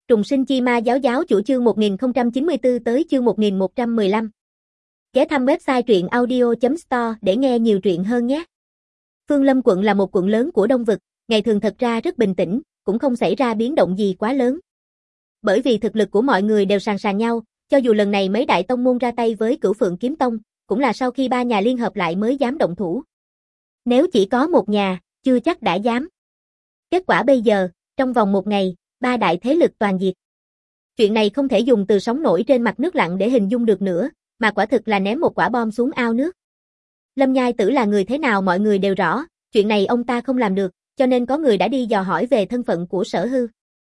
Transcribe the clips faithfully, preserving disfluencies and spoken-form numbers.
Trùng sinh chi ma giáo giáo chủ chương một nghìn không trăm chín mươi tư tới chương một nghìn một trăm mười lăm. Ghé thăm website truyện audio chấm store để nghe nhiều truyện hơn nhé. Phương Lâm quận là một quận lớn của Đông Vực, ngày thường thật ra rất bình tĩnh, cũng không xảy ra biến động gì quá lớn. Bởi vì thực lực của mọi người đều sàn sàn nhau, cho dù lần này mấy đại tông môn ra tay với Cửu Phượng Kiếm Tông, cũng là sau khi ba nhà liên hợp lại mới dám động thủ. Nếu chỉ có một nhà, chưa chắc đã dám. Kết quả bây giờ, trong vòng một ngày, ba đại thế lực toàn diệt. Chuyện này không thể dùng từ sóng nổi trên mặt nước lặng để hình dung được nữa, mà quả thực là ném một quả bom xuống ao nước. Lâm Nhai Tử là người thế nào mọi người đều rõ, chuyện này ông ta không làm được, cho nên có người đã đi dò hỏi về thân phận của Sở Hưu.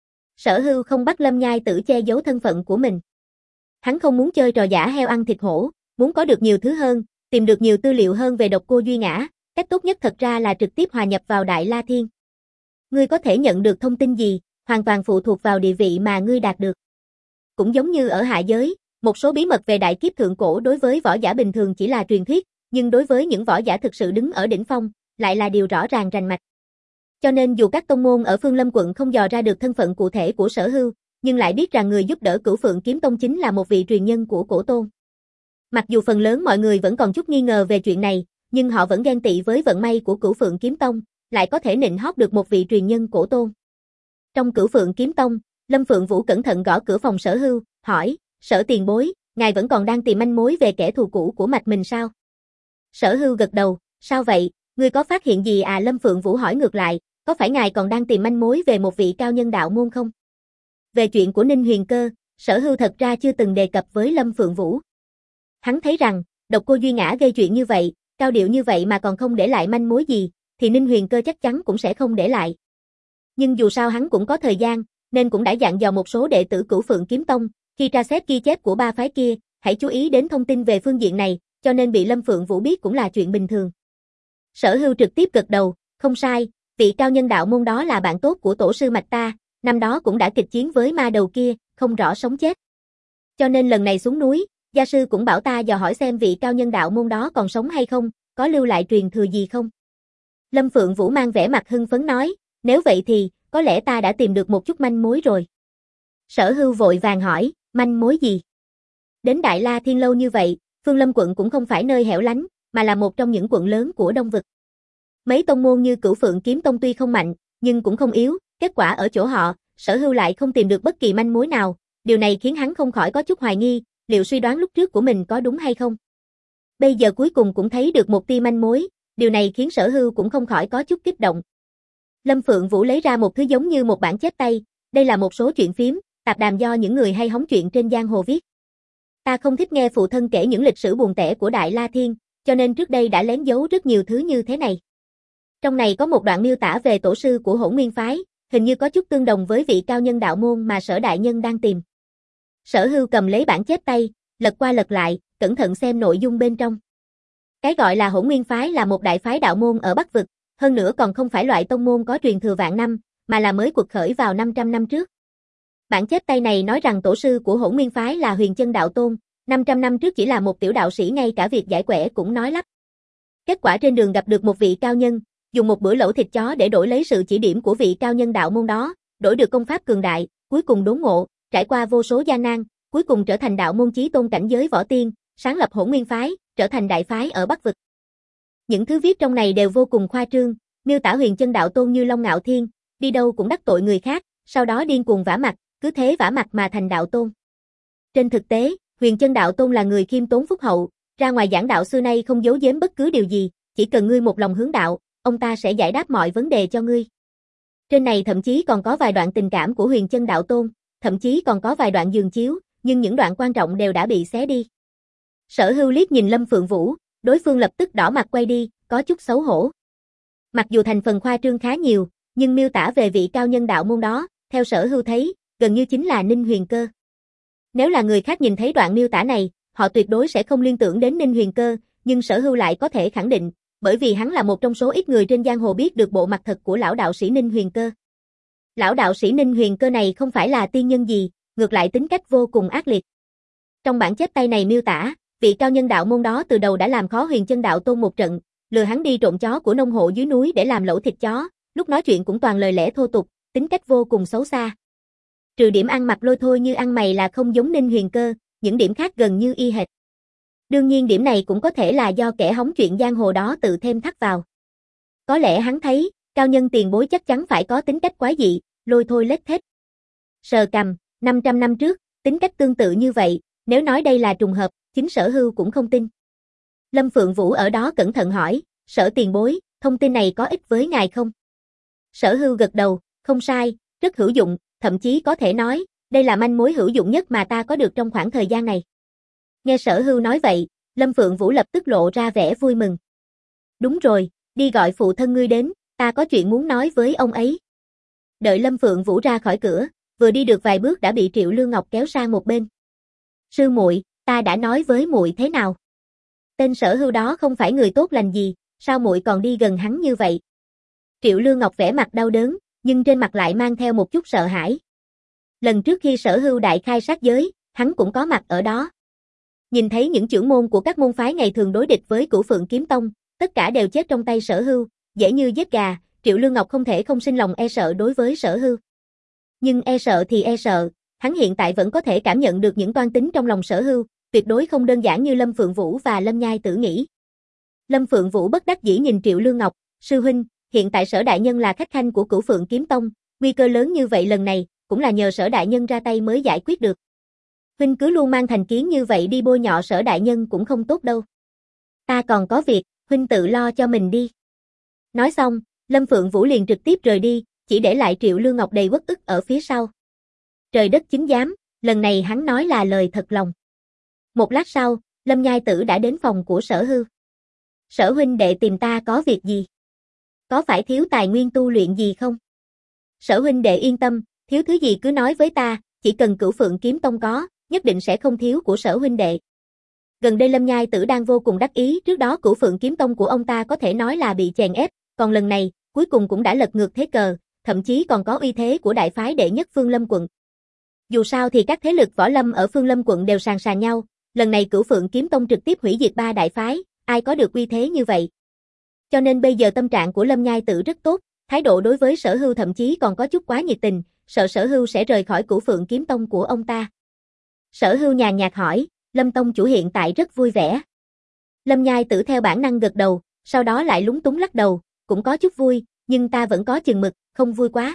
Sở Hưu không bắt Lâm Nhai Tử che giấu thân phận của mình. Hắn không muốn chơi trò giả heo ăn thịt hổ, muốn có được nhiều thứ hơn, tìm được nhiều tư liệu hơn về độc cô Duy Ngã, cách tốt nhất thật ra là trực tiếp hòa nhập vào Đại La Thiên. Ngươi có thể nhận được thông tin gì, hoàn toàn phụ thuộc vào địa vị mà ngươi đạt được. Cũng giống như ở hạ giới, một số bí mật về đại kiếp thượng cổ đối với võ giả bình thường chỉ là truyền thuyết, nhưng đối với những võ giả thực sự đứng ở đỉnh phong, lại là điều rõ ràng rành mạch. Cho nên dù các tông môn ở Phương Lâm quận không dò ra được thân phận cụ thể của Sở Hưu, nhưng lại biết rằng người giúp đỡ Cửu Phượng Kiếm Tông chính là một vị truyền nhân của Cổ Tôn. Mặc dù phần lớn mọi người vẫn còn chút nghi ngờ về chuyện này, nhưng họ vẫn ghen tị với vận may của Cửu Phượng Kiếm Tông, lại có thể nịnh hót được một vị truyền nhân Cổ Tôn. Trong Cửu Phượng Kiếm Tông, Lâm Phượng Vũ cẩn thận gõ cửa phòng Sở Hưu, hỏi, Sở tiền bối, ngài vẫn còn đang tìm manh mối về kẻ thù cũ của mạch mình sao? Sở Hưu gật đầu, sao vậy, ngươi có phát hiện gì à? Lâm Phượng Vũ hỏi ngược lại, có phải ngài còn đang tìm manh mối về một vị cao nhân đạo môn không? Về chuyện của Ninh Huyền Cơ, Sở Hưu thật ra chưa từng đề cập với Lâm Phượng Vũ. Hắn thấy rằng, độc cô Duy Ngã gây chuyện như vậy, cao điệu như vậy mà còn không để lại manh mối gì, thì Ninh Huyền Cơ chắc chắn cũng sẽ không để lại. Nhưng dù sao hắn cũng có thời gian, nên cũng đã dặn dò một số đệ tử Cửu Phượng Kiếm Tông, khi tra xét ghi chép của ba phái kia, hãy chú ý đến thông tin về phương diện này, cho nên bị Lâm Phượng Vũ biết cũng là chuyện bình thường. Sở Hưu trực tiếp gật đầu, không sai, vị cao nhân đạo môn đó là bạn tốt của tổ sư mạch ta, năm đó cũng đã kịch chiến với ma đầu kia, không rõ sống chết. Cho nên lần này xuống núi, gia sư cũng bảo ta dò hỏi xem vị cao nhân đạo môn đó còn sống hay không, có lưu lại truyền thừa gì không. Lâm Phượng Vũ mang vẻ mặt hưng phấn nói, nếu vậy thì, có lẽ ta đã tìm được một chút manh mối rồi. Sở Hưu vội vàng hỏi, manh mối gì? Đến Đại La Thiên lâu như vậy, Phương Lâm quận cũng không phải nơi hẻo lánh, mà là một trong những quận lớn của Đông Vực. Mấy tông môn như Cửu Phượng Kiếm Tông tuy không mạnh, nhưng cũng không yếu, kết quả ở chỗ họ, Sở Hưu lại không tìm được bất kỳ manh mối nào, điều này khiến hắn không khỏi có chút hoài nghi, liệu suy đoán lúc trước của mình có đúng hay không. Bây giờ cuối cùng cũng thấy được một tia manh mối, điều này khiến Sở Hưu cũng không khỏi có chút kích động. Lâm Phượng Vũ lấy ra một thứ giống như một bản chép tay, đây là một số chuyện phím, tạp đàm do những người hay hóng chuyện trên giang hồ viết. Ta không thích nghe phụ thân kể những lịch sử buồn tẻ của Đại La Thiên, cho nên trước đây đã lén giấu rất nhiều thứ như thế này. Trong này có một đoạn miêu tả về tổ sư của Hỗn Nguyên phái, hình như có chút tương đồng với vị cao nhân đạo môn mà Sở đại nhân đang tìm. Sở Hưu cầm lấy bản chép tay, lật qua lật lại, cẩn thận xem nội dung bên trong. Cái gọi là Hỗn Nguyên phái là một đại phái đạo môn ở Bắc Vực, hơn nữa còn không phải loại tông môn có truyền thừa vạn năm, mà là mới cuộc khởi vào năm trăm năm trước. Bản chép tay này nói rằng tổ sư của Hỗn Nguyên phái là Huyền Chân Đạo Tôn, năm trăm năm trước chỉ là một tiểu đạo sĩ, ngay cả việc giải quẻ cũng nói lắp. Kết quả trên đường gặp được một vị cao nhân, dùng một bữa lẩu thịt chó để đổi lấy sự chỉ điểm của vị cao nhân đạo môn đó, đổi được công pháp cường đại, cuối cùng đốn ngộ, trải qua vô số gian nan, cuối cùng trở thành đạo môn chí tôn cảnh giới võ tiên, sáng lập Hỗn Nguyên phái, trở thành đại phái ở Bắc Vực. Những thứ viết trong này đều vô cùng khoa trương, miêu tả Huyền Chân Đạo Tôn như Long Ngạo Thiên, đi đâu cũng đắc tội người khác, sau đó điên cuồng vả mặt, cứ thế vả mặt mà thành đạo tôn. Trên thực tế, Huyền Chân Đạo Tôn là người khiêm tốn phúc hậu, ra ngoài giảng đạo xưa nay không giấu giếm bất cứ điều gì, chỉ cần ngươi một lòng hướng đạo, ông ta sẽ giải đáp mọi vấn đề cho ngươi. Trên này thậm chí còn có vài đoạn tình cảm của Huyền Chân Đạo Tôn, thậm chí còn có vài đoạn giường chiếu, nhưng những đoạn quan trọng đều đã bị xé đi. Sở Hưu liếc nhìn Lâm Phượng Vũ, đối phương lập tức đỏ mặt quay đi, có chút xấu hổ. Mặc dù thành phần khoa trương khá nhiều, nhưng miêu tả về vị cao nhân đạo môn đó, theo Sở Hưu thấy, gần như chính là Ninh Huyền Cơ. Nếu là người khác nhìn thấy đoạn miêu tả này, họ tuyệt đối sẽ không liên tưởng đến Ninh Huyền Cơ, nhưng Sở Hưu lại có thể khẳng định, bởi vì hắn là một trong số ít người trên giang hồ biết được bộ mặt thật của lão đạo sĩ Ninh Huyền Cơ. Lão đạo sĩ Ninh Huyền Cơ này không phải là tiên nhân gì, ngược lại tính cách vô cùng ác liệt. Trong bản chép tay này miêu tả, vị cao nhân đạo môn đó từ đầu đã làm khó Huyền Chân Đạo Tôn một trận, lừa hắn đi trộm chó của nông hộ dưới núi để làm lẩu thịt chó, lúc nói chuyện cũng toàn lời lẽ thô tục, tính cách vô cùng xấu xa. Trừ điểm ăn mặc lôi thôi như ăn mày là không giống Ninh Huyền Cơ, những điểm khác gần như y hệt. Đương nhiên điểm này cũng có thể là do kẻ hóng chuyện giang hồ đó tự thêm thắt vào. Có lẽ hắn thấy, cao nhân tiền bối chắc chắn phải có tính cách quái dị, lôi thôi lết thết. Sờ cằm, năm trăm năm trước, tính cách tương tự như vậy, nếu nói đây là trùng hợp, chính Sở Hưu cũng không tin. Lâm Phượng Vũ ở đó cẩn thận hỏi, Sở tiền bối, thông tin này có ích với ngài không? Sở Hưu gật đầu, không sai, rất hữu dụng, thậm chí có thể nói, đây là manh mối hữu dụng nhất mà ta có được trong khoảng thời gian này. Nghe Sở Hưu nói vậy, Lâm Phượng Vũ lập tức lộ ra vẻ vui mừng. Đúng rồi, đi gọi phụ thân ngươi đến, ta có chuyện muốn nói với ông ấy. Đợi Lâm Phượng Vũ ra khỏi cửa, vừa đi được vài bước đã bị Triệu Lương Ngọc kéo sang một bên. Sư muội, ta đã nói với muội thế nào? Tên Sở Hưu đó không phải người tốt lành gì, sao muội còn đi gần hắn như vậy? Triệu Lương Ngọc vẻ mặt đau đớn, nhưng trên mặt lại mang theo một chút sợ hãi. Lần trước khi Sở Hưu đại khai sát giới, hắn cũng có mặt ở đó. Nhìn thấy những trưởng môn của các môn phái ngày thường đối địch với Cửu Phượng Kiếm Tông, tất cả đều chết trong tay Sở Hưu, dễ như giết gà, Triệu Lương Ngọc không thể không sinh lòng e sợ đối với Sở Hưu. Nhưng e sợ thì e sợ, hắn hiện tại vẫn có thể cảm nhận được những toan tính trong lòng Sở Hưu, tuyệt đối không đơn giản như Lâm Phượng Vũ và Lâm Nhai Tử nghĩ. Lâm Phượng Vũ bất đắc dĩ nhìn Triệu Lương Ngọc, sư huynh, hiện tại Sở đại nhân là khách khanh của Cửu Phượng Kiếm Tông, nguy cơ lớn như vậy lần này, cũng là nhờ Sở đại nhân ra tay mới giải quyết được. Huynh cứ luôn mang thành kiến như vậy đi bôi nhọ Sở đại nhân cũng không tốt đâu. Ta còn có việc, huynh tự lo cho mình đi. Nói xong, Lâm Phượng Vũ liền trực tiếp rời đi, chỉ để lại Triệu Lương Ngọc đầy uất ức ở phía sau. Trời đất chứng giám, lần này hắn nói là lời thật lòng. Một lát sau, Lâm Nhai Tử đã đến phòng của Sở Hưu. Sở huynh đệ tìm ta có việc gì? Có phải thiếu tài nguyên tu luyện gì không? Sở huynh đệ yên tâm, thiếu thứ gì cứ nói với ta, chỉ cần Cửu Phượng Kiếm Tông có, nhất định sẽ không thiếu của Sở huynh đệ. Gần đây Lâm Nhai Tử đang vô cùng đắc ý, trước đó Cửu Phượng Kiếm Tông của ông ta có thể nói là bị chèn ép, còn lần này, cuối cùng cũng đã lật ngược thế cờ, thậm chí còn có uy thế của đại phái đệ nhất Phương Lâm quận. Dù sao thì các thế lực võ lâm ở Phương Lâm quận đều sàn sàn nhau, lần này Cửu Phượng Kiếm Tông trực tiếp hủy diệt ba đại phái, ai có được uy thế như vậy. Cho nên bây giờ tâm trạng của Lâm Nhai Tử rất tốt, thái độ đối với Sở Hưu thậm chí còn có chút quá nhiệt tình, sợ Sở Hưu sẽ rời khỏi Cửu Phượng Kiếm Tông của ông ta. Sở Hưu nhàn nhạt hỏi, Lâm tông chủ hiện tại rất vui vẻ. Lâm Nhai Tử theo bản năng gật đầu, sau đó lại lúng túng lắc đầu, cũng có chút vui, nhưng ta vẫn có chừng mực, không vui quá.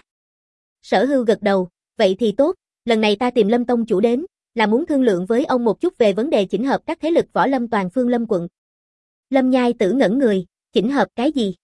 Sở Hưu gật đầu, vậy thì tốt, lần này ta tìm Lâm tông chủ đến, là muốn thương lượng với ông một chút về vấn đề chỉnh hợp các thế lực võ lâm toàn Phương Lâm quận. Lâm Nhai Tử ngẩn người, chỉnh hợp cái gì?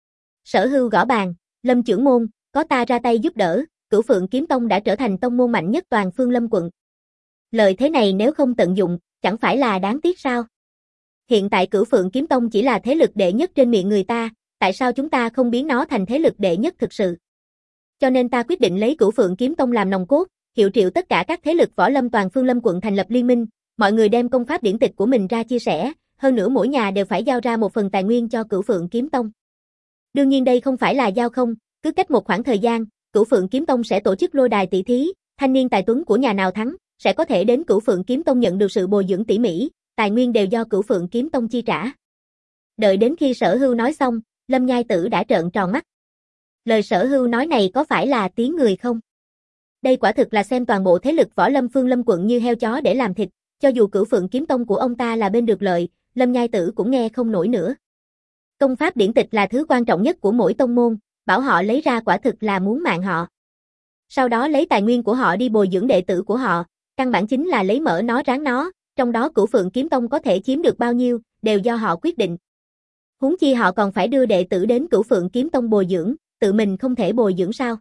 Sở Hưu gõ bàn, Lâm trưởng môn, có ta ra tay giúp đỡ, Cửu Phượng Kiếm Tông đã trở thành tông môn mạnh nhất toàn Phương Lâm quận. Lợi thế này nếu không tận dụng, chẳng phải là đáng tiếc sao? Hiện tại Cửu Phượng Kiếm Tông chỉ là thế lực đệ nhất trên miệng người ta, tại sao chúng ta không biến nó thành thế lực đệ nhất thực sự? Cho nên ta quyết định lấy Cửu Phượng Kiếm Tông làm nòng cốt, hiệu triệu tất cả các thế lực võ lâm toàn Phương Lâm quận thành lập liên minh, mọi người đem công pháp điển tịch của mình ra chia sẻ, hơn nữa mỗi nhà đều phải giao ra một phần tài nguyên cho Cửu Phượng Kiếm Tông. Đương nhiên đây không phải là giao không, cứ cách một khoảng thời gian, Cửu Phượng Kiếm Tông sẽ tổ chức lôi đài tỷ thí, thanh niên tài tuấn của nhà nào thắng, sẽ có thể đến Cửu Phượng Kiếm Tông nhận được sự bồi dưỡng tỉ mỉ, tài nguyên đều do Cửu Phượng Kiếm Tông chi trả. Đợi đến khi Sở Hưu nói xong, Lâm Nhai Tử đã trợn tròn mắt. Lời Sở Hưu nói này có phải là tiếng người không? Đây quả thực là xem toàn bộ thế lực võ lâm Phương Lâm quận như heo chó để làm thịt, cho dù Cửu Phượng Kiếm Tông của ông ta là bên được lợi, Lâm Nhai Tử cũng nghe không nổi nữa. Công pháp điển tịch là thứ quan trọng nhất của mỗi tông môn, bảo họ lấy ra quả thực là muốn mạng họ. Sau đó lấy tài nguyên của họ đi bồi dưỡng đệ tử của họ, căn bản chính là lấy mỡ nó ráng nó, trong đó Cửu Phượng Kiếm Tông có thể chiếm được bao nhiêu, đều do họ quyết định. Huống chi họ còn phải đưa đệ tử đến Cửu Phượng Kiếm Tông bồi dưỡng, tự mình không thể bồi dưỡng sao?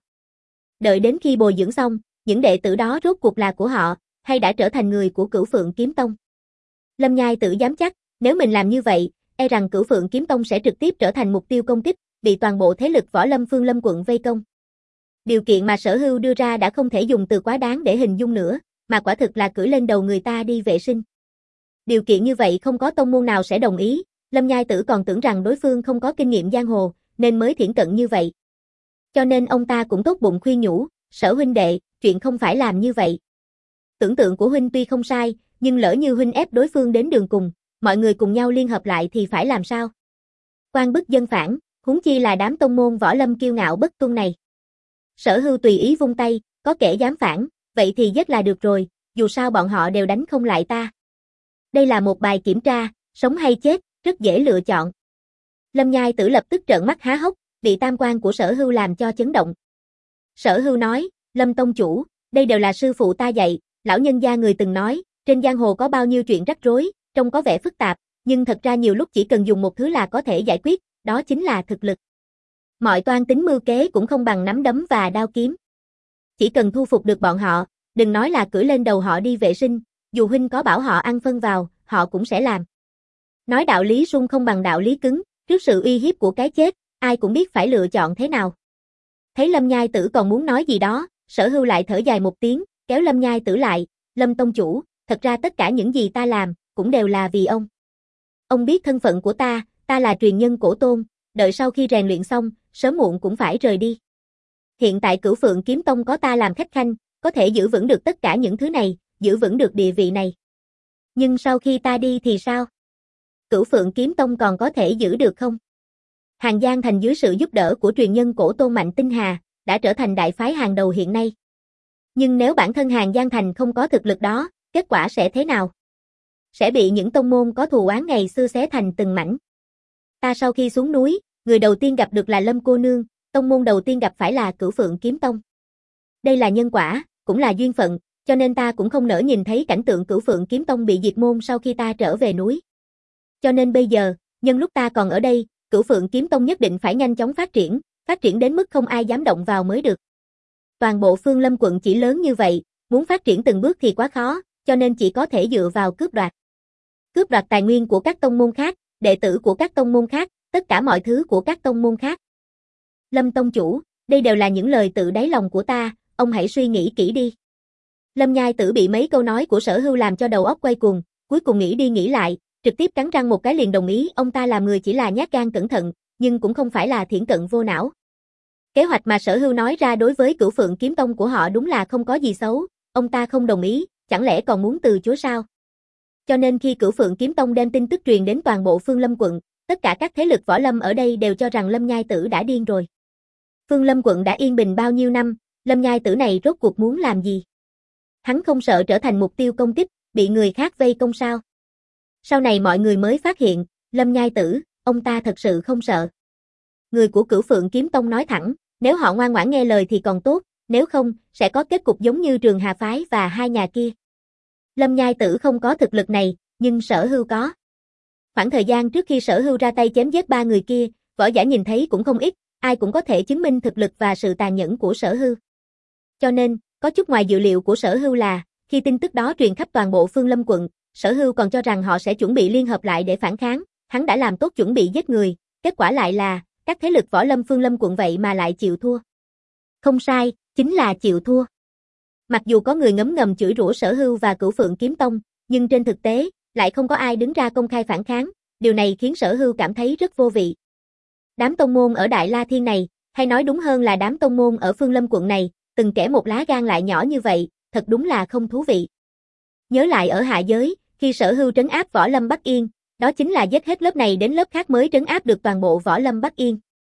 Đợi đến khi bồi dưỡng xong, những đệ tử đó rốt cuộc là của họ, hay đã trở thành người của Cửu Phượng Kiếm Tông? Lâm Nhai Tử dám chắc, nếu mình làm như vậy, e rằng Cửu Phượng Kiếm Tông sẽ trực tiếp trở thành mục tiêu công kích, bị toàn bộ thế lực võ lâm Phương Lâm quận vây công. Điều kiện mà Sở Hưu đưa ra đã không thể dùng từ quá đáng để hình dung nữa, mà quả thực là cưỡi lên đầu người ta đi vệ sinh. Điều kiện như vậy không có tông môn nào sẽ đồng ý, Lâm Nhai Tử còn tưởng rằng đối phương không có kinh nghiệm giang hồ, nên mới thiển cận như vậy. Cho nên ông ta cũng tốt bụng khuyên nhủ, Sở huynh đệ, chuyện không phải làm như vậy. Tưởng tượng của huynh tuy không sai, nhưng lỡ như huynh ép đối phương đến đường cùng, mọi người cùng nhau liên hợp lại thì phải làm sao? Quan bức dân phản, huống chi là đám tông môn võ lâm kiêu ngạo bất tuân này. Sở Hưu tùy ý vung tay, có kẻ dám phản, Vậy thì giết là được rồi, dù sao bọn họ đều đánh không lại ta. Đây là một bài kiểm tra, sống hay chết, rất dễ lựa chọn. Lâm Nhai Tử lập tức trợn mắt há hốc, bị tam quan của Sở Hưu làm cho chấn động. Sở Hưu nói, Lâm tông chủ, đây đều là sư phụ ta dạy, lão nhân gia người từng nói, trên giang hồ có bao nhiêu chuyện rắc rối, trông có vẻ phức tạp, nhưng thật ra nhiều lúc chỉ cần dùng một thứ là có thể giải quyết, đó chính là thực lực. Mọi toan tính mưu kế cũng không bằng nắm đấm và đao kiếm. Chỉ cần thu phục được bọn họ, đừng nói là cưỡi lên đầu họ đi vệ sinh, dù huynh có bảo họ ăn phân vào, họ cũng sẽ làm. Nói đạo lý sung không bằng đạo lý cứng, trước sự uy hiếp của cái chết, ai cũng biết phải lựa chọn thế nào. Thấy Lâm Nhai Tử còn muốn nói gì đó, Sở Hưu lại thở dài một tiếng, kéo Lâm Nhai Tử lại, Lâm tông chủ, thật ra tất cả những gì ta làm, cũng đều là vì ông. Ông biết thân phận của ta, ta là truyền nhân cổ tôn, đợi sau khi rèn luyện xong, sớm muộn cũng phải rời đi. Hiện tại Cửu Phượng Kiếm Tông có ta làm khách khanh, có thể giữ vững được tất cả những thứ này, giữ vững được địa vị này. Nhưng sau khi ta đi thì sao? Cửu Phượng Kiếm Tông còn có thể giữ được không? Hàng Giang Thành dưới sự giúp đỡ của truyền nhân cổ tôn Mạnh Tinh Hà, đã trở thành đại phái hàng đầu hiện nay. Nhưng nếu bản thân Hàng Giang Thành không có thực lực đó, kết quả sẽ thế nào? Sẽ bị những tông môn có thù oán ngày xưa xé thành từng mảnh. Ta sau khi xuống núi, người đầu tiên gặp được là Lâm cô nương, tông môn đầu tiên gặp phải là Cửu Phượng Kiếm Tông. Đây là nhân quả, cũng là duyên phận, cho nên ta cũng không nỡ nhìn thấy cảnh tượng Cửu Phượng Kiếm Tông bị diệt môn sau khi ta trở về núi. Cho nên bây giờ, nhân lúc ta còn ở đây, Cửu Phượng Kiếm Tông nhất định phải nhanh chóng phát triển, phát triển đến mức không ai dám động vào mới được. Toàn bộ Phương Lâm quận chỉ lớn như vậy, muốn phát triển từng bước thì quá khó, cho nên chỉ có thể dựa vào cướp đoạt. Cướp đoạt tài nguyên của các tông môn khác, đệ tử của các tông môn khác, tất cả mọi thứ của các tông môn khác. Lâm tông chủ, đây đều là những lời tự đáy lòng của ta, ông hãy suy nghĩ kỹ đi. Lâm Nhai Tử bị mấy câu nói của Sở Hưu làm cho đầu óc quay cuồng, cuối cùng nghĩ đi nghĩ lại, trực tiếp cắn răng một cái liền đồng ý, ông ta làm người chỉ là nhát gan cẩn thận, nhưng cũng không phải là thiển cận vô não. Kế hoạch mà Sở Hưu nói ra đối với Cửu Phượng Kiếm Tông của họ đúng là không có gì xấu, ông ta không đồng ý, chẳng lẽ còn muốn từ chối sao? Cho nên khi Cửu Phượng Kiếm Tông đem tin tức truyền đến toàn bộ Phương Lâm quận, tất cả các thế lực võ lâm ở đây đều cho rằng Lâm Nhai Tử đã điên rồi. Phương Lâm quận đã yên bình bao nhiêu năm, Lâm Nhai Tử này rốt cuộc muốn làm gì? Hắn không sợ trở thành mục tiêu công kích, bị người khác vây công sao? Sau này mọi người mới phát hiện, Lâm Nhai Tử, ông ta thật sự không sợ. Người của Cửu Phượng Kiếm Tông nói thẳng, nếu họ ngoan ngoãn nghe lời thì còn tốt, nếu không, sẽ có kết cục giống như Trường Hà Phái và hai nhà kia. Lâm Nhai Tử không có thực lực này, nhưng Sở Hưu có. Khoảng thời gian trước khi Sở Hưu ra tay chém giết ba người kia, võ giả nhìn thấy cũng không ít, ai cũng có thể chứng minh thực lực và sự tàn nhẫn của Sở Hưu. Cho nên, có chút ngoài dự liệu của Sở Hưu là, khi tin tức đó truyền khắp toàn bộ Phương Lâm quận, Sở Hưu còn cho rằng họ sẽ chuẩn bị liên hợp lại để phản kháng, hắn đã làm tốt chuẩn bị giết người, kết quả lại là, các thế lực võ lâm Phương Lâm quận vậy mà lại chịu thua. Không sai, chính là chịu thua. Mặc dù có người ngấm ngầm chửi rủa Sở Hưu và Cửu Phượng Kiếm Tông, nhưng trên thực tế, lại không có ai đứng ra công khai phản kháng, điều này khiến Sở Hưu cảm thấy rất vô vị. Đám tông môn ở Đại La Thiên này, hay nói đúng hơn là đám tông môn ở Phương Lâm quận này, từng kẻ một lá gan lại nhỏ như vậy, thật đúng là không thú vị. Nhớ lại ở hạ giới, khi Sở Hưu trấn áp võ lâm Bắc Yên, đó chính là giết hết lớp này đến lớp khác mới trấn áp được toàn bộ võ lâm Bắc Yên.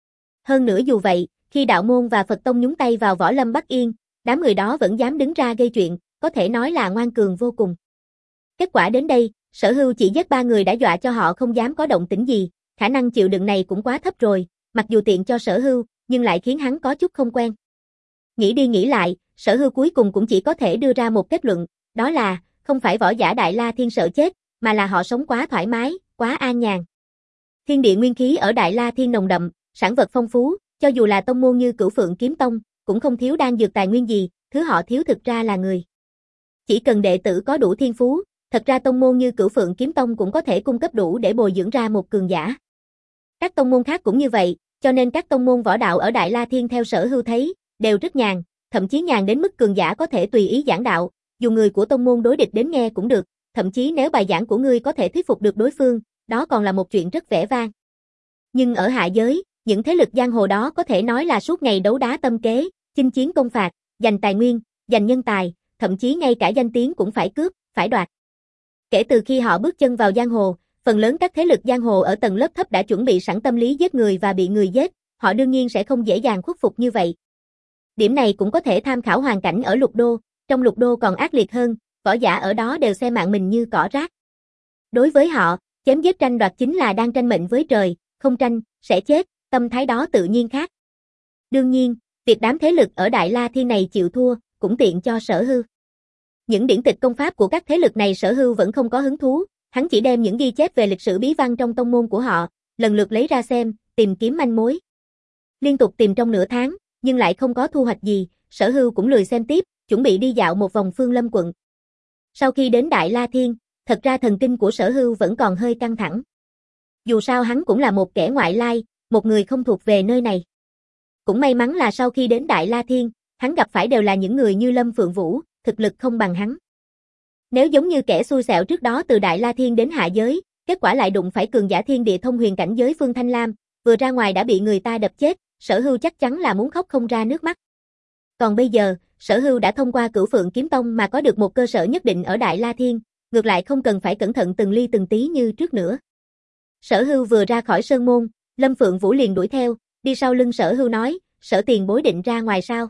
Hơn nữa dù vậy, khi đạo môn và Phật tông nhúng tay vào võ lâm Bắc Yên, đám người đó vẫn dám đứng ra gây chuyện, có thể nói là ngoan cường vô cùng. Kết quả đến đây, Sở Hưu chỉ giết ba người đã dọa cho họ không dám có động tĩnh gì, khả năng chịu đựng này cũng quá thấp rồi, mặc dù tiện cho Sở Hưu, nhưng lại khiến hắn có chút không quen. Nghĩ đi nghĩ lại, Sở Hưu cuối cùng cũng chỉ có thể đưa ra một kết luận, đó là, không phải võ giả Đại La Thiên sợ chết, mà là họ sống quá thoải mái, quá an nhàn. Thiên địa nguyên khí ở Đại La Thiên nồng đậm, sản vật phong phú, cho dù là tông môn như Cửu Phượng Kiếm Tông, cũng không thiếu đan dược tài nguyên gì, thứ họ thiếu thực ra là người. Chỉ cần đệ tử có đủ thiên phú, thật ra tông môn như Cửu Phượng Kiếm Tông cũng có thể cung cấp đủ để bồi dưỡng ra một cường giả. Các tông môn khác cũng như vậy, cho nên các tông môn võ đạo ở Đại La Thiên theo Sở Hưu thấy, đều rất nhàn, thậm chí nhàn đến mức cường giả có thể tùy ý giảng đạo, dù người của tông môn đối địch đến nghe cũng được, thậm chí nếu bài giảng của ngươi có thể thuyết phục được đối phương, đó còn là một chuyện rất vẻ vang. Nhưng ở hạ giới, những thế lực giang hồ đó có thể nói là suốt ngày đấu đá tâm kế, chinh chiến công phạt, giành tài nguyên, giành nhân tài, thậm chí ngay cả danh tiếng cũng phải cướp, phải đoạt. Kể từ khi họ bước chân vào giang hồ, phần lớn các thế lực giang hồ ở tầng lớp thấp đã chuẩn bị sẵn tâm lý giết người và bị người giết, họ đương nhiên sẽ không dễ dàng khuất phục như vậy. Điểm này cũng có thể tham khảo hoàn cảnh ở Lục Đô, trong lục đô còn ác liệt hơn, võ giả ở đó đều xem mạng mình như cỏ rác. Đối với họ, chém giết tranh đoạt chính là đang tranh mệnh với trời, không tranh, sẽ chết, tâm thái đó tự nhiên khác. Đương nhiên, việc đám thế lực ở Đại La Thiên này chịu thua, cũng tiện cho Sở Hưu. Những điển tịch công pháp của các thế lực này Sở Hưu vẫn không có hứng thú, hắn chỉ đem những ghi chép về lịch sử bí văn trong tông môn của họ, lần lượt lấy ra xem, tìm kiếm manh mối. Liên tục tìm trong nửa tháng, nhưng lại không có thu hoạch gì, Sở Hưu cũng lười xem tiếp, chuẩn bị đi dạo một vòng Phương Lâm quận. Sau khi đến Đại La Thiên, thật ra thần kinh của Sở Hưu vẫn còn hơi căng thẳng. Dù sao hắn cũng là một kẻ ngoại lai, một người không thuộc về nơi này. Cũng may mắn là sau khi đến Đại La Thiên, hắn gặp phải đều là những người như Lâm Phượng Vũ, thực lực không bằng hắn. Nếu giống như kẻ xui xẻo trước đó từ Đại La Thiên đến hạ giới, kết quả lại đụng phải cường giả thiên địa thông huyền cảnh giới Phương Thanh Lam, vừa ra ngoài đã bị người ta đập chết, Sở Hưu chắc chắn là muốn khóc không ra nước mắt. Còn bây giờ, Sở Hưu đã thông qua Cửu Phượng Kiếm Tông mà có được một cơ sở nhất định ở Đại La Thiên, ngược lại không cần phải cẩn thận từng ly từng tí như trước nữa. Sở Hưu vừa ra khỏi sơn môn, Lâm Phượng Vũ liền đuổi theo, đi sau lưng Sở Hưu nói, Sở tiền bối định ra ngoài sao?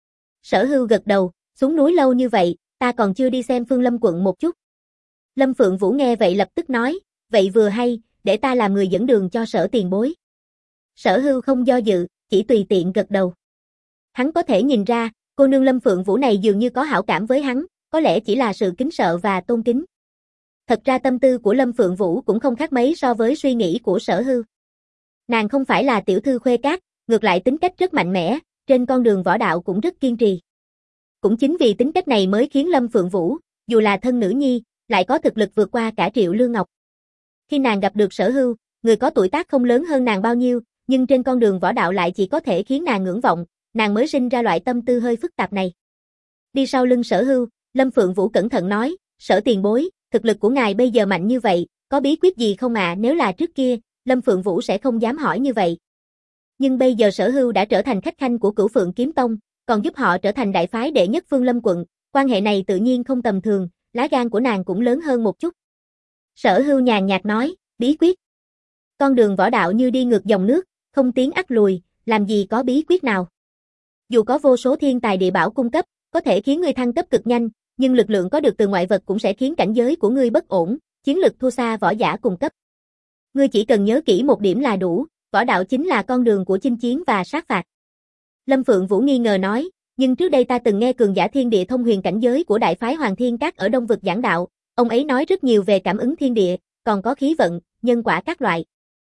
Sở Hưu gật đầu, xuống núi lâu như vậy, ta còn chưa đi xem Phương Lâm quận một chút. Lâm Phượng Vũ nghe vậy lập tức nói, vậy vừa hay, để ta làm người dẫn đường cho Sở tiền bối. Sở Hưu không do dự, chỉ tùy tiện gật đầu. Hắn có thể nhìn ra, cô nương Lâm Phượng Vũ này dường như có hảo cảm với hắn, có lẽ chỉ là sự kính sợ và tôn kính. Thật ra tâm tư của Lâm Phượng Vũ cũng không khác mấy so với suy nghĩ của Sở Hưu. Nàng không phải là tiểu thư khuê cát, ngược lại tính cách rất mạnh mẽ, trên con đường võ đạo cũng rất kiên trì. Cũng chính vì tính cách này mới khiến Lâm Phượng Vũ, dù là thân nữ nhi, lại có thực lực vượt qua cả Triệu Lương Ngọc. Khi nàng gặp được Sở Hưu, người có tuổi tác không lớn hơn nàng bao nhiêu, nhưng trên con đường võ đạo lại chỉ có thể khiến nàng ngưỡng vọng, nàng mới sinh ra loại tâm tư hơi phức tạp này. Đi sau lưng Sở Hưu, Lâm Phượng Vũ cẩn thận nói, Sở tiền bối, thực lực của ngài bây giờ mạnh như vậy, có bí quyết gì không ạ? À? Nếu là trước kia, Lâm Phượng Vũ sẽ không dám hỏi như vậy. Nhưng bây giờ Sở Hưu đã trở thành khách khanh của Cửu Phượng Kiếm Tông, còn giúp họ trở thành đại phái đệ nhất Phương Lâm quận, quan hệ này tự nhiên không tầm thường, lá gan của nàng cũng lớn hơn một chút. Sở Hưu nhàn nhạt nói, bí quyết. Con đường võ đạo như đi ngược dòng nước, không tiến ắt lùi, làm gì có bí quyết nào. Dù có vô số thiên tài địa bảo cung cấp, có thể khiến ngươi thăng cấp cực nhanh, nhưng lực lượng có được từ ngoại vật cũng sẽ khiến cảnh giới của ngươi bất ổn, chiến lực thua xa võ giả cùng cấp. Ngươi chỉ cần nhớ kỹ một điểm là đủ, võ đạo chính là con đường của chinh chiến và sát phạt. Lâm Phượng Vũ nghi ngờ nói, nhưng trước đây ta từng nghe cường giả thiên địa thông huyền cảnh giới của đại phái Hoàng Thiên Các ở Đông Vực giảng đạo, ông ấy nói rất nhiều về cảm ứng thiên địa, còn có khí vận, nhân quả các loại.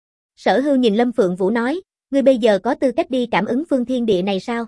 Sở Hưu nhìn Lâm Phượng Vũ nói, ngươi bây giờ có tư cách đi cảm ứng phương thiên địa này sao?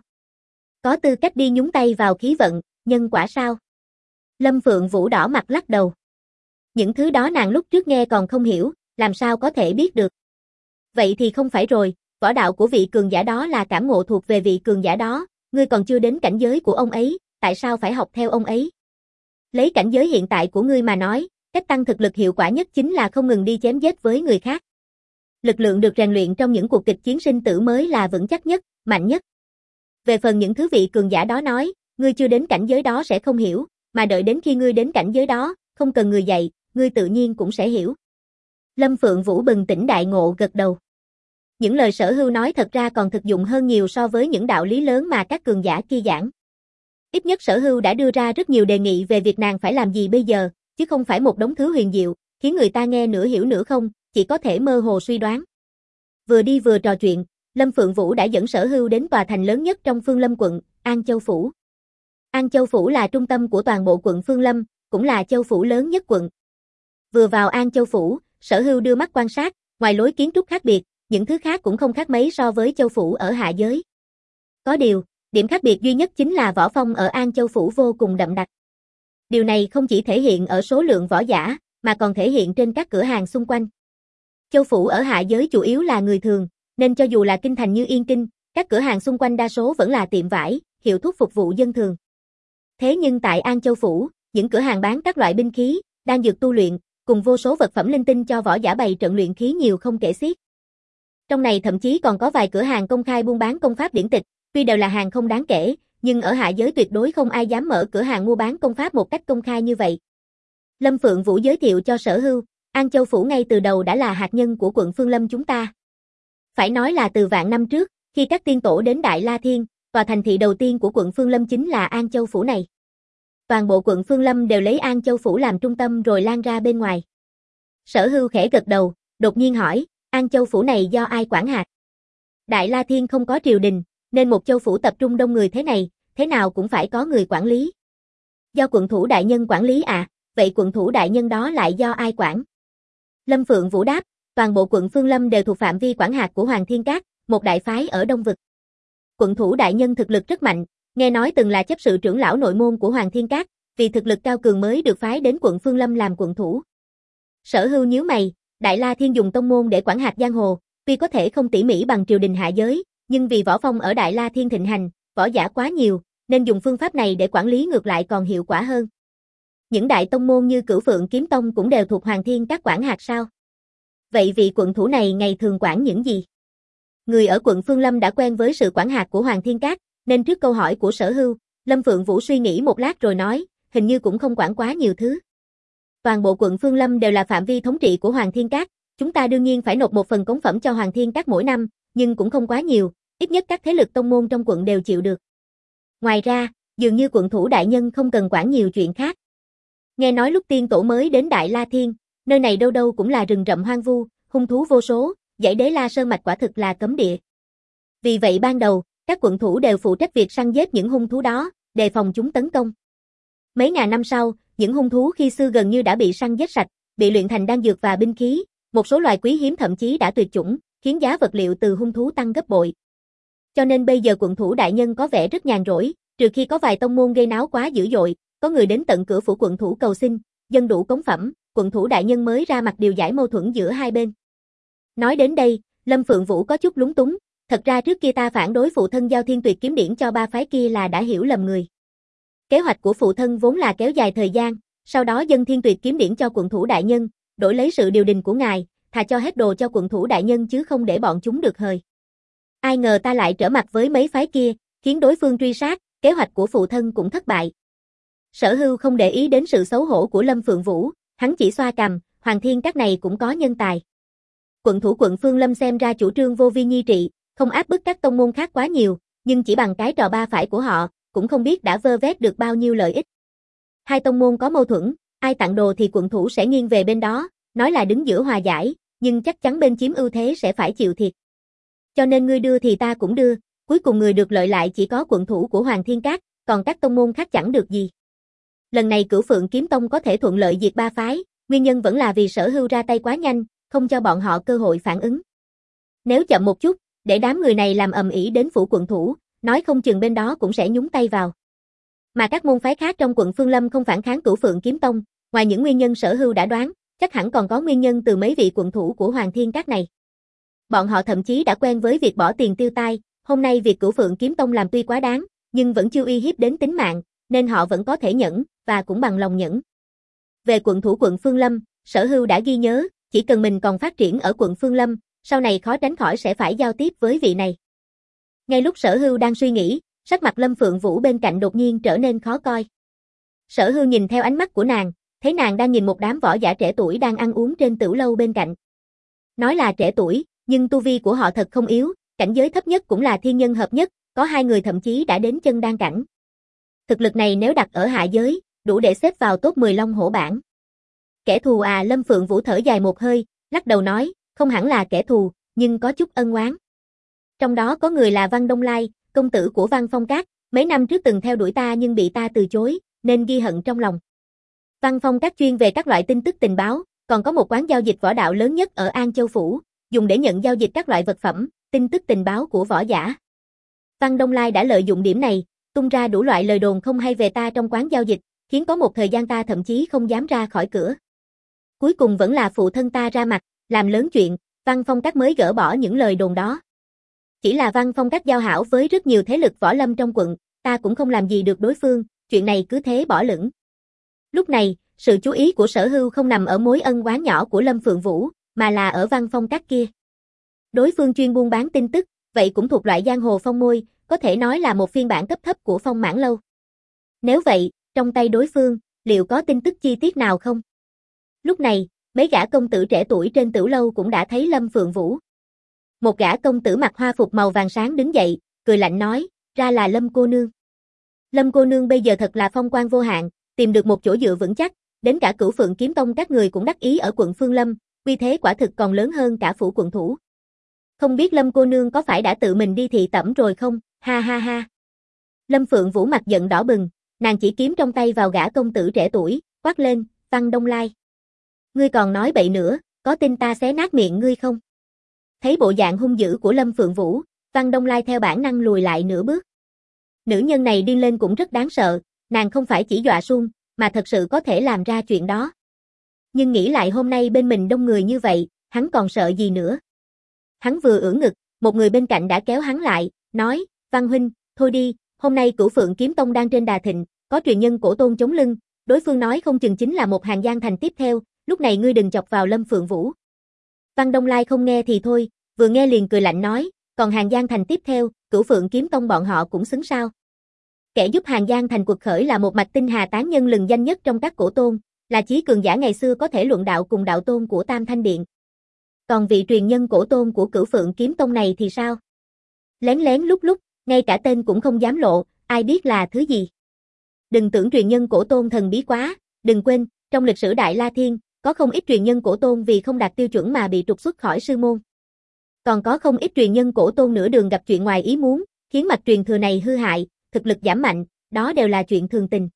Có tư cách đi nhúng tay vào khí vận, nhân quả sao? Lâm Phượng Vũ đỏ mặt lắc đầu. Những thứ đó nàng lúc trước nghe còn không hiểu, làm sao có thể biết được. Vậy thì không phải rồi, võ đạo của vị cường giả đó là cảm ngộ thuộc về vị cường giả đó, ngươi còn chưa đến cảnh giới của ông ấy, tại sao phải học theo ông ấy? Lấy cảnh giới hiện tại của ngươi mà nói, cách tăng thực lực hiệu quả nhất chính là không ngừng đi chém giết với người khác. Lực lượng được rèn luyện trong những cuộc kịch chiến sinh tử mới là vững chắc nhất, mạnh nhất. Về phần những thứ vị cường giả đó nói, ngươi chưa đến cảnh giới đó sẽ không hiểu, mà đợi đến khi ngươi đến cảnh giới đó, không cần người dạy, ngươi tự nhiên cũng sẽ hiểu. Lâm Phượng Vũ bừng tỉnh đại ngộ gật đầu. Những lời Sở Hưu nói thật ra còn thực dụng hơn nhiều so với những đạo lý lớn mà các cường giả kia giảng. Ít nhất Sở Hưu đã đưa ra rất nhiều đề nghị về việc nàng phải làm gì bây giờ, chứ không phải một đống thứ huyền diệu, khiến người ta nghe nửa hiểu nửa không, chỉ có thể mơ hồ suy đoán. Vừa đi vừa trò chuyện, Lâm Phượng Vũ đã dẫn Sở Hưu đến tòa thành lớn nhất trong Phương Lâm quận, An Châu Phủ. An Châu Phủ là trung tâm của toàn bộ quận Phương Lâm, cũng là châu phủ lớn nhất quận. Vừa vào An Châu Phủ, Sở Hưu đưa mắt quan sát, ngoài lối kiến trúc khác biệt, những thứ khác cũng không khác mấy so với châu phủ ở hạ giới. Có điều, điểm khác biệt duy nhất chính là võ phong ở An Châu Phủ vô cùng đậm đặc. Điều này không chỉ thể hiện ở số lượng võ giả, mà còn thể hiện trên các cửa hàng xung quanh. Châu phủ ở hạ giới chủ yếu là người thường, nên cho dù là kinh thành như Yên Kinh, các cửa hàng xung quanh đa số vẫn là tiệm vải, hiệu thuốc phục vụ dân thường. Thế nhưng tại An Châu Phủ, những cửa hàng bán các loại binh khí, đan dược tu luyện, cùng vô số vật phẩm linh tinh cho võ giả bày trận luyện khí nhiều không kể xiết. Trong này thậm chí còn có vài cửa hàng công khai buôn bán công pháp điển tịch, tuy đều là hàng không đáng kể, nhưng ở hạ giới tuyệt đối không ai dám mở cửa hàng mua bán công pháp một cách công khai như vậy. Lâm Phượng Vũ giới thiệu cho Sở Hưu, An Châu Phủ ngay từ đầu đã là hạt nhân của quận Phương Lâm chúng ta. Phải nói là từ vạn năm trước, khi các tiên tổ đến Đại La Thiên, tòa thành thị đầu tiên của quận Phương Lâm chính là An Châu Phủ này. Toàn bộ quận Phương Lâm đều lấy An Châu Phủ làm trung tâm rồi lan ra bên ngoài. Sở Hưu khẽ gật đầu, đột nhiên hỏi, An Châu Phủ này do ai quản hạt? Đại La Thiên không có triều đình, nên một châu phủ tập trung đông người thế này, thế nào cũng phải có người quản lý. Do quận thủ đại nhân quản lý à, vậy quận thủ đại nhân đó lại do ai quản? Lâm Phượng Vũ đáp, toàn bộ quận Phương Lâm đều thuộc phạm vi quản hạt của Hoàng Thiên Các, một đại phái ở Đông Vực. Quận thủ đại nhân thực lực rất mạnh, nghe nói từng là chấp sự trưởng lão nội môn của Hoàng Thiên Các, vì thực lực cao cường mới được phái đến quận Phương Lâm làm quận thủ. Sở Hưu nhíu mày, Đại La Thiên dùng tông môn để quản hạt giang hồ, tuy có thể không tỉ mỉ bằng triều đình hạ giới, nhưng vì võ phong ở Đại La Thiên thịnh hành, võ giả quá nhiều, nên dùng phương pháp này để quản lý ngược lại còn hiệu quả hơn. Những đại tông môn như Cửu Phượng Kiếm Tông cũng đều thuộc Hoàng Thiên Các quản hạt sao? Vậy vị quận thủ này ngày thường quản những gì? Người ở quận Phương Lâm đã quen với sự quản hạt của Hoàng Thiên Các, nên trước câu hỏi của Sở Hưu, Lâm Phượng Vũ suy nghĩ một lát rồi nói, hình như cũng không quản quá nhiều thứ. Toàn bộ quận Phương Lâm đều là phạm vi thống trị của Hoàng Thiên Các, chúng ta đương nhiên phải nộp một phần cống phẩm cho Hoàng Thiên Các mỗi năm, nhưng cũng không quá nhiều, ít nhất các thế lực tông môn trong quận đều chịu được. Ngoài ra, dường như quận thủ đại nhân không cần quản nhiều chuyện khác. Nghe nói lúc tiên tổ mới đến Đại La Thiên, nơi này đâu đâu cũng là rừng rậm hoang vu, hung thú vô số, dãy Đế La Sơn mạch quả thực là cấm địa. Vì vậy ban đầu, các quận thủ đều phụ trách việc săn giết những hung thú đó, đề phòng chúng tấn công. Mấy ngàn năm sau, những hung thú khi xưa gần như đã bị săn giết sạch, bị luyện thành đan dược và binh khí, một số loài quý hiếm thậm chí đã tuyệt chủng, khiến giá vật liệu từ hung thú tăng gấp bội. Cho nên bây giờ quận thủ đại nhân có vẻ rất nhàn rỗi, trừ khi có vài tông môn gây náo quá dữ dội, có người đến tận cửa phủ quận thủ cầu xin, dân đủ cống phẩm, quận thủ đại nhân mới ra mặt điều giải mâu thuẫn giữa hai bên. Nói đến đây, Lâm Phượng Vũ có chút lúng túng, thật ra trước kia ta phản đối phụ thân giao Thiên Tuyệt kiếm điển cho ba phái kia là đã hiểu lầm người. Kế hoạch của phụ thân vốn là kéo dài thời gian, sau đó dâng Thiên Tuyệt kiếm điển cho quận thủ đại nhân, đổi lấy sự điều đình của ngài, thà cho hết đồ cho quận thủ đại nhân chứ không để bọn chúng được hời. Ai ngờ ta lại trở mặt với mấy phái kia, khiến đối phương truy sát, kế hoạch của phụ thân cũng thất bại. Sở Hưu không để ý đến sự xấu hổ của Lâm Phượng Vũ, hắn chỉ xoa cằm, Hoàng Thiên Các này cũng có nhân tài. Quận thủ quận Phương Lâm xem ra chủ trương vô vi nhi trị, không áp bức các tông môn khác quá nhiều, nhưng chỉ bằng cái trò ba phải của họ, cũng không biết đã vơ vét được bao nhiêu lợi ích. Hai tông môn có mâu thuẫn, ai tặng đồ thì quận thủ sẽ nghiêng về bên đó, nói là đứng giữa hòa giải, nhưng chắc chắn bên chiếm ưu thế sẽ phải chịu thiệt. Cho nên ngươi đưa thì ta cũng đưa, cuối cùng người được lợi lại chỉ có quận thủ của Hoàng Thiên Các, còn các tông môn khác chẳng được gì. Lần này Cửu Phượng Kiếm Tông có thể thuận lợi diệt ba phái, nguyên nhân vẫn là vì Sở Hưu ra tay quá nhanh, không cho bọn họ cơ hội phản ứng. Nếu chậm một chút, để đám người này làm ầm ĩ đến phủ quận thủ, nói không chừng bên đó cũng sẽ nhúng tay vào. Mà các môn phái khác trong quận Phương Lâm không phản kháng Cửu Phượng Kiếm Tông, ngoài những nguyên nhân Sở Hưu đã đoán, chắc hẳn còn có nguyên nhân từ mấy vị quận thủ của Hoàng Thiên Các này. Bọn họ thậm chí đã quen với việc bỏ tiền tiêu tai, hôm nay việc Cửu Phượng Kiếm Tông làm tuy quá đáng, nhưng vẫn chưa uy hiếp đến tính mạng, nên họ vẫn có thể nhẫn, và cũng bằng lòng nhẫn. Về quận thủ quận Phương Lâm, Sở Hưu đã ghi nhớ, chỉ cần mình còn phát triển ở quận Phương Lâm, sau này khó tránh khỏi sẽ phải giao tiếp với vị này. Ngay lúc Sở Hưu đang suy nghĩ, sắc mặt Lâm Phượng Vũ bên cạnh đột nhiên trở nên khó coi. Sở Hưu nhìn theo ánh mắt của nàng, thấy nàng đang nhìn một đám võ giả trẻ tuổi đang ăn uống trên tửu lâu bên cạnh. Nói là trẻ tuổi, nhưng tu vi của họ thật không yếu, cảnh giới thấp nhất cũng là thiên nhân hợp nhất, có hai người thậm chí đã đến chân đan cảnh. Thực lực này nếu đặt ở hạ giới, đủ để xếp vào top mười long hổ bảng. Kẻ thù à? Lâm Phượng Vũ thở dài một hơi, lắc đầu nói, không hẳn là kẻ thù, nhưng có chút ân oán. Trong đó có người là Văn Đông Lai, công tử của Văn Phong Các, mấy năm trước từng theo đuổi ta nhưng bị ta từ chối, nên ghi hận trong lòng. Văn Phong Các chuyên về các loại tin tức tình báo, còn có một quán giao dịch võ đạo lớn nhất ở An Châu Phủ, dùng để nhận giao dịch các loại vật phẩm, tin tức tình báo của võ giả. Văn Đông Lai đã lợi dụng điểm này, tung ra đủ loại lời đồn không hay về ta trong quán giao dịch, khiến có một thời gian ta thậm chí không dám ra khỏi cửa. Cuối cùng vẫn là phụ thân ta ra mặt, làm lớn chuyện, Văn Phong Các mới gỡ bỏ những lời đồn đó. Chỉ là Văn Phong Các giao hảo với rất nhiều thế lực võ lâm trong quận, ta cũng không làm gì được đối phương, chuyện này cứ thế bỏ lửng. Lúc này, sự chú ý của Sở Hưu không nằm ở mối ân oán nhỏ của Lâm Phượng Vũ, mà là ở Văn Phong Các kia. Đối phương chuyên buôn bán tin tức, vậy cũng thuộc loại giang hồ phong môi, có thể nói là một phiên bản cấp thấp của Phong Mãn Lâu. Nếu vậy, trong tay đối phương, liệu có tin tức chi tiết nào không? Lúc này, mấy gã công tử trẻ tuổi trên tửu lâu cũng đã thấy Lâm Phượng Vũ. Một gã công tử mặc hoa phục màu vàng sáng đứng dậy, cười lạnh nói, ra là Lâm cô nương. Lâm cô nương bây giờ thật là phong quang vô hạn, tìm được một chỗ dựa vững chắc, đến cả Cửu Phượng Kiếm Tông các người cũng đắc ý ở quận Phương Lâm, uy thế quả thực còn lớn hơn cả phủ quận thủ. Không biết Lâm cô nương có phải đã tự mình đi thị tẩm rồi không, ha ha ha. Lâm Phượng Vũ mặt giận đỏ bừng, nàng chỉ kiếm trong tay vào gã công tử trẻ tuổi, quát lên, Văn Đông Lai. Ngươi còn nói bậy nữa, có tin ta xé nát miệng ngươi không? Thấy bộ dạng hung dữ của Lâm Phượng Vũ, Văn Đông Lai theo bản năng lùi lại nửa bước. Nữ nhân này điên lên cũng rất đáng sợ, nàng không phải chỉ dọa suông, mà thật sự có thể làm ra chuyện đó. Nhưng nghĩ lại hôm nay bên mình đông người như vậy, hắn còn sợ gì nữa? Hắn vừa ưỡn ngực, một người bên cạnh đã kéo hắn lại, nói, Văn huynh, thôi đi, hôm nay Cửu Phượng Kiếm Tông đang trên đà thịnh, có truyền nhân cổ tôn chống lưng, đối phương nói không chừng chính là một hàng Giang Thành tiếp theo, lúc này ngươi đừng chọc vào Lâm Phượng Vũ. Văn Đông Lai không nghe thì thôi, vừa nghe liền cười lạnh nói, còn hàng Giang Thành tiếp theo, Cửu Phượng Kiếm Tông bọn họ cũng xứng sao. Kẻ giúp hàng Giang Thành cuộc khởi là một mạch tinh hà tán nhân lừng danh nhất trong các cổ tôn, là chí cường giả ngày xưa có thể luận đạo cùng đạo tôn của Tam Thanh Điện. Còn vị truyền nhân cổ tôn của Cửu Phượng Kiếm Tông này thì sao? Lén lén lúc lúc, ngay cả tên cũng không dám lộ, ai biết là thứ gì. Đừng tưởng truyền nhân cổ tôn thần bí quá, đừng quên, trong lịch sử Đại La Thiên, có không ít truyền nhân cổ tôn vì không đạt tiêu chuẩn mà bị trục xuất khỏi sư môn. Còn có không ít truyền nhân cổ tôn nửa đường gặp chuyện ngoài ý muốn, khiến mạch truyền thừa này hư hại, thực lực giảm mạnh, đó đều là chuyện thường tình.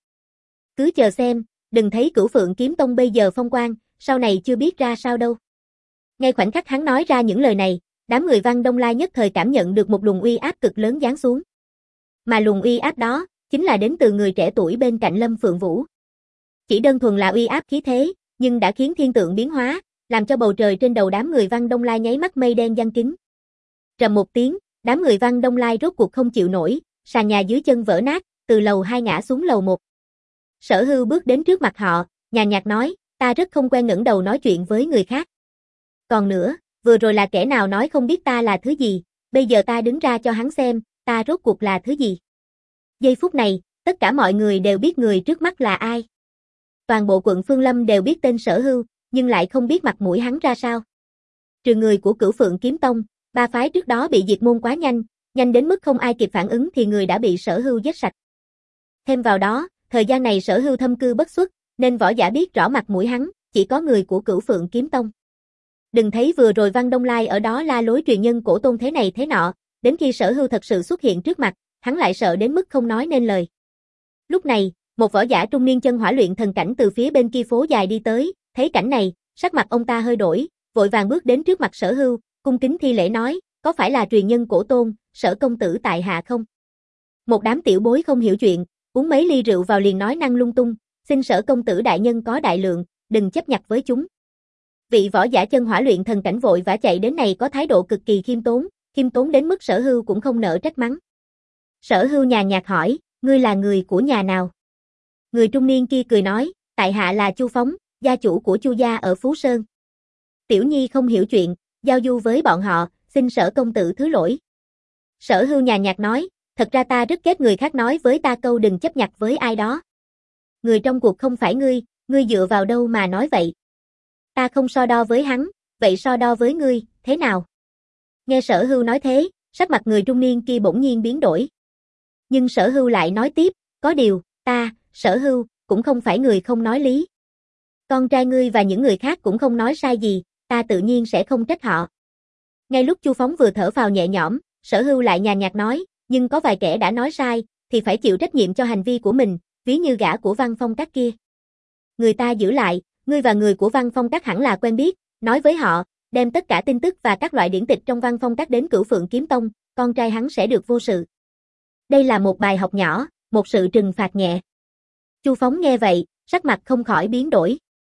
Cứ chờ xem, đừng thấy Cửu Phượng Kiếm Tông bây giờ phong quang, sau này chưa biết ra sao đâu. Ngay khoảnh khắc hắn nói ra những lời này, đám người Văn Đông Lai nhất thời cảm nhận được một luồng uy áp cực lớn giáng xuống. Mà luồng uy áp đó, chính là đến từ người trẻ tuổi bên cạnh Lâm Phượng Vũ. Chỉ đơn thuần là uy áp khí thế, nhưng đã khiến thiên tượng biến hóa, làm cho bầu trời trên đầu đám người Văn Đông Lai nháy mắt mây đen giăng kín. Trầm một tiếng, đám người Văn Đông Lai rốt cuộc không chịu nổi, sàn nhà dưới chân vỡ nát, từ lầu hai ngã xuống lầu một. Sở Hưu bước đến trước mặt họ, nhàn nhạt nói, ta rất không quen ngẩng đầu nói chuyện với người khác. Còn nữa, vừa rồi là kẻ nào nói không biết ta là thứ gì, bây giờ ta đứng ra cho hắn xem, ta rốt cuộc là thứ gì. Giây phút này, tất cả mọi người đều biết người trước mắt là ai. Toàn bộ quận Phương Lâm đều biết tên Sở Hưu, nhưng lại không biết mặt mũi hắn ra sao. Trừ người của Cửu Phượng Kiếm Tông, ba phái trước đó bị diệt môn quá nhanh, nhanh đến mức không ai kịp phản ứng thì người đã bị Sở Hưu giết sạch. Thêm vào đó, thời gian này Sở Hưu thâm cư bất xuất, nên võ giả biết rõ mặt mũi hắn, chỉ có người của Cửu Phượng Kiếm Tông. Đừng thấy vừa rồi Văn Đông Lai ở đó la lối truyền nhân cổ tôn thế này thế nọ, đến khi Sở Hưu thật sự xuất hiện trước mặt, hắn lại sợ đến mức không nói nên lời. Lúc này, một võ giả trung niên chân hỏa luyện thần cảnh từ phía bên kia phố dài đi tới, thấy cảnh này, sắc mặt ông ta hơi đổi, vội vàng bước đến trước mặt Sở Hưu, cung kính thi lễ nói, có phải là truyền nhân cổ tôn, Sở công tử tại hạ không? Một đám tiểu bối không hiểu chuyện, uống mấy ly rượu vào liền nói năng lung tung, xin Sở công tử đại nhân có đại lượng, đừng chấp nhặt với chúng. Vị võ giả chân hỏa luyện thần cảnh vội vã chạy đến này có thái độ cực kỳ khiêm tốn, khiêm tốn đến mức Sở Hưu cũng không nỡ trách mắng. Sở Hưu nhàn nhạt hỏi, ngươi là người của nhà nào? Người trung niên kia cười nói, tại hạ là Chu Phóng, gia chủ của Chu gia ở Phú Sơn. Tiểu nhi không hiểu chuyện, giao du với bọn họ, xin Sở công tử thứ lỗi. Sở Hưu nhàn nhạt nói, thật ra ta rất ghét người khác nói với ta câu đừng chấp nhặt với ai đó. Người trong cuộc không phải ngươi, ngươi dựa vào đâu mà nói vậy? Ta không so đo với hắn, vậy so đo với ngươi, thế nào? Nghe Sở Hưu nói thế, sắc mặt người trung niên kia bỗng nhiên biến đổi. Nhưng Sở Hưu lại nói tiếp, có điều, ta, Sở Hưu, cũng không phải người không nói lý. Con trai ngươi và những người khác cũng không nói sai gì, ta tự nhiên sẽ không trách họ. Ngay lúc Chu Phóng vừa thở phào nhẹ nhõm, Sở Hưu lại nhàn nhạt nói, nhưng có vài kẻ đã nói sai, thì phải chịu trách nhiệm cho hành vi của mình, ví như gã của Văn Phong Các kia. Người ta giữ lại, ngươi và người của Văn Phong Các hẳn là quen biết, nói với họ, đem tất cả tin tức và các loại điển tịch trong Văn Phong Các đến Cửu Phượng Kiếm Tông, con trai hắn sẽ được vô sự. Đây là một bài học nhỏ, một sự trừng phạt nhẹ. Chu Phóng nghe vậy, sắc mặt không khỏi biến đổi.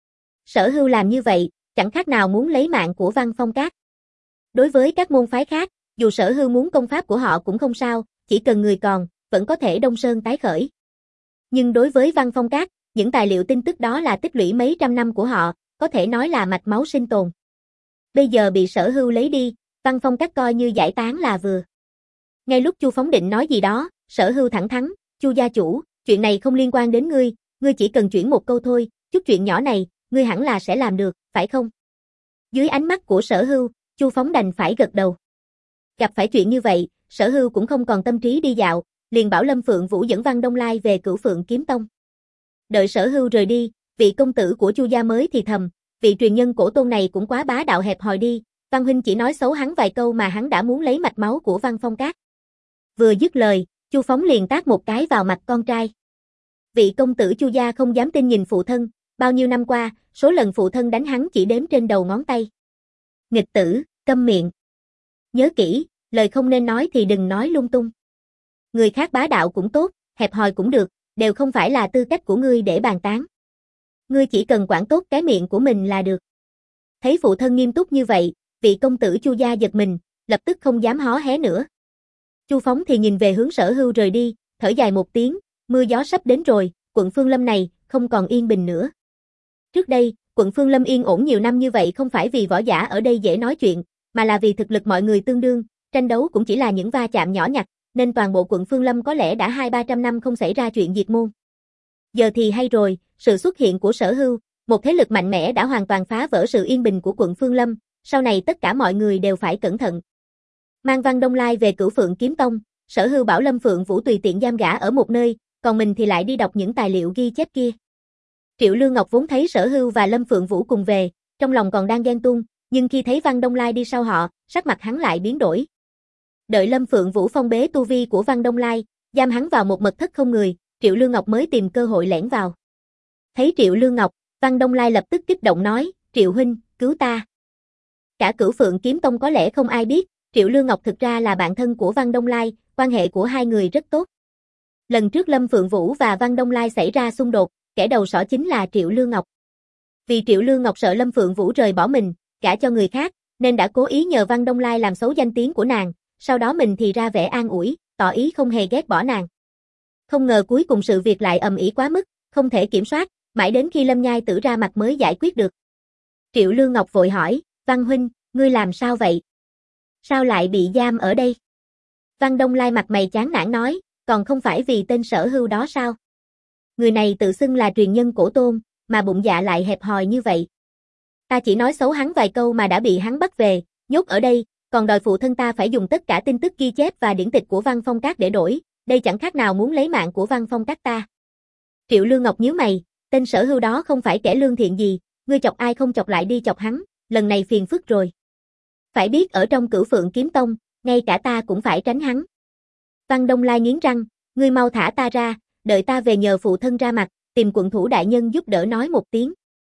Sở Hưu làm như vậy, chẳng khác nào muốn lấy mạng của Văn Phong Các. Đối với các môn phái khác, dù Sở Hưu muốn công pháp của họ cũng không sao, chỉ cần người còn, vẫn có thể đông sơn tái khởi. Nhưng đối với Văn Phong Các, những tài liệu tin tức đó là tích lũy mấy trăm năm của họ, có thể nói là mạch máu sinh tồn. Bây giờ bị Sở Hưu lấy đi, Văn Phong Các coi như giải tán là vừa. Ngay lúc Chu Phóng định nói gì đó, Sở Hưu thẳng thắn, Chu gia chủ, chuyện này không liên quan đến ngươi, ngươi chỉ cần chuyển một câu thôi, chút chuyện nhỏ này, ngươi hẳn là sẽ làm được, phải không? Dưới ánh mắt của Sở Hưu, Chu Phóng đành phải gật đầu. Gặp phải chuyện như vậy, Sở Hưu cũng không còn tâm trí đi dạo, liền bảo Lâm Phượng Vũ dẫn Văn Đông Lai về Cửu Phượng Kiếm Tông. Đợi Sở Hưu rời đi, vị công tử của Chu gia mới thì thầm, vị truyền nhân cổ tôn này cũng quá bá đạo hẹp hòi đi, Văn huynh chỉ nói xấu hắn vài câu mà hắn đã muốn lấy mạch máu của Văn Phong Các. Vừa dứt lời, Chu Phóng liền tát một cái vào mặt con trai. Vị công tử Chu gia không dám tin nhìn phụ thân, bao nhiêu năm qua, số lần phụ thân đánh hắn chỉ đếm trên đầu ngón tay. Nghịch tử, câm miệng. Nhớ kỹ, lời không nên nói thì đừng nói lung tung. Người khác bá đạo cũng tốt, hẹp hòi cũng được, đều không phải là tư cách của ngươi để bàn tán. Ngươi chỉ cần quản tốt cái miệng của mình là được. Thấy phụ thân nghiêm túc như vậy, vị công tử Chu gia giật mình, lập tức không dám hó hé nữa. Chu Phóng thì nhìn về hướng Sở Hưu rời đi, thở dài một tiếng, mưa gió sắp đến rồi, quận Phương Lâm này không còn yên bình nữa. Trước đây, quận Phương Lâm yên ổn nhiều năm như vậy không phải vì võ giả ở đây dễ nói chuyện, mà là vì thực lực mọi người tương đương, tranh đấu cũng chỉ là những va chạm nhỏ nhặt, nên toàn bộ quận Phương Lâm có lẽ đã hai ba trăm năm không xảy ra chuyện diệt môn. Giờ thì hay rồi, sự xuất hiện của Sở Hưu, một thế lực mạnh mẽ đã hoàn toàn phá vỡ sự yên bình của quận Phương Lâm, sau này tất cả mọi người đều phải cẩn thận. Mang Văn Đông Lai về Cửu Phượng Kiếm Tông, Sở Hưu bảo Lâm Phượng Vũ tùy tiện giam gã ở một nơi, còn mình thì lại đi đọc những tài liệu ghi chép kia. Triệu Lương Ngọc vốn thấy Sở Hưu và Lâm Phượng Vũ cùng về, trong lòng còn đang ghen tuông, nhưng khi thấy Văn Đông Lai đi sau họ, sắc mặt hắn lại biến đổi. Đợi Lâm Phượng Vũ phong bế tu vi của Văn Đông Lai, giam hắn vào một mật thất không người, Triệu Lương Ngọc mới tìm cơ hội lẻn vào. Thấy Triệu Lương Ngọc, Văn Đông Lai lập tức kích động nói, Triệu huynh, cứu ta. Cả Cửu Phượng Kiếm Tông có lẽ không ai biết, Triệu Lương Ngọc thực ra là bạn thân của Văn Đông Lai, quan hệ của hai người rất tốt. Lần trước Lâm Phượng Vũ và Văn Đông Lai xảy ra xung đột, kẻ đầu sỏ chính là Triệu Lương Ngọc. Vì Triệu Lương Ngọc sợ Lâm Phượng Vũ rời bỏ mình, gả cho người khác, nên đã cố ý nhờ Văn Đông Lai làm xấu danh tiếng của nàng, sau đó mình thì ra vẻ an ủi, tỏ ý không hề ghét bỏ nàng. Không ngờ cuối cùng sự việc lại ầm ĩ quá mức, không thể kiểm soát, mãi đến khi Lâm Nhai Tử ra mặt mới giải quyết được. Triệu Lương Ngọc vội hỏi, Văn huynh, ngươi làm sao vậy? Sao lại bị giam ở đây? Văn Đông Lai mặt mày chán nản nói, còn không phải vì tên Sở Hưu đó sao? Người này tự xưng là truyền nhân cổ tôn, mà bụng dạ lại hẹp hòi như vậy. Ta chỉ nói xấu hắn vài câu mà đã bị hắn bắt về, nhốt ở đây, còn đòi phụ thân ta phải dùng tất cả tin tức ghi chép và điển tịch của Văn Phong Các để đổi, đây chẳng khác nào muốn lấy mạng của Văn Phong Các ta. Triệu Lương Ngọc nhíu mày, tên Sở Hưu đó không phải kẻ lương thiện gì, ngươi chọc ai không chọc lại đi chọc hắn, lần này phiền phức rồi. Phải biết ở trong Cửu Phượng Kiếm Tông, ngay cả ta cũng phải tránh hắn. Văn Đông Lai nghiến răng, ngươi mau thả ta ra, đợi ta về nhờ phụ thân ra mặt, tìm quận thủ đại nhân giúp đỡ nói một tiếng.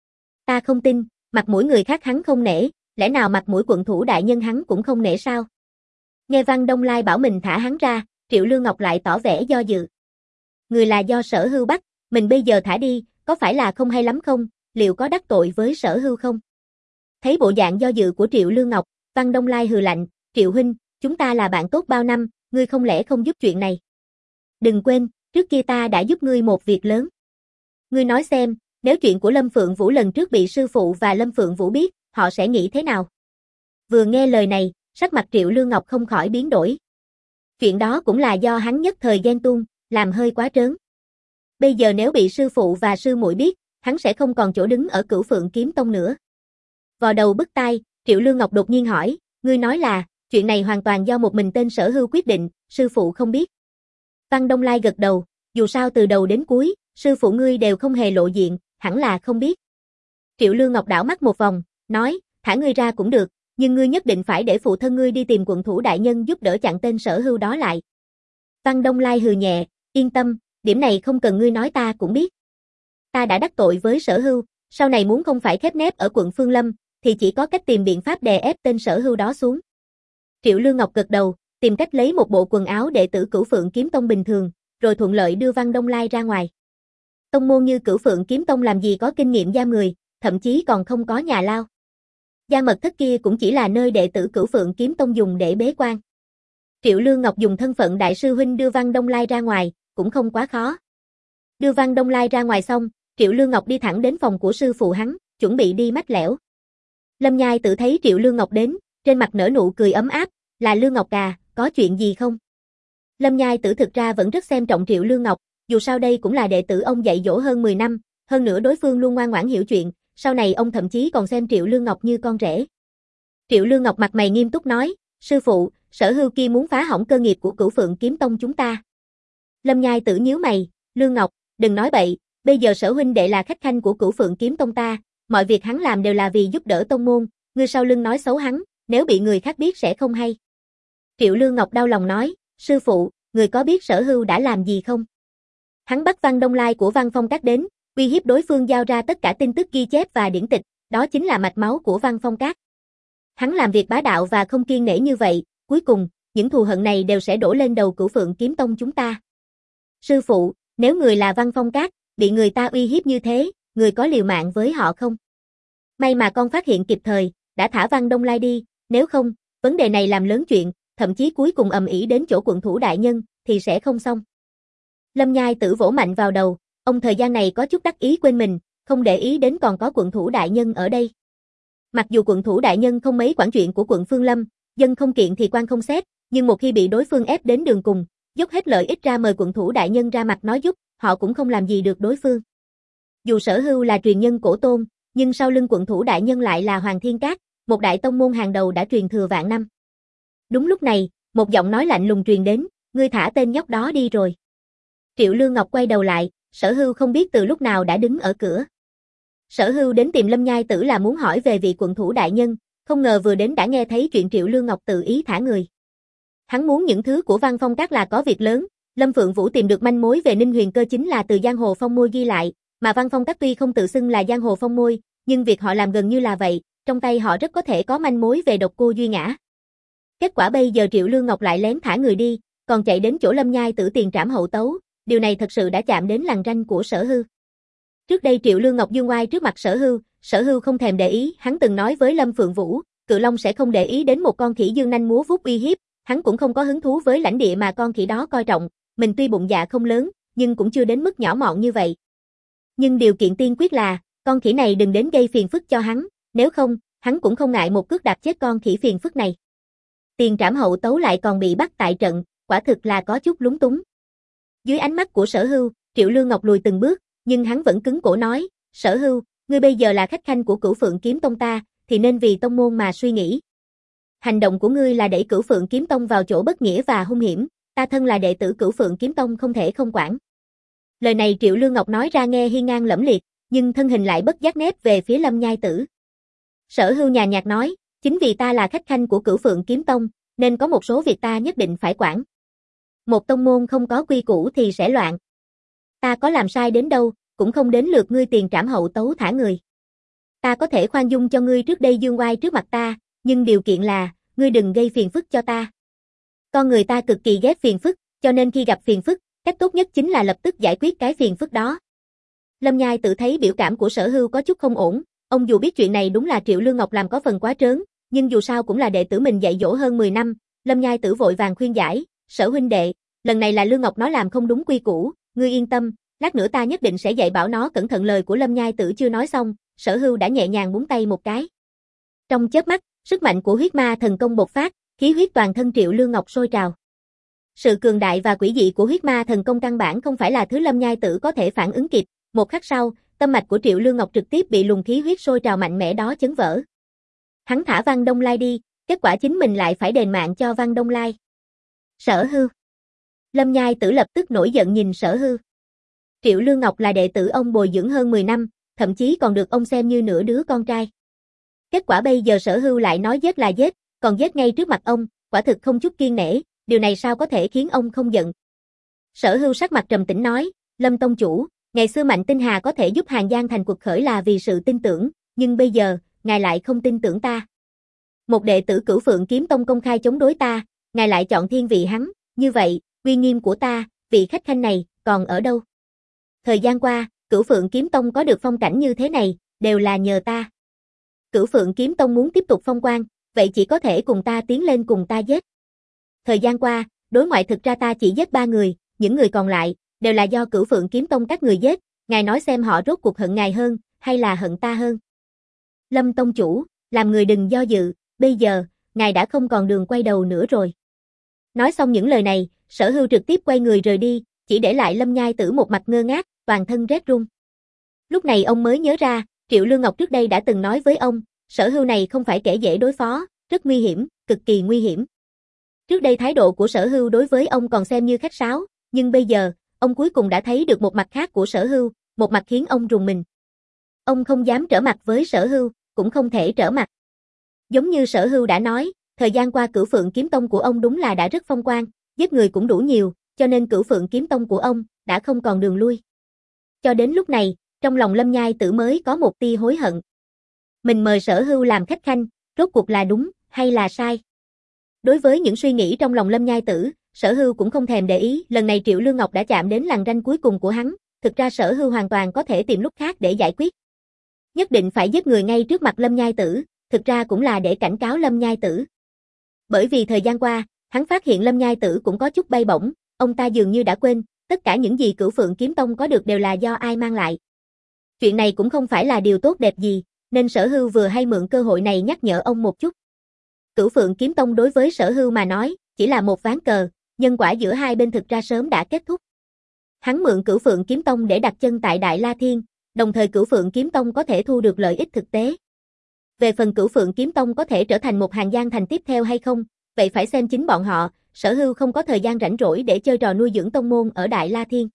Ta không tin, mặt mũi người khác hắn không nể, lẽ nào mặt mũi quận thủ đại nhân hắn cũng không nể sao? Nghe Văn Đông Lai bảo mình thả hắn ra, Triệu Lương Ngọc lại tỏ vẻ do dự. Người là do Sở Hưu bắt, mình bây giờ thả đi, có phải là không hay lắm không, liệu có đắc tội với Sở Hưu không? Thấy bộ dạng do dự của Triệu Lương Ngọc, Văn Đông Lai hừ lạnh, Triệu huynh, chúng ta là bạn tốt bao năm, ngươi không lẽ không giúp chuyện này? Đừng quên, trước kia ta đã giúp ngươi một việc lớn. Ngươi nói xem, nếu chuyện của Lâm Phượng Vũ lần trước bị sư phụ và Lâm Phượng Vũ biết, họ sẽ nghĩ thế nào? Vừa nghe lời này, sắc mặt Triệu Lương Ngọc không khỏi biến đổi. Chuyện đó cũng là do hắn nhất thời ghen tuông, làm hơi quá trớn. Bây giờ nếu bị sư phụ và sư muội biết, hắn sẽ không còn chỗ đứng ở Cửu Phượng Kiếm Tông nữa. Vò đầu bứt tai, Triệu Lương Ngọc đột nhiên hỏi, ngươi nói là, chuyện này hoàn toàn do một mình tên Sở Hưu quyết định, sư phụ không biết. Văn Đông Lai gật đầu, dù sao từ đầu đến cuối, sư phụ ngươi đều không hề lộ diện, hẳn là không biết. Triệu Lương Ngọc đảo mắt một vòng, nói, thả ngươi ra cũng được, nhưng ngươi nhất định phải để phụ thân ngươi đi tìm quận thủ đại nhân giúp đỡ chặn tên Sở Hưu đó lại. Văn Đông Lai hừ nhẹ, yên tâm, điểm này không cần ngươi nói ta cũng biết. Ta đã đắc tội với Sở Hưu, sau này muốn không phải khép nép ở quận Phương Lâm, thì chỉ có cách tìm biện pháp đè ép tên Sở Hưu đó xuống. Triệu Lương Ngọc gật đầu, tìm cách lấy một bộ quần áo đệ tử Cửu Phượng Kiếm Tông bình thường, rồi thuận lợi đưa Văn Đông Lai ra ngoài. Tông môn như Cửu Phượng Kiếm Tông làm gì có kinh nghiệm giam người, thậm chí còn không có nhà lao. Gian mật thất kia cũng chỉ là nơi đệ tử Cửu Phượng Kiếm Tông dùng để bế quan. Triệu Lương Ngọc dùng thân phận đại sư huynh đưa Văn Đông Lai ra ngoài, cũng không quá khó. Đưa Văn Đông Lai ra ngoài xong, Triệu Lương Ngọc đi thẳng đến phòng của sư phụ hắn, chuẩn bị đi mách lẻo. Lâm Nhai tự thấy Triệu Lương Ngọc đến, trên mặt nở nụ cười ấm áp, là Lương Ngọc à, có chuyện gì không? Lâm Nhai Tử thực ra vẫn rất xem trọng Triệu Lương Ngọc, dù sao đây cũng là đệ tử ông dạy dỗ hơn mười năm, hơn nữa đối phương luôn ngoan ngoãn hiểu chuyện, sau này ông thậm chí còn xem Triệu Lương Ngọc như con rể. Triệu Lương Ngọc mặt mày nghiêm túc nói, sư phụ, Sở Hưu kia muốn phá hỏng cơ nghiệp của Cửu Phượng Kiếm Tông chúng ta. Lâm Nhai Tử nhíu mày, Lương Ngọc, đừng nói bậy, Bây giờ Sở huynh đệ là khách khanh của Cửu Phượng Kiếm Tông ta, mọi việc hắn làm đều là vì giúp đỡ tông môn, ngươi sau lưng nói xấu hắn, nếu bị người khác biết sẽ không hay. Triệu Lương Ngọc đau lòng nói, sư phụ, người có biết Sở Hưu đã làm gì không? Hắn bắt Văn Đông Lai của Văn Phong Các đến, uy hiếp đối phương giao ra tất cả tin tức ghi chép và điển tịch, đó chính là mạch máu của Văn Phong Các. Hắn làm việc bá đạo và không kiêng nể như vậy, cuối cùng, những thù hận này đều sẽ đổ lên đầu Cửu Phượng Kiếm Tông chúng ta. Sư phụ, nếu người là Văn Phong Các, bị người ta uy hiếp như thế, người có liều mạng với họ không? May mà con phát hiện kịp thời, đã thả Văn Đông Lai đi, nếu không, vấn đề này làm lớn chuyện, thậm chí cuối cùng ầm ĩ đến chỗ quận thủ đại nhân, thì sẽ không xong. Lâm Nhai Tử vỗ mạnh vào đầu, ông thời gian này có chút đắc ý quên mình, không để ý đến còn có quận thủ đại nhân ở đây. Mặc dù quận thủ đại nhân không mấy quản chuyện của quận Phương Lâm, dân không kiện thì quan không xét, nhưng một khi bị đối phương ép đến đường cùng, dốc hết lợi ích ra mời quận thủ đại nhân ra mặt nói giúp, họ cũng không làm gì được đối phương. Dù Sở Hưu là truyền nhân cổ tôn, nhưng sau lưng quận thủ đại nhân lại là Hoàng Thiên Các, một đại tông môn hàng đầu đã truyền thừa vạn năm. Đúng lúc này, một giọng nói lạnh lùng truyền đến, ngươi thả tên nhóc đó đi rồi. Triệu Lương Ngọc quay đầu lại, Sở Hưu không biết từ lúc nào đã đứng ở cửa. Sở Hưu đến tìm Lâm Nhai Tử là muốn hỏi về vị quận thủ đại nhân, không ngờ vừa đến đã nghe thấy chuyện Triệu Lương Ngọc tự ý thả người. Hắn muốn những thứ của Văn Phong Các là có việc lớn, Lâm Phượng Vũ tìm được manh mối về Ninh Huyền Cơ chính là từ Giang Hồ Phong Môi ghi lại, mà Văn Phong Các tuy không tự xưng là Giang Hồ Phong Môi, nhưng việc họ làm gần như là vậy, trong tay họ rất có thể có manh mối về độc cô Duy Ngã. Kết quả bây giờ Triệu Lương Ngọc lại lén thả người đi, còn chạy đến chỗ Lâm Nhai Tử tiền trảm hậu tấu, điều này thật sự đã chạm đến lằn ranh của Sở Hưu. Trước đây Triệu Lương Ngọc dương oai trước mặt Sở Hưu, Sở Hưu không thèm để ý, hắn từng nói với Lâm Phượng Vũ, Cự Long sẽ không để ý đến một con khỉ dương nanh múa vuốt uy hiếp, hắn cũng không có hứng thú với lãnh địa mà con khỉ đó coi trọng, mình tuy bụng dạ không lớn, nhưng cũng chưa đến mức nhỏ mọn như vậy. Nhưng điều kiện tiên quyết là, con khỉ này đừng đến gây phiền phức cho hắn, nếu không, hắn cũng không ngại một cước đạp chết con khỉ phiền phức này. Tiền trảm hậu tấu lại còn bị bắt tại trận, quả thực là có chút lúng túng. Dưới ánh mắt của Sở Hưu, Triệu Lương Ngọc lùi từng bước, nhưng hắn vẫn cứng cổ nói, Sở Hưu, ngươi bây giờ là khách khanh của Cửu Phượng Kiếm Tông ta, thì nên vì tông môn mà suy nghĩ. Hành động của ngươi là đẩy Cửu Phượng Kiếm Tông vào chỗ bất nghĩa và hung hiểm, ta thân là đệ tử Cửu Phượng Kiếm Tông không thể không quản. Lời này Triệu Lương Ngọc nói ra nghe hiên ngang lẫm liệt, nhưng thân hình lại bất giác nép về phía Lâm Nhai Tử. Sở Hưu nhàn nhạt nói, chính vì ta là khách khanh của Cửu Phượng Kiếm Tông, nên có một số việc ta nhất định phải quản. Một tông môn không có quy củ thì sẽ loạn. Ta có làm sai đến đâu, cũng không đến lượt ngươi tiền trảm hậu tấu thả người. Ta có thể khoan dung cho ngươi trước đây dương oai trước mặt ta, nhưng điều kiện là, ngươi đừng gây phiền phức cho ta. Con người ta cực kỳ ghét phiền phức, cho nên khi gặp phiền phức, cách tốt nhất chính là lập tức giải quyết cái phiền phức đó. Lâm Nhai tự thấy biểu cảm của Sở Hưu có chút không ổn, ông dù biết chuyện này đúng là Triệu Lương Ngọc làm có phần quá trớn, nhưng dù sao cũng là đệ tử mình dạy dỗ hơn mười năm, Lâm Nhai Tử vội vàng khuyên giải, Sở huynh đệ, lần này là Lương Ngọc nó làm không đúng quy củ, ngươi yên tâm, lát nữa ta nhất định sẽ dạy bảo nó cẩn thận. Lời của Lâm Nhai Tử chưa nói xong, Sở Hưu đã nhẹ nhàng búng tay một cái. Trong chớp mắt, sức mạnh của huyết ma thần công bộc phát, khí huyết toàn thân Triệu Lương Ngọc sôi trào. Sự cường đại và quỷ dị của huyết ma thần công căn bản không phải là thứ Lâm Nhai Tử có thể phản ứng kịp, một khắc sau, tâm mạch của Triệu Lương Ngọc trực tiếp bị luồng khí huyết sôi trào mạnh mẽ đó chấn vỡ. Hắn thả Văn Đông Lai đi, kết quả chính mình lại phải đền mạng cho Văn Đông Lai. Sở Hưu. Lâm Nhai Tử lập tức nổi giận nhìn Sở Hưu. Triệu Lương Ngọc là đệ tử ông bồi dưỡng hơn mười năm, thậm chí còn được ông xem như nửa đứa con trai. Kết quả bây giờ Sở Hưu lại nói giết là giết, còn giết ngay trước mặt ông, quả thực không chút kiêng nể, điều này sao có thể khiến ông không giận. Sở Hưu sắc mặt trầm tĩnh nói, Lâm tông chủ, ngày xưa Mạnh Tinh Hà có thể giúp Hàng Giang thành cuộc khởi là vì sự tin tưởng, nhưng bây giờ, ngài lại không tin tưởng ta. Một đệ tử Cửu Phượng Kiếm Tông công khai chống đối ta, ngài lại chọn thiên vị hắn, như vậy, uy nghiêm của ta, vị khách khanh này, còn ở đâu? Thời gian qua, Cửu Phượng Kiếm Tông có được phong cảnh như thế này, đều là nhờ ta. Cửu Phượng Kiếm Tông muốn tiếp tục phong quang, vậy chỉ có thể cùng ta tiến lên cùng ta giết. Thời gian qua, đối ngoại thực ra ta chỉ giết ba người, những người còn lại, đều là do Cửu Phượng Kiếm Tông các người giết, ngài nói xem họ rốt cuộc hận ngài hơn, hay là hận ta hơn. Lâm tông chủ, làm người đừng do dự, bây giờ, ngài đã không còn đường quay đầu nữa rồi. Nói xong những lời này, Sở Hưu trực tiếp quay người rời đi, chỉ để lại Lâm Nhai Tử một mặt ngơ ngác, toàn thân rét run. Lúc này ông mới nhớ ra, Triệu Lương Ngọc trước đây đã từng nói với ông, Sở Hưu này không phải kẻ dễ đối phó, rất nguy hiểm, cực kỳ nguy hiểm. Trước đây thái độ của Sở Hưu đối với ông còn xem như khách sáo, nhưng bây giờ, ông cuối cùng đã thấy được một mặt khác của Sở Hưu, một mặt khiến ông rùng mình. Ông không dám trở mặt với Sở Hưu, cũng không thể trở mặt. Giống như Sở Hưu đã nói, thời gian qua Cửu Phượng Kiếm Tông của ông đúng là đã rất phong quang, giết người cũng đủ nhiều, cho nên Cửu Phượng Kiếm Tông của ông đã không còn đường lui. Cho đến lúc này, trong lòng Lâm Nhai Tử mới có một tia hối hận. Mình mời Sở Hưu làm khách khanh, rốt cuộc là đúng hay là sai? Đối với những suy nghĩ trong lòng Lâm Nhai Tử, Sở Hưu cũng không thèm để ý, lần này Triệu Lương Ngọc đã chạm đến lằn ranh cuối cùng của hắn, thực ra Sở Hưu hoàn toàn có thể tìm lúc khác để giải quyết. Nhất định phải giết người ngay trước mặt Lâm Nhai Tử, thực ra cũng là để cảnh cáo Lâm Nhai Tử. Bởi vì thời gian qua, hắn phát hiện Lâm Nhai Tử cũng có chút bay bổng, ông ta dường như đã quên, tất cả những gì Cửu Phượng Kiếm Tông có được đều là do ai mang lại. Chuyện này cũng không phải là điều tốt đẹp gì, nên Sở Hưu vừa hay mượn cơ hội này nhắc nhở ông một chút. Cửu Phượng Kiếm Tông đối với Sở Hưu mà nói, chỉ là một ván cờ, nhân quả giữa hai bên thực ra sớm đã kết thúc. Hắn mượn Cửu Phượng Kiếm Tông để đặt chân tại Đại La Thiên, đồng thời Cửu Phượng Kiếm Tông có thể thu được lợi ích thực tế. Về phần Cửu Phượng Kiếm Tông có thể trở thành một hàng giang thành tiếp theo hay không, vậy phải xem chính bọn họ, Sở Hưu không có thời gian rảnh rỗi để chơi trò nuôi dưỡng tông môn ở Đại La Thiên.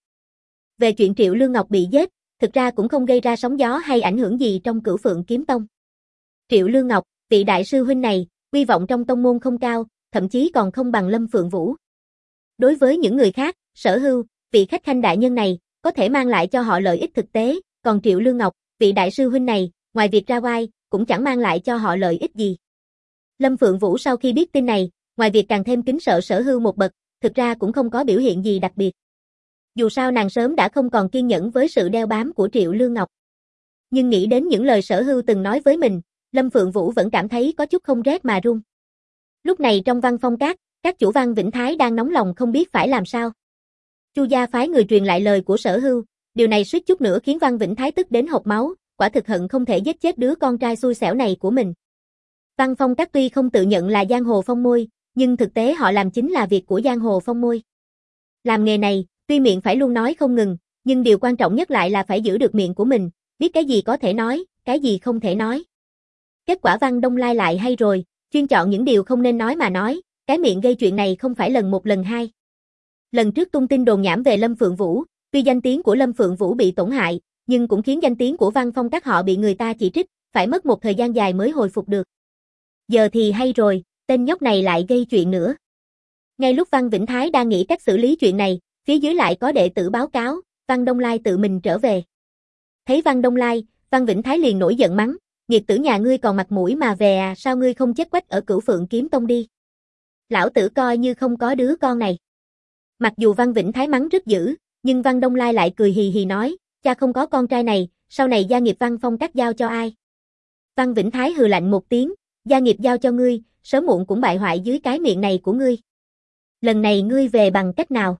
Về chuyện Triệu Lương Ngọc bị giết, thực ra cũng không gây ra sóng gió hay ảnh hưởng gì trong Cửu Phượng Kiếm Tông. Triệu Lương Ngọc, vị đại sư huynh này, uy vọng trong tông môn không cao, thậm chí còn không bằng Lâm Phượng Vũ. Đối với những người khác, Sở Hưu, vị khách khanh đại nhân này, có thể mang lại cho họ lợi ích thực tế, còn Triệu Lương Ngọc, vị đại sư huynh này, ngoài việc ra oai, cũng chẳng mang lại cho họ lợi ích gì. Lâm Phượng Vũ sau khi biết tin này, ngoài việc càng thêm kính sợ Sở Hưu một bậc, thực ra cũng không có biểu hiện gì đặc biệt. Dù sao nàng sớm đã không còn kiên nhẫn với sự đeo bám của Triệu Lương Ngọc. Nhưng nghĩ đến những lời Sở Hưu từng nói với mình, Lâm Phượng Vũ vẫn cảm thấy có chút không rét mà run. Lúc này trong Văn Phong Các, các chủ Văn Vĩnh Thái đang nóng lòng không biết phải làm sao. Chu gia phái người truyền lại lời của Sở Hưu, điều này suýt chút nữa khiến Văn Vĩnh Thái tức đến hộc máu, quả thực hận không thể giết chết đứa con trai xui xẻo này của mình. Văn Phong Các tuy không tự nhận là giang hồ phong môi, nhưng thực tế họ làm chính là việc của giang hồ phong môi. Làm nghề này, tuy miệng phải luôn nói không ngừng, nhưng điều quan trọng nhất lại là phải giữ được miệng của mình, biết cái gì có thể nói, cái gì không thể nói. Kết quả Văn Đông Lai lại hay rồi, chuyên chọn những điều không nên nói mà nói, cái miệng gây chuyện này không phải lần một lần hai. Lần trước tung tin đồn nhảm về Lâm Phượng Vũ, tuy danh tiếng của Lâm Phượng Vũ bị tổn hại, nhưng cũng khiến danh tiếng của Văn Phong Các họ bị người ta chỉ trích, phải mất một thời gian dài mới hồi phục được. Giờ thì hay rồi, tên nhóc này lại gây chuyện nữa. Ngay lúc Văn Vĩnh Thái đang nghĩ cách xử lý chuyện này, phía dưới lại có đệ tử báo cáo, Văn Đông Lai tự mình trở về. Thấy Văn Đông Lai, Văn Vĩnh Thái liền nổi giận mắng, nghiệt tử nhà ngươi còn mặt mũi mà về à, sao ngươi không chết quách ở Cửu Phượng Kiếm Tông đi. Lão tử coi như không có đứa con này. Mặc dù Văn Vĩnh Thái mắng rất dữ, nhưng Văn Đông Lai lại cười hì hì nói, cha không có con trai này, sau này gia nghiệp Văn Phong Các giao cho ai? Văn Vĩnh Thái hừ lạnh một tiếng, gia nghiệp giao cho ngươi, sớm muộn cũng bại hoại dưới cái miệng này của ngươi. Lần này ngươi về bằng cách nào?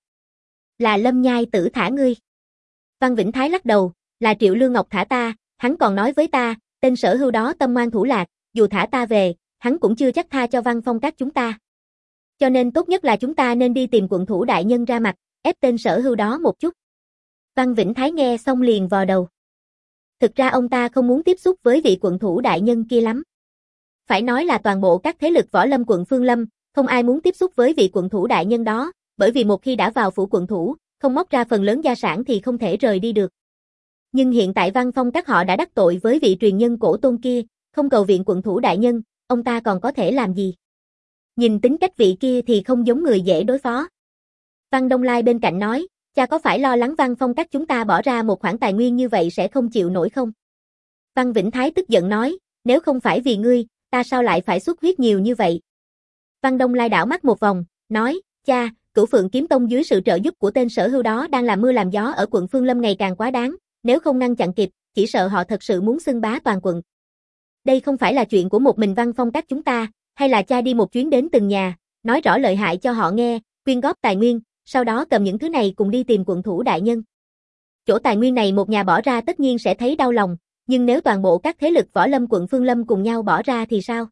Là Lâm Nhai Tử thả ngươi. Văn Vĩnh Thái lắc đầu, là Triệu Lương Ngọc thả ta, hắn còn nói với ta, tên Sở Hưu đó tâm ngoan thủ lạc, dù thả ta về, hắn cũng chưa chắc tha cho Văn Phong Các chúng ta. Cho nên tốt nhất là chúng ta nên đi tìm quận thủ đại nhân ra mặt, ép tên Sở Hưu đó một chút. Văn Vĩnh Thái nghe xong liền vò đầu. Thực ra ông ta không muốn tiếp xúc với vị quận thủ đại nhân kia lắm. Phải nói là toàn bộ các thế lực võ lâm quận Phương Lâm, không ai muốn tiếp xúc với vị quận thủ đại nhân đó, bởi vì một khi đã vào phủ quận thủ, không móc ra phần lớn gia sản thì không thể rời đi được. Nhưng hiện tại Văn Phong Các họ đã đắc tội với vị truyền nhân cổ tôn kia, không cầu viện quận thủ đại nhân, ông ta còn có thể làm gì? Nhìn tính cách vị kia thì không giống người dễ đối phó. Văn Đông Lai bên cạnh nói, cha có phải lo lắng Văn Phong Các chúng ta bỏ ra một khoản tài nguyên như vậy sẽ không chịu nổi không? Văn Vĩnh Thái tức giận nói, nếu không phải vì ngươi, ta sao lại phải xuất huyết nhiều như vậy? Văn Đông Lai đảo mắt một vòng, nói, cha, Cửu Phượng Kiếm Tông dưới sự trợ giúp của tên Sở Hưu đó đang làm mưa làm gió ở quận Phương Lâm ngày càng quá đáng, nếu không ngăn chặn kịp, chỉ sợ họ thật sự muốn xưng bá toàn quận. Đây không phải là chuyện của một mình Văn Phong Các chúng ta, hay là cha đi một chuyến đến từng nhà, nói rõ lợi hại cho họ nghe, quyên góp tài nguyên, sau đó cầm những thứ này cùng đi tìm quận thủ đại nhân. Chỗ tài nguyên này một nhà bỏ ra tất nhiên sẽ thấy đau lòng, nhưng nếu toàn bộ các thế lực võ lâm quận Phương Lâm cùng nhau bỏ ra thì sao?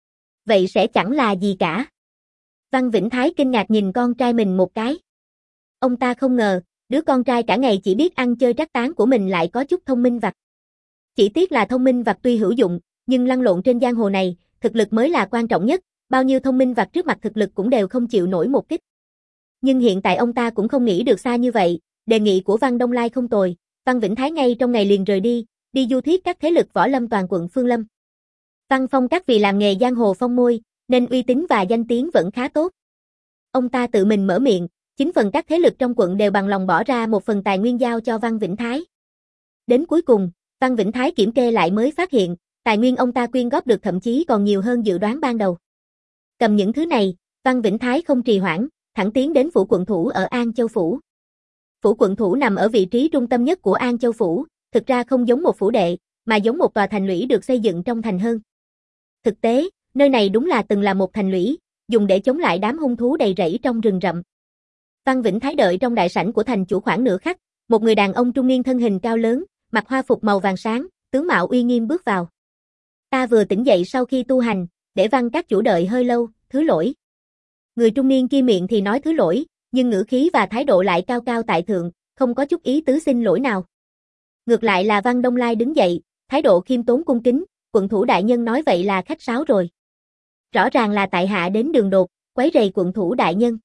Vậy sẽ chẳng là gì cả. Văn Vĩnh Thái kinh ngạc nhìn con trai mình một cái. Ông ta không ngờ, đứa con trai cả ngày chỉ biết ăn chơi trác tán của mình lại có chút thông minh vặt. Chỉ tiếc là thông minh vặt tuy hữu dụng, nhưng lăn lộn trên giang hồ này, thực lực mới là quan trọng nhất, bao nhiêu thông minh vặt trước mặt thực lực cũng đều không chịu nổi một kích. Nhưng hiện tại ông ta cũng không nghĩ được xa như vậy, đề nghị của Văn Đông Lai không tồi, Văn Vĩnh Thái ngay trong ngày liền rời đi, đi du thuyết các thế lực võ lâm toàn quận Phương Lâm. Văn Phong Các vì làm nghề giang hồ phong môi, nên uy tín và danh tiếng vẫn khá tốt. Ông ta tự mình mở miệng, chín phần các thế lực trong quận đều bằng lòng bỏ ra một phần tài nguyên giao cho Văn Vĩnh Thái. Đến cuối cùng, Văn Vĩnh Thái kiểm kê lại mới phát hiện, tài nguyên ông ta quyên góp được thậm chí còn nhiều hơn dự đoán ban đầu. Cầm những thứ này, Văn Vĩnh Thái không trì hoãn, thẳng tiến đến phủ quận thủ ở An Châu Phủ. Phủ quận thủ nằm ở vị trí trung tâm nhất của An Châu Phủ, thực ra không giống một phủ đệ, mà giống một tòa thành lũy được xây dựng trong thành hơn. Thực tế, nơi này đúng là từng là một thành lũy, dùng để chống lại đám hung thú đầy rẫy trong rừng rậm. Văn Vĩnh Thái đợi trong đại sảnh của thành chủ khoảng nửa khắc, một người đàn ông trung niên thân hình cao lớn, mặc hoa phục màu vàng sáng, tướng mạo uy nghiêm bước vào. Ta vừa tỉnh dậy sau khi tu hành, để Văn các chủ đợi hơi lâu, thứ lỗi. Người trung niên kia miệng thì nói thứ lỗi, nhưng ngữ khí và thái độ lại cao cao tại thượng, không có chút ý tứ xin lỗi nào. Ngược lại là Văn Đông Lai đứng dậy, thái độ khiêm tốn cung kính, quận thủ đại nhân nói vậy là khách sáo rồi. Rõ ràng là tại hạ đến đường đột, quấy rầy quận thủ đại nhân.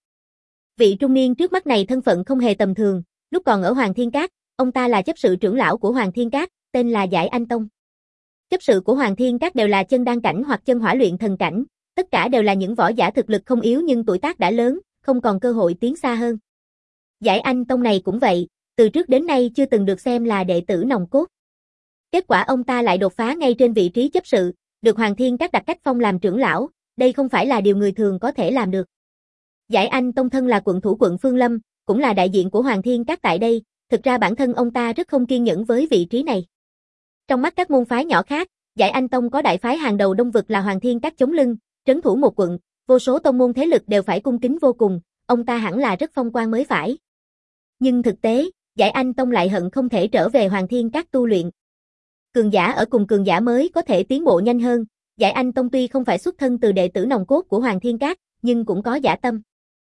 Vị trung niên trước mắt này thân phận không hề tầm thường, lúc còn ở Hoàng Thiên Các, ông ta là chấp sự trưởng lão của Hoàng Thiên Các, tên là Giải Anh Tông. Chấp sự của Hoàng Thiên Các đều là chân đan cảnh hoặc chân hỏa luyện thần cảnh, tất cả đều là những võ giả thực lực không yếu nhưng tuổi tác đã lớn, không còn cơ hội tiến xa hơn. Giải Anh Tông này cũng vậy, từ trước đến nay chưa từng được xem là đệ tử nòng cốt. Kết quả ông ta lại đột phá ngay trên vị trí chấp sự, được Hoàng Thiên Các đặt cách phong làm trưởng lão, đây không phải là điều người thường có thể làm được. Giải Anh Tông thân là quận thủ quận Phương Lâm, cũng là đại diện của Hoàng Thiên Các tại đây, thực ra bản thân ông ta rất không kiên nhẫn với vị trí này. Trong mắt các môn phái nhỏ khác, Giải Anh Tông có đại phái hàng đầu Đông vực là Hoàng Thiên Các chống lưng, trấn thủ một quận, vô số tông môn thế lực đều phải cung kính vô cùng, ông ta hẳn là rất phong quang mới phải. Nhưng thực tế, Giải Anh Tông lại hận không thể trở về Hoàng Thiên Các tu luyện. Cường giả ở cùng cường giả mới có thể tiến bộ nhanh hơn, Giải Anh Tông tuy không phải xuất thân từ đệ tử nòng cốt của Hoàng Thiên Các, nhưng cũng có dã tâm.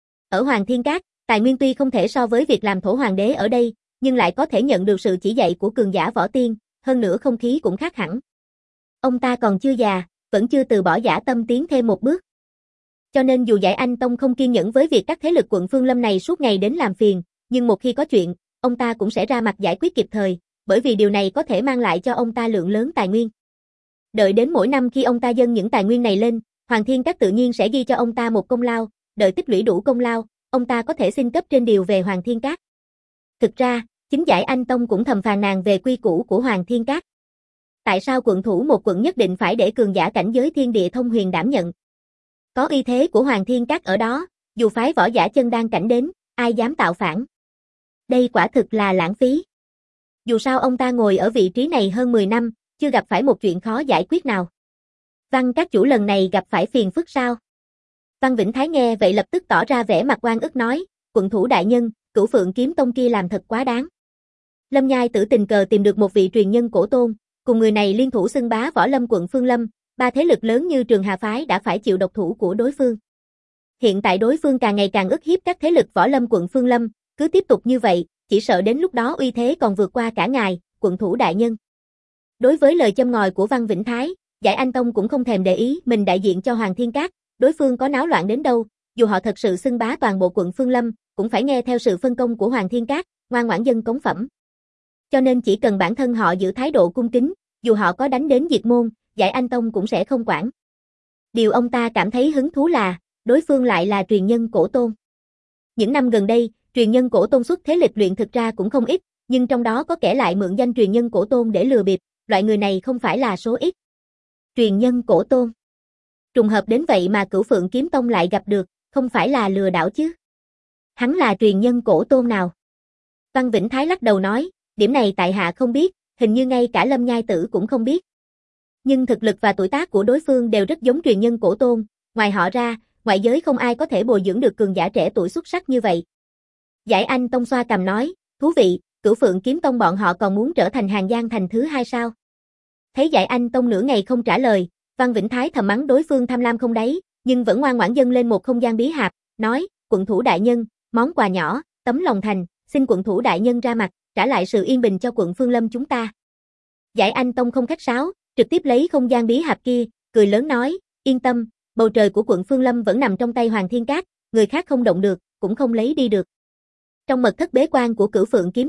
Ở Hoàng Thiên Các, tài nguyên tuy không thể so với việc làm thổ hoàng đế ở đây, nhưng lại có thể nhận được sự chỉ dạy của cường giả võ tiên, hơn nữa không khí cũng khác hẳn. Ông ta còn chưa già, vẫn chưa từ bỏ dã tâm tiến thêm một bước. Cho nên dù Giải Anh Tông không kiên nhẫn với việc các thế lực quận Phương Lâm này suốt ngày đến làm phiền, nhưng một khi có chuyện, ông ta cũng sẽ ra mặt giải quyết kịp thời, bởi vì điều này có thể mang lại cho ông ta lượng lớn tài nguyên. Đợi đến mỗi năm khi ông ta dâng những tài nguyên này lên, Hoàng Thiên Các tự nhiên sẽ ghi cho ông ta một công lao, đợi tích lũy đủ công lao, ông ta có thể xin cấp trên điều về Hoàng Thiên Các. Thực ra, chính Giải Anh Tông cũng thầm phàn nàn về quy củ của Hoàng Thiên Các. Tại sao quận thủ một quận nhất định phải để cường giả cảnh giới thiên địa thông huyền đảm nhận? Có uy thế của Hoàng Thiên Các ở đó, dù phái võ giả chân đan cảnh đến, ai dám tạo phản? Đây quả thực là lãng phí. Dù sao ông ta ngồi ở vị trí này hơn mười năm, chưa gặp phải một chuyện khó giải quyết nào. Văn các chủ lần này gặp phải phiền phức sao? Văn Vĩnh Thái nghe vậy lập tức tỏ ra vẻ mặt oan ức nói, quận thủ đại nhân, Cửu Phượng Kiếm Tông kia làm thật quá đáng. Lâm Nhai Tử tình cờ tìm được một vị truyền nhân cổ tôn, cùng người này liên thủ xưng bá võ lâm quận Phương Lâm, ba thế lực lớn như Trường Hà phái đã phải chịu độc thủ của đối phương. Hiện tại đối phương càng ngày càng ức hiếp các thế lực võ lâm quận Phương Lâm, cứ tiếp tục như vậy, chỉ sợ đến lúc đó uy thế còn vượt qua cả ngài, quận thủ đại nhân. Đối với lời châm ngòi của Văn Vĩnh Thái, Giải Anh Tông cũng không thèm để ý mình đại diện cho Hoàng Thiên Các, đối phương có náo loạn đến đâu, dù họ thật sự xưng bá toàn bộ quận Phương Lâm, cũng phải nghe theo sự phân công của Hoàng Thiên Các, ngoan ngoãn dân cống phẩm. Cho nên chỉ cần bản thân họ giữ thái độ cung kính, dù họ có đánh đến diệt môn, Giải Anh Tông cũng sẽ không quản. Điều ông ta cảm thấy hứng thú là, đối phương lại là truyền nhân cổ tôn. Những năm gần đây, truyền nhân cổ tôn xuất thế lịch luyện thực ra cũng không ít, nhưng trong đó có kẻ lại mượn danh truyền nhân cổ tôn để lừa bịp, loại người này không phải là số ít. Truyền nhân cổ tôn. Trùng hợp đến vậy mà Cửu Phượng Kiếm Tông lại gặp được, không phải là lừa đảo chứ. Hắn là truyền nhân cổ tôn nào? Văn Vĩnh Thái lắc đầu nói, điểm này tại hạ không biết, hình như ngay cả Lâm Nhai Tử cũng không biết. Nhưng thực lực và tuổi tác của đối phương đều rất giống truyền nhân cổ tôn, ngoài họ ra, ngoại giới không ai có thể bồi dưỡng được cường giả trẻ tuổi xuất sắc như vậy. Giải Anh Tông xoa cằm nói, thú vị, Cửu Phượng Kiếm Tông bọn họ còn muốn trở thành Hàng Giang thành thứ hai sao? Thấy Giải Anh Tông nửa ngày không trả lời, Văn Vĩnh Thái thầm mắng đối phương tham lam không đáy, nhưng vẫn ngoan ngoãn dâng lên một không gian bí hạp, nói, quận thủ đại nhân, món quà nhỏ, tấm lòng thành, xin quận thủ đại nhân ra mặt, trả lại sự yên bình cho quận Phương Lâm chúng ta. Giải Anh Tông không khách sáo, trực tiếp lấy không gian bí hạp kia, cười lớn nói, yên tâm, bầu trời của quận Phương Lâm vẫn nằm trong tay Hoàng Thiên Các, người khác không động được, cũng không lấy đi được. Trong mật thất bế quan của Cửu Phượng Kiếm Tông,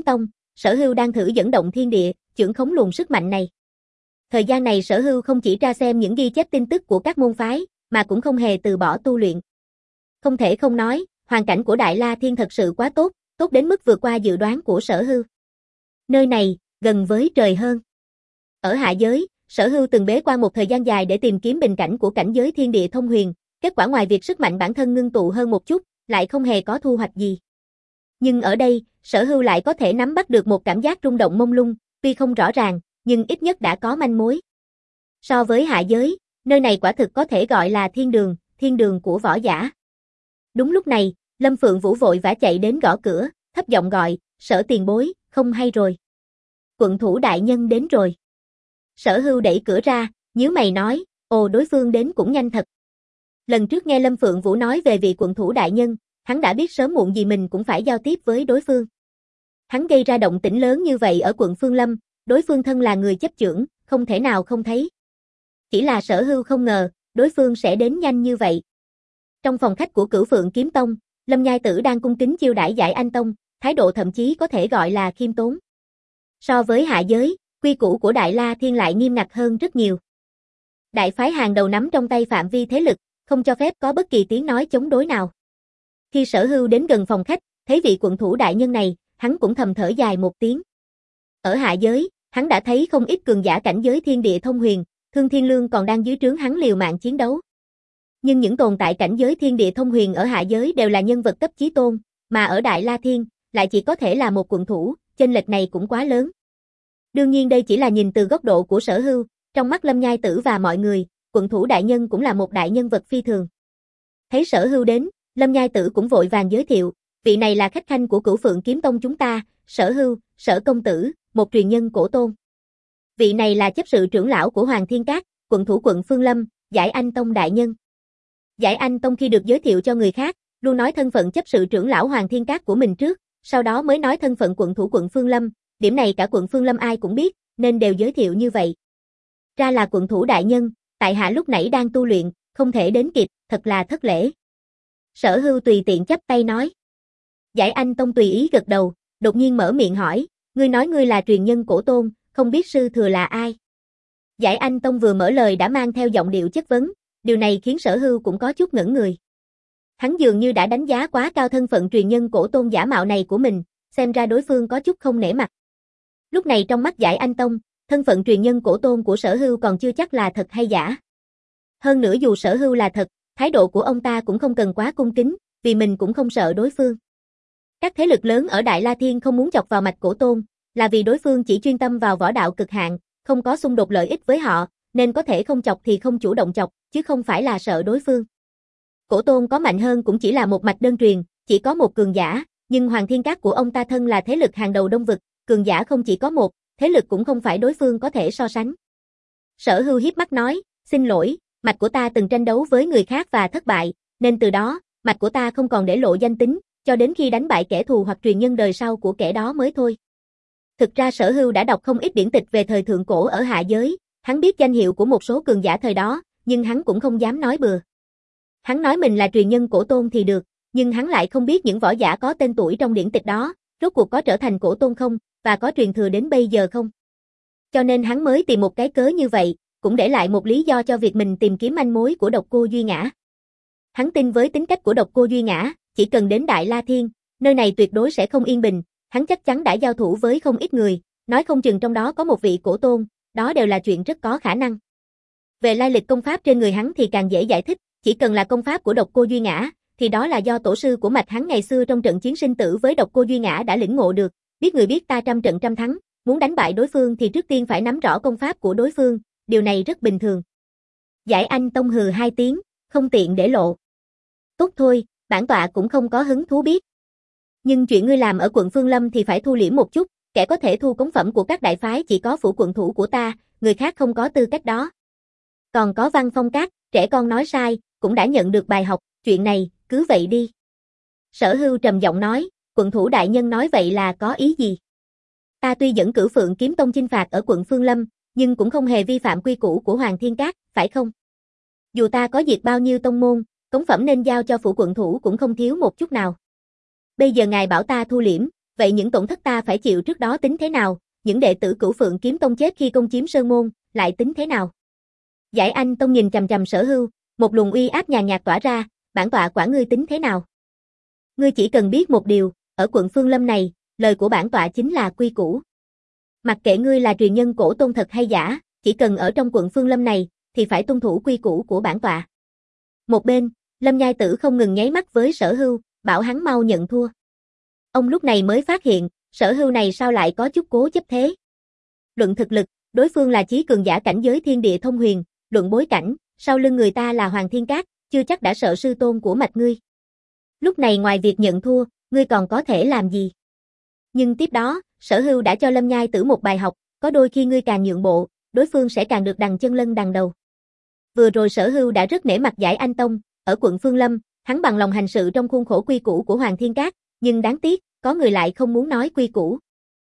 Sở Hưu đang thử dẫn động thiên địa, chưởng khống luồng sức mạnh này. Thời gian này Sở Hưu không chỉ tra xem những ghi chép tin tức của các môn phái, mà cũng không hề từ bỏ tu luyện. Không thể không nói, hoàn cảnh của Đại La Thiên thật sự quá tốt, tốt đến mức vượt qua dự đoán của Sở Hưu. Nơi này, gần với trời hơn. Ở hạ giới, Sở Hưu từng bế quan một thời gian dài để tìm kiếm bình cảnh của cảnh giới thiên địa thông huyền, kết quả ngoài việc sức mạnh bản thân ngưng tụ hơn một chút, lại không hề có thu hoạch gì. Nhưng ở đây, Sở Hưu lại có thể nắm bắt được một cảm giác rung động mông lung, tuy không rõ ràng, nhưng ít nhất đã có manh mối. So với hạ giới, nơi này quả thực có thể gọi là thiên đường, thiên đường của võ giả. Đúng lúc này, Lâm Phượng Vũ vội vã chạy đến gõ cửa, thấp giọng gọi, Sở tiền bối, không hay rồi. Quận thủ đại nhân đến rồi. Sở Hưu đẩy cửa ra, nhíu mày nói, ồ đối phương đến cũng nhanh thật. Lần trước nghe Lâm Phượng Vũ nói về vị quận thủ đại nhân, hắn đã biết sớm muộn gì mình cũng phải giao tiếp với đối phương. Hắn gây ra động tĩnh lớn như vậy ở quận Phương Lâm, đối phương thân là người chấp chưởng, không thể nào không thấy. Chỉ là Sở Hưu không ngờ, đối phương sẽ đến nhanh như vậy. Trong phòng khách của Cửu Phượng Kiếm Tông, Lâm Nhai Tử đang cung kính chiêu đãi Giải Anh Tông, thái độ thậm chí có thể gọi là khiêm tốn. So với hạ giới, quy củ của Đại La Thiên lại nghiêm ngặt hơn rất nhiều. Đại phái hàng đầu nắm trong tay phạm vi thế lực, không cho phép có bất kỳ tiếng nói chống đối nào. Khi Sở Hưu đến gần phòng khách, thấy vị quận thủ đại nhân này, hắn cũng thầm thở dài một tiếng. Ở hạ giới, hắn đã thấy không ít cường giả cảnh giới thiên địa thông huyền, Thương Thiên Lương còn đang dưới trướng hắn liều mạng chiến đấu. Nhưng những tồn tại cảnh giới thiên địa thông huyền ở hạ giới đều là nhân vật cấp chí tôn, mà ở Đại La Thiên, lại chỉ có thể là một quận thủ, chênh lệch này cũng quá lớn. Đương nhiên đây chỉ là nhìn từ góc độ của Sở Hưu, trong mắt Lâm Nhai Tử và mọi người, quận thủ đại nhân cũng là một đại nhân vật phi thường. Thấy Sở Hưu đến, Lâm Nhai Tử cũng vội vàng giới thiệu, vị này là khách khanh của Cửu Phượng Kiếm Tông chúng ta, Sở Hưu, Sở công tử, một truyền nhân cổ tôn. Vị này là chấp sự trưởng lão của Hoàng Thiên Các, quận thủ quận Phương Lâm, Giải Anh Tông đại nhân. Giải Anh Tông khi được giới thiệu cho người khác, luôn nói thân phận chấp sự trưởng lão Hoàng Thiên Các của mình trước, sau đó mới nói thân phận quận thủ quận Phương Lâm, điểm này cả quận Phương Lâm ai cũng biết, nên đều giới thiệu như vậy. Ra là quận thủ đại nhân, tại hạ lúc nãy đang tu luyện, không thể đến kịp, thật là thất lễ. Sở Hưu tùy tiện chắp tay nói. Giải Anh Tông tùy ý gật đầu, đột nhiên mở miệng hỏi, ngươi nói ngươi là truyền nhân cổ tôn, không biết sư thừa là ai? Giải Anh Tông vừa mở lời đã mang theo giọng điệu chất vấn, điều này khiến Sở Hưu cũng có chút ngẩn người. Hắn dường như đã đánh giá quá cao thân phận truyền nhân cổ tôn giả mạo này của mình, xem ra đối phương có chút không nể mặt. Lúc này trong mắt Giải Anh Tông, thân phận truyền nhân cổ tôn của Sở Hưu còn chưa chắc là thật hay giả. Hơn nữa dù Sở Hưu là thật, thái độ của ông ta cũng không cần quá cung kính, vì mình cũng không sợ đối phương. Các thế lực lớn ở Đại La Thiên không muốn chọc vào mạch cổ tôn, là vì đối phương chỉ chuyên tâm vào võ đạo cực hạn, không có xung đột lợi ích với họ, nên có thể không chọc thì không chủ động chọc, chứ không phải là sợ đối phương. Cổ tôn có mạnh hơn cũng chỉ là một mạch đơn truyền, chỉ có một cường giả, nhưng Hoàng Thiên Các của ông ta thân là thế lực hàng đầu Đông vực, cường giả không chỉ có một, thế lực cũng không phải đối phương có thể so sánh. Sở Hưu hiếp mắt nói, xin lỗi, mạch của ta từng tranh đấu với người khác và thất bại, nên từ đó, mạch của ta không còn để lộ danh tính, cho đến khi đánh bại kẻ thù hoặc truyền nhân đời sau của kẻ đó mới thôi. Thực ra Sở Hưu đã đọc không ít điển tịch về thời thượng cổ ở hạ giới, hắn biết danh hiệu của một số cường giả thời đó, nhưng hắn cũng không dám nói bừa. Hắn nói mình là truyền nhân cổ tôn thì được, nhưng hắn lại không biết những võ giả có tên tuổi trong điển tịch đó, rốt cuộc có trở thành cổ tôn không, và có truyền thừa đến bây giờ không. Cho nên hắn mới tìm một cái cớ như vậy, cũng để lại một lý do cho việc mình tìm kiếm manh mối của độc cô Duy Ngã. Hắn tin với tính cách của độc cô Duy Ngã, chỉ cần đến Đại La Thiên, nơi này tuyệt đối sẽ không yên bình, hắn chắc chắn đã giao thủ với không ít người, nói không chừng trong đó có một vị cổ tôn, đó đều là chuyện rất có khả năng. Về lai lịch công pháp trên người hắn thì càng dễ giải thích, chỉ cần là công pháp của độc cô Duy Ngã, thì đó là do tổ sư của mạch hắn ngày xưa trong trận chiến sinh tử với độc cô Duy Ngã đã lĩnh ngộ được, biết người biết ta trăm trận trăm thắng, muốn đánh bại đối phương thì trước tiên phải nắm rõ công pháp của đối phương, điều này rất bình thường. Giải Anh Tông hừ hai tiếng, không tiện để lộ. Tốt thôi, bản tọa cũng không có hứng thú biết. Nhưng chuyện ngươi làm ở quận Phương Lâm thì phải thu liễm một chút, kẻ có thể thu cống phẩm của các đại phái chỉ có phủ quận thủ của ta, người khác không có tư cách đó. Còn có Văn Phong Các, trẻ con nói sai, cũng đã nhận được bài học, chuyện này, cứ vậy đi. Sở Hưu trầm giọng nói, quận thủ đại nhân nói vậy là có ý gì? Ta tuy dẫn Cửu Phượng Kiếm Tông chinh phạt ở quận Phương Lâm, nhưng cũng không hề vi phạm quy củ của Hoàng Thiên Các, phải không? Dù ta có diệt bao nhiêu tông môn, cống phẩm nên giao cho phủ quận thủ cũng không thiếu một chút nào. Bây giờ ngài bảo ta thu liễm, vậy những tổn thất ta phải chịu trước đó tính thế nào, những đệ tử Cửu Phượng Kiếm Tông chết khi công chiếm Sơn Môn, lại tính thế nào? Giải Anh Tông nhìn chằm chằm Sở Hưu, một luồng uy áp nhàn nhạt tỏa ra, bản tọa quản ngươi tính thế nào? Ngươi chỉ cần biết một điều, ở quận Phương Lâm này, lời của bản tọa chính là quy củ. Mặc kệ ngươi là truyền nhân cổ tôn thật hay giả, chỉ cần ở trong quận Phương Lâm này, thì phải tuân thủ quy củ của bản tọa. Một bên, Lâm Nhai Tử không ngừng nháy mắt với Sở Hưu, bảo hắn mau nhận thua. Ông lúc này mới phát hiện, Sở Hưu này sao lại có chút cố chấp thế. Luận thực lực, đối phương là chí cường giả cảnh giới thiên địa thông huyền, luận bối cảnh, sau lưng người ta là Hoàng Thiên Cát, chưa chắc đã sợ sư tôn của mạch ngươi. Lúc này ngoài việc nhận thua, ngươi còn có thể làm gì? Nhưng tiếp đó, Sở Hưu đã cho Lâm Nhai Tử một bài học, có đôi khi ngươi càng nhượng bộ, đối phương sẽ càng được đằng chân lân đằng đầu. Vừa rồi Sở Hưu đã rất nể mặt Giải Anh Tông, ở quận Phương Lâm, hắn bằng lòng hành sự trong khuôn khổ quy củ của Hoàng Thiên Cát, nhưng đáng tiếc, có người lại không muốn nói quy củ.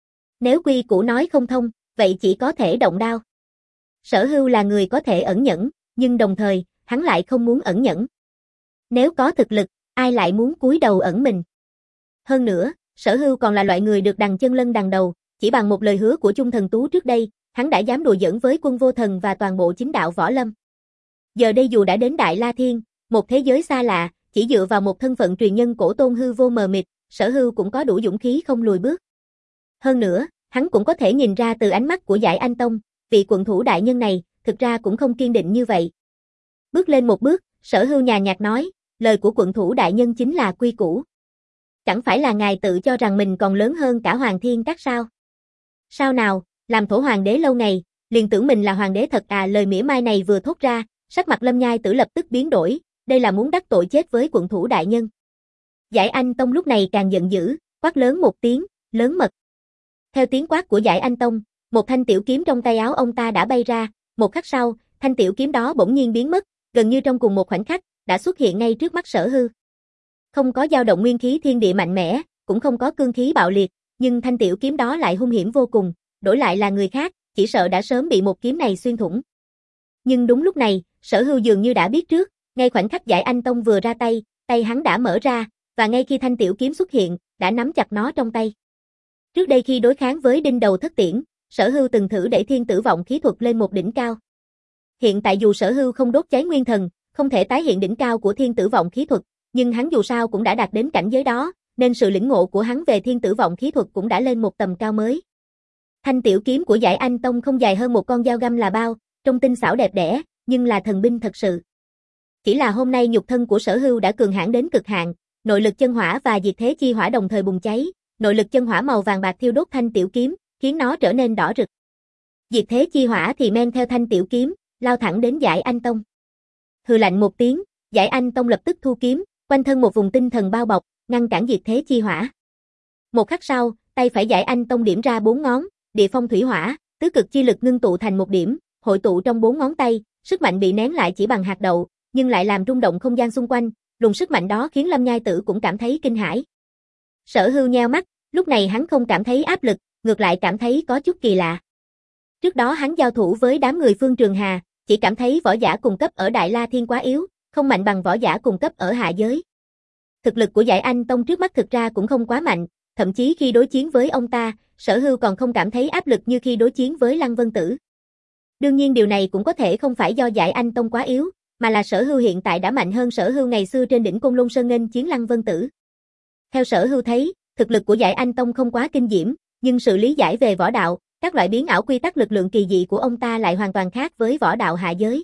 Nếu quy củ nói không thông, vậy chỉ có thể động đao. Sở Hưu là người có thể ẩn nhẫn, nhưng đồng thời, hắn lại không muốn ẩn nhẫn. Nếu có thực lực, ai lại muốn cúi đầu ẩn mình? Hơn nữa, Sở Hưu còn là loại người được đằng chân lân đằng đầu, chỉ bằng một lời hứa của Chung Thần Tú trước đây, hắn đã dám đùa giỡn với Quân Vô Thần và toàn bộ chính đạo võ lâm. Giờ đây dù đã đến Đại La Thiên, một thế giới xa lạ, chỉ dựa vào một thân phận truyền nhân cổ tôn hư vô mờ mịt, Sở Hưu cũng có đủ dũng khí không lùi bước. Hơn nữa, hắn cũng có thể nhìn ra từ ánh mắt của Giải Anh Tông, vị quận thủ đại nhân này, thực ra cũng không kiên định như vậy. Bước lên một bước, Sở Hưu nhàn nhạt nói, lời của quận thủ đại nhân chính là quy củ. Chẳng phải là ngài tự cho rằng mình còn lớn hơn cả Hoàng Thiên Cát sao? Sao nào, làm thổ hoàng đế lâu ngày, liền tưởng mình là hoàng đế thật à? Lời mỉa mai này vừa thốt ra, sắc mặt Lâm Nhai Tử lập tức biến đổi, đây là muốn đắc tội chết với quận thủ đại nhân. Giải Anh Tông lúc này càng giận dữ, quát lớn một tiếng, lớn mật. Theo tiếng quát của Giải Anh Tông, một thanh tiểu kiếm trong tay áo ông ta đã bay ra, một khắc sau, thanh tiểu kiếm đó bỗng nhiên biến mất, gần như trong cùng một khoảnh khắc, đã xuất hiện ngay trước mắt Sở Hưu. Không có dao động nguyên khí thiên địa mạnh mẽ, cũng không có cương khí bạo liệt, nhưng thanh tiểu kiếm đó lại hung hiểm vô cùng, đổi lại là người khác, chỉ sợ đã sớm bị một kiếm này xuyên thủng. Nhưng đúng lúc này, Sở Hưu dường như đã biết trước, ngay khoảnh khắc Giải Anh Tông vừa ra tay, tay hắn đã mở ra, và ngay khi thanh tiểu kiếm xuất hiện, đã nắm chặt nó trong tay. Trước đây khi đối kháng với Đinh Đầu Thất Tiễn, Sở Hưu từng thử đẩy thiên tử vọng khí thuật lên một đỉnh cao. Hiện tại dù Sở Hưu không đốt cháy nguyên thần, không thể tái hiện đỉnh cao của thiên tử vọng khí thuật, nhưng hắn dù sao cũng đã đạt đến cảnh giới đó, nên sự lĩnh ngộ của hắn về thiên tử vọng khí thuật cũng đã lên một tầm cao mới. Thanh tiểu kiếm của Giải Anh Tông không dài hơn một con dao găm là bao, trông tinh xảo đẹp đẽ, nhưng là thần binh thật sự. Chỉ là hôm nay nhục thân của Sở Hưu đã cường hãn đến cực hạn, nội lực chân hỏa và diệt thế chi hỏa đồng thời bùng cháy, nội lực chân hỏa màu vàng bạc thiêu đốt thanh tiểu kiếm, khiến nó trở nên đỏ rực. Diệt thế chi hỏa thì men theo thanh tiểu kiếm, lao thẳng đến Giải Anh Tông. Hừ lạnh một tiếng, Giải Anh Tông lập tức thu kiếm, quanh thân một vùng tinh thần bao bọc, ngăn cản diệt thế chi hỏa. Một khắc sau, tay phải Giải Anh Tông điểm ra bốn ngón, địa phong thủy hỏa, tứ cực chi lực ngưng tụ thành một điểm, hội tụ trong bốn ngón tay, sức mạnh bị nén lại chỉ bằng hạt đậu, nhưng lại làm rung động không gian xung quanh, luồng sức mạnh đó khiến Lâm Nhai Tử cũng cảm thấy kinh hãi. Sở Hưu nheo mắt, lúc này hắn không cảm thấy áp lực, ngược lại cảm thấy có chút kỳ lạ. Trước đó hắn giao thủ với đám người Phương Trường Hà, chỉ cảm thấy võ giả cùng cấp ở Đại La Thiên quá yếu, không mạnh bằng võ giả cùng cấp ở hạ giới. Thực lực của Giải Anh Tông trước mắt thực ra cũng không quá mạnh, thậm chí khi đối chiến với ông ta, Sở Hưu còn không cảm thấy áp lực như khi đối chiến với Lăng Vân Tử. Đương nhiên điều này cũng có thể không phải do Giải Anh Tông quá yếu, mà là Sở Hưu hiện tại đã mạnh hơn Sở Hưu ngày xưa trên đỉnh Côn Lôn Sơn nghênh chiến Lăng Vân Tử. Theo Sở Hưu thấy, thực lực của Giải Anh Tông không quá kinh diễm, nhưng sự lý giải về võ đạo, các loại biến ảo quy tắc lực lượng kỳ dị của ông ta lại hoàn toàn khác với võ đạo hạ giới.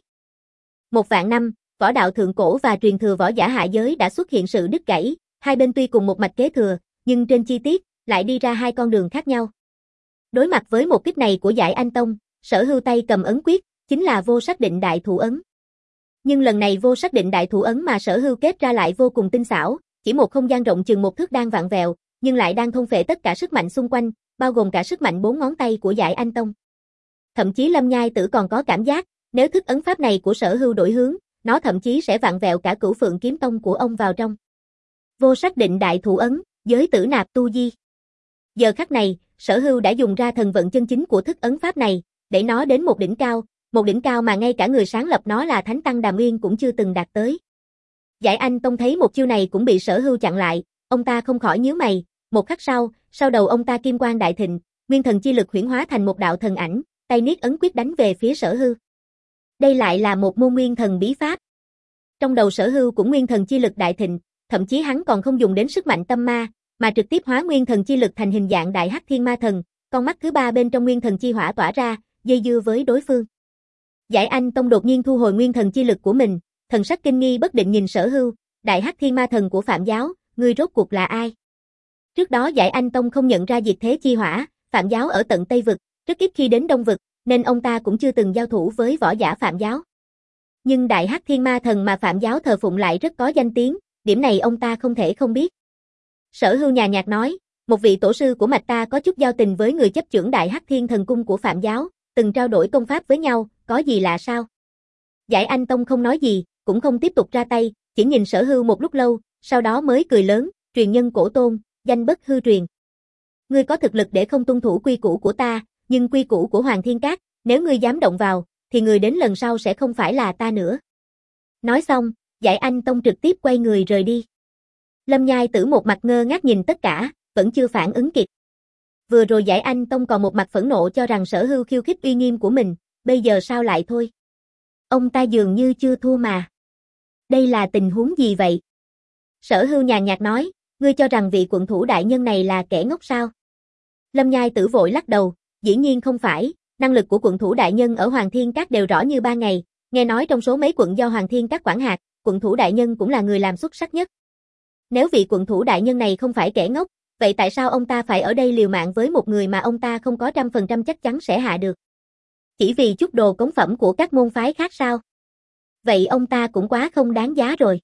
Một vạn năm, võ đạo thượng cổ và truyền thừa võ giả hạ giới đã xuất hiện sự đứt gãy, hai bên tuy cùng một mạch kế thừa, nhưng trên chi tiết lại đi ra hai con đường khác nhau. Đối mặt với một kích này của Giải Anh Tông, Sở Hưu tay cầm ấn quyết, chính là vô sắc định đại thủ ấn. Nhưng lần này vô sắc định đại thủ ấn mà Sở Hưu kết ra lại vô cùng tinh xảo, chỉ một không gian rộng chừng một thước đang vặn vẹo, nhưng lại đang thôn phệ tất cả sức mạnh xung quanh, bao gồm cả sức mạnh bốn ngón tay của Giải Anh Tông. Thậm chí Lâm Nhai Tử còn có cảm giác, nếu thức ấn pháp này của Sở Hưu đổi hướng, nó thậm chí sẽ vặn vẹo cả Cửu Phượng Kiếm Tông của ông vào trong. Vô sắc định đại thủ ấn, giới tử nạp tu di. Giờ khắc này, Sở Hưu đã dùng ra thần vận chân chính của thức ấn pháp này, để nó đến một đỉnh cao, một đỉnh cao mà ngay cả người sáng lập nó là Thánh Tăng Đàm Uyên cũng chưa từng đạt tới. Giải Anh Tông thấy một chiêu này cũng bị Sở Hưu chặn lại, ông ta không khỏi nhíu mày, một khắc sau, sau đầu ông ta kim quang đại thịnh, nguyên thần chi lực huyễn hóa thành một đạo thần ảnh, tay niết ấn quyết đánh về phía Sở Hưu. Đây lại là một môn nguyên thần bí pháp. Trong đầu Sở Hưu cũng nguyên thần chi lực đại thịnh, thậm chí hắn còn không dùng đến sức mạnh tâm ma, mà trực tiếp hóa nguyên thần chi lực thành hình dạng đại hắc thiên ma thần, con mắt thứ ba bên trong nguyên thần chi hỏa tỏa ra, dây dưa với đối phương. Giải Anh Tông đột nhiên thu hồi nguyên thần chi lực của mình, thần sắc kinh nghi bất định nhìn Sở Hưu, đại hắc thiên ma thần của Phạm giáo, ngươi rốt cuộc là ai? Trước đó Giải Anh Tông không nhận ra diệt thế chi hỏa, Phạm giáo ở tận Tây Vực, rất ít khi đến Đông Vực, nên ông ta cũng chưa từng giao thủ với võ giả Phạm giáo. Nhưng đại hắc thiên ma thần mà Phạm giáo thờ phụng lại rất có danh tiếng, điểm này ông ta không thể không biết. Sở Hưu nhàn nhạt nói, một vị tổ sư của mạch ta có chút giao tình với người chấp chưởng đại hắc thiên thần cung của Phạm giáo, từng trao đổi công pháp với nhau, có gì lạ sao? Giải Anh Tông không nói gì, cũng không tiếp tục ra tay, chỉ nhìn Sở Hưu một lúc lâu, sau đó mới cười lớn, truyền nhân cổ tôn, danh bất hư truyền. Ngươi có thực lực để không tuân thủ quy củ của ta, nhưng quy củ của Hoàng Thiên Các, nếu ngươi dám động vào, thì người đến lần sau sẽ không phải là ta nữa. Nói xong, Giải Anh Tông trực tiếp quay người rời đi. Lâm Nhai Tử một mặt ngơ ngác nhìn tất cả, vẫn chưa phản ứng kịp. Vừa rồi Giải Anh Tông còn một mặt phẫn nộ cho rằng Sở Hưu khiêu khích uy nghiêm của mình, bây giờ sao lại thôi? Ông ta dường như chưa thua mà. Đây là tình huống gì vậy? Sở Hưu nhàn nhạt nói, ngươi cho rằng vị quận thủ đại nhân này là kẻ ngốc sao? Lâm Nhai Tử vội lắc đầu, dĩ nhiên không phải, năng lực của quận thủ đại nhân ở Hoàng Thiên Các đều rõ như ban ngày, nghe nói trong số mấy quận do Hoàng Thiên Các quản hạt, quận thủ đại nhân cũng là người làm xuất sắc nhất. Nếu vị quận thủ đại nhân này không phải kẻ ngốc, vậy tại sao ông ta phải ở đây liều mạng với một người mà ông ta không có trăm phần trăm chắc chắn sẽ hạ được? Chỉ vì chút đồ cống phẩm của các môn phái khác sao? Vậy ông ta cũng quá không đáng giá rồi.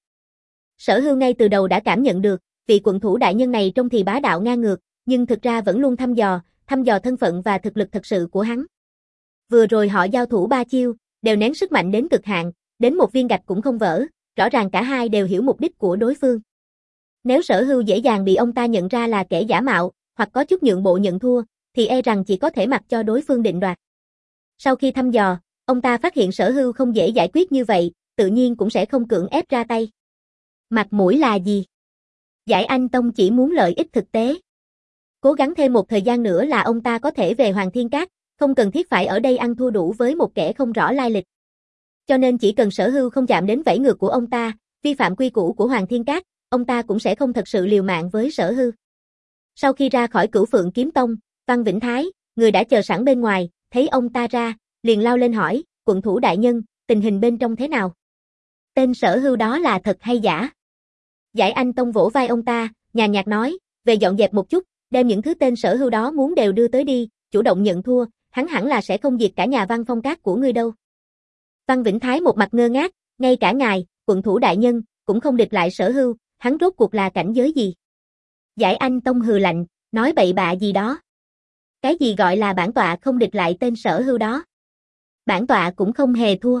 Sở Hưu ngay từ đầu đã cảm nhận được, vị quận thủ đại nhân này trông thì bá đạo ngang ngược, nhưng thực ra vẫn luôn thăm dò, thăm dò thân phận và thực lực thật sự của hắn. Vừa rồi họ giao thủ ba chiêu, đều nén sức mạnh đến cực hạn, đến một viên gạch cũng không vỡ, rõ ràng cả hai đều hiểu mục đích của đối phương. Nếu Sở Hưu dễ dàng bị ông ta nhận ra là kẻ giả mạo, hoặc có chút nhượng bộ nhận thua, thì e rằng chỉ có thể mặc cho đối phương định đoạt. Sau khi thăm dò, ông ta phát hiện Sở Hưu không dễ giải quyết như vậy, tự nhiên cũng sẽ không cưỡng ép ra tay. Mặt mũi là gì? Giải Anh Tông chỉ muốn lợi ích thực tế. Cố gắng thêm một thời gian nữa là ông ta có thể về Hoàng Thiên Các, không cần thiết phải ở đây ăn thua đủ với một kẻ không rõ lai lịch. Cho nên chỉ cần Sở Hưu không chạm đến vảy ngược của ông ta, vi phạm quy củ của Hoàng Thiên Các, ông ta cũng sẽ không thật sự liều mạng với Sở Hưu. Sau khi ra khỏi Cửu Phượng Kiếm Tông, Văn Vĩnh Thái, người đã chờ sẵn bên ngoài, thấy ông ta ra, liền lao lên hỏi, quận thủ đại nhân, tình hình bên trong thế nào? Tên Sở Hưu đó là thật hay giả? Giải Anh Tông vỗ vai ông ta, nhàn nhạt nói, về dọn dẹp một chút, đem những thứ tên Sở Hưu đó muốn đều đưa tới đi, chủ động nhận thua, hắn hẳn là sẽ không diệt cả nhà Văn Phong Các của ngươi đâu. Văn Vĩnh Thái một mặt ngơ ngác, ngay cả ngài, quận thủ đại nhân, cũng không địch lại Sở Hưu, hắn rốt cuộc là cảnh giới gì? Giải Anh Tông hừ lạnh, nói bậy bạ gì đó. Cái gì gọi là bản tọa không địch lại tên Sở Hưu đó? Bản tọa cũng không hề thua.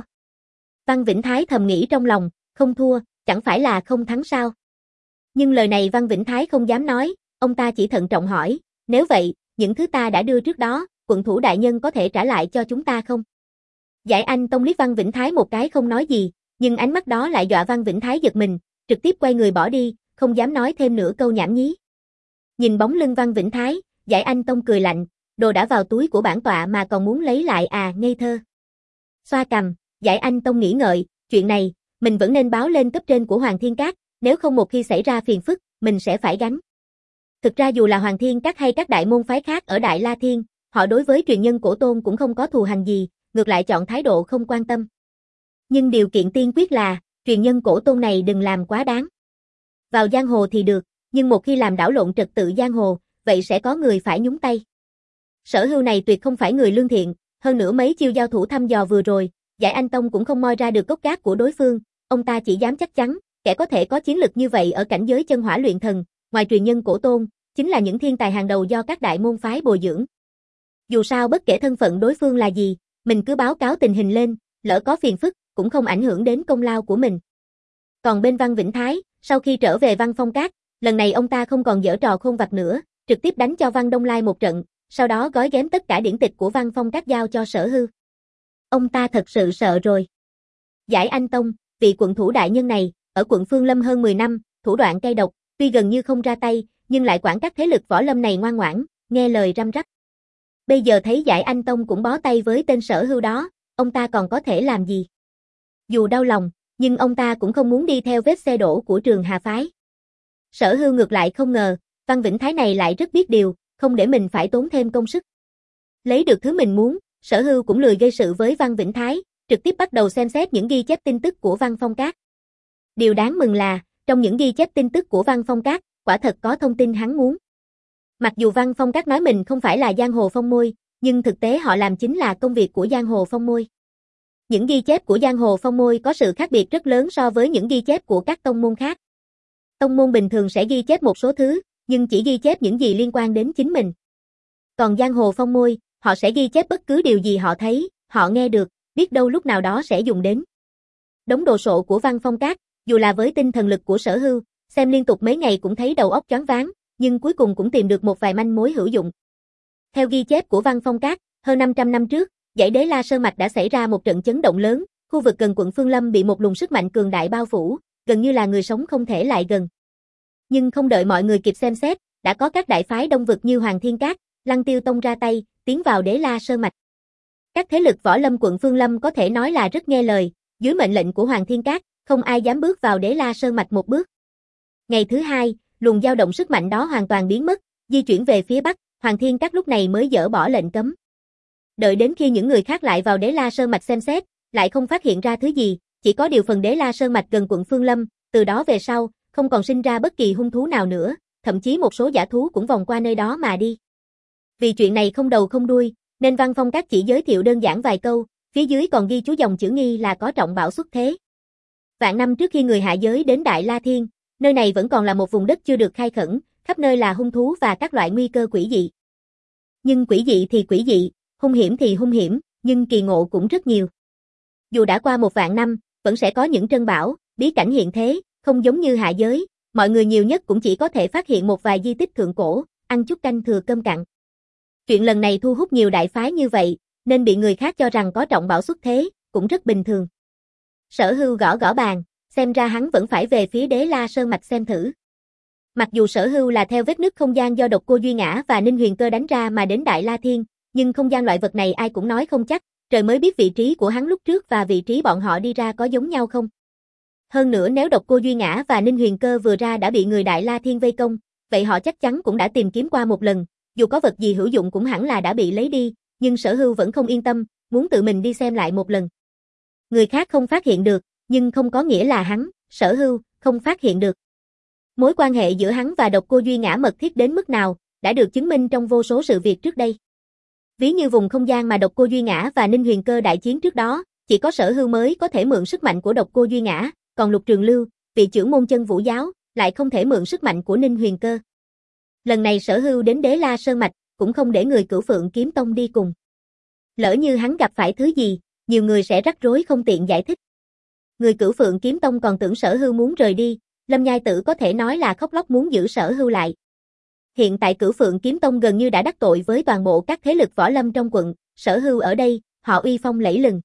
Văn Vĩnh Thái thầm nghĩ trong lòng, không thua, chẳng phải là không thắng sao? Nhưng lời này Văn Vĩnh Thái không dám nói, ông ta chỉ thận trọng hỏi, nếu vậy, những thứ ta đã đưa trước đó, quận thủ đại nhân có thể trả lại cho chúng ta không? Giải Anh Tông liếc Văn Vĩnh Thái một cái không nói gì, nhưng ánh mắt đó lại dọa Văn Vĩnh Thái giật mình, trực tiếp quay người bỏ đi, không dám nói thêm nửa câu nhảm nhí. Nhìn bóng lưng Văn Vĩnh Thái, Giải Anh Tông cười lạnh, đồ đã vào túi của bản tọa mà còn muốn lấy lại à, ngây thơ. Xoa cằm, Giải Anh Tông nghĩ ngợi, chuyện này, mình vẫn nên báo lên cấp trên của Hoàng Thiên Các, nếu không một khi xảy ra phiền phức, mình sẽ phải gánh. Thực ra dù là Hoàng Thiên Các hay các đại môn phái khác ở Đại La Thiên, họ đối với truyền nhân cổ tôn cũng không có thù hằn gì, ngược lại chọn thái độ không quan tâm. Nhưng điều kiện tiên quyết là, truyền nhân cổ tôn này đừng làm quá đáng. Vào giang hồ thì được, nhưng một khi làm đảo lộn trật tự giang hồ, vậy sẽ có người phải nhúng tay. Sở Hưu này tuyệt không phải người lương thiện, hơn nữa mấy chiêu giao thủ thăm dò vừa rồi, Giải Anh Tông cũng không moi ra được gốc gác của đối phương, ông ta chỉ dám chắc chắn, kẻ có thể có chiến lực như vậy ở cảnh giới chân hỏa luyện thần, ngoài truyền nhân cổ tôn, chính là những thiên tài hàng đầu do các đại môn phái bồi dưỡng. Dù sao bất kể thân phận đối phương là gì, mình cứ báo cáo tình hình lên, lỡ có phiền phức, cũng không ảnh hưởng đến công lao của mình. Còn bên Văn Vĩnh Thái, sau khi trở về Văn Phong Các, lần này ông ta không còn giở trò khôn vặt nữa, trực tiếp đánh cho Văn Đông Lai một trận, sau đó gói ghém tất cả điển tịch của Văn Phong Các giao cho Sở Hưu. Ông ta thật sự sợ rồi. Giải Anh Tông, vị quận thủ đại nhân này, ở quận Phương Lâm hơn mười năm, thủ đoạn cay độc, tuy gần như không ra tay, nhưng lại quản các thế lực võ lâm này ngoan ngoãn, nghe lời răm rắp. Bây giờ thấy Giải Anh Tông cũng bó tay với tên Sở Hưu đó, ông ta còn có thể làm gì? Dù đau lòng, nhưng ông ta cũng không muốn đi theo vết xe đổ của Trường Hà phái. Sở Hưu ngược lại không ngờ, Văn Vĩnh Thái này lại rất biết điều, không để mình phải tốn thêm công sức. Lấy được thứ mình muốn, Sở Hưu cũng lười gây sự với Văn Vĩnh Thái, trực tiếp bắt đầu xem xét những ghi chép tin tức của Văn Phong Các. Điều đáng mừng là, trong những ghi chép tin tức của Văn Phong Các, quả thật có thông tin hắn muốn. Mặc dù Văn Phong Các nói mình không phải là giang hồ phong môi, nhưng thực tế họ làm chính là công việc của giang hồ phong môi. Những ghi chép của giang hồ phong môi có sự khác biệt rất lớn so với những ghi chép của các tông môn khác. Tông môn bình thường sẽ ghi chép một số thứ, nhưng chỉ ghi chép những gì liên quan đến chính mình. Còn giang hồ phong môi, họ sẽ ghi chép bất cứ điều gì họ thấy, họ nghe được, biết đâu lúc nào đó sẽ dùng đến. Đống đồ sộ của Văn Phong Các, dù là với tinh thần lực của Sở Hưu, xem liên tục mấy ngày cũng thấy đầu óc choáng váng, nhưng cuối cùng cũng tìm được một vài manh mối hữu dụng. Theo ghi chép của Văn Phong Các, hơn năm trăm năm trước, dãy Đế La Sơn Mạch đã xảy ra một trận chấn động lớn, khu vực gần quận Phương Lâm bị một luồng sức mạnh cường đại bao phủ, gần như là người sống không thể lại gần. Nhưng không đợi mọi người kịp xem xét, đã có các đại phái đông vực như Hoàng Thiên Các, Lăng Tiêu Tông ra tay, tiến vào Đế La Sơn Mạch. Các thế lực võ lâm quận Phương Lâm có thể nói là rất nghe lời, dưới mệnh lệnh của Hoàng Thiên Các, không ai dám bước vào Đế La Sơn Mạch một bước. Ngày thứ hai, luồng dao động sức mạnh đó hoàn toàn biến mất, di chuyển về phía bắc, Hoàng Thiên Các lúc này mới dỡ bỏ lệnh cấm. Đợi đến khi những người khác lại vào Đế La Sơn Mạch xem xét, lại không phát hiện ra thứ gì, chỉ có điều phần Đế La Sơn Mạch gần quận Phương Lâm, từ đó về sau, không còn sinh ra bất kỳ hung thú nào nữa, thậm chí một số dã thú cũng vòng qua nơi đó mà đi. Vì chuyện này không đầu không đuôi, nên Văn Phong Các chỉ giới thiệu đơn giản vài câu, phía dưới còn ghi chú dòng chữ nghi là có trọng bảo xuất thế. Vạn năm trước khi người hạ giới đến Đại La Thiên, nơi này vẫn còn là một vùng đất chưa được khai khẩn, khắp nơi là hung thú và các loại nguy cơ quỷ dị. Nhưng quỷ dị thì quỷ dị, hung hiểm thì hung hiểm, nhưng kỳ ngộ cũng rất nhiều. Dù đã qua một vạn năm, vẫn sẽ có những trân bảo, bí cảnh hiện thế, không giống như hạ giới, mọi người nhiều nhất cũng chỉ có thể phát hiện một vài di tích thượng cổ, ăn chút canh thừa cơm cặn. Chuyện lần này thu hút nhiều đại phái như vậy, nên bị người khác cho rằng có trọng bảo xuất thế, cũng rất bình thường. Sở Hưu gõ gõ bàn, xem ra hắn vẫn phải về phía Đế La Sơn Mạch xem thử. Mặc dù Sở Hưu là theo vết nứt không gian do Độc Cô Duy Ngã và Ninh Huyền Cơ đánh ra mà đến Đại La Thiên, nhưng không gian loại vật này ai cũng nói không chắc, trời mới biết vị trí của hắn lúc trước và vị trí bọn họ đi ra có giống nhau không. Hơn nữa nếu Độc Cô Duy Ngã và Ninh Huyền Cơ vừa ra đã bị người Đại La Thiên vây công, vậy họ chắc chắn cũng đã tìm kiếm qua một lần, dù có vật gì hữu dụng cũng hẳn là đã bị lấy đi, nhưng Sở Hưu vẫn không yên tâm, muốn tự mình đi xem lại một lần. Người khác không phát hiện được, nhưng không có nghĩa là hắn, Sở Hưu, không phát hiện được. Mối quan hệ giữa hắn và Độc Cô Duy Ngã mật thiết đến mức nào, đã được chứng minh trong vô số sự việc trước đây. Ví như vùng không gian mà Độc Cô Duy Ngã và Ninh Huyền Cơ đại chiến trước đó, chỉ có Sở Hưu mới có thể mượn sức mạnh của Độc Cô Duy Ngã, còn Lục Trường Lưu, vị trưởng môn Chân Vũ giáo, lại không thể mượn sức mạnh của Ninh Huyền Cơ. Lần này Sở Hưu đến Đế La Sơn Mạch, cũng không để người Cửu Phượng Kiếm Tông đi cùng. Lỡ như hắn gặp phải thứ gì, nhiều người sẽ rắc rối không tiện giải thích. Người Cửu Phượng Kiếm Tông còn tưởng Sở Hưu muốn rời đi, Lâm Nhai Tử có thể nói là khóc lóc muốn giữ Sở Hưu lại. Hiện tại Cửu Phượng Kiếm Tông gần như đã đắc tội với toàn bộ các thế lực võ lâm trong quận, Sở Hưu ở đây, họ uy phong lẫy lừng.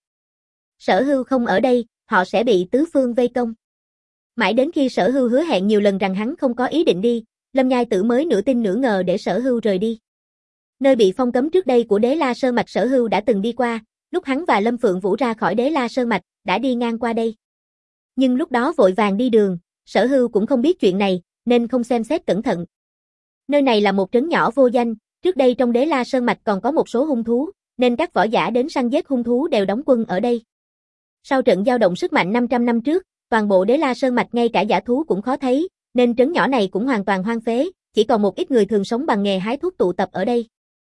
Sở Hưu không ở đây, họ sẽ bị tứ phương vây công. Mãi đến khi Sở Hưu hứa hẹn nhiều lần rằng hắn không có ý định đi, Lâm Nhai Tử mới nửa tin nửa ngờ để Sở Hưu rời đi. Nơi bị phong cấm trước đây của Đế La Sơn Mạch Sở Hưu đã từng đi qua, lúc hắn và Lâm Phượng Vũ ra khỏi Đế La Sơn Mạch, đã đi ngang qua đây. Nhưng lúc đó vội vàng đi đường, Sở Hưu cũng không biết chuyện này, nên không xem xét cẩn thận. Nơi này là một trấn nhỏ vô danh, trước đây trong Đế La Sơn Mạch còn có một số hung thú, nên các võ giả đến săn giết hung thú đều đóng quân ở đây. Sau trận dao động sức mạnh năm trăm năm trước, toàn bộ Đế La Sơn Mạch ngay cả dã thú cũng khó thấy, nên trấn nhỏ này cũng hoàn toàn hoang phế, chỉ còn một ít người thường sống bằng nghề hái thuốc tụ tập ở đây.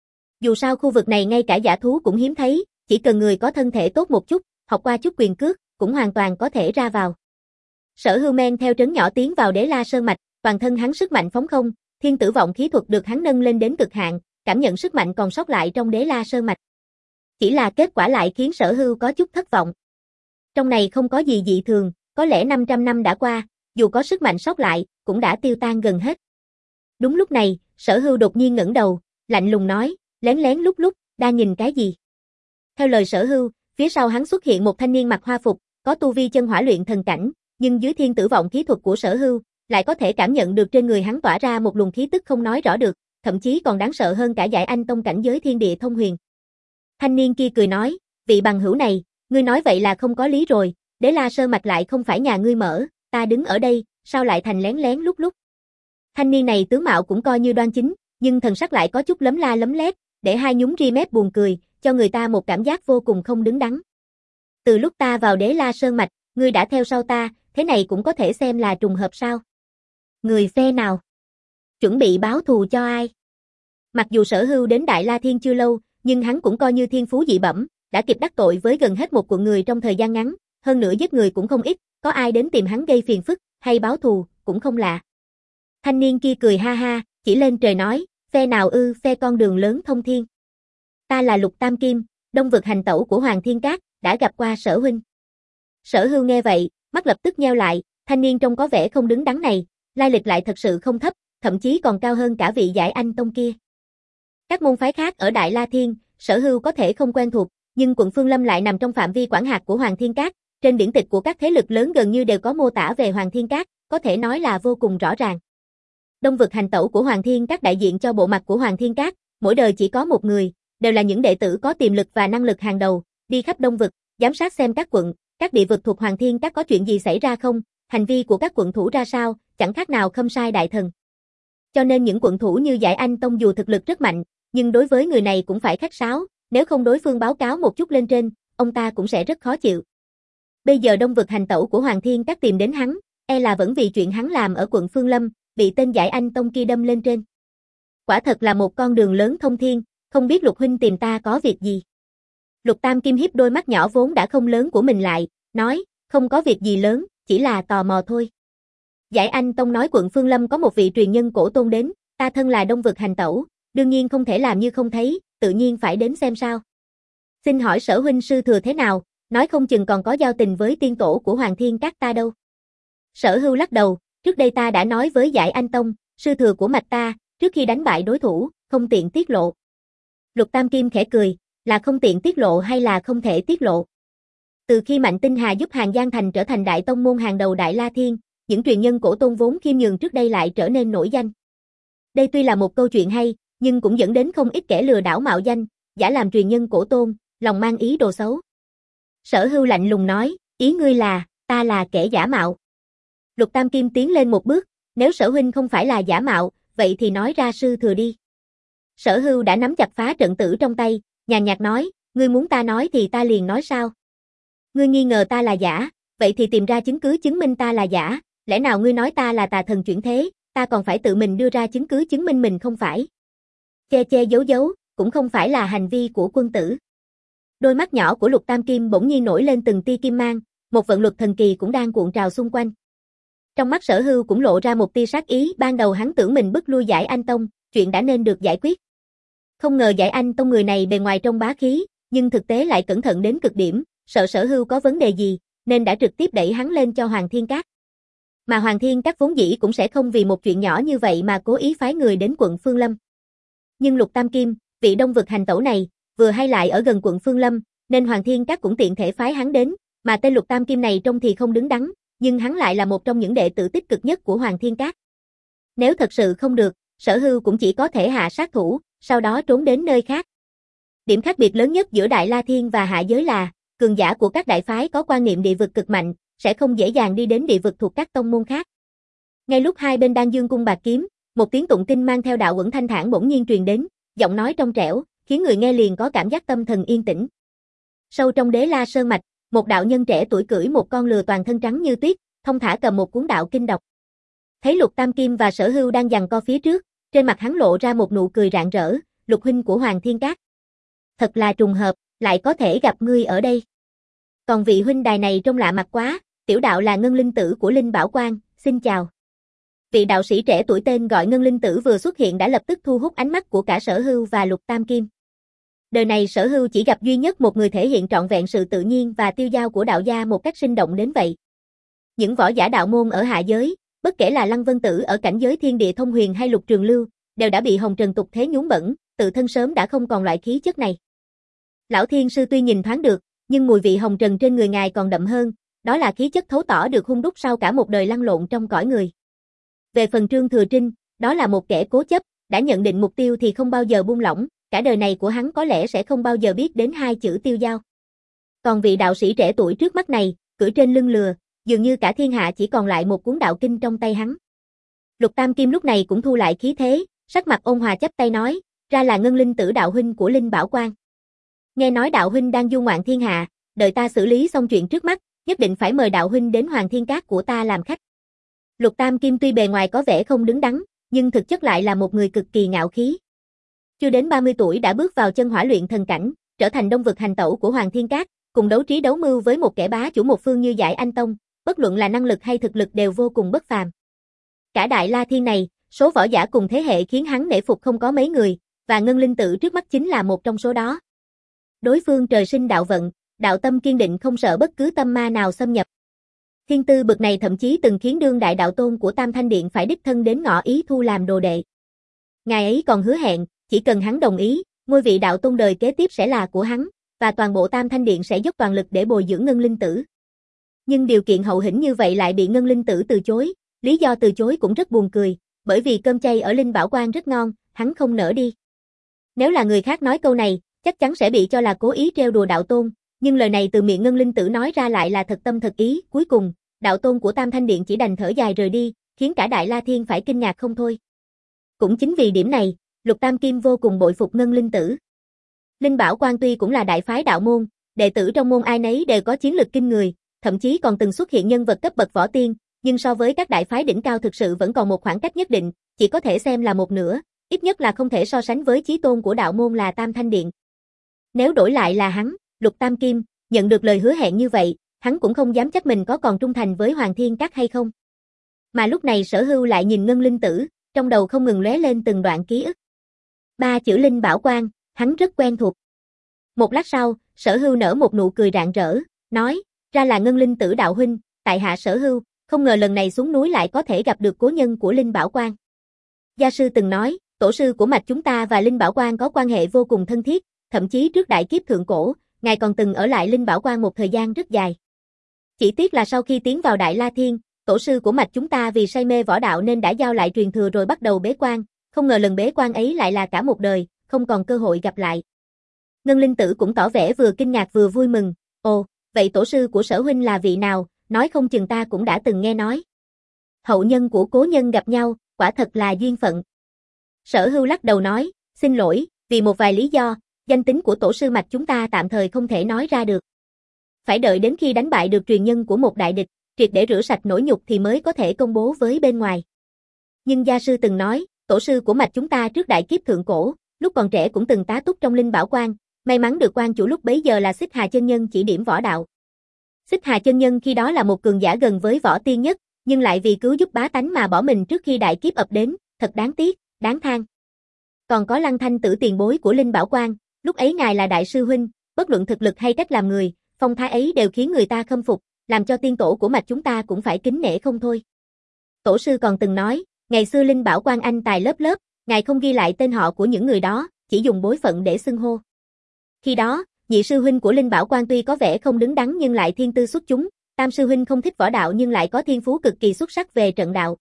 Dù sao khu vực này ngay cả dã thú cũng hiếm thấy, chỉ cần người có thân thể tốt một chút, học qua chút quyền cước, cũng hoàn toàn có thể ra vào. Sở Hưu men theo trấn nhỏ tiến vào Đế La Sơn Mạch, toàn thân hắn sức mạnh phóng không, thiên tử vọng khí thuật được hắn nâng lên đến cực hạn, cảm nhận sức mạnh còn sót lại trong Đế La Sơn Mạch. Chỉ là kết quả lại khiến Sở Hưu có chút thất vọng. Trong này không có gì dị thường, có lẽ năm trăm năm đã qua, dù có sức mạnh sót lại, cũng đã tiêu tan gần hết. Đúng lúc này, Sở Hưu đột nhiên ngẩng đầu, lạnh lùng nói, lén lén lúc lúc, đang nhìn cái gì? Theo lời Sở Hưu, phía sau hắn xuất hiện một thanh niên mặc hoa phục, có tu vi chân hỏa luyện thần cảnh, nhưng dưới thiên tử vọng khí thuật của Sở Hưu, lại có thể cảm nhận được trên người hắn tỏa ra một luồng khí tức không nói rõ được, thậm chí còn đáng sợ hơn cả Giải Anh Tông cảnh giới thiên địa thông huyền. Thanh niên kia cười nói, vị bằng hữu này, ngươi nói vậy là không có lý rồi, Đế La Sơn Mạch lại không phải nhà ngươi mở, ta đứng ở đây, sao lại thành lén lén lúc lúc. Thanh niên này tướng mạo cũng coi như đoan chính, nhưng thần sắc lại có chút lấm la lấm lét, để hai nhún ri mép buồn cười, cho người ta một cảm giác vô cùng không đứng đắn. Từ lúc ta vào Đế La Sơn Mạch, ngươi đã theo sau ta, thế này cũng có thể xem là trùng hợp sao? Người phe nào? Chuẩn bị báo thù cho ai? Mặc dù Sở Hưu đến Đại La Thiên chưa lâu, nhưng hắn cũng coi như thiên phú dị bẩm, đã kịp đắc tội với gần hết một quận người trong thời gian ngắn, hơn nữa giết người cũng không ít, có ai đến tìm hắn gây phiền phức, hay báo thù, cũng không lạ. Thanh niên kia cười ha ha, chỉ lên trời nói, phe nào ư, phe con đường lớn thông thiên. Ta là Lục Tam Kim, Đông vực hành tẩu của Hoàng Thiên Các, đã gặp qua Sở huynh. Sở Hưu nghe vậy, mắt lập tức nheo lại, thanh niên trông có vẻ không đứng đắn này, lai lịch lại thật sự không thấp, thậm chí còn cao hơn cả vị Giải Anh Tông kia. Các môn phái khác ở Đại La Thiên, Sở Hưu có thể không quen thuộc, nhưng quận Phương Lâm lại nằm trong phạm vi quản hạt của Hoàng Thiên Các, trên điển tịch của các thế lực lớn gần như đều có mô tả về Hoàng Thiên Các, có thể nói là vô cùng rõ ràng. Đông vực hành tẩu của Hoàng Thiên Các đại diện cho bộ mặt của Hoàng Thiên Các, mỗi đời chỉ có một người, đều là những đệ tử có tiềm lực và năng lực hàng đầu, đi khắp Đông vực, giám sát xem các quận, các địa vực thuộc Hoàng Thiên Các có chuyện gì xảy ra không, hành vi của các quận thủ ra sao, chẳng khác nào khâm sai đại thần. Cho nên những quận thủ như Giải Anh Tông dù thực lực rất mạnh, nhưng đối với người này cũng phải khách sáo, nếu không đối phương báo cáo một chút lên trên, ông ta cũng sẽ rất khó chịu. Bây giờ Đông vực hành tẩu của Hoàng Thiên Các tìm đến hắn, e là vẫn vì chuyện hắn làm ở quận Phương Lâm, bị tên Giải Anh Tông kia đâm lên trên. Quả thật là một con đường lớn thông thiên, không biết Lục huynh tìm ta có việc gì. Lục Tam Kim hiếp đôi mắt nhỏ vốn đã không lớn của mình lại, nói, không có việc gì lớn, chỉ là tò mò thôi. Giải Anh Tông nói quận Phương Lâm có một vị truyền nhân cổ tôn đến, ta thân là Đông vực hành tẩu, đương nhiên không thể làm như không thấy, tự nhiên phải đến xem sao. Xin hỏi Sở huynh sư thừa thế nào, nói không chừng còn có giao tình với tiên tổ của Hoàng Thiên Các ta đâu. Sở Hưu lắc đầu, trước đây ta đã nói với Giải Anh Tông, sư thừa của mạch ta, trước khi đánh bại đối thủ, không tiện tiết lộ. Lục Tam Kim khẽ cười, là không tiện tiết lộ hay là không thể tiết lộ. Từ khi Mạnh Tinh Hà giúp Hàng Giang Thành trở thành đại tông môn hàng đầu Đại La Thiên, những truyền nhân cổ tôn vốn khiêm nhường trước đây lại trở nên nổi danh. Đây tuy là một câu chuyện hay, nhưng cũng dẫn đến không ít kẻ lừa đảo mạo danh, giả làm truyền nhân cổ tôn, lòng mang ý đồ xấu. Sở Hưu lạnh lùng nói, ý ngươi là, ta là kẻ giả mạo. Lục Tam Kim tiến lên một bước, nếu Sở huynh không phải là giả mạo, vậy thì nói ra sư thừa đi. Sở Hưu đã nắm chặt phá trận tử trong tay, nhàn nhạt nói, ngươi muốn ta nói thì ta liền nói sao. Ngươi nghi ngờ ta là giả, vậy thì tìm ra chứng cứ chứng minh ta là giả, lẽ nào ngươi nói ta là tà thần chuyển thế, ta còn phải tự mình đưa ra chứng cứ chứng minh mình không phải. Che che giấu giấu, cũng không phải là hành vi của quân tử. Đôi mắt nhỏ của Lục Tam Kim bỗng nhiên nổi lên từng tia kim mang, một vận luật thần kỳ cũng đang cuộn trào xung quanh. Trong mắt Sở Hưu cũng lộ ra một tia sát ý, ban đầu hắn tưởng mình bức lui Giải Anh Tông, chuyện đã nên được giải quyết. Không ngờ Giải Anh Tông người này bề ngoài trông bá khí, nhưng thực tế lại cẩn thận đến cực điểm, sợ Sở Hưu có vấn đề gì, nên đã trực tiếp đẩy hắn lên cho Hoàng Thiên Các. Mà Hoàng Thiên Các vốn dĩ cũng sẽ không vì một chuyện nhỏ như vậy mà cố ý phái người đến quận Phương Lâm. Nhưng Lục Tam Kim, vị Đông vực hành tẩu này, vừa hay lại ở gần quận Phương Lâm, nên Hoàng Thiên Các cũng tiện thể phái hắn đến, mà tên Lục Tam Kim này trông thì không đứng đắn, nhưng hắn lại là một trong những đệ tử tích cực nhất của Hoàng Thiên Các. Nếu thật sự không được, Sở Hưu cũng chỉ có thể hạ sát thủ, sau đó trốn đến nơi khác. Điểm khác biệt lớn nhất giữa Đại La Thiên và hạ giới là, cường giả của các đại phái có quan niệm địa vực cực mạnh, sẽ không dễ dàng đi đến địa vực thuộc các tông môn khác. Ngay lúc hai bên đang dương cung bạc kiếm, một tiếng tụng kinh mang theo đạo uẩn thanh thản bỗng nhiên truyền đến, giọng nói trong trẻo, khiến người nghe liền có cảm giác tâm thần yên tĩnh. Sâu trong Đế La Sơn Mạch, một đạo nhân trẻ tuổi cưỡi một con lừa toàn thân trắng như tuyết, thông thả cầm một cuốn đạo kinh đọc. Thấy Lục Tam Kim và Sở Hưu đang giằng co phía trước, trên mặt hắn lộ ra một nụ cười rạng rỡ, Lục huynh của Hoàng Thiên Các. Thật là trùng hợp, lại có thể gặp ngươi ở đây. Còn vị huynh đài này trông lạ mặt quá, tiểu đạo là Ngân Linh Tử của Linh Bảo Quang, xin chào. Vị đạo sĩ trẻ tuổi tên gọi Ngân Linh Tử vừa xuất hiện đã lập tức thu hút ánh mắt của cả Sở Hưu và Lục Tam Kim. Đời này Sở Hưu chỉ gặp duy nhất một người thể hiện trọn vẹn sự tự nhiên và tiêu dao của đạo gia một cách sinh động đến vậy. Những võ giả đạo môn ở hạ giới, bất kể là Lăng Vân Tử ở cảnh giới thiên địa thông huyền hay Lục Trường Lưu, đều đã bị hồng trần tục thế nhúng bẩn, tự thân sớm đã không còn loại khí chất này. Lão Thiên Sư tuy nhìn thoáng được, nhưng mùi vị hồng trần trên người ngài còn đậm hơn, đó là khí chất thấu tỏ được hun đúc sau cả một đời lăn lộn trong cõi người. Về phần Trương Thừa Trinh, đó là một kẻ cố chấp, đã nhận định mục tiêu thì không bao giờ buông lỏng, cả đời này của hắn có lẽ sẽ không bao giờ biết đến hai chữ tiêu dao. Còn vị đạo sĩ trẻ tuổi trước mắt này, cưỡi trên lưng lừa, dường như cả thiên hạ chỉ còn lại một cuốn đạo kinh trong tay hắn. Lục Tam Kim lúc này cũng thu lại khí thế, sắc mặt ôn hòa chắp tay nói, ra là Ngân Linh Tử đạo huynh của Linh Bảo Quan. Nghe nói đạo huynh đang du ngoạn thiên hạ, đợi ta xử lý xong chuyện trước mắt, nhất định phải mời đạo huynh đến Hoàng Thiên Các của ta làm khách. Lục Tam Kim tuy bề ngoài có vẻ không đứng đắn, nhưng thực chất lại là một người cực kỳ ngạo khí. Chưa đến ba mươi tuổi đã bước vào chân hỏa luyện thần cảnh, trở thành đông vực hành tẩu của Hoàng Thiên Các, cùng đấu trí đấu mưu với một kẻ bá chủ một phương như Giải Anh Tông, bất luận là năng lực hay thực lực đều vô cùng bất phàm. Cả Đại La Thiên này, số võ giả cùng thế hệ khiến hắn nể phục không có mấy người, và Ngân Linh Tử trước mắt chính là một trong số đó. Đối phương trời sinh đạo vận, đạo tâm kiên định không sợ bất cứ tâm ma nào xâm nhập. Thiên tư bực này thậm chí từng khiến đương đại đạo tôn của Tam Thanh Điện phải đích thân đến ngõ ý thu làm đồ đệ. Ngài ấy còn hứa hẹn, chỉ cần hắn đồng ý, ngôi vị đạo tôn đời kế tiếp sẽ là của hắn, và toàn bộ Tam Thanh Điện sẽ dốc toàn lực để bồi dưỡng Ngân Linh Tử. Nhưng điều kiện hậu hĩnh như vậy lại bị Ngân Linh Tử từ chối, lý do từ chối cũng rất buồn cười, bởi vì cơm chay ở Linh Bảo Quan rất ngon, hắn không nỡ đi. Nếu là người khác nói câu này, chắc chắn sẽ bị cho là cố ý trêu đùa đạo tôn, nhưng lời này từ miệng Ngân Linh Tử nói ra lại là thật tâm thật ý, cuối cùng, đạo tôn của Tam Thanh Điện chỉ đành thở dài rời đi, khiến cả Đại La Thiên phải kinh ngạc không thôi. Cũng chính vì điểm này, Lục Tam Kim vô cùng bội phục Ngân Linh Tử. Linh Bảo Quan tuy cũng là đại phái đạo môn, đệ tử trong môn ai nấy đều có chiến lực kinh người, thậm chí còn từng xuất hiện nhân vật cấp bậc võ tiên, nhưng so với các đại phái đỉnh cao thực sự vẫn còn một khoảng cách nhất định, chỉ có thể xem là một nửa, ít nhất là không thể so sánh với chí tôn của đạo môn là Tam Thanh Điện. Nếu đổi lại là hắn, Lục Tam Kim, nhận được lời hứa hẹn như vậy, hắn cũng không dám chắc mình có còn trung thành với Hoàng Thiên Các hay không. Mà lúc này Sở Hưu lại nhìn Ngân Linh Tử, trong đầu không ngừng lóe lên từng đoạn ký ức. Ba chữ Linh Bảo Quan, hắn rất quen thuộc. Một lát sau, Sở Hưu nở một nụ cười rạng rỡ, nói, ra là Ngân Linh Tử đạo huynh, tại hạ Sở Hưu, không ngờ lần này xuống núi lại có thể gặp được cố nhân của Linh Bảo Quan. Gia sư từng nói, tổ sư của mạch chúng ta và Linh Bảo Quan có quan hệ vô cùng thân thiết, thậm chí trước đại kiếp thượng cổ, ngài còn từng ở lại Linh Bảo Quan một thời gian rất dài. Chỉ tiếc là sau khi tiến vào Đại La Thiên, tổ sư của mạch chúng ta vì say mê võ đạo nên đã giao lại truyền thừa rồi bắt đầu bế quan, không ngờ lần bế quan ấy lại là cả một đời, không còn cơ hội gặp lại. Ngân Linh Tử cũng tỏ vẻ vừa kinh ngạc vừa vui mừng, ồ, vậy tổ sư của Sở huynh là vị nào, nói không chừng ta cũng đã từng nghe nói. Hậu nhân của cố nhân gặp nhau, quả thật là duyên phận. Sở Hưu lắc đầu nói, xin lỗi, vì một vài lý do, danh tính của tổ sư mạch chúng ta tạm thời không thể nói ra được. Phải đợi đến khi đánh bại được truyền nhân của một đại địch, triệt để rửa sạch nỗi nhục thì mới có thể công bố với bên ngoài. Nhưng gia sư từng nói, tổ sư của mạch chúng ta trước đại kiếp thượng cổ, lúc còn trẻ cũng từng tá túc trong Linh Bảo Quan, may mắn được quan chủ lúc bấy giờ là Xích Hà chân nhân chỉ điểm võ đạo. Xích Hà chân nhân khi đó là một cường giả gần với võ tiên nhất, nhưng lại vì cứu giúp bá tánh mà bỏ mình trước khi đại kiếp ập đến, thật đáng tiếc, đáng than. Còn có Lăng Thanh Tử tiền bối của Linh Bảo Quan, lúc ấy ngài là đại sư huynh, bất luận thực lực hay cách làm người, phong thái ấy đều khiến người ta khâm phục, làm cho tiên tổ của mạch chúng ta cũng phải kính nể không thôi. Tổ sư còn từng nói, ngày xưa Linh Bảo Quan anh tài lớp lớp, ngài không ghi lại tên họ của những người đó, chỉ dùng bối phận để xưng hô. Khi đó, nhị sư huynh của Linh Bảo Quan tuy có vẻ không đứng đắn nhưng lại thiên tư xuất chúng, tam sư huynh không thích võ đạo nhưng lại có thiên phú cực kỳ xuất sắc về trận đạo.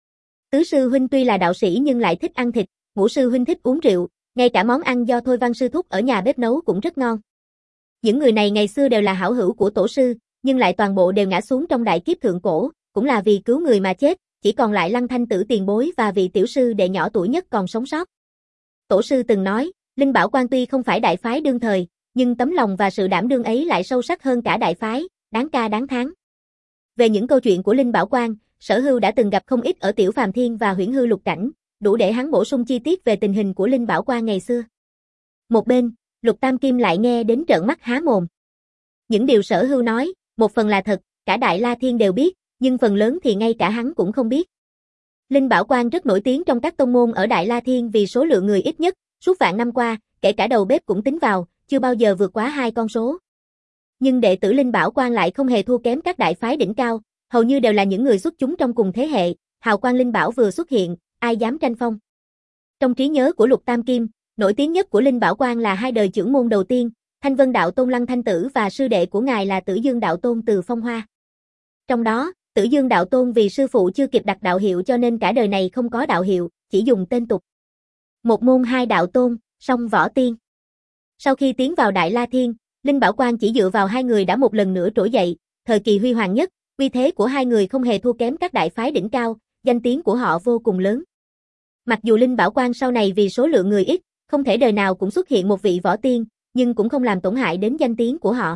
Tứ sư huynh tuy là đạo sĩ nhưng lại thích ăn thịt, ngũ sư huynh thích uống rượu, ngay cả món ăn do Thôi Văn sư thúc ở nhà bếp nấu cũng rất ngon. Những người này ngày xưa đều là hảo hữu của tổ sư, nhưng lại toàn bộ đều ngã xuống trong đại kiếp thượng cổ, cũng là vì cứu người mà chết, chỉ còn lại Lăng Thanh Tử tiền bối và vị tiểu sư đệ nhỏ tuổi nhất còn sống sót. Tổ sư từng nói, Linh Bảo Quan tuy không phải đại phái đương thời, nhưng tấm lòng và sự đảm đương ấy lại sâu sắc hơn cả đại phái, đáng ca đáng thán. Về những câu chuyện của Linh Bảo Quan, Sở Hưu đã từng gặp không ít ở Tiểu Phàm Thiên và Huyễn Hư Lục Cảnh, đủ để hắn bổ sung chi tiết về tình hình của Linh Bảo Quan ngày xưa. Một bên, Lục Tam Kim lại nghe đến trợn mắt há mồm. Những điều Sở Hưu nói, một phần là thật, cả Đại La Thiên đều biết, nhưng phần lớn thì ngay cả hắn cũng không biết. Linh Bảo Quan rất nổi tiếng trong các tông môn ở Đại La Thiên vì số lượng người ít nhất, suốt vạn năm qua, kể cả đầu bếp cũng tính vào, chưa bao giờ vượt quá hai con số. Nhưng đệ tử Linh Bảo Quan lại không hề thua kém các đại phái đỉnh cao, hầu như đều là những người xuất chúng trong cùng thế hệ, hào quang Linh Bảo vừa xuất hiện, ai dám tranh phong. Trong trí nhớ của Lục Tam Kim, nổi tiếng nhất của Linh Bảo Quan là hai đời trưởng môn đầu tiên, Thanh Vân Đạo Tôn Lăng Thanh Tử và sư đệ của ngài là Tử Dương Đạo Tôn Từ Phong Hoa. Trong đó, Tử Dương đạo tôn vì sư phụ chưa kịp đặt đạo hiệu cho nên cả đời này không có đạo hiệu, chỉ dùng tên tục. Một môn hai đạo tôn, song võ tiên. Sau khi tiến vào Đại La Thiên, Linh Bảo Quang chỉ dựa vào hai người đã một lần nữa trỗi dậy, thời kỳ huy hoàng nhất, uy thế của hai người không hề thua kém các đại phái đỉnh cao, danh tiếng của họ vô cùng lớn. Mặc dù Linh Bảo Quang sau này vì số lượng người ít, không thể đời nào cũng xuất hiện một vị võ tiên, nhưng cũng không làm tổn hại đến danh tiếng của họ.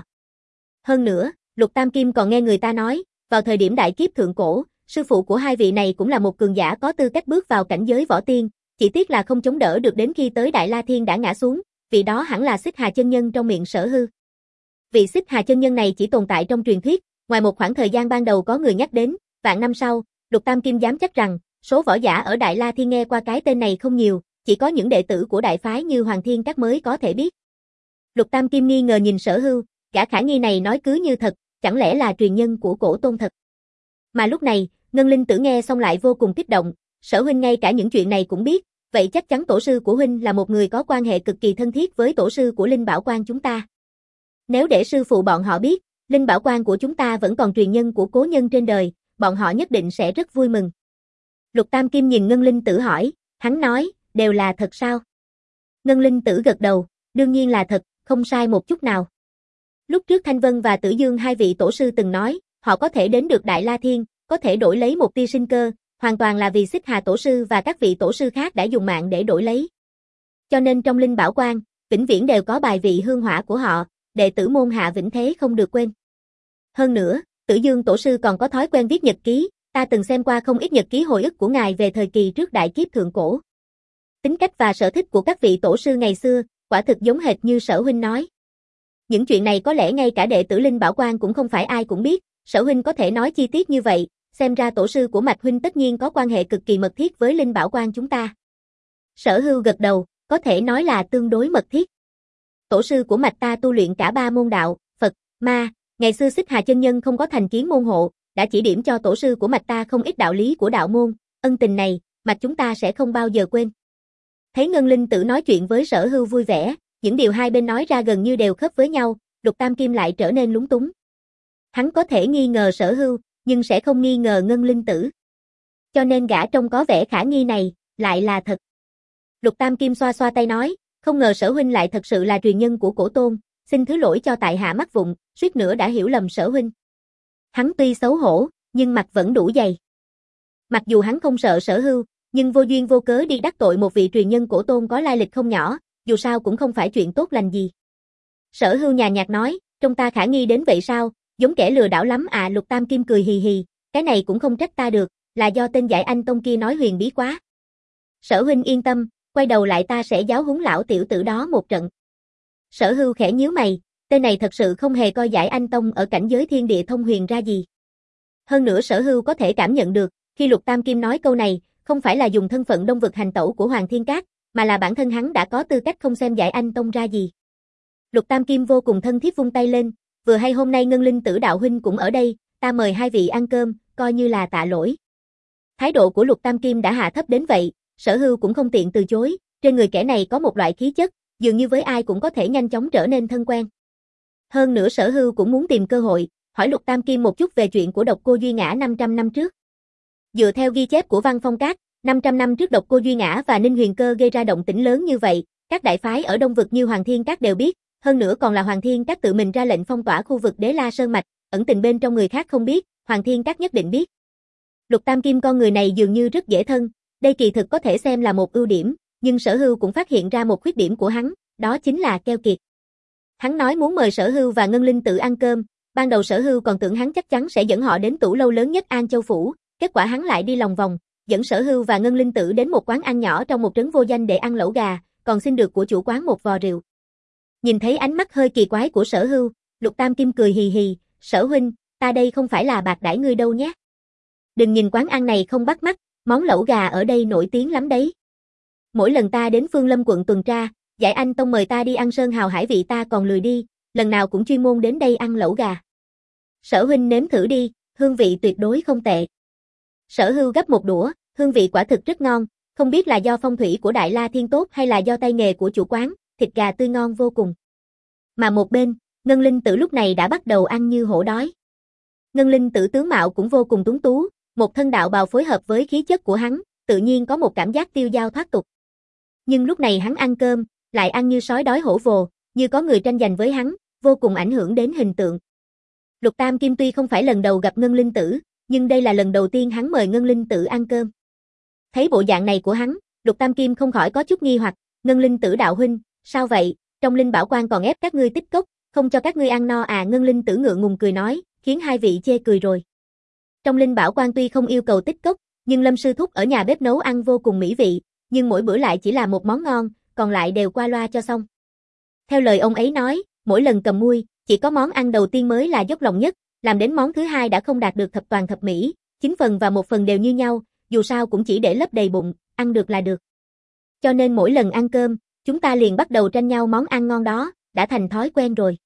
Hơn nữa, Lục Tam Kim còn nghe người ta nói, vào thời điểm đại kiếp thượng cổ, sư phụ của hai vị này cũng là một cường giả có tư cách bước vào cảnh giới võ tiên, chỉ tiếc là không chống đỡ được đến khi tới Đại La Thiên đã ngã xuống, vị đó hẳn là Xích Hà chân nhân trong miệng Sở Hư. Vị Xích Hà chân nhân này chỉ tồn tại trong truyền thuyết, ngoài một khoảng thời gian ban đầu có người nhắc đến, vạn năm sau, Lục Tam Kim dám chắc rằng, số võ giả ở Đại La Thiên nghe qua cái tên này không nhiều, chỉ có những đệ tử của đại phái như Hoàng Thiên Các mới có thể biết. Lục Tam Kim nghi ngờ nhìn Sở Hư, gã khả nghi này nói cứ như thật, chẳng lẽ là truyền nhân của cổ tôn thật. Mà lúc này, Ngân Linh Tử nghe xong lại vô cùng kích động, Sở huynh ngay cả những chuyện này cũng biết, vậy chắc chắn tổ sư của huynh là một người có quan hệ cực kỳ thân thiết với tổ sư của Linh Bảo Quang chúng ta. Nếu để sư phụ bọn họ biết, Linh Bảo Quang của chúng ta vẫn còn truyền nhân của cố nhân trên đời, bọn họ nhất định sẽ rất vui mừng. Lục Tam Kim nhìn Ngân Linh Tử hỏi, hắn nói, đều là thật sao? Ngân Linh Tử gật đầu, đương nhiên là thật, không sai một chút nào. Lúc trước Thanh Vân và Tử Dương hai vị tổ sư từng nói, họ có thể đến được Đại La Thiên, có thể đổi lấy một tia sinh cơ, hoàn toàn là vì Xích Hà tổ sư và các vị tổ sư khác đã dùng mạng để đổi lấy. Cho nên trong Linh Bảo Quang, vĩnh viễn đều có bài vị hương hỏa của họ, đệ tử môn hạ vĩnh thế không được quên. Hơn nữa, Tử Dương tổ sư còn có thói quen viết nhật ký, ta từng xem qua không ít nhật ký hồi ức của ngài về thời kỳ trước đại kiếp thượng cổ. Tính cách và sở thích của các vị tổ sư ngày xưa, quả thực giống hệt như Sở huynh nói. Những chuyện này có lẽ ngay cả đệ tử Linh Bảo Quang cũng không phải ai cũng biết, Sở huynh có thể nói chi tiết như vậy, xem ra tổ sư của Mạch huynh tất nhiên có quan hệ cực kỳ mật thiết với Linh Bảo Quang chúng ta. Sở Hưu gật đầu, có thể nói là tương đối mật thiết. Tổ sư của Mạch ta tu luyện cả ba môn đạo, Phật, Ma, ngày xưa Xích Hà chân nhân không có thành kiến môn hộ, đã chỉ điểm cho tổ sư của Mạch ta không ít đạo lý của đạo môn, ân tình này, Mạch chúng ta sẽ không bao giờ quên. Thấy Ngân Linh Tử nói chuyện với Sở Hưu vui vẻ, những điều hai bên nói ra gần như đều khớp với nhau, Lục Tam Kim lại trở nên lúng túng. Hắn có thể nghi ngờ Sở Hưu, nhưng sẽ không nghi ngờ Ngân Linh Tử. Cho nên gã trông có vẻ khả nghi này, lại là thật. Lục Tam Kim xoa xoa tay nói, không ngờ Sở huynh lại thật sự là truyền nhân của cổ tôn, xin thứ lỗi cho tại hạ mắc vụng, suýt nữa đã hiểu lầm Sở huynh. Hắn tuy xấu hổ, nhưng mặt vẫn đủ dày. Mặc dù hắn không sợ Sở Hưu, nhưng vô duyên vô cớ đi đắc tội một vị truyền nhân cổ tôn có lai lịch không nhỏ, dù sao cũng không phải chuyện tốt lành gì. Sở Hưu nhàn nhạt nói, trông ta khả nghi đến vậy sao, giống kẻ lừa đảo lắm à. Lục Tam Kim cười hì hì, cái này cũng không trách ta được, là do tên Giải Anh Tông kia nói huyền bí quá. Sở huynh yên tâm, quay đầu lại ta sẽ giáo huấn lão tiểu tử đó một trận. Sở Hưu khẽ nhíu mày, tên này thật sự không hề coi Giải Anh Tông ở cảnh giới thiên địa thông huyền ra gì. Hơn nữa Sở Hưu có thể cảm nhận được, khi Lục Tam Kim nói câu này, không phải là dùng thân phận đông vực hành tẩu của Hoàng Thiên Các, mà là bản thân hắn đã có tư cách không xem Giải Anh Tông ra gì. Lục Tam Kim vô cùng thân thiết vung tay lên, vừa hay hôm nay Ngân Linh Tử đạo huynh cũng ở đây, ta mời hai vị ăn cơm, coi như là tạ lỗi. Thái độ của Lục Tam Kim đã hạ thấp đến vậy, Sở Hưu cũng không tiện từ chối, trên người kẻ này có một loại khí chất, dường như với ai cũng có thể nhanh chóng trở nên thân quen. Hơn nữa Sở Hưu cũng muốn tìm cơ hội, hỏi Lục Tam Kim một chút về chuyện của Độc Cô Duy Ngã năm trăm năm trước. Dựa theo ghi chép của Văn Phong Các, năm trăm năm trước Độc Cô Duy Ngã và Ninh Huyền Cơ gây ra động tĩnh lớn như vậy, các đại phái ở Đông vực như Hoàng Thiên Các đều biết, hơn nữa còn là Hoàng Thiên Các tự mình ra lệnh phong tỏa khu vực Đế La Sơn Mạch, ẩn tình bên trong người khác không biết, Hoàng Thiên Các nhất định biết. Lục Tam Kim con người này dường như rất dễ thân, đây kỳ thực có thể xem là một ưu điểm, nhưng Sở Hưu cũng phát hiện ra một khuyết điểm của hắn, đó chính là keo kiệt. Hắn nói muốn mời Sở Hưu và Ngân Linh Tử ăn cơm, ban đầu Sở Hưu còn tưởng hắn chắc chắn sẽ dẫn họ đến tủ lâu lớn nhất An Châu Phủ, kết quả hắn lại đi lòng vòng, dẫn Sở Hưu và Ngân Linh Tử đến một quán ăn nhỏ trong một trấn vô danh để ăn lẩu gà, còn xin được của chủ quán một vò rượu. Nhìn thấy ánh mắt hơi kỳ quái của Sở Hưu, Lục Tam Kim cười hì hì, Sở huynh, ta đây không phải là bạc đãi ngươi đâu nhé. Đừng nhìn quán ăn này không bắt mắt, món lẩu gà ở đây nổi tiếng lắm đấy. Mỗi lần ta đến Phương Lâm quận tuần tra, Giải Anh Tông mời ta đi ăn sơn hào hải vị ta còn lười đi, lần nào cũng chuyên môn đến đây ăn lẩu gà. Sở huynh nếm thử đi, hương vị tuyệt đối không tệ. Sở Hưu gấp một đũa, hương vị quả thực rất ngon, không biết là do phong thủy của Đại La Thiên tốt hay là do tay nghề của chủ quán, thịt gà tươi ngon vô cùng. Mà một bên, Ngân Linh Tử lúc này đã bắt đầu ăn như hổ đói. Ngân Linh Tử tướng mạo cũng vô cùng tuấn tú, một thân đạo bào phối hợp với khí chất của hắn, tự nhiên có một cảm giác tiêu dao thoát tục. Nhưng lúc này hắn ăn cơm, lại ăn như sói đói hổ vồ, như có người tranh giành với hắn, vô cùng ảnh hưởng đến hình tượng. Lục Tam Kim tuy không phải lần đầu gặp Ngân Linh Tử, nhưng đây là lần đầu tiên hắn mời Ngân Linh Tử ăn cơm. Thấy bộ dạng này của hắn, Lục Tam Kim không khỏi có chút nghi hoặc, Ngân Linh Tử đạo huynh, sao vậy, trong Linh Bảo Quan còn ép các ngươi tích cốc, không cho các ngươi ăn no à? Ngân Linh Tử ngượng ngùng cười nói, khiến hai vị chê cười rồi. Trong Linh Bảo Quan tuy không yêu cầu tích cốc, nhưng Lâm sư thúc ở nhà bếp nấu ăn vô cùng mỹ vị, nhưng mỗi bữa lại chỉ là một món ngon, còn lại đều qua loa cho xong. Theo lời ông ấy nói, mỗi lần cầm muôi, chỉ có món ăn đầu tiên mới là dốc lòng nhất, làm đến món thứ hai đã không đạt được thập toàn thập mỹ, chín phần và một phần đều như nhau, dù sao cũng chỉ để lấp đầy bụng, ăn được là được. Cho nên mỗi lần ăn cơm, chúng ta liền bắt đầu tranh nhau món ăn ngon đó, đã thành thói quen rồi.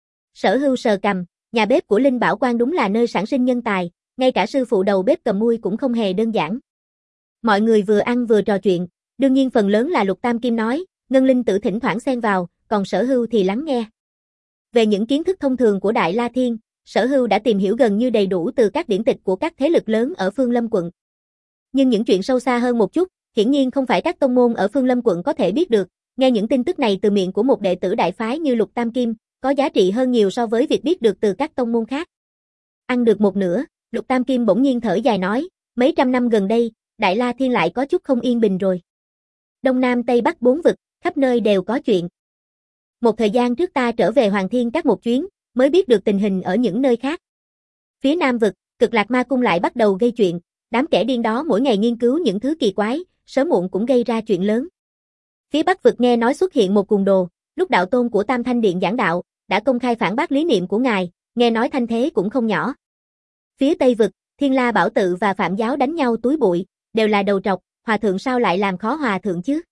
Sở Hưu sờ cằm, nhà bếp của Linh Bảo Quan đúng là nơi sản sinh nhân tài, ngay cả sư phụ đầu bếp cầm muôi cũng không hề đơn giản. Mọi người vừa ăn vừa trò chuyện, đương nhiên phần lớn là Lục Tam Kim nói, Ngân Linh Tử thỉnh thoảng xen vào, còn Sở Hưu thì lắng nghe. Về những kiến thức thông thường của Đại La Thiên, Sở Hưu đã tìm hiểu gần như đầy đủ từ các điển tịch của các thế lực lớn ở Phương Lâm quận. Nhưng những chuyện sâu xa hơn một chút, hiển nhiên không phải các tông môn ở Phương Lâm quận có thể biết được, nghe những tin tức này từ miệng của một đệ tử đại phái như Lục Tam Kim, có giá trị hơn nhiều so với việc biết được từ các tông môn khác. Ăn được một nửa, Lục Tam Kim bỗng nhiên thở dài nói, mấy trăm năm gần đây, Đại La Thiên lại có chút không yên bình rồi. Đông Nam Tây Bắc bốn vực, khắp nơi đều có chuyện. Một thời gian trước ta trở về Hoàng Thiên Các một chuyến, mới biết được tình hình ở những nơi khác. Phía Nam vực, Cực Lạc Ma Cung lại bắt đầu gây chuyện, đám kẻ điên đó mỗi ngày nghiên cứu những thứ kỳ quái, sớm muộn cũng gây ra chuyện lớn. Phía Bắc vực nghe nói xuất hiện một cuồng đồ, lúc đạo tôn của Tam Thanh Điện giảng đạo, đã công khai phản bác lý niệm của ngài, nghe nói thanh thế cũng không nhỏ. Phía Tây vực, Thiên La Bảo Tự và Phạm Giáo đánh nhau túi bụi, đều là đầu trọc, hòa thượng sao lại làm khó hòa thượng chứ?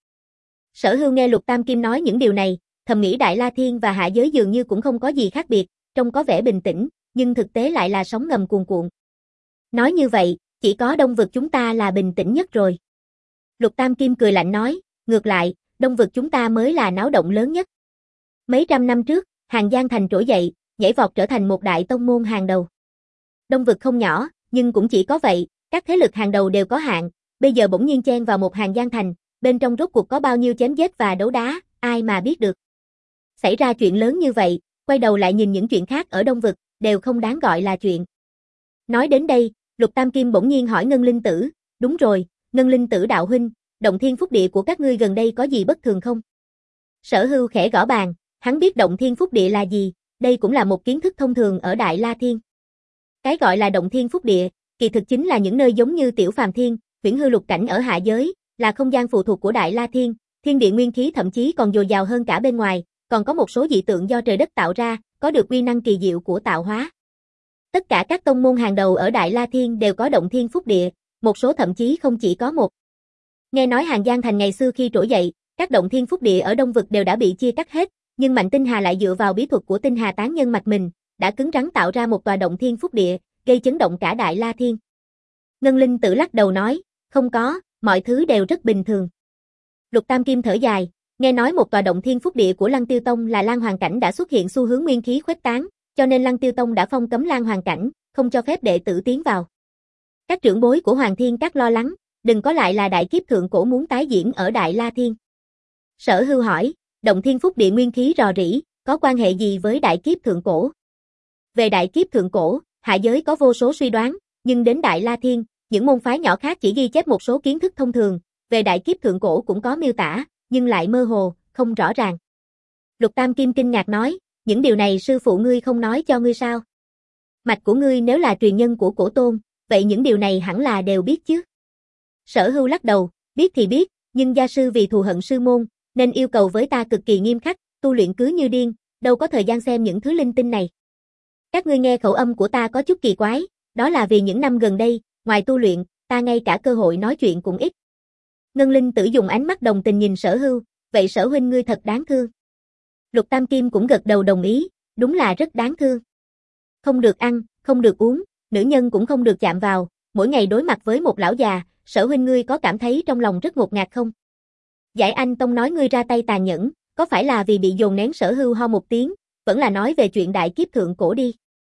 Sở Hưu nghe Lục Tam Kim nói những điều này, thầm nghĩ Đại La Thiên và hạ giới dường như cũng không có gì khác biệt, trông có vẻ bình tĩnh, nhưng thực tế lại là sóng ngầm cuồn cuộn. Nói như vậy, chỉ có Đông vực chúng ta là bình tĩnh nhất rồi. Lục Tam Kim cười lạnh nói, ngược lại, Đông vực chúng ta mới là náo động lớn nhất. Mấy trăm năm trước, Hàng Giang Thành trỗi dậy, nhảy vọt trở thành một đại tông môn hàng đầu. Đông vực không nhỏ, nhưng cũng chỉ có vậy, các thế lực hàng đầu đều có hạn, bây giờ bỗng nhiên chen vào một Hàng Giang Thành, bên trong rốt cuộc có bao nhiêu chém giết và đấu đá, ai mà biết được. Xảy ra chuyện lớn như vậy, quay đầu lại nhìn những chuyện khác ở Đông vực, đều không đáng gọi là chuyện. Nói đến đây, Lục Tam Kim bỗng nhiên hỏi Ngân Linh Tử, đúng rồi, Ngân Linh Tử đạo huynh, động thiên phúc địa của các ngươi gần đây có gì bất thường không? Sở Hưu khẽ gõ bàn, hắn biết động thiên phúc địa là gì, đây cũng là một kiến thức thông thường ở Đại La Thiên. Cái gọi là động thiên phúc địa, kỳ thực chính là những nơi giống như Tiểu Phàm Thiên, Huyễn Hư Lục Cảnh ở hạ giới, là không gian phụ thuộc của Đại La Thiên, thiên địa nguyên khí thậm chí còn dồi dào hơn cả bên ngoài, còn có một số dị tượng do trời đất tạo ra, có được uy năng kỳ diệu của tạo hóa. Tất cả các tông môn hàng đầu ở Đại La Thiên đều có động thiên phúc địa, một số thậm chí không chỉ có một. Nghe nói Hàng Giang Thành ngày xưa khi trỗi dậy, các động thiên phúc địa ở Đông vực đều đã bị chia cắt hết, nhưng Mạnh Tinh Hà lại dựa vào bí thuật của Tinh Hà Tán Nhân Mạch mình, đã cứng rắn tạo ra một tòa động thiên phúc địa, gây chấn động cả Đại La Thiên. Ngân Linh Tử lắc đầu nói, không có, mọi thứ đều rất bình thường. Lục Tam Kim thở dài, nghe nói một tòa động thiên phúc địa của Lăng Tiêu Tông là Lan Hoàng Cảnh đã xuất hiện xu hướng nguyên khí khuếch tán, cho nên Lăng Tiêu Tông đã phong cấm Lan Hoàng Cảnh, không cho phép đệ tử tiến vào. Các trưởng bối của Hoàng Thiên Các lo lắng, đừng có lại là đại kiếp thượng cổ muốn tái diễn ở Đại La Thiên. Sở Hưu hỏi, động thiên phúc địa nguyên khí rò rỉ, có quan hệ gì với đại kiếp thượng cổ? Về đại kiếp thượng cổ, hạ giới có vô số suy đoán, nhưng đến Đại La Thiên, những môn phái nhỏ khác chỉ ghi chép một số kiến thức thông thường, về đại kiếp thượng cổ cũng có miêu tả, nhưng lại mơ hồ, không rõ ràng. Lục Tam Kim kinh ngạc nói, những điều này sư phụ ngươi không nói cho ngươi sao? Mạch của ngươi nếu là truyền nhân của cổ tôn, vậy những điều này hẳn là đều biết chứ? Sở Hưu lắc đầu, biết thì biết, nhưng gia sư vì thù hận sư môn, nên yêu cầu với ta cực kỳ nghiêm khắc, tu luyện cứ như điên, đâu có thời gian xem những thứ linh tinh này. Các ngươi nghe khẩu âm của ta có chút kỳ quái, đó là vì những năm gần đây, ngoài tu luyện, ta ngay cả cơ hội nói chuyện cũng ít. Ngân Linh Tử dùng ánh mắt đồng tình nhìn Sở Hưu, vậy Sở huynh ngươi thật đáng thương. Lục Tam Kim cũng gật đầu đồng ý, đúng là rất đáng thương. Không được ăn, không được uống, nữ nhân cũng không được chạm vào, mỗi ngày đối mặt với một lão già, Sở huynh ngươi có cảm thấy trong lòng rất ngột ngạt không? Giải Anh Tông nói ngươi ra tay tàn nhẫn, có phải là vì bị dồn nén? Sở Hưu ho một tiếng, vẫn là nói về chuyện đại kiếp thượng cổ đi.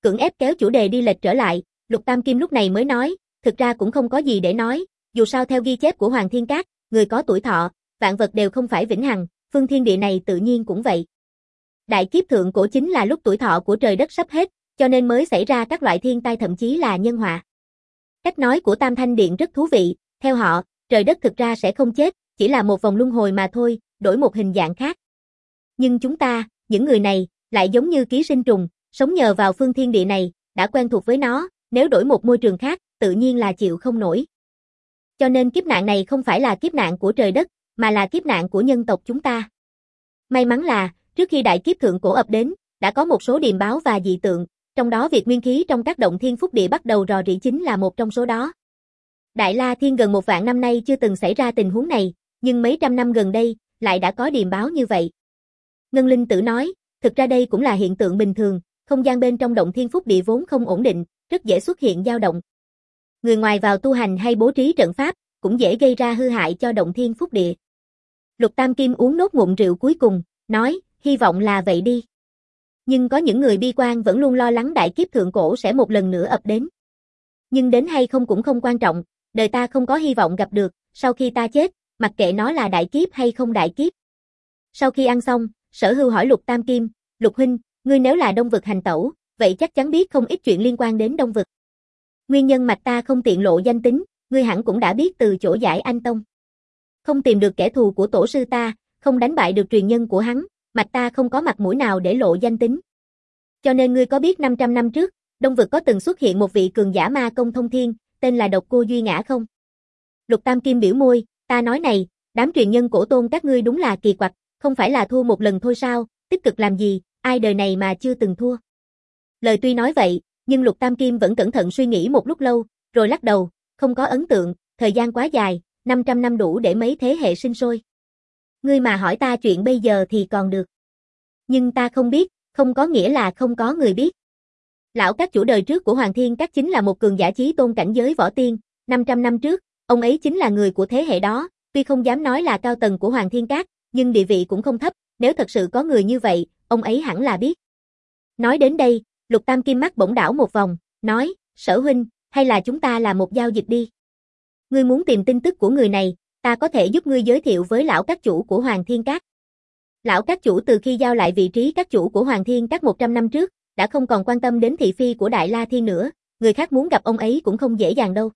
Cưỡng ép kéo chủ đề đi lệch trở lại, Lục Tam Kim lúc này mới nói, thực ra cũng không có gì để nói, dù sao theo ghi chép của Hoàng Thiên Các, người có tuổi thọ, vạn vật đều không phải vĩnh hằng, phương thiên địa này tự nhiên cũng vậy. Đại kiếp thượng cổ chính là lúc tuổi thọ của trời đất sắp hết, cho nên mới xảy ra các loại thiên tai thậm chí là nhân họa. Cách nói của Tam Thanh Điện rất thú vị, theo họ, trời đất thực ra sẽ không chết, chỉ là một vòng luân hồi mà thôi, đổi một hình dạng khác. Nhưng chúng ta, những người này, lại giống như ký sinh trùng, sống nhờ vào phương thiên địa này, đã quen thuộc với nó, nếu đổi một môi trường khác, tự nhiên là chịu không nổi. Cho nên kiếp nạn này không phải là kiếp nạn của trời đất, mà là kiếp nạn của nhân tộc chúng ta. May mắn là, trước khi đại kiếp thượng cổ ập đến, đã có một số điềm báo và dị tượng, trong đó việc nguyên khí trong các động thiên phúc địa bắt đầu rò rỉ chính là một trong số đó. Đại La Thiên gần một vạn năm nay chưa từng xảy ra tình huống này, nhưng mấy trăm năm gần đây, lại đã có điềm báo như vậy. Ngân Linh Tử nói, thực ra đây cũng là hiện tượng bình thường, không gian bên trong động thiên phúc địa vốn không ổn định, rất dễ xuất hiện dao động. Người ngoài vào tu hành hay bố trí trận pháp, cũng dễ gây ra hư hại cho động thiên phúc địa. Lục Tam Kim uống nốt ngụm rượu cuối cùng, nói, hy vọng là vậy đi. Nhưng có những người bi quan vẫn luôn lo lắng đại kiếp thượng cổ sẽ một lần nữa ập đến. Nhưng đến hay không cũng không quan trọng, đời ta không có hy vọng gặp được, sau khi ta chết, mặc kệ nó là đại kiếp hay không đại kiếp. Sau khi ăn xong, Sở Hưu hỏi Lục Tam Kim, Lục huynh, ngươi nếu là Đông Vực hành tẩu, vậy chắc chắn biết không ít chuyện liên quan đến Đông Vực. Nguyên nhân mạch ta không tiện lộ danh tính, ngươi hẳn cũng đã biết từ chỗ Giải Anh Tông. Không tìm được kẻ thù của tổ sư ta, không đánh bại được truyền nhân của hắn, mạch ta không có mặt mũi nào để lộ danh tính. Cho nên ngươi có biết năm trăm năm trước, Đông Vực có từng xuất hiện một vị cường giả ma công thông thiên, tên là Độc Cô Duy Ngã không? Lục Tam Kim biểu môi, ta nói này, đám truyền nhân cổ tôn các ngươi đúng là kỳ quặc, không phải là thua một lần thôi sao, tích cực làm gì, ai đời này mà chưa từng thua. Lời tuy nói vậy, nhưng Lục Tam Kim vẫn cẩn thận suy nghĩ một lúc lâu, rồi lắc đầu, không có ấn tượng, thời gian quá dài, năm trăm năm đủ để mấy thế hệ sinh sôi. Ngươi mà hỏi ta chuyện bây giờ thì còn được. Nhưng ta không biết, không có nghĩa là không có người biết. Lão các chủ đời trước của Hoàng Thiên Các chính là một cường giả chí tôn cảnh giới võ tiên, năm trăm năm trước, ông ấy chính là người của thế hệ đó, tuy không dám nói là cao tầng của Hoàng Thiên Các, nhưng địa vị cũng không thấp, nếu thật sự có người như vậy, ông ấy hẳn là biết. Nói đến đây, Lục Tam Kim mắt bỗng đảo một vòng, nói, Sở huynh, hay là chúng ta làm một giao dịch đi. Ngươi muốn tìm tin tức của người này, ta có thể giúp ngươi giới thiệu với lão các chủ của Hoàng Thiên Các. Lão các chủ từ khi giao lại vị trí các chủ của Hoàng Thiên Các một trăm năm trước, đã không còn quan tâm đến thị phi của Đại La Thiên nữa, người khác muốn gặp ông ấy cũng không dễ dàng đâu.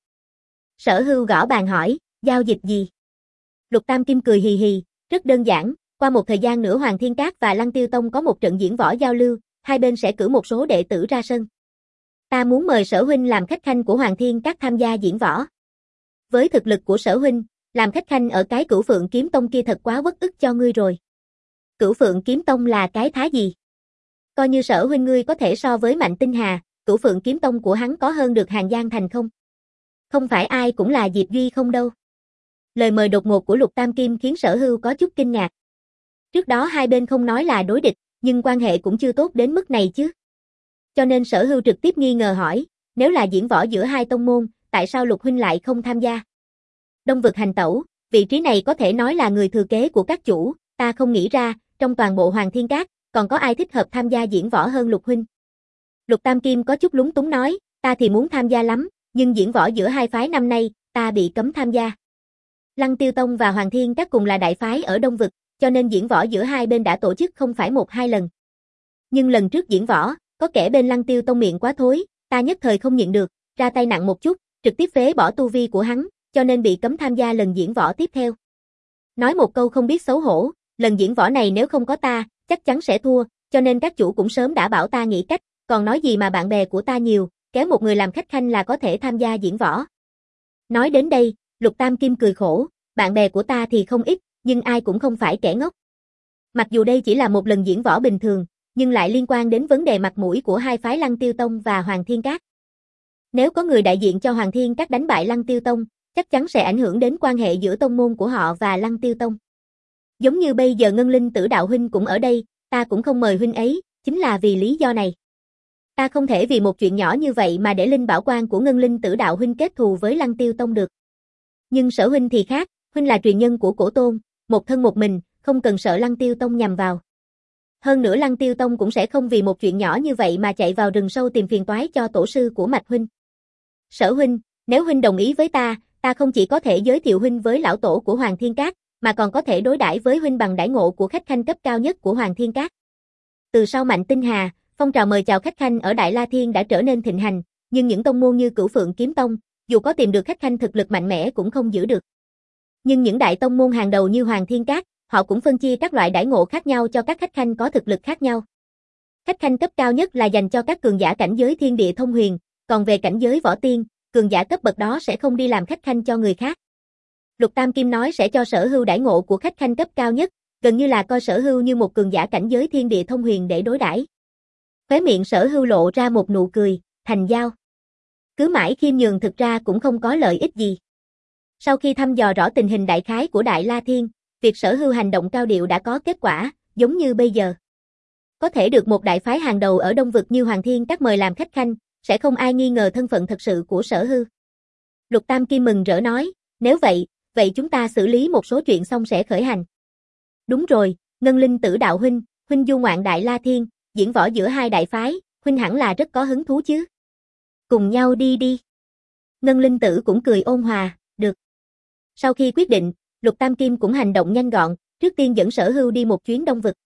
Sở Hưu gõ bàn hỏi, giao dịch gì? Lục Tam Kim cười hì hì, rất đơn giản, qua một thời gian nữa Hoàng Thiên Các và Lăng Tiêu Tông có một trận diễn võ giao lưu, hai bên sẽ cử một số đệ tử ra sân. Ta muốn mời Sở huynh làm khách khanh của Hoàng Thiên Các tham gia diễn võ. Với thực lực của Sở huynh, làm khách khanh ở cái Cửu Phượng Kiếm Tông kia thật quá uất ức cho ngươi rồi. Cửu Phượng Kiếm Tông là cái thá gì? Coi như Sở huynh ngươi có thể so với Mạnh Tinh Hà, Cửu Phượng Kiếm Tông của hắn có hơn được Hàng Giang Thành không? Không phải ai cũng là Diệp Duy không đâu. Lời mời đột ngột của Lục Tam Kim khiến Sở Hưu có chút kinh ngạc. Trước đó hai bên không nói là đối địch, nhưng quan hệ cũng chưa tốt đến mức này chứ. Cho nên Sở Hưu trực tiếp nghi ngờ hỏi, nếu là diễn võ giữa hai tông môn, tại sao Lục huynh lại không tham gia? Đông Vực hành tẩu, vị trí này có thể nói là người thừa kế của các chủ, ta không nghĩ ra, trong toàn bộ Hoàng Thiên Các, còn có ai thích hợp tham gia diễn võ hơn Lục huynh. Lục Tam Kim có chút lúng túng nói, ta thì muốn tham gia lắm, nhưng diễn võ giữa hai phái năm nay, ta bị cấm tham gia. Lăng Tiêu Tông và Hoàng Thiên Các cùng là đại phái ở Đông Vực, cho nên diễn võ giữa hai bên đã tổ chức không phải một hai lần. Nhưng lần trước diễn võ, có kẻ bên Lăng Tiêu Tông miệng quá thối, ta nhất thời không nhịn được, ra tay nặng một chút, trực tiếp phế bỏ tu vi của hắn, cho nên bị cấm tham gia lần diễn võ tiếp theo. Nói một câu không biết xấu hổ, lần diễn võ này nếu không có ta, chắc chắn sẽ thua, cho nên các chủ cũng sớm đã bảo ta nghĩ cách, còn nói gì mà bạn bè của ta nhiều, kéo một người làm khách khanh là có thể tham gia diễn võ. Nói đến đây, Lục Tam Kim cười khổ, bạn bè của ta thì không ít, nhưng ai cũng không phải kẻ ngốc. Mặc dù đây chỉ là một lần diễn võ bình thường, nhưng lại liên quan đến vấn đề mặt mũi của hai phái Lăng Tiêu Tông và Hoàng Thiên Các. Nếu có người đại diện cho Hoàng Thiên Các đánh bại Lăng Tiêu Tông, chắc chắn sẽ ảnh hưởng đến quan hệ giữa tông môn của họ và Lăng Tiêu Tông. Giống như bây giờ Ngân Linh Tử đạo huynh cũng ở đây, ta cũng không mời huynh ấy, chính là vì lý do này. Ta không thể vì một chuyện nhỏ như vậy mà để linh bảo quan của Ngân Linh Tử đạo huynh kết thù với Lăng Tiêu Tông được. Nhưng Sở huynh thì khác, huynh là truyền nhân của cổ tôn, một thân một mình, không cần sợ Lăng Tiêu Tông nhằm vào. Hơn nữa Lăng Tiêu Tông cũng sẽ không vì một chuyện nhỏ như vậy mà chạy vào rừng sâu tìm phiền toái cho tổ sư của Mạch huynh. Sở huynh, nếu huynh đồng ý với ta, ta không chỉ có thể giới thiệu huynh với lão tổ của Hoàng Thiên Các, mà còn có thể đối đãi với huynh bằng đãi ngộ của khách khanh cấp cao nhất của Hoàng Thiên Các. Từ sau Mạnh Tinh Hà, phong trào mời chào khách khanh ở Đại La Thiên đã trở nên thịnh hành, nhưng những tông môn như Cửu Phượng Kiếm Tông, dù có tìm được khách khanh thực lực mạnh mẽ cũng không giữ được. Nhưng những đại tông môn hàng đầu như Hoàng Thiên Các, họ cũng phân chia các loại đãi ngộ khác nhau cho các khách khanh có thực lực khác nhau. Khách khanh cấp cao nhất là dành cho các cường giả cảnh giới thiên địa thông huyền, còn về cảnh giới võ tiên, cường giả cấp bậc đó sẽ không đi làm khách khanh cho người khác. Lục Tam Kim nói sẽ cho Sở Hưu đãi ngộ của khách khanh cấp cao nhất, gần như là coi Sở Hưu như một cường giả cảnh giới thiên địa thông huyền để đối đãi. Khóe miệng Sở Hưu lộ ra một nụ cười, thành giao. Cứ mãi khiêm nhường thực ra cũng không có lợi ích gì. Sau khi thăm dò rõ tình hình đại khái của Đại La Thiên, việc Sở Hưu hành động cao điệu đã có kết quả, giống như bây giờ. Có thể được một đại phái hàng đầu ở Đông Vực như Hoàng Thiên Các mời làm khách khanh, sẽ không ai nghi ngờ thân phận thật sự của Sở Hưu. Lục Tam Kim mừng rỡ nói, nếu vậy, vậy chúng ta xử lý một số chuyện xong sẽ khởi hành. Đúng rồi, Ngân Linh Tử đạo huynh, huynh du ngoạn Đại La Thiên, diễn võ giữa hai đại phái, huynh hẳn là rất có hứng thú chứ. Cùng nhau đi đi. Ngân Linh Tử cũng cười ôn hòa, được. Sau khi quyết định, Lục Tam Kim cũng hành động nhanh gọn, trước tiên dẫn Sở Hưu đi một chuyến Đông Vực.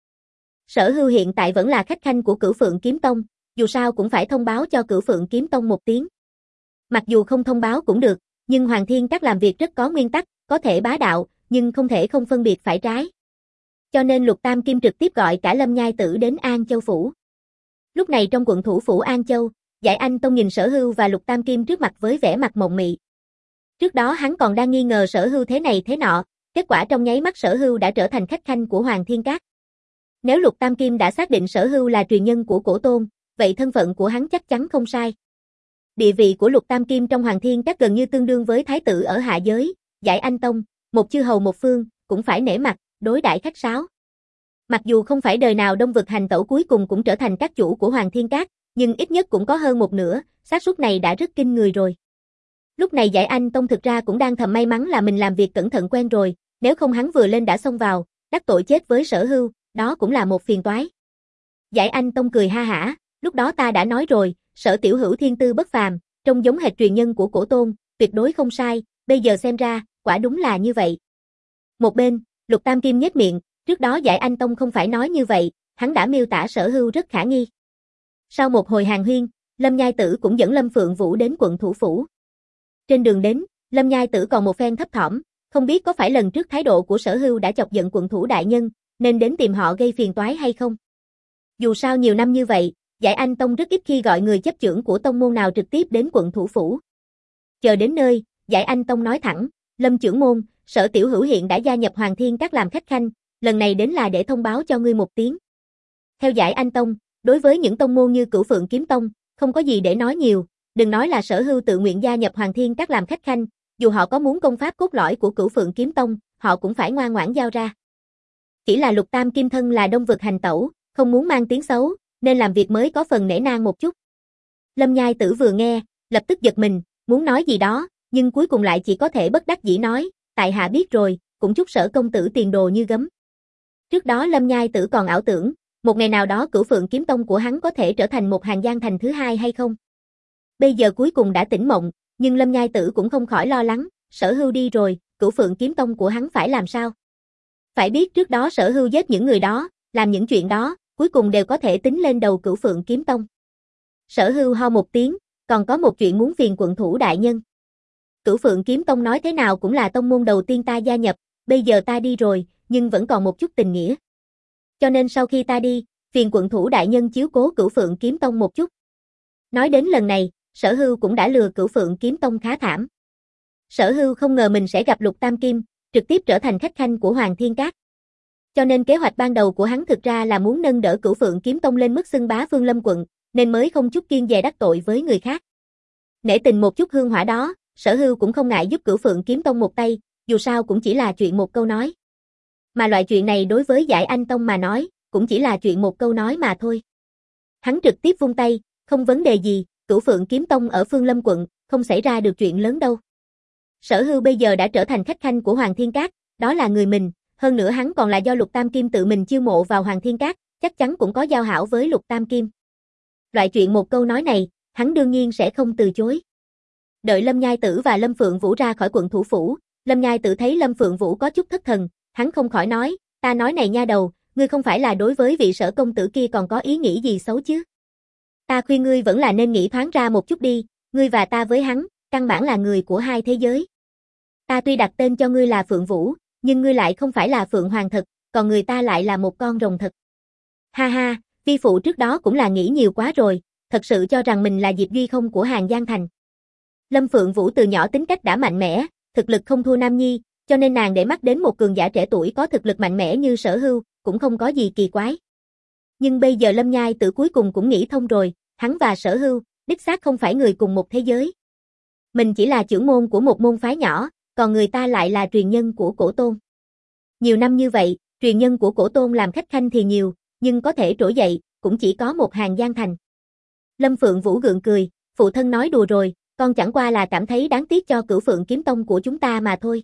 Sở Hưu hiện tại vẫn là khách khanh của Cửu Phượng Kiếm Tông, dù sao cũng phải thông báo cho Cửu Phượng Kiếm Tông một tiếng. Mặc dù không thông báo cũng được, nhưng Hoàng Thiên Các làm việc rất có nguyên tắc, có thể bá đạo, nhưng không thể không phân biệt phải trái. Cho nên Lục Tam Kim trực tiếp gọi cả Lâm Nhai Tử đến An Châu Phủ. Lúc này trong quận thủ phủ An Châu, Giải Anh Tông nhìn Sở Hưu và Lục Tam Kim trước mặt với vẻ mặt mộng mị. Trước đó hắn còn đang nghi ngờ Sở Hưu thế này thế nọ, kết quả trong nháy mắt Sở Hưu đã trở thành khách khanh của Hoàng Thiên Các. Nếu Lục Tam Kim đã xác định Sở Hưu là truyền nhân của Cổ Tôn, vậy thân phận của hắn chắc chắn không sai. Địa vị của Lục Tam Kim trong Hoàng Thiên Các gần như tương đương với thái tử ở hạ giới, Giải Anh Tông, một chư hầu một phương, cũng phải nể mặt, đối đãi khách sáo. Mặc dù không phải đời nào Đông Vực hành tẩu cuối cùng cũng trở thành các chủ của Hoàng Thiên Các, nhưng ít nhất cũng có hơn một nửa, xác suất này đã rất kinh người rồi. Lúc này Giải Anh Tông thực ra cũng đang thầm may mắn là mình làm việc cẩn thận quen rồi, nếu không hắn vừa lên đã xông vào, đắc tội chết với Sở Hưu, đó cũng là một phiền toái. Giải Anh Tông cười ha hả, lúc đó ta đã nói rồi, Sở tiểu hữu thiên tư bất phàm, trông giống hệt truyền nhân của Cổ Tôn, tuyệt đối không sai, bây giờ xem ra, quả đúng là như vậy. Một bên, Lục Tam Kim nhếch miệng, trước đó Giải Anh Tông không phải nói như vậy, hắn đã miêu tả Sở Hưu rất khả nghi. Sau một hồi hàn huyên, Lâm Nhai Tử cũng dẫn Lâm Phượng Vũ đến quận thủ phủ. Trên đường đến, Lâm Nhai Tử còn một phen thấp thỏm, không biết có phải lần trước thái độ của Sở Hưu đã chọc giận quận thủ đại nhân, nên đến tìm họ gây phiền toái hay không. Dù sao nhiều năm như vậy, Giải Anh Tông rất ít khi gọi người chấp chưởng của tông môn nào trực tiếp đến quận thủ phủ. Chờ đến nơi, Giải Anh Tông nói thẳng, Lâm trưởng môn, Sở tiểu hữu hiện đã gia nhập Hoàng Thiên Các làm khách khanh, lần này đến là để thông báo cho ngươi một tiếng. Theo Giải Anh Tông, đối với những tông môn như Cửu Phượng Kiếm Tông, không có gì để nói nhiều, đừng nói là Sở Hưu tự nguyện gia nhập Hoàng Thiên Các làm khách khanh, dù họ có muốn công pháp cốt lõi của Cửu Phượng Kiếm Tông, họ cũng phải ngoan ngoãn giao ra. Chỉ là Lục Tam Kim thân là Đông Vực hành tẩu, không muốn mang tiếng xấu, nên làm việc mới có phần nể nang một chút. Lâm Nhai Tử vừa nghe, lập tức giật mình, muốn nói gì đó, nhưng cuối cùng lại chỉ có thể bất đắc dĩ nói, tại hạ biết rồi, cũng chúc Sở công tử tiền đồ như gấm. Trước đó Lâm Nhai Tử còn ảo tưởng, một ngày nào đó Cửu Phượng Kiếm Tông của hắn có thể trở thành một hàng giang thành thứ hai hay không. Bây giờ cuối cùng đã tỉnh mộng, nhưng Lâm Nhai Tử cũng không khỏi lo lắng, Sở Hưu đi rồi, Cửu Phượng Kiếm Tông của hắn phải làm sao? Phải biết trước đó Sở Hưu giết những người đó, làm những chuyện đó, cuối cùng đều có thể tính lên đầu Cửu Phượng Kiếm Tông. Sở Hưu ho một tiếng, còn có một chuyện muốn phiền quận thủ đại nhân. Cửu Phượng Kiếm Tông nói thế nào cũng là tông môn đầu tiên ta gia nhập, bây giờ ta đi rồi, nhưng vẫn còn một chút tình nghĩa. Cho nên sau khi ta đi, phiền quận thủ đại nhân chiếu cố Cửu Phượng Kiếm Tông một chút. Nói đến lần này, Sở Hưu cũng đã lừa Cửu Phượng Kiếm Tông khá thảm. Sở Hưu không ngờ mình sẽ gặp Lục Tam Kim, trực tiếp trở thành khách khanh của Hoàng Thiên Các. Cho nên kế hoạch ban đầu của hắn thực ra là muốn nâng đỡ Cửu Phượng Kiếm Tông lên mức xưng bá Phương Lâm quận, nên mới không chút kiêng dè đắc tội với người khác. Nể tình một chút hương hỏa đó, Sở Hưu cũng không ngại giúp Cửu Phượng Kiếm Tông một tay, dù sao cũng chỉ là chuyện một câu nói. Mà loại chuyện này đối với Giải Anh Tông mà nói, cũng chỉ là chuyện một câu nói mà thôi. Hắn trực tiếp vung tay, không vấn đề gì, Cửu Phượng Kiếm Tông ở Phương Lâm quận, không xảy ra được chuyện lớn đâu. Sở Hưu bây giờ đã trở thành khách khanh của Hoàng Thiên Các, đó là người mình, hơn nữa hắn còn là do Lục Tam Kim tự mình chiêu mộ vào Hoàng Thiên Các, chắc chắn cũng có giao hảo với Lục Tam Kim. Loại chuyện một câu nói này, hắn đương nhiên sẽ không từ chối. Đợi Lâm Nhai Tử và Lâm Phượng Vũ ra khỏi quận thủ phủ, Lâm Nhai Tử thấy Lâm Phượng Vũ có chút thất thần, hắn không khỏi nói, ta nói này nha đầu, ngươi không phải là đối với vị Sở công tử kia còn có ý nghĩ gì xấu chứ? Ta khuyên ngươi vẫn là nên nghĩ thoáng ra một chút đi, ngươi và ta với hắn, căn bản là người của hai thế giới. Ta tuy đặt tên cho ngươi là Phượng Vũ, nhưng ngươi lại không phải là Phượng Hoàng thật, còn người ta lại là một con rồng thật. Ha ha, vi phụ trước đó cũng là nghĩ nhiều quá rồi, thật sự cho rằng mình là Diệp Duy không của Hàng Giang Thành. Lâm Phượng Vũ từ nhỏ tính cách đã mạnh mẽ, thực lực không thua Nam Nhi, cho nên nàng để mắt đến một cường giả trẻ tuổi có thực lực mạnh mẽ như Sở Hưu, cũng không có gì kỳ quái. Nhưng bây giờ Lâm Nhai Tử cuối cùng cũng nghĩ thông rồi, hắn và Sở Hưu, đích xác không phải người cùng một thế giới. Mình chỉ là trưởng môn của một môn phái nhỏ, còn người ta lại là truyền nhân của Cổ Tôn. Nhiều năm như vậy, truyền nhân của Cổ Tôn làm khách khanh thì nhiều, nhưng có thể trỗi dậy, cũng chỉ có một Hàng Giang Thành. Lâm Phượng Vũ gượng cười, phụ thân nói đùa rồi, con chẳng qua là cảm thấy đáng tiếc cho Cửu Phượng kiếm tông của chúng ta mà thôi.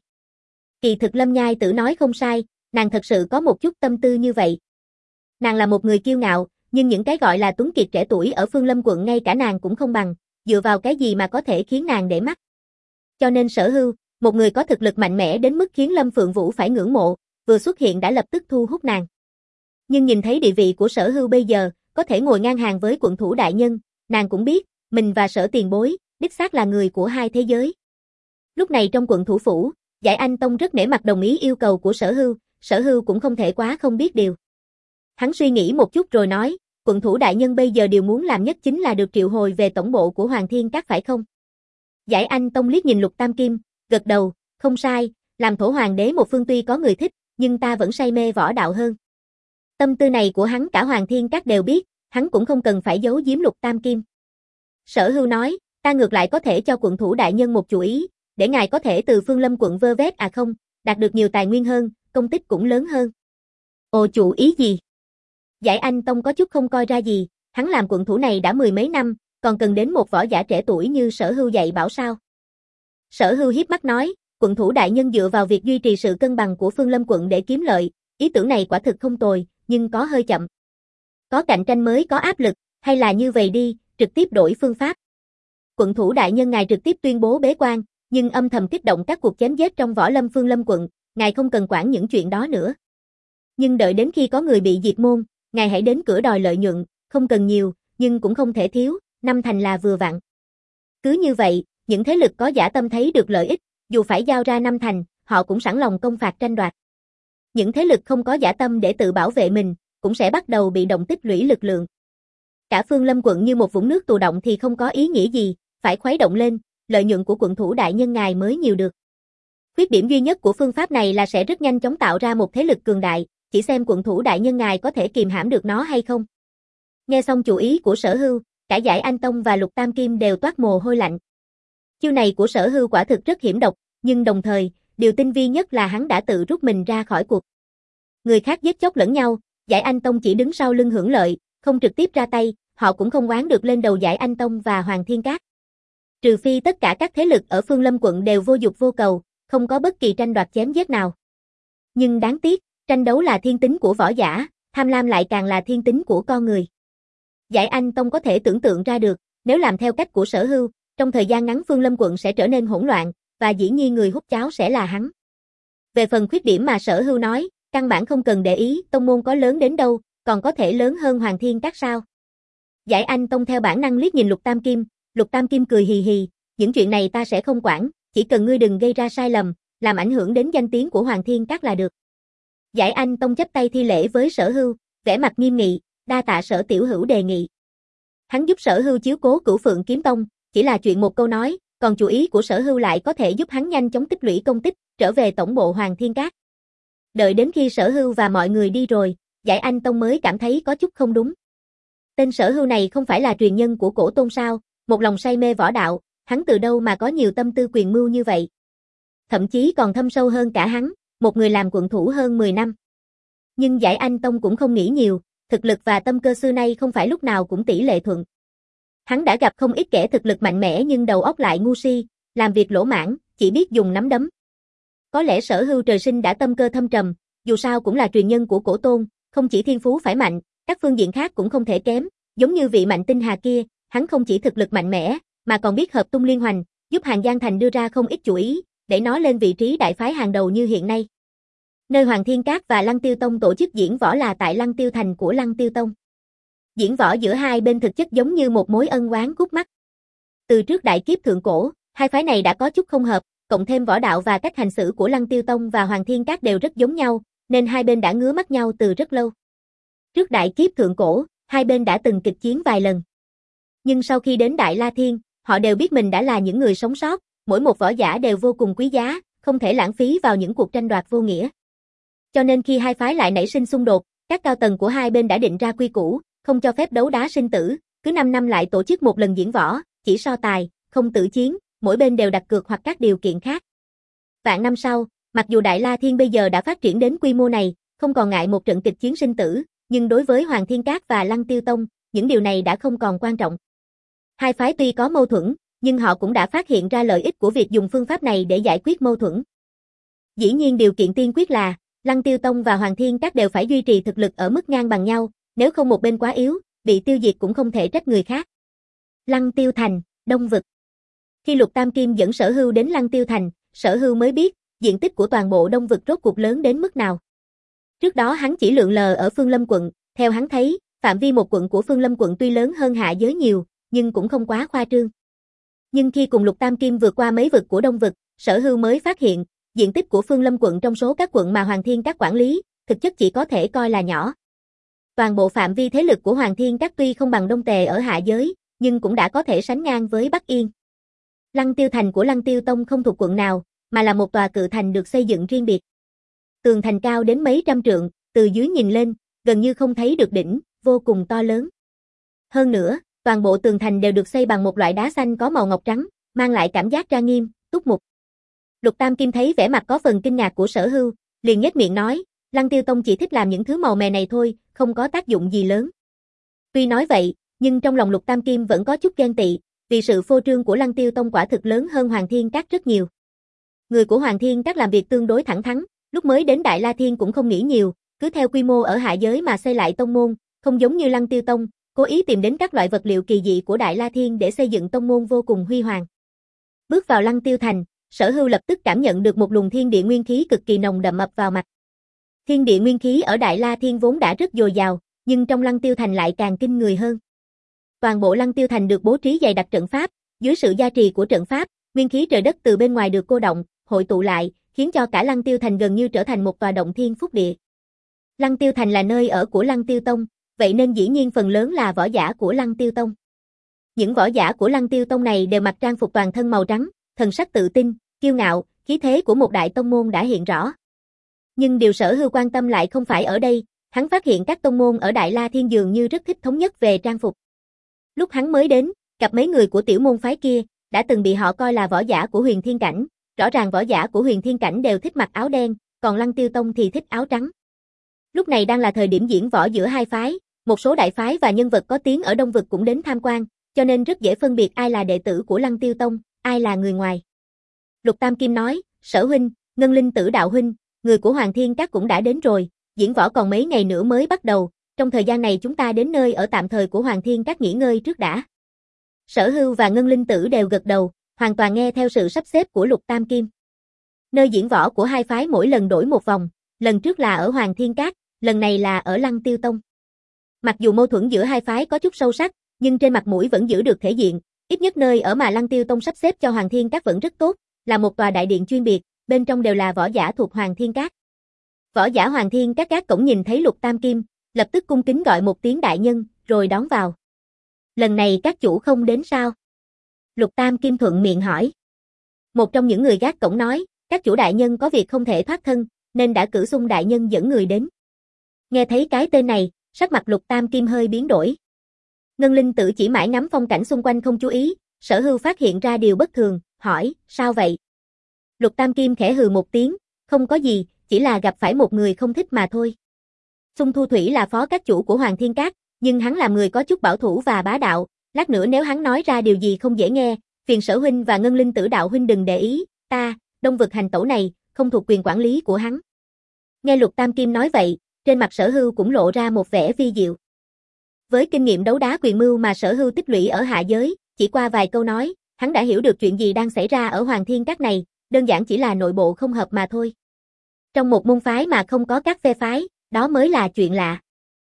Kỳ thực Lâm Nhai Tử nói không sai, nàng thật sự có một chút tâm tư như vậy. Nàng là một người kiêu ngạo, nhưng những cái gọi là tuấn kiệt trẻ tuổi ở Phương Lâm quận ngay cả nàng cũng không bằng, dựa vào cái gì mà có thể khiến nàng để mắt. Cho nên Sở Hưu, một người có thực lực mạnh mẽ đến mức khiến Lâm Phượng Vũ phải ngưỡng mộ, vừa xuất hiện đã lập tức thu hút nàng. Nhưng nhìn thấy địa vị của Sở Hưu bây giờ, có thể ngồi ngang hàng với quận thủ đại nhân, nàng cũng biết, mình và Sở tiền bối, đích xác là người của hai thế giới. Lúc này trong quận thủ phủ, Giải Anh Tông rất nể mặt đồng ý yêu cầu của Sở Hưu, Sở Hưu cũng không thể quá không biết điều. Hắn suy nghĩ một chút rồi nói, quận thủ đại nhân bây giờ điều muốn làm nhất chính là được triệu hồi về tổng bộ của Hoàng Thiên Các phải không? Giải Anh Tông liếc nhìn Lục Tam Kim, gật đầu, không sai, làm thổ hoàng đế một phương tuy có người thích, nhưng ta vẫn say mê võ đạo hơn. Tâm tư này của hắn cả Hoàng Thiên Các đều biết, hắn cũng không cần phải giấu giếm Lục Tam Kim. Sở Hưu nói, ta ngược lại có thể cho quận thủ đại nhân một chủ ý, để ngài có thể từ Phương Lâm quận vơ vét à không, đạt được nhiều tài nguyên hơn, công tích cũng lớn hơn. Ồ, chủ ý gì? Giải Anh Tông có chút không coi ra gì, hắn làm quận thủ này đã mười mấy năm, còn cần đến một võ giả trẻ tuổi như Sở Hưu dạy bảo sao? Sở Hưu hiếp mắt nói, quận thủ đại nhân dựa vào việc duy trì sự cân bằng của Phương Lâm quận để kiếm lợi, ý tưởng này quả thực không tồi, nhưng có hơi chậm. Có cạnh tranh mới có áp lực, hay là như vậy đi, trực tiếp đổi phương pháp. Quận thủ đại nhân ngài trực tiếp tuyên bố bế quan, nhưng âm thầm kích động các cuộc chém giết trong võ lâm Phương Lâm quận, ngài không cần quản những chuyện đó nữa. Nhưng đợi đến khi có người bị diệt môn, ngài hãy đến cửa đòi lợi nhuận, không cần nhiều, nhưng cũng không thể thiếu, năm thành là vừa vặn. Cứ như vậy, những thế lực có dã tâm thấy được lợi ích, dù phải giao ra năm thành, họ cũng sẵn lòng công phạt tranh đoạt. Những thế lực không có dã tâm để tự bảo vệ mình, cũng sẽ bắt đầu bị động tích lũy lực lượng. Cả Phương Lâm quận như một vũng nước tù động thì không có ý nghĩa gì, phải khuấy động lên, lợi nhuận của quận thủ đại nhân ngài mới nhiều được. Khuyết điểm duy nhất của phương pháp này là sẽ rất nhanh chóng tạo ra một thế lực cường đại, chỉ xem quận thủ đại nhân ngài có thể kìm hãm được nó hay không. Nghe xong chủ ý của Sở Hưu, cả Giải Anh Tông và Lục Tam Kim đều toát mồ hôi lạnh. Chiêu này của Sở Hưu quả thực rất hiểm độc, nhưng đồng thời, điều tinh vi nhất là hắn đã tự rút mình ra khỏi cuộc. Người khác giết chóc lẫn nhau, Giải Anh Tông chỉ đứng sau lưng hưởng lợi, không trực tiếp ra tay, họ cũng không oán được lên đầu Giải Anh Tông và Hoàng Thiên Các. Trừ phi tất cả các thế lực ở Phương Lâm quận đều vô dục vô cầu, không có bất kỳ tranh đoạt chém giết nào. Nhưng đáng tiếc, tranh đấu là thiên tính của võ giả, tham lam lại càng là thiên tính của con người. Giải Anh Tông có thể tưởng tượng ra được, nếu làm theo cách của Sở Hưu, trong thời gian ngắn Phương Lâm quận sẽ trở nên hỗn loạn, và dĩ nhiên người hút cháo sẽ là hắn. Về phần khuyết điểm mà Sở Hưu nói, căn bản không cần để ý, tông môn có lớn đến đâu, còn có thể lớn hơn Hoàng Thiên Các sao. Giải Anh Tông theo bản năng liếc nhìn Lục Tam Kim, Lục Tam Kim cười hì hì, những chuyện này ta sẽ không quản, chỉ cần ngươi đừng gây ra sai lầm, làm ảnh hưởng đến danh tiếng của Hoàng Thiên Các là được. Giải Anh Tông chắp tay thi lễ với Sở Hưu, vẻ mặt nghiêm nghị, đa tạ Sở tiểu hữu đề nghị. Hắn giúp Sở Hưu chiếu cố Cửu Phượng kiếm tông, chỉ là chuyện một câu nói, còn chủ ý của Sở Hưu lại có thể giúp hắn nhanh chóng tích lũy công tích, trở về tổng bộ Hoàng Thiên Các. Đợi đến khi Sở Hưu và mọi người đi rồi, Giải Anh Tông mới cảm thấy có chút không đúng. Tên Sở Hưu này không phải là truyền nhân của Cổ Tôn sao, một lòng say mê võ đạo, hắn từ đâu mà có nhiều tâm tư quyền mưu như vậy. Thậm chí còn thâm sâu hơn cả hắn, một người làm quận thủ hơn mười năm. Nhưng Giải Anh Tông cũng không nghĩ nhiều, thực lực và tâm cơ xưa nay không phải lúc nào cũng tỷ lệ thuận. Hắn đã gặp không ít kẻ thực lực mạnh mẽ nhưng đầu óc lại ngu si, làm việc lỗ mãng, chỉ biết dùng nắm đấm. Có lẽ Sở Hưu trời sinh đã tâm cơ thâm trầm, dù sao cũng là truyền nhân của Cổ Tôn, không chỉ thiên phú phải mạnh, các phương diện khác cũng không thể kém, giống như vị Mạnh Tinh Hà kia, hắn không chỉ thực lực mạnh mẽ, mà còn biết hợp tung liên hoành, giúp Hàng Giang Thành đưa ra không ít chủ ý, để nó lên vị trí đại phái hàng đầu như hiện nay. Nơi Hoàng Thiên Các và Lăng Tiêu Tông tổ chức diễn võ là tại Lăng Tiêu Thành của Lăng Tiêu Tông. Diễn võ giữa hai bên thực chất giống như một mối ân oán khúc mắc. Từ trước đại kiếp thượng cổ, hai phái này đã có chút không hợp, cộng thêm võ đạo và cách hành xử của Lăng Tiêu Tông và Hoàng Thiên Các đều rất giống nhau, nên hai bên đã ngứa mắt nhau từ rất lâu. Trước đại kiếp thượng cổ, hai bên đã từng kịch chiến vài lần. Nhưng sau khi đến Đại La Thiên, họ đều biết mình đã là những người sống sót, mỗi một võ giả đều vô cùng quý giá, không thể lãng phí vào những cuộc tranh đoạt vô nghĩa. Cho nên khi hai phái lại nảy sinh xung đột, các cao tầng của hai bên đã định ra quy củ, không cho phép đấu đá sinh tử, cứ năm năm lại tổ chức một lần diễn võ, chỉ so tài, không tử chiến, mỗi bên đều đặt cược hoặc các điều kiện khác. Vạn năm sau, mặc dù Đại La Thiên bây giờ đã phát triển đến quy mô này, không còn ngại một trận kịch chiến sinh tử, nhưng đối với Hoàng Thiên Các và Lăng Tiêu Tông, những điều này đã không còn quan trọng. Hai phái tuy có mâu thuẫn, nhưng họ cũng đã phát hiện ra lợi ích của việc dùng phương pháp này để giải quyết mâu thuẫn. Dĩ nhiên điều kiện tiên quyết là, Lăng Tiêu Tông và Hoàng Thiên Các đều phải duy trì thực lực ở mức ngang bằng nhau, nếu không một bên quá yếu, bị tiêu diệt cũng không thể trách người khác. Lăng Tiêu Thành, Đông Vực. Khi Lục Tam Kim dẫn Sở Hưu đến Lăng Tiêu Thành, Sở Hưu mới biết, diện tích của toàn bộ Đông Vực rốt cuộc lớn đến mức nào. Trước đó hắn chỉ lượn lờ ở Phương Lâm quận, theo hắn thấy, phạm vi một quận của Phương Lâm quận tuy lớn hơn hạ giới nhiều, nhưng cũng không quá khoa trương. Nhưng khi cùng Lục Tam Kim vượt qua mấy vực của Đông Vực, Sở Hưu mới phát hiện, diện tích của Phương Lâm quận trong số các quận mà Hoàng Thiên Các quản lý, thực chất chỉ có thể coi là nhỏ. Toàn bộ phạm vi thế lực của Hoàng Thiên Các tuy không bằng Đông Tề ở hạ giới, nhưng cũng đã có thể sánh ngang với Bắc Yên. Lăng Tiêu Thành của Lăng Tiêu Tông không thuộc quận nào, mà là một tòa cự thành được xây dựng riêng biệt. Tường thành cao đến mấy trăm trượng, từ dưới nhìn lên, gần như không thấy được đỉnh, vô cùng to lớn. Hơn nữa, toàn bộ tường thành đều được xây bằng một loại đá xanh có màu ngọc trắng, mang lại cảm giác trang nghiêm, túc mục. Lục Tam Kim thấy vẻ mặt có phần kinh ngạc của Sở Hưu, liền nhếch miệng nói, Lăng Tiêu Tông chỉ thích làm những thứ màu mè này thôi, không có tác dụng gì lớn. Tuy nói vậy, nhưng trong lòng Lục Tam Kim vẫn có chút ghen tị, vì sự phô trương của Lăng Tiêu Tông quả thực lớn hơn Hoàng Thiên Các rất nhiều. Người của Hoàng Thiên Các làm việc tương đối thẳng thắn, lúc mới đến Đại La Thiên cũng không nghĩ nhiều, cứ theo quy mô ở hạ giới mà xây lại tông môn, không giống như Lăng Tiêu Tông, cố ý tìm đến các loại vật liệu kỳ dị của Đại La Thiên để xây dựng tông môn vô cùng huy hoàng. Bước vào Lăng Tiêu Thành, Sở Hưu lập tức cảm nhận được một luồng thiên địa nguyên khí cực kỳ nồng đậm ập vào mặt. Thiên địa nguyên khí ở Đại La Thiên vốn đã rất dồi dào, nhưng trong Lăng Tiêu Thành lại càng kinh người hơn. Toàn bộ Lăng Tiêu Thành được bố trí dày đặc trận pháp, dưới sự gia trì của trận pháp, nguyên khí trời đất từ bên ngoài được cô động, hội tụ lại, khiến cho cả Lăng Tiêu Thành gần như trở thành một tòa động thiên phúc địa. Lăng Tiêu Thành là nơi ở của Lăng Tiêu Tông, vậy nên dĩ nhiên phần lớn là võ giả của Lăng Tiêu Tông. Những võ giả của Lăng Tiêu Tông này đều mặc trang phục toàn thân màu trắng, thần sắc tự tin, kiêu ngạo, khí thế của một đại tông môn đã hiện rõ. Nhưng điều Sở Hưu quan tâm lại không phải ở đây, hắn phát hiện các tông môn ở Đại La Thiên dường như rất thích thống nhất về trang phục. Lúc hắn mới đến, gặp mấy người của tiểu môn phái kia, đã từng bị họ coi là võ giả của Huyền Thiên Cảnh, rõ ràng võ giả của Huyền Thiên Cảnh đều thích mặc áo đen, còn Lăng Tiêu Tông thì thích áo trắng. Lúc này đang là thời điểm diễn võ giữa hai phái, một số đại phái và nhân vật có tiếng ở Đông Vực cũng đến tham quan, cho nên rất dễ phân biệt ai là đệ tử của Lăng Tiêu Tông, ai là người ngoài. Lục Tam Kim nói, Sở huynh, Ngân Linh Tử đạo huynh, người của Hoàng Thiên Các cũng đã đến rồi, diễn võ còn mấy ngày nữa mới bắt đầu, trong thời gian này chúng ta đến nơi ở tạm thời của Hoàng Thiên Các nghỉ ngơi trước đã. Sở Hưu và Ngân Linh Tử đều gật đầu, hoàn toàn nghe theo sự sắp xếp của Lục Tam Kim. Nơi diễn võ của hai phái mỗi lần đổi một vòng, lần trước là ở Hoàng Thiên Các, lần này là ở Lăng Tiêu Tông. Mặc dù mâu thuẫn giữa hai phái có chút sâu sắc, nhưng trên mặt mũi vẫn giữ được thể diện, ít nhất nơi ở mà Lăng Tiêu Tông sắp xếp cho Hoàng Thiên Các vẫn rất tốt, là một tòa đại điện chuyên biệt, bên trong đều là võ giả thuộc Hoàng Thiên Các. Võ giả Hoàng Thiên Các gác cổng nhìn thấy Lục Tam Kim, lập tức cung kính gọi một tiếng đại nhân, rồi đón vào. Lần này các chủ không đến sao? Lục Tam Kim thuận miệng hỏi. Một trong những người gác cổng nói, các chủ đại nhân có việc không thể thoát thân, nên đã cử Xung đại nhân dẫn người đến. Nghe thấy cái tên này, sắc mặt Lục Tam Kim hơi biến đổi. Ngân Linh Tử chỉ mãi ngắm phong cảnh xung quanh không chú ý, Sở Hưu phát hiện ra điều bất thường, hỏi, sao vậy? Lục Tam Kim khẽ hừ một tiếng, không có gì, chỉ là gặp phải một người không thích mà thôi. Xung Thu Thủy là phó các chủ của Hoàng Thiên Các, nhưng hắn là người có chút bảo thủ và bá đạo, lát nữa nếu hắn nói ra điều gì không dễ nghe, phiền Sở huynh và Ngân Linh Tử đạo huynh đừng để ý, ta, Đông Vực hành tẩu này, không thuộc quyền quản lý của hắn. Nghe Lục Tam Kim nói vậy, trên mặt Sở Hưu cũng lộ ra một vẻ vi diệu. Với kinh nghiệm đấu đá quyền mưu mà Sở Hưu tích lũy ở hạ giới, chỉ qua vài câu nói, hắn đã hiểu được chuyện gì đang xảy ra ở Hoàng Thiên Các này, đơn giản chỉ là nội bộ không hợp mà thôi. Trong một môn phái mà không có các phe phái, đó mới là chuyện lạ.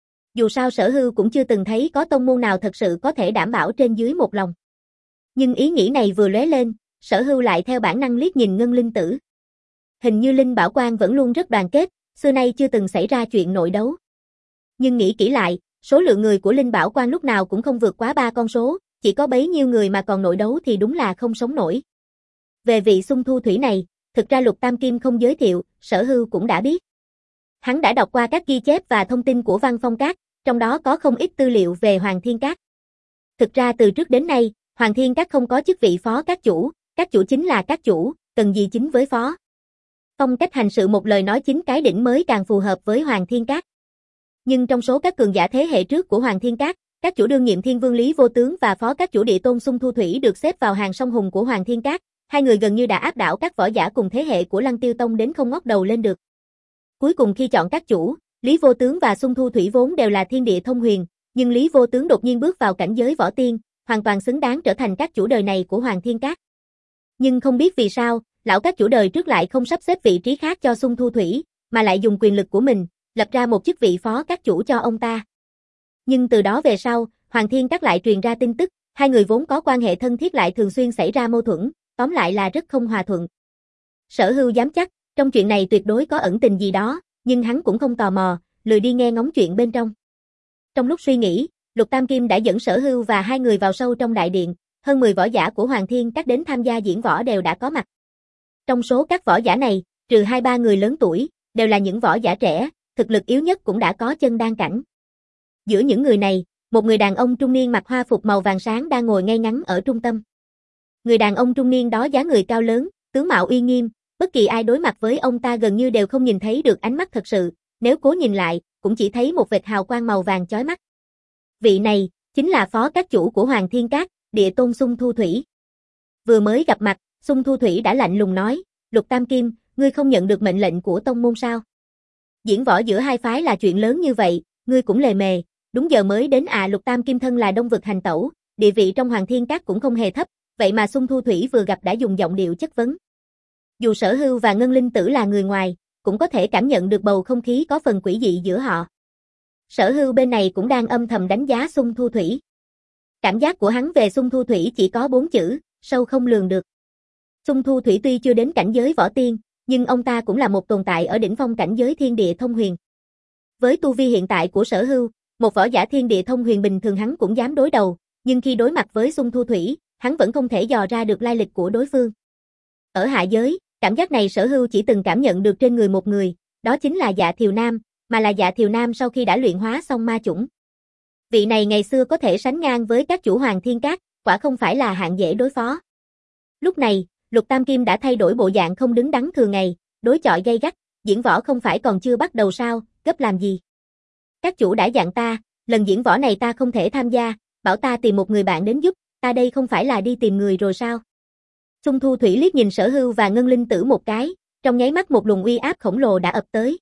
Dù sao Sở Hưu cũng chưa từng thấy có tông môn nào thật sự có thể đảm bảo trên dưới một lòng. Nhưng ý nghĩ này vừa lóe lên, Sở Hưu lại theo bản năng liếc nhìn Ngân Linh Tử. Hình như Linh Bảo Quan vẫn luôn rất đoàn kết, xưa nay chưa từng xảy ra chuyện nội đấu. Nhưng nghĩ kỹ lại, số lượng người của Linh Bảo Quan lúc nào cũng không vượt quá ba con số, chỉ có bấy nhiêu người mà còn nội đấu thì đúng là không sống nổi. Về vị Xung Thu Thủy này, thực ra Lục Tam Kim không giới thiệu, Sở Hưu cũng đã biết. Hắn đã đọc qua các ghi chép và thông tin của Văn Phong Các, trong đó có không ít tư liệu về Hoàng Thiên Các. Thực ra từ trước đến nay, Hoàng Thiên Các không có chức vị phó các chủ, các chủ chính là các chủ, cần gì chính với phó. Phong cách hành sự một lời nói chính cái đỉnh mới càng phù hợp với Hoàng Thiên Các. Nhưng trong số các cường giả thế hệ trước của Hoàng Thiên Các, các chủ đương nhiệm Thiên Vương Lý Vô Tướng và phó các chủ Địa Tôn Xung Thu Thủy được xếp vào hàng song hùng của Hoàng Thiên Các, hai người gần như đã áp đảo các võ giả cùng thế hệ của Lăng Tiêu Tông đến không ngóc đầu lên được. Cuối cùng khi chọn các chủ, Lý Vô Tướng và Xung Thu Thủy vốn đều là thiên địa thông huyền, nhưng Lý Vô Tướng đột nhiên bước vào cảnh giới võ tiên, hoàn toàn xứng đáng trở thành các chủ đời này của Hoàng Thiên Các. Nhưng không biết vì sao, lão các chủ đời trước lại không sắp xếp vị trí khác cho Xung Thu Thủy, mà lại dùng quyền lực của mình, lập ra một chức vị phó các chủ cho ông ta. Nhưng từ đó về sau, Hoàng Thiên Các lại truyền ra tin tức, hai người vốn có quan hệ thân thiết lại thường xuyên xảy ra mâu thuẫn, tóm lại là rất không hòa thuận. Sở Hưu dám chắc, trong chuyện này tuyệt đối có ẩn tình gì đó, nhưng hắn cũng không tò mò, lười đi nghe ngóng chuyện bên trong. Trong lúc suy nghĩ, Lục Tam Kim đã dẫn Sở Hưu và hai người vào sâu trong đại điện, hơn mười võ giả của Hoàng Thiên Các đến tham gia diễn võ đều đã có mặt. Trong số các võ giả này, trừ hai ba người lớn tuổi, đều là những võ giả trẻ, thực lực yếu nhất cũng đã có chân đan cảnh. Giữa những người này, một người đàn ông trung niên mặc hoa phục màu vàng sáng đang ngồi ngay ngắn ở trung tâm. Người đàn ông trung niên đó dáng người cao lớn, tướng mạo uy nghiêm, bất kỳ ai đối mặt với ông ta gần như đều không nhìn thấy được ánh mắt thật sự, nếu cố nhìn lại, cũng chỉ thấy một vệt hào quang màu vàng chói mắt. Vị này, chính là phó các chủ của Hoàng Thiên Các, Địa Tôn Xung Thu Thủy. Vừa mới gặp mặt, Xung Thu Thủy đã lạnh lùng nói, Lục Tam Kim, ngươi không nhận được mệnh lệnh của tông môn sao? Diễn võ giữa hai phái là chuyện lớn như vậy, ngươi cũng lề mề, đúng giờ mới đến à. Lục Tam Kim thân là Đông Vực hành tẩu, địa vị trong Hoàng Thiên Các cũng không hề thấp, vậy mà Xung Thu Thủy vừa gặp đã dùng giọng điệu chất vấn. Dù Sở Hưu và Ngân Linh Tử là người ngoài, cũng có thể cảm nhận được bầu không khí có phần quỷ dị giữa họ. Sở Hưu bên này cũng đang âm thầm đánh giá Xung Thu Thủy. Cảm giác của hắn về Xung Thu Thủy chỉ có bốn chữ, sâu không lường được. Xung Thu Thủy tuy chưa đến cảnh giới võ tiên, nhưng ông ta cũng là một tồn tại ở đỉnh phong cảnh giới thiên địa thông huyền. Với tu vi hiện tại của Sở Hưu, một võ giả thiên địa thông huyền bình thường hắn cũng dám đối đầu, nhưng khi đối mặt với Xung Thu Thủy, hắn vẫn không thể dò ra được lai lịch của đối phương. Ở hạ giới, cảm giác này Sở Hưu chỉ từng cảm nhận được trên người một người, đó chính là Dạ Thiều Nam, mà là Dạ Thiều Nam sau khi đã luyện hóa xong ma chủng. Vị này ngày xưa có thể sánh ngang với các chủ Hoàng Thiên Các, quả không phải là hạng dễ đối phó. Lúc này, Lục Tam Kim đã thay đổi bộ dạng không đứng đắn thường ngày, đối chọi gay gắt, diễn võ không phải còn chưa bắt đầu sao, gấp làm gì? Các chủ đã dặn ta, lần diễn võ này ta không thể tham gia, bảo ta tìm một người bạn đến giúp, ta đây không phải là đi tìm người rồi sao? Xung Thu Thủy liếc nhìn Sở Hưu và Ngân Linh Tử một cái, trong nháy mắt một luồng uy áp khổng lồ đã ập tới.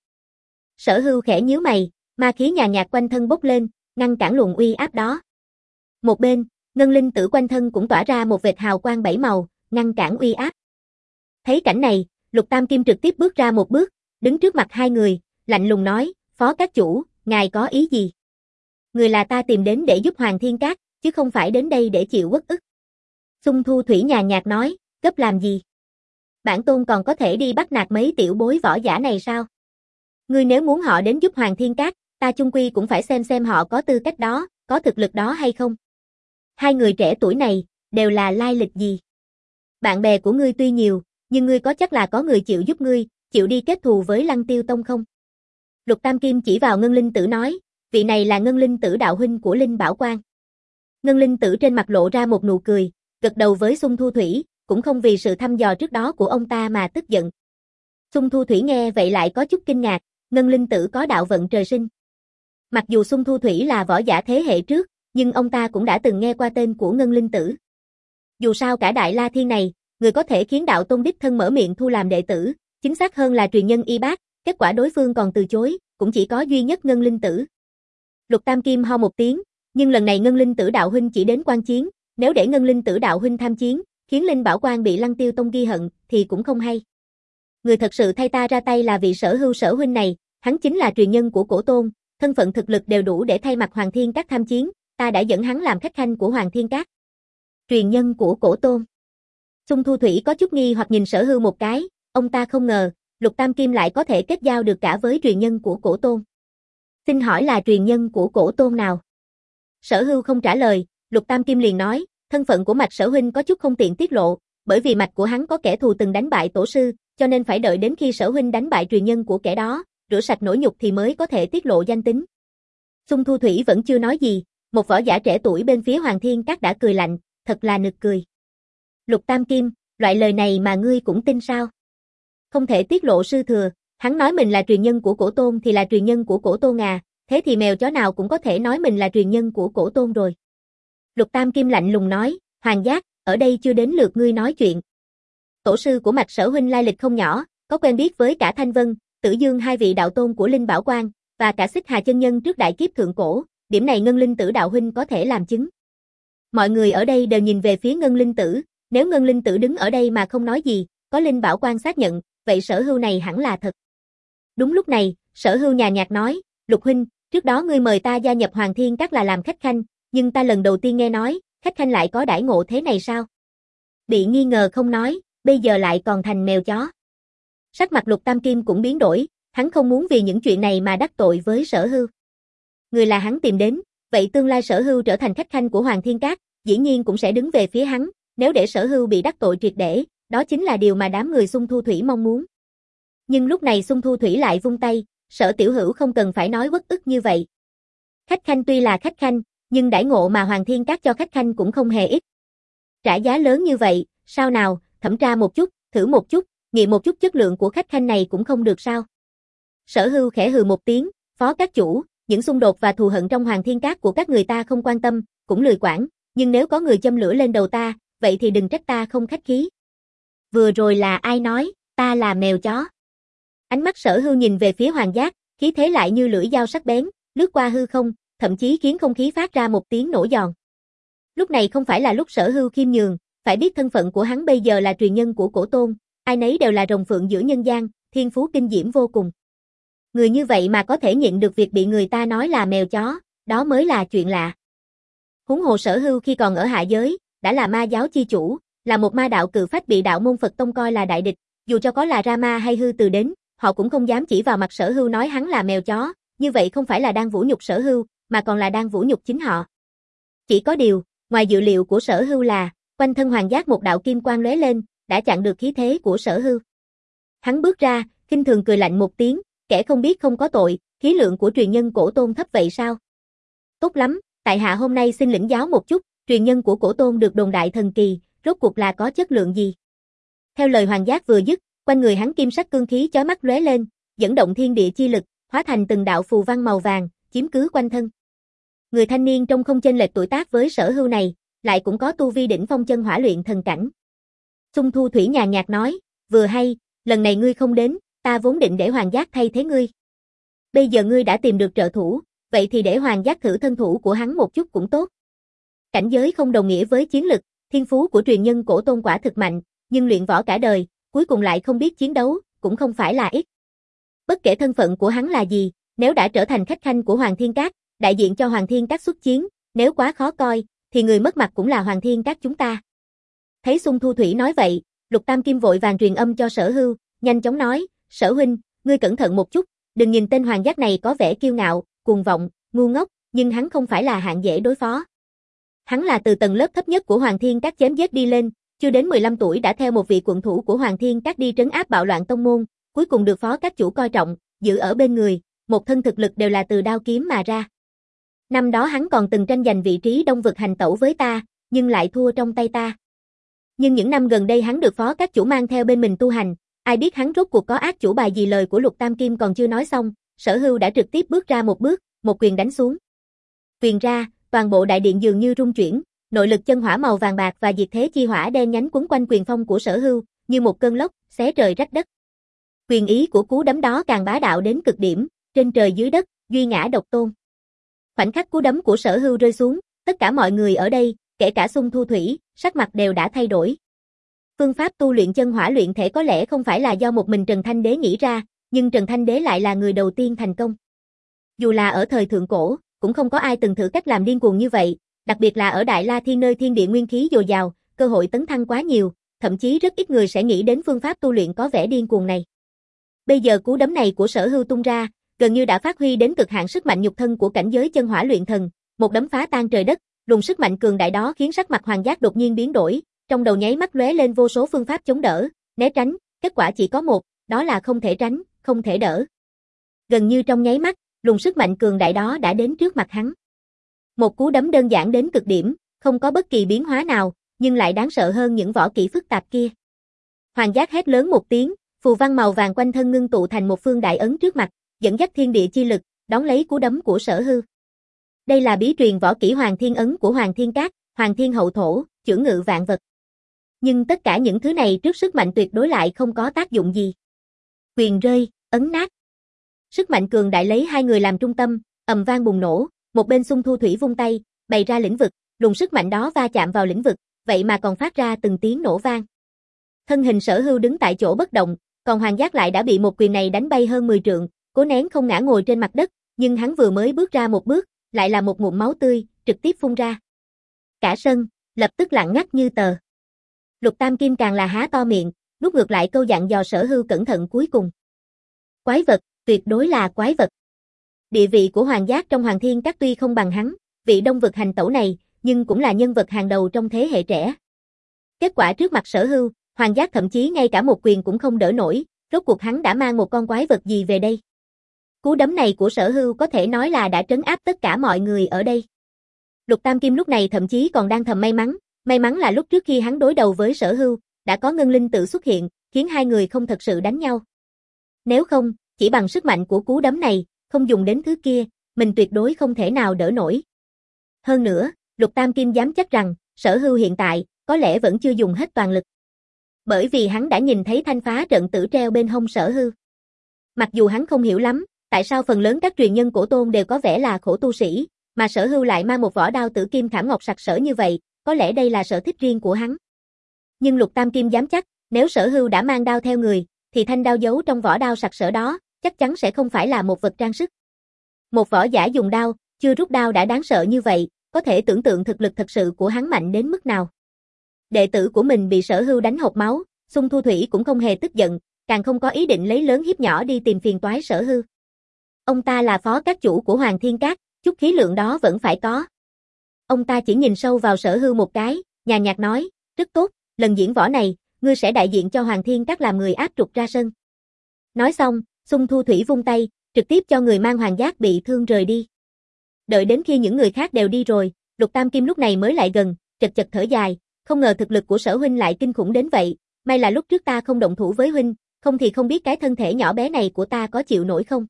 Sở Hưu khẽ nhíu mày, ma khí nhàn nhạt quanh thân bốc lên, ngăn cản luồng uy áp đó. Một bên, Ngân Linh Tử quanh thân cũng tỏa ra một vệt hào quang bảy màu, ngăn cản uy áp. Thấy cảnh này, Lục Tam Kim trực tiếp bước ra một bước, đứng trước mặt hai người, lạnh lùng nói, phó các chủ, ngài có ý gì? Người là ta tìm đến để giúp Hoàng Thiên Các, chứ không phải đến đây để chịu uất ức. Xung Thu Thủy nhàn nhạt nói, gấp làm gì? Bản tôn còn có thể đi bắt nạt mấy tiểu bối võ giả này sao? Ngươi nếu muốn họ đến giúp Hoàng Thiên Các, ta chung quy cũng phải xem xem họ có tư cách đó, có thực lực đó hay không. Hai người trẻ tuổi này, đều là lai lịch gì? Bạn bè của ngươi tuy nhiều, nhưng ngươi có chắc là có người chịu giúp ngươi, chịu đi kết thù với Lăng Tiêu Tông không? Lục Tam Kim chỉ vào Ngân Linh Tử nói, vị này là Ngân Linh Tử đạo huynh của Linh Bảo Quan. Ngân Linh Tử trên mặt lộ ra một nụ cười, gật đầu với Xung Thu Thủy, cũng không vì sự thăm dò trước đó của ông ta mà tức giận. Xung Thu Thủy nghe vậy lại có chút kinh ngạc, Ngân Linh Tử có đạo vận trời sinh. Mặc dù Xung Thu Thủy là võ giả thế hệ trước, nhưng ông ta cũng đã từng nghe qua tên của Ngân Linh Tử. Dù sao cả Đại La Thiên này, người có thể khiến đạo tôn đích thân mở miệng thu làm đệ tử, chính xác hơn là truyền nhân y bác, kết quả đối phương còn từ chối, cũng chỉ có duy nhất Ngân Linh Tử. Lục Tam Kim ho một tiếng, Nhưng lần này Ngân Linh Tử đạo huynh chỉ đến quan chiến, nếu để Ngân Linh Tử đạo huynh tham chiến, khiến Linh Bảo Quan bị Lăng Tiêu Tông ghi hận, thì cũng không hay. Người thật sự thay ta ra tay là vị Sở Hưu Sở huynh này, hắn chính là truyền nhân của Cổ Tôn, thân phận thực lực đều đủ để thay mặt Hoàng Thiên Các tham chiến, ta đã dẫn hắn làm khách khanh của Hoàng Thiên Các. Truyền nhân của Cổ Tôn. Xung Thu Thủy có chút nghi hoặc nhìn Sở Hưu một cái, ông ta không ngờ, Lục Tam Kim lại có thể kết giao được cả với truyền nhân của Cổ Tôn. Xin hỏi là truyền nhân của Cổ Tôn nào? Sở Hưu không trả lời, Lục Tam Kim liền nói, thân phận của Mạch Sở huynh có chút không tiện tiết lộ, bởi vì mạch của hắn có kẻ thù từng đánh bại tổ sư, cho nên phải đợi đến khi Sở huynh đánh bại truyền nhân của kẻ đó, rửa sạch nỗi nhục thì mới có thể tiết lộ danh tính. Xung Thu Thủy vẫn chưa nói gì, một võ giả trẻ tuổi bên phía Hoàng Thiên Các đã cười lạnh, thật là nực cười. Lục Tam Kim, loại lời này mà ngươi cũng tin sao? Không thể tiết lộ sư thừa, hắn nói mình là truyền nhân của Cổ Tôn thì là truyền nhân của Cổ Tôn à, thế thì mèo chó nào cũng có thể nói mình là truyền nhân của Cổ Tôn rồi. Lục Tam Kim lạnh lùng nói, Hoàng Giác, ở đây chưa đến lượt ngươi nói chuyện. Tổ sư của Mạch Sở huynh lai lịch không nhỏ, có quen biết với cả Thanh Vân, Tử Dương hai vị đạo tôn của Linh Bảo Quan, và cả Xích Hà chân nhân trước đại kiếp thượng cổ, điểm này Ngân Linh Tử đạo huynh có thể làm chứng. Mọi người ở đây đều nhìn về phía Ngân Linh Tử, nếu Ngân Linh Tử đứng ở đây mà không nói gì, có Linh Bảo Quan xác nhận, vậy Sở Hưu này hẳn là thật. Đúng lúc này, Sở Hưu nhàn nhạt nói, Lục huynh, trước đó ngươi mời ta gia nhập Hoàng Thiên Các là làm khách khanh, nhưng ta lần đầu tiên nghe nói, khách khanh lại có đãi ngộ thế này sao? Bị nghi ngờ không nói, bây giờ lại còn thành mèo chó. Sắc mặt Lục Tam Kim cũng biến đổi, hắn không muốn vì những chuyện này mà đắc tội với Sở Hưu. Người là hắn tìm đến, vậy tương lai Sở Hưu trở thành khách khanh của Hoàng Thiên Các, dĩ nhiên cũng sẽ đứng về phía hắn, nếu để Sở Hưu bị đắc tội triệt để, đó chính là điều mà đám người Xung Thu Thủy mong muốn. Nhưng lúc này Xung Thu Thủy lại vung tay, Sở tiểu hữu không cần phải nói uất ức như vậy. Khách khanh tuy là khách khanh, nhưng đãi ngộ mà Hoàng Thiên Các cho khách khanh cũng không hề ít. Trả giá lớn như vậy, sao nào, thẩm tra một chút, thử một chút, nghiệm một chút chất lượng của khách khanh này cũng không được sao? Sở Hưu khẽ hừ một tiếng, phó các chủ, những xung đột và thù hận trong Hoàng Thiên Các của các người ta không quan tâm, cũng lười quản, nhưng nếu có người châm lửa lên đầu ta, vậy thì đừng trách ta không khách khí. Vừa rồi là ai nói, ta là mèo chó? Ánh mắt Sở Hưu nhìn về phía Hoàng Giác, khí thế lại như lưỡi dao sắc bén, lướt qua hư không, thậm chí khiến không khí phát ra một tiếng nổ giòn. Lúc này không phải là lúc Sở Hưu khiêm nhường, phải biết thân phận của hắn bây giờ là truyền nhân của Cổ Tôn, ai nấy đều là rồng phượng giữa nhân gian, thiên phú kinh diễm vô cùng. Người như vậy mà có thể nhịn được việc bị người ta nói là mèo chó, đó mới là chuyện lạ. Huống hồ Sở Hưu khi còn ở hạ giới, đã là ma giáo chi chủ, là một ma đạo cự phách bị đạo môn Phật Tông coi là đại địch, dù cho có là Rama hay Hư Từ đến, họ cũng không dám chỉ vào mặt Sở Hưu nói hắn là mèo chó, như vậy không phải là đang vũ nhục Sở Hưu, mà còn là đang vũ nhục chính họ. Chỉ có điều, ngoài dự liệu của Sở Hưu là, quanh thân Hoàng Giác một đạo kim quang lóe lên, đã chặn được khí thế của Sở Hưu. Hắn bước ra, khinh thường cười lạnh một tiếng, kẻ không biết không có tội, khí lượng của truyền nhân Cổ Tôn thấp vậy sao? Tốt lắm, tại hạ hôm nay xin lĩnh giáo một chút, truyền nhân của Cổ Tôn được đồn đại thần kỳ, rốt cuộc là có chất lượng gì? Theo lời Hoàng Giác vừa dứt, quanh người hắn kim sắc cương khí chói mắt lóe lên, dẫn động thiên địa chi lực, hóa thành từng đạo phù văn màu vàng, chiếm cứ quanh thân. Người thanh niên trông không chênh lệch tuổi tác với Sở Hưu này, lại cũng có tu vi đỉnh phong chân hỏa luyện thần cảnh. Xung Thu Thủy nhàn nhạt nói, vừa hay, lần này ngươi không đến, ta vốn định để Hoàng Giác thay thế ngươi. Bây giờ ngươi đã tìm được trợ thủ, vậy thì để Hoàng Giác thử thân thủ của hắn một chút cũng tốt. Cảnh giới không đồng nghĩa với chiến lực, thiên phú của truyền nhân Cổ Tôn quả thực mạnh, nhưng luyện võ cả đời, cuối cùng lại không biết chiến đấu, cũng không phải là ít. Bất kể thân phận của hắn là gì, nếu đã trở thành khách khanh của Hoàng Thiên Các, đại diện cho Hoàng Thiên Các xuất chiến, nếu quá khó coi, thì người mất mặt cũng là Hoàng Thiên Các chúng ta. Thấy Xung Thu Thủy nói vậy, Lục Tam Kim vội vàng truyền âm cho Sở Hưu, nhanh chóng nói, Sở huynh, ngươi cẩn thận một chút, đừng nhìn tên Hoàng Giác này có vẻ kiêu ngạo, cuồng vọng, ngu ngốc, nhưng hắn không phải là hạng dễ đối phó. Hắn là từ tầng lớp thấp nhất của Hoàng Thiên Các chém giết đi lên, chưa đến mười lăm tuổi đã theo một vị quận thủ của Hoàng Thiên Các đi trấn áp bạo loạn tông môn, cuối cùng được phó các chủ coi trọng, giữ ở bên người, một thân thực lực đều là từ đao kiếm mà ra. Năm đó hắn còn từng tranh giành vị trí đông vực hành tẩu với ta, nhưng lại thua trong tay ta. Nhưng những năm gần đây hắn được phó các chủ mang theo bên mình tu hành, ai biết hắn rốt cuộc có ác chủ bài gì. Lời của Lục Tam Kim còn chưa nói xong, Sở Hưu đã trực tiếp bước ra một bước, một quyền đánh xuống. Quyền ra, toàn bộ đại điện dường như rung chuyển, nội lực chân hỏa màu vàng bạc và diệt thế chi hỏa đen nhánh quấn quanh quyền phong của Sở Hưu, như một cơn lốc, xé trời rách đất. Quyền ý của cú đấm đó càng bá đạo đến cực điểm, trên trời dưới đất, duy ngã độc tôn. Khoảnh khắc cú đấm của Sở Hưu rơi xuống, tất cả mọi người ở đây, kể cả Xung Thu Thủy, sắc mặt đều đã thay đổi. Phương pháp tu luyện chân hỏa luyện thể có lẽ không phải là do một mình Trần Thanh Đế nghĩ ra, nhưng Trần Thanh Đế lại là người đầu tiên thành công. Dù là ở thời thượng cổ, cũng không có ai từng thử cách làm điên cuồng như vậy, đặc biệt là ở Đại La Thiên nơi thiên địa nguyên khí dồi dào, cơ hội tấn thăng quá nhiều, thậm chí rất ít người sẽ nghĩ đến phương pháp tu luyện có vẻ điên cuồng này. Bây giờ cú đấm này của Sở Hưu tung ra, gần như đã phát huy đến cực hạn sức mạnh nhục thân của cảnh giới chân hỏa luyện thần, một đấm phá tan trời đất, luồng sức mạnh cường đại đó khiến sắc mặt Hoàng Giác đột nhiên biến đổi, trong đầu nháy mắt lóe lên vô số phương pháp chống đỡ, né tránh, kết quả chỉ có một, đó là không thể tránh, không thể đỡ. Gần như trong nháy mắt, luồng sức mạnh cường đại đó đã đến trước mặt hắn. Một cú đấm đơn giản đến cực điểm, không có bất kỳ biến hóa nào, nhưng lại đáng sợ hơn những võ kỹ phức tạp kia. Hoàng Giác hét lớn một tiếng, phù văn màu vàng quanh thân ngưng tụ thành một phương đại ấn trước mặt, dẫn dắt thiên địa chi lực, đón lấy cú đấm của Sở Hưu. Đây là bí truyền võ kỹ Hoàng Thiên Ấn của Hoàng Thiên Các, Hoàng Thiên Hậu Thổ, chưởng ngự vạn vật. Nhưng tất cả những thứ này trước sức mạnh tuyệt đối lại không có tác dụng gì. Quyền rơi, ấn nát. Sức mạnh cường đại lấy hai người làm trung tâm, ầm vang bùng nổ, một bên Xung Thu Thủy vung tay, bày ra lĩnh vực, luồng sức mạnh đó va chạm vào lĩnh vực, vậy mà còn phát ra từng tiếng nổ vang. Thân hình Sở Hưu đứng tại chỗ bất động, còn Hoàng Giác lại đã bị một quyền này đánh bay hơn mười trượng, cố nén không ngã ngồi trên mặt đất, nhưng hắn vừa mới bước ra một bước, lại là một ngụm máu tươi, trực tiếp phun ra. Cả sân, lập tức lặng ngắt như tờ. Lục Tam Kim càng là há to miệng, nuốt ngược lại câu dặn dò Sở Hưu cẩn thận cuối cùng. Quái vật, tuyệt đối là quái vật. Địa vị của Hoàng Giác trong Hoàng Thiên Các tuy không bằng hắn, vị đông vực hành tẩu này, nhưng cũng là nhân vật hàng đầu trong thế hệ trẻ. Kết quả trước mặt Sở Hưu, Hoàng Giác thậm chí ngay cả một quyền cũng không đỡ nổi, rốt cuộc hắn đã mang một con quái vật gì về đây. Cú đấm này của Sở Hưu có thể nói là đã trấn áp tất cả mọi người ở đây. Lục Tam Kim lúc này thậm chí còn đang thầm may mắn, may mắn là lúc trước khi hắn đối đầu với Sở Hưu, đã có ngân linh tự xuất hiện, khiến hai người không thật sự đánh nhau. Nếu không, chỉ bằng sức mạnh của cú đấm này, không dùng đến thứ kia, mình tuyệt đối không thể nào đỡ nổi. Hơn nữa, Lục Tam Kim dám chắc rằng, Sở Hưu hiện tại, có lẽ vẫn chưa dùng hết toàn lực. Bởi vì hắn đã nhìn thấy thanh phá trận tử treo bên hông Sở Hưu. Mặc dù hắn không hiểu lắm, tại sao phần lớn các truyền nhân cổ tôn đều có vẻ là khổ tu sĩ, mà Sở Hưu lại mang một vỏ đao tử kim khảm ngọc sặc sỡ như vậy, có lẽ đây là sở thích riêng của hắn. Nhưng Lục Tam Kim dám chắc, nếu Sở Hưu đã mang đao theo người, thì thanh đao giấu trong vỏ đao sặc sỡ đó, chắc chắn sẽ không phải là một vật trang sức. Một võ giả dùng đao, chưa rút đao đã đáng sợ như vậy, có thể tưởng tượng thực lực thật sự của hắn mạnh đến mức nào. Đệ tử của mình bị Sở Hưu đánh hộc máu, Xung Thu Thủy cũng không hề tức giận, càng không có ý định lấy lớn hiếp nhỏ đi tìm phiền toái Sở Hưu. Ông ta là phó các chủ của Hoàng Thiên Các, chút khí lượng đó vẫn phải có. Ông ta chỉ nhìn sâu vào Sở Hưu một cái, nhàn nhạt nói, rất tốt, lần diễn võ này, ngươi sẽ đại diện cho Hoàng Thiên Các làm người áp trục ra sân. Nói xong, Xung Thu Thủy vung tay, trực tiếp cho người mang Hoàng Giác bị thương rời đi. Đợi đến khi những người khác đều đi rồi, Lục Tam Kim lúc này mới lại gần, chật chật thở dài, không ngờ thực lực của Sở huynh lại kinh khủng đến vậy, may là lúc trước ta không động thủ với huynh, không thì không biết cái thân thể nhỏ bé này của ta có chịu nổi không.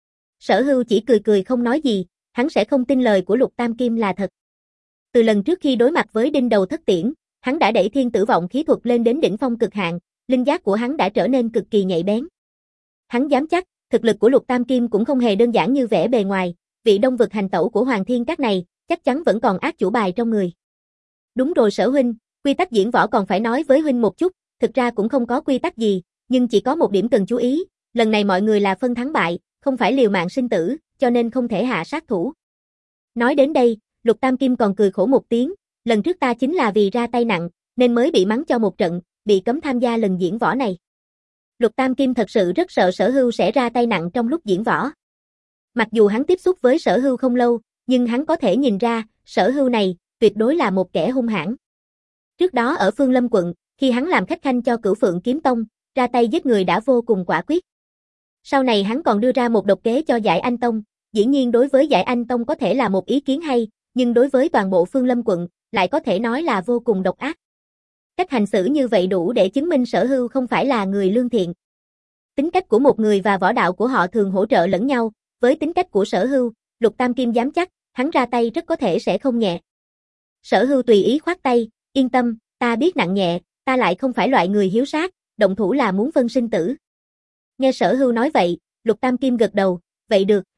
Sở Hưu chỉ cười cười không nói gì, hắn sẽ không tin lời của Lục Tam Kim là thật. Từ lần trước khi đối mặt với Đinh Đầu Thất Tiễn, hắn đã đẩy thiên tử vọng khí thuật lên đến đỉnh phong cực hạn, linh giác của hắn đã trở nên cực kỳ nhạy bén. Hắn dám chắc, thực lực của Lục Tam Kim cũng không hề đơn giản như vẻ bề ngoài, vị đông vực hành tẩu của Hoàng Thiên Các này, chắc chắn vẫn còn ác chủ bài trong người. Đúng rồi Sở huynh, quy tắc diễn võ còn phải nói với huynh một chút, thực ra cũng không có quy tắc gì, nhưng chỉ có một điểm cần chú ý, lần này mọi người là phân thắng bại, không phải liều mạng sinh tử, cho nên không thể hạ sát thủ. Nói đến đây, Lục Tam Kim còn cười khổ một tiếng, lần trước ta chính là vì ra tay nặng, nên mới bị mắng cho một trận, bị cấm tham gia lần diễn võ này. Lục Tam Kim thật sự rất sợ Sở Hưu sẽ ra tay nặng trong lúc diễn võ. Mặc dù hắn tiếp xúc với Sở Hưu không lâu, nhưng hắn có thể nhìn ra, Sở Hưu này, tuyệt đối là một kẻ hung hãn. Trước đó ở Phương Lâm quận, khi hắn làm khách khanh cho Cửu Phượng Kiếm Tông, ra tay giết người đã vô cùng quả quyết. Sau này hắn còn đưa ra một độc kế cho Giải Anh Tông, dĩ nhiên đối với Giải Anh Tông có thể là một ý kiến hay, nhưng đối với toàn bộ Phương Lâm quận, lại có thể nói là vô cùng độc ác. Cách hành xử như vậy đủ để chứng minh Sở Hưu không phải là người lương thiện. Tính cách của một người và võ đạo của họ thường hỗ trợ lẫn nhau, với tính cách của Sở Hưu, Lục Tam Kim dám chắc, hắn ra tay rất có thể sẽ không nhẹ. Sở Hưu tùy ý khoát tay, yên tâm, ta biết nặng nhẹ, ta lại không phải loại người hiếu sát, động thủ là muốn phân sinh tử. Nghe Sở Hưu nói vậy, Lục Tam Kim gật đầu, vậy được,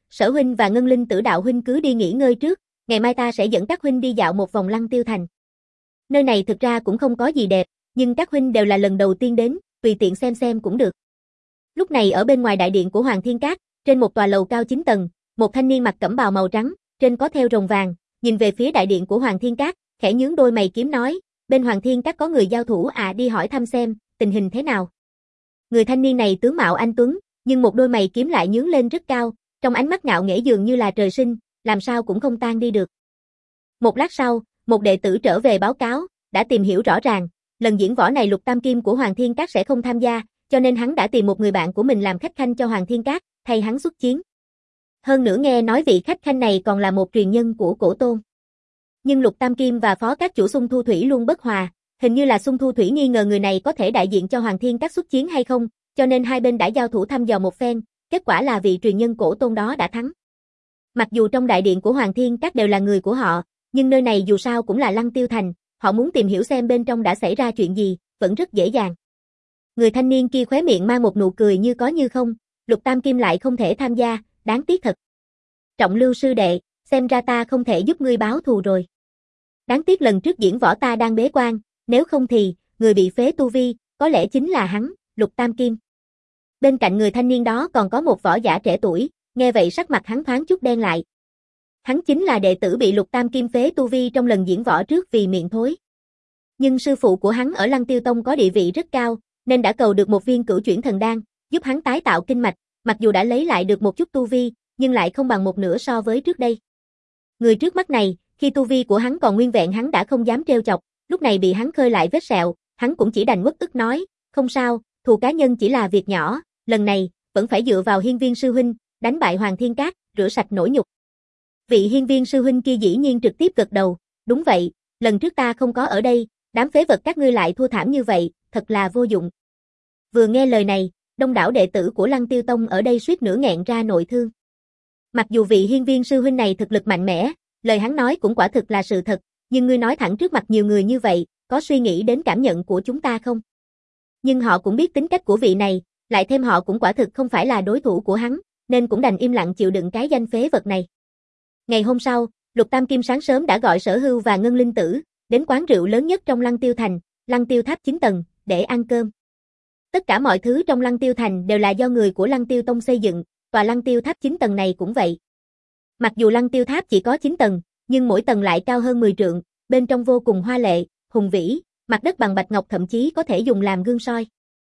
Sở huynh và Ngân Linh Tử đạo huynh cứ đi nghỉ ngơi trước, ngày mai ta sẽ dẫn các huynh đi dạo một vòng Lăng Tiêu thành. Nơi này thực ra cũng không có gì đẹp, nhưng các huynh đều là lần đầu tiên đến, tùy tiện xem xem cũng được. Lúc này ở bên ngoài đại điện của Hoàng Thiên Các, trên một tòa lầu cao chín tầng, một thanh niên mặc cẩm bào màu trắng, trên có thêu rồng vàng, nhìn về phía đại điện của Hoàng Thiên Các, khẽ nhướng đôi mày kiếm nói, bên Hoàng Thiên Các có người giao thủ à, đi hỏi thăm xem, tình hình thế nào. Người thanh niên này tướng mạo anh tuấn, nhưng một đôi mày kiếm lại nhướng lên rất cao, trong ánh mắt ngạo nghễ dường như là trời sinh, làm sao cũng không tan đi được. Một lát sau, một đệ tử trở về báo cáo, đã tìm hiểu rõ ràng, lần diễn võ này Lục Tam Kim của Hoàng Thiên Các sẽ không tham gia, cho nên hắn đã tìm một người bạn của mình làm khách khanh cho Hoàng Thiên Các, thay hắn xuất chiến. Hơn nữa nghe nói vị khách khanh này còn là một truyền nhân của Cổ Tôn. Nhưng Lục Tam Kim và phó các chủ Xung Thu Thủy luôn bất hòa, hình như là Xung Thu Thủy nghi ngờ người này có thể đại diện cho Hoàng Thiên Các xuất chiến hay không, cho nên hai bên đã giao thủ thăm dò một phen, kết quả là vị truyền nhân Cổ Tôn đó đã thắng. Mặc dù trong đại điện của Hoàng Thiên Các đều là người của họ, nhưng nơi này dù sao cũng là Lăng Tiêu thành, họ muốn tìm hiểu xem bên trong đã xảy ra chuyện gì, vẫn rất dễ dàng. Người thanh niên kia khóe miệng mang một nụ cười như có như không, Lục Tam Kim lại không thể tham gia, đáng tiếc thật. Trọng Lưu sư đệ, xem ra ta không thể giúp ngươi báo thù rồi. Đáng tiếc lần trước diễn võ ta đang bế quan, nếu không thì, người bị phế tu vi, có lẽ chính là hắn, Lục Tam Kim. Bên cạnh người thanh niên đó còn có một võ giả trẻ tuổi, nghe vậy sắc mặt hắn thoáng chút đen lại. Hắn chính là đệ tử bị Lục Tam Kim phế tu vi trong lần diễn võ trước vì miệng thối. Nhưng sư phụ của hắn ở Lăng Tiêu Tông có địa vị rất cao, nên đã cầu được một viên cửu chuyển thần đan, giúp hắn tái tạo kinh mạch, mặc dù đã lấy lại được một chút tu vi, nhưng lại không bằng một nửa so với trước đây. Người trước mắt này, khi tu vi của hắn còn nguyên vẹn hắn đã không dám trêu chọc, lúc này bị hắn khơi lại vết sẹo, hắn cũng chỉ đành uất ức nói, không sao, thù cá nhân chỉ là việc nhỏ, lần này, vẫn phải dựa vào Hiên Viên sư huynh, đánh bại Hoàng Thiên Các, rửa sạch nỗi nhục. Vị Hiên Viên sư huynh kia dĩ nhiên trực tiếp gật đầu, đúng vậy, lần trước ta không có ở đây, đám phế vật các ngươi lại thua thảm như vậy, thật là vô dụng. Vừa nghe lời này, đông đảo đệ tử của Lăng Tiêu Tông ở đây suýt nữa nghẹn ra nội thương. Mặc dù vị Hiên Viên sư huynh này thực lực mạnh mẽ, lời hắn nói cũng quả thực là sự thật, nhưng ngươi nói thẳng trước mặt nhiều người như vậy, có suy nghĩ đến cảm nhận của chúng ta không? Nhưng họ cũng biết tính cách của vị này, lại thêm họ cũng quả thực không phải là đối thủ của hắn, nên cũng đành im lặng chịu đựng cái danh phế vật này. Ngày hôm sau, Lục Tam Kim sáng sớm đã gọi Sở Hưu và Ngân Linh Tử, đến quán rượu lớn nhất trong Lăng Tiêu thành, Lăng Tiêu Tháp chín tầng, để ăn cơm. Tất cả mọi thứ trong Lăng Tiêu thành đều là do người của Lăng Tiêu Tông xây dựng, tòa Lăng Tiêu Tháp chín tầng này cũng vậy. Mặc dù Lăng Tiêu Tháp chỉ có chín tầng, nhưng mỗi tầng lại cao hơn mười trượng, bên trong vô cùng hoa lệ, hùng vĩ, mặt đất bằng bạch ngọc thậm chí có thể dùng làm gương soi.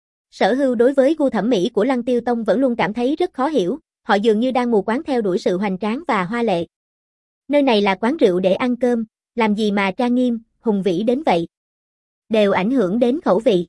Sở Hưu đối với gu thẩm mỹ của Lăng Tiêu Tông vẫn luôn cảm thấy rất khó hiểu, họ dường như đang mù quáng theo đuổi sự hoành tráng và hoa lệ. Nơi này là quán rượu để ăn cơm, làm gì mà trang nghiêm, hùng vĩ đến vậy? Đều ảnh hưởng đến khẩu vị.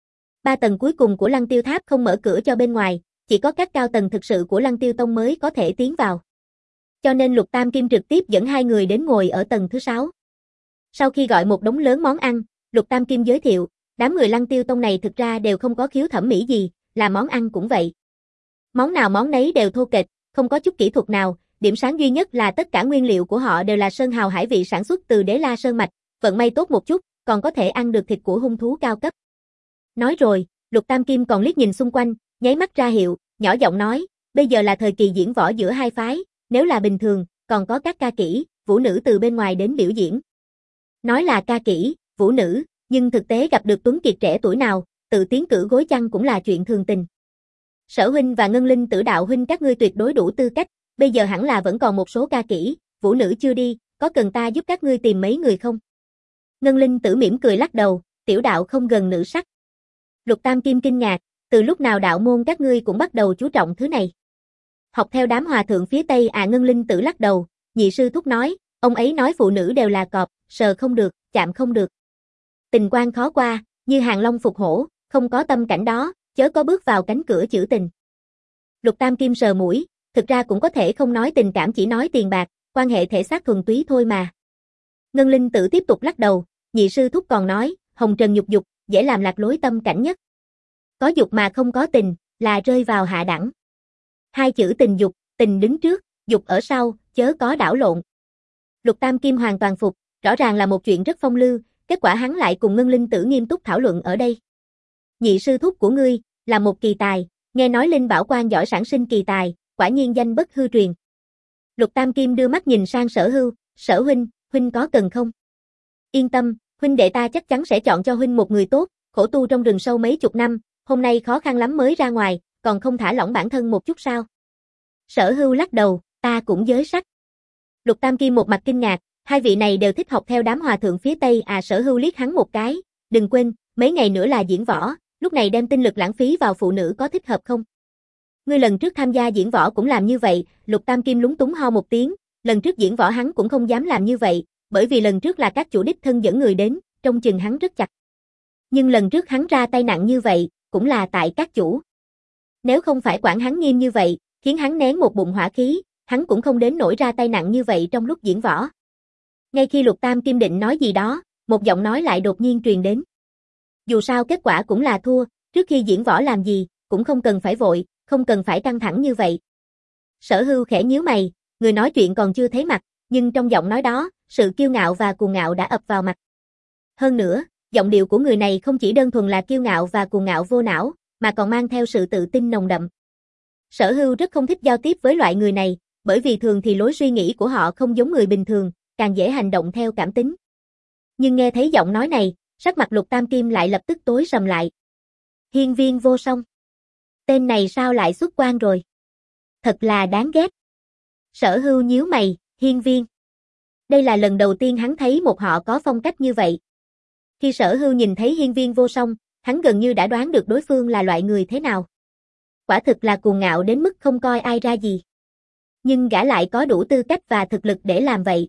Ba tầng cuối cùng của Lăng Tiêu Tháp không mở cửa cho bên ngoài, chỉ có các cao tầng thực sự của Lăng Tiêu Tông mới có thể tiến vào. Cho nên Lục Tam Kim trực tiếp dẫn hai người đến ngồi ở tầng thứ sáu. Sau khi gọi một đống lớn món ăn, Lục Tam Kim giới thiệu, đám người Lăng Tiêu Tông này thực ra đều không có khiếu thẩm mỹ gì, là món ăn cũng vậy. Món nào món nấy đều thô kệch, không có chút kỹ thuật nào, điểm sáng duy nhất là tất cả nguyên liệu của họ đều là sơn hào hải vị sản xuất từ Đế La Sơn Mạch, vận may tốt một chút, còn có thể ăn được thịt của hung thú cao cấp. Nói rồi, Lục Tam Kim còn liếc nhìn xung quanh, nháy mắt ra hiệu, nhỏ giọng nói, bây giờ là thời kỳ diễn võ giữa hai phái, nếu là bình thường, còn có các ca kỹ, vũ nữ từ bên ngoài đến biểu diễn. Nói là ca kỹ, vũ nữ, nhưng thực tế gặp được tuấn kiệt trẻ tuổi nào, tự tiến cử gối chăn cũng là chuyện thường tình. Sở huynh và Ngân Linh Tử đạo huynh các ngươi tuyệt đối đủ tư cách, bây giờ hẳn là vẫn còn một số ca kỹ, vũ nữ chưa đi, có cần ta giúp các ngươi tìm mấy người không? Ngân Linh Tử mỉm cười lắc đầu, tiểu đạo không gần nữ sắc. Lục Tam Kim kinh ngạc, từ lúc nào đạo môn các ngươi cũng bắt đầu chú trọng thứ này. Học theo đám hòa thượng phía Tây à? Ngân Linh Tử lắc đầu, nhị sư thúc nói, ông ấy nói phụ nữ đều là cọp, sờ không được, chạm không được. Tình quan khó qua, như hàng long phục hổ, không có tâm cảnh đó, chớ có bước vào cánh cửa chữ tình. Lục Tam Kim sờ mũi, thực ra cũng có thể không nói tình cảm, chỉ nói tiền bạc, quan hệ thể xác thuần túy thôi mà. Ngân Linh Tử tiếp tục lắc đầu, nhị sư thúc còn nói, hồng trần nhục dục, dễ làm lạc lối tâm cảnh nhất. Có dục mà không có tình, là rơi vào hạ đẳng. Hai chữ tình dục, tình đứng trước, dục ở sau, chớ có đảo lộn. Lục Tam Kim hoàn toàn phục, rõ ràng là một chuyện rất phong lưu, kết quả hắn lại cùng Ngân Linh Tử nghiêm túc thảo luận ở đây. Nhị sư thúc của ngươi, là một kỳ tài, nghe nói Linh Bảo Quan giỏi sản sinh kỳ tài, quả nhiên danh bất hư truyền. Lục Tam Kim đưa mắt nhìn sang Sở Hưu, Sở huynh, huynh có cần không? Yên tâm, huynh đệ ta chắc chắn sẽ chọn cho huynh một người tốt, khổ tu trong rừng sâu mấy chục năm, hôm nay khó khăn lắm mới ra ngoài, còn không thả lỏng bản thân một chút sao? Sở Hưu lắc đầu, ta cũng giới sắc. Lục Tam Kim một mặt kinh ngạc, hai vị này đều thích học theo đám hòa thượng phía Tây à? Sở Hưu liếc hắn một cái, đừng quên, mấy ngày nữa là diễn võ, lúc này đem tinh lực lãng phí vào phụ nữ có thích hợp không? Ngươi lần trước tham gia diễn võ cũng làm như vậy, Lục Tam Kim lúng túng ho một tiếng, lần trước diễn võ hắn cũng không dám làm như vậy, bởi vì lần trước là các chủ đích thân dẫn người đến, trông chừng hắn rất chặt. Nhưng lần trước hắn ra tay nặng như vậy, cũng là tại các chủ. Nếu không phải quản hắn nghiêm như vậy, khiến hắn nén một bụng hỏa khí, hắn cũng không đến nỗi ra tay nặng như vậy trong lúc diễn võ. Ngay khi Lục Tam Kim định nói gì đó, một giọng nói lại đột nhiên truyền đến. Dù sao kết quả cũng là thua, trước khi diễn võ làm gì, cũng không cần phải vội, không cần phải căng thẳng như vậy. Sở Hưu khẽ nhíu mày, người nói chuyện còn chưa thấy mặt, nhưng trong giọng nói đó, sự kiêu ngạo và cuồng ngạo đã ập vào mặt. Hơn nữa, giọng điệu của người này không chỉ đơn thuần là kiêu ngạo và cuồng ngạo vô não, mà còn mang theo sự tự tin nồng đậm. Sở Hưu rất không thích giao tiếp với loại người này, bởi vì thường thì lối suy nghĩ của họ không giống người bình thường, càng dễ hành động theo cảm tính. Nhưng nghe thấy giọng nói này, sắc mặt Lục Tam Kim lại lập tức tối sầm lại. Hiên Viên Vô Song. Tên này sao lại xuất quan rồi? Thật là đáng ghét. Sở Hưu nhíu mày, Hiên Viên. Đây là lần đầu tiên hắn thấy một họ có phong cách như vậy. Khi Sở Hưu nhìn thấy Hiên Viên Vô Song, hắn gần như đã đoán được đối phương là loại người thế nào. Quả thực là cuồng ngạo đến mức không coi ai ra gì. Nhưng gã lại có đủ tư cách và thực lực để làm vậy.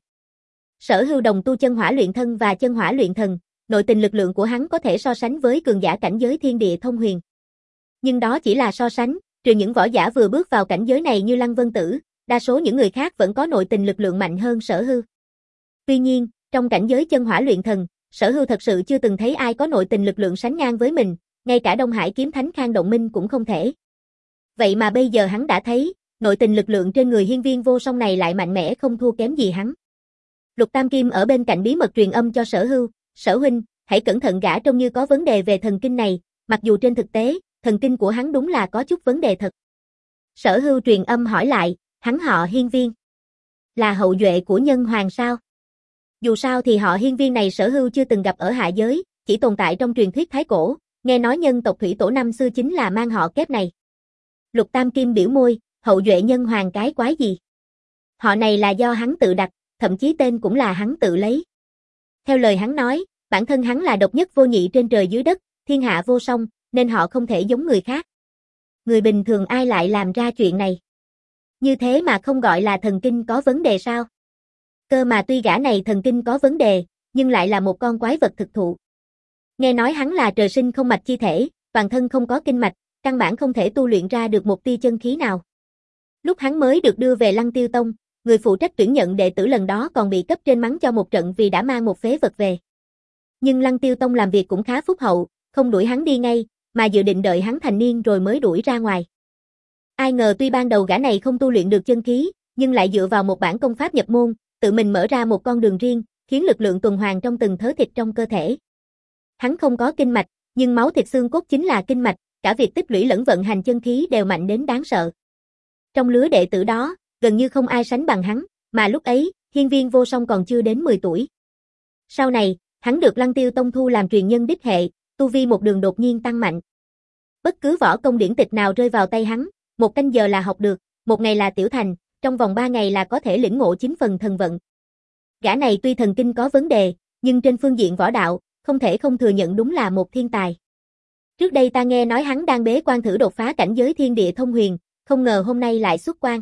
Sở Hưu đồng tu chân hỏa luyện thân và chân hỏa luyện thần, nội tình lực lượng của hắn có thể so sánh với cường giả cảnh giới thiên địa thông huyền. Nhưng đó chỉ là so sánh, trừ những võ giả vừa bước vào cảnh giới này như Lăng Vân Tử, đa số những người khác vẫn có nội tình lực lượng mạnh hơn Sở Hưu. Tuy nhiên, trong cảnh giới chân hỏa luyện thần, Sở Hưu thật sự chưa từng thấy ai có nội tình lực lượng sánh ngang với mình, ngay cả Đông Hải kiếm thánh Khang Động Minh cũng không thể. Vậy mà bây giờ hắn đã thấy, nội tình lực lượng trên người Hiên Viên Vô Song này lại mạnh mẽ không thua kém gì hắn. Lục Tam Kim ở bên cạnh bí mật truyền âm cho Sở Hưu, Sở huynh, hãy cẩn thận gã trông như có vấn đề về thần kinh này, mặc dù trên thực tế, thần kinh của hắn đúng là có chút vấn đề thật. Sở Hưu truyền âm hỏi lại, hắn họ Hiên Viên. Là hậu duệ của nhân hoàng sao? Dù sao thì họ Hiên Viên này Sở Hưu chưa từng gặp ở hạ giới, chỉ tồn tại trong truyền thuyết thái cổ, nghe nói nhân tộc thủy tổ năm xưa chính là mang họ kép này. Lục Tam Kim biểu môi, hậu duệ nhân hoàng cái quái gì? Họ này là do hắn tự đặt, thậm chí tên cũng là hắn tự lấy. Theo lời hắn nói, bản thân hắn là độc nhất vô nhị trên trời dưới đất, thiên hạ vô song, nên họ không thể giống người khác. Người bình thường ai lại làm ra chuyện này? Như thế mà không gọi là thần kinh có vấn đề sao? Cơ mà tuy gã này thần kinh có vấn đề, nhưng lại là một con quái vật thực thụ. Nghe nói hắn là trời sinh không mạch chi thể, toàn thân không có kinh mạch, căn bản không thể tu luyện ra được một tia chân khí nào. Lúc hắn mới được đưa về Lăng Tiêu Tông, người phụ trách tuyển nhận đệ tử lần đó còn bị cấp trên mắng cho một trận vì đã mang một phế vật về. Nhưng Lăng Tiêu Tông làm việc cũng khá phúc hậu, không đuổi hắn đi ngay, mà dự định đợi hắn thành niên rồi mới đuổi ra ngoài. Ai ngờ tuy ban đầu gã này không tu luyện được chân khí, nhưng lại dựa vào một bản công pháp nhập môn, tự mình mở ra một con đường riêng, khiến lực lượng tuần hoàn trong từng thớ thịt trong cơ thể. Hắn không có kinh mạch, nhưng máu thịt xương cốt chính là kinh mạch, cả việc tích lũy lẫn vận hành chân khí đều mạnh đến đáng sợ. Trong lứa đệ tử đó, gần như không ai sánh bằng hắn, mà lúc ấy, Hiên Viên Vô Song còn chưa đến mười tuổi. Sau này, hắn được Lăng Tiêu Tông thu làm truyền nhân đích hệ, tu vi một đường đột nhiên tăng mạnh. Bất cứ võ công điển tịch nào rơi vào tay hắn, một canh giờ là học được, một ngày là tiểu thành, trong vòng ba ngày là có thể lĩnh ngộ chín phần thần vận. Gã này tuy thần kinh có vấn đề, nhưng trên phương diện võ đạo, không thể không thừa nhận đúng là một thiên tài. Trước đây ta nghe nói hắn đang bế quan thử đột phá cảnh giới thiên địa thông huyền, không ngờ hôm nay lại xuất quan.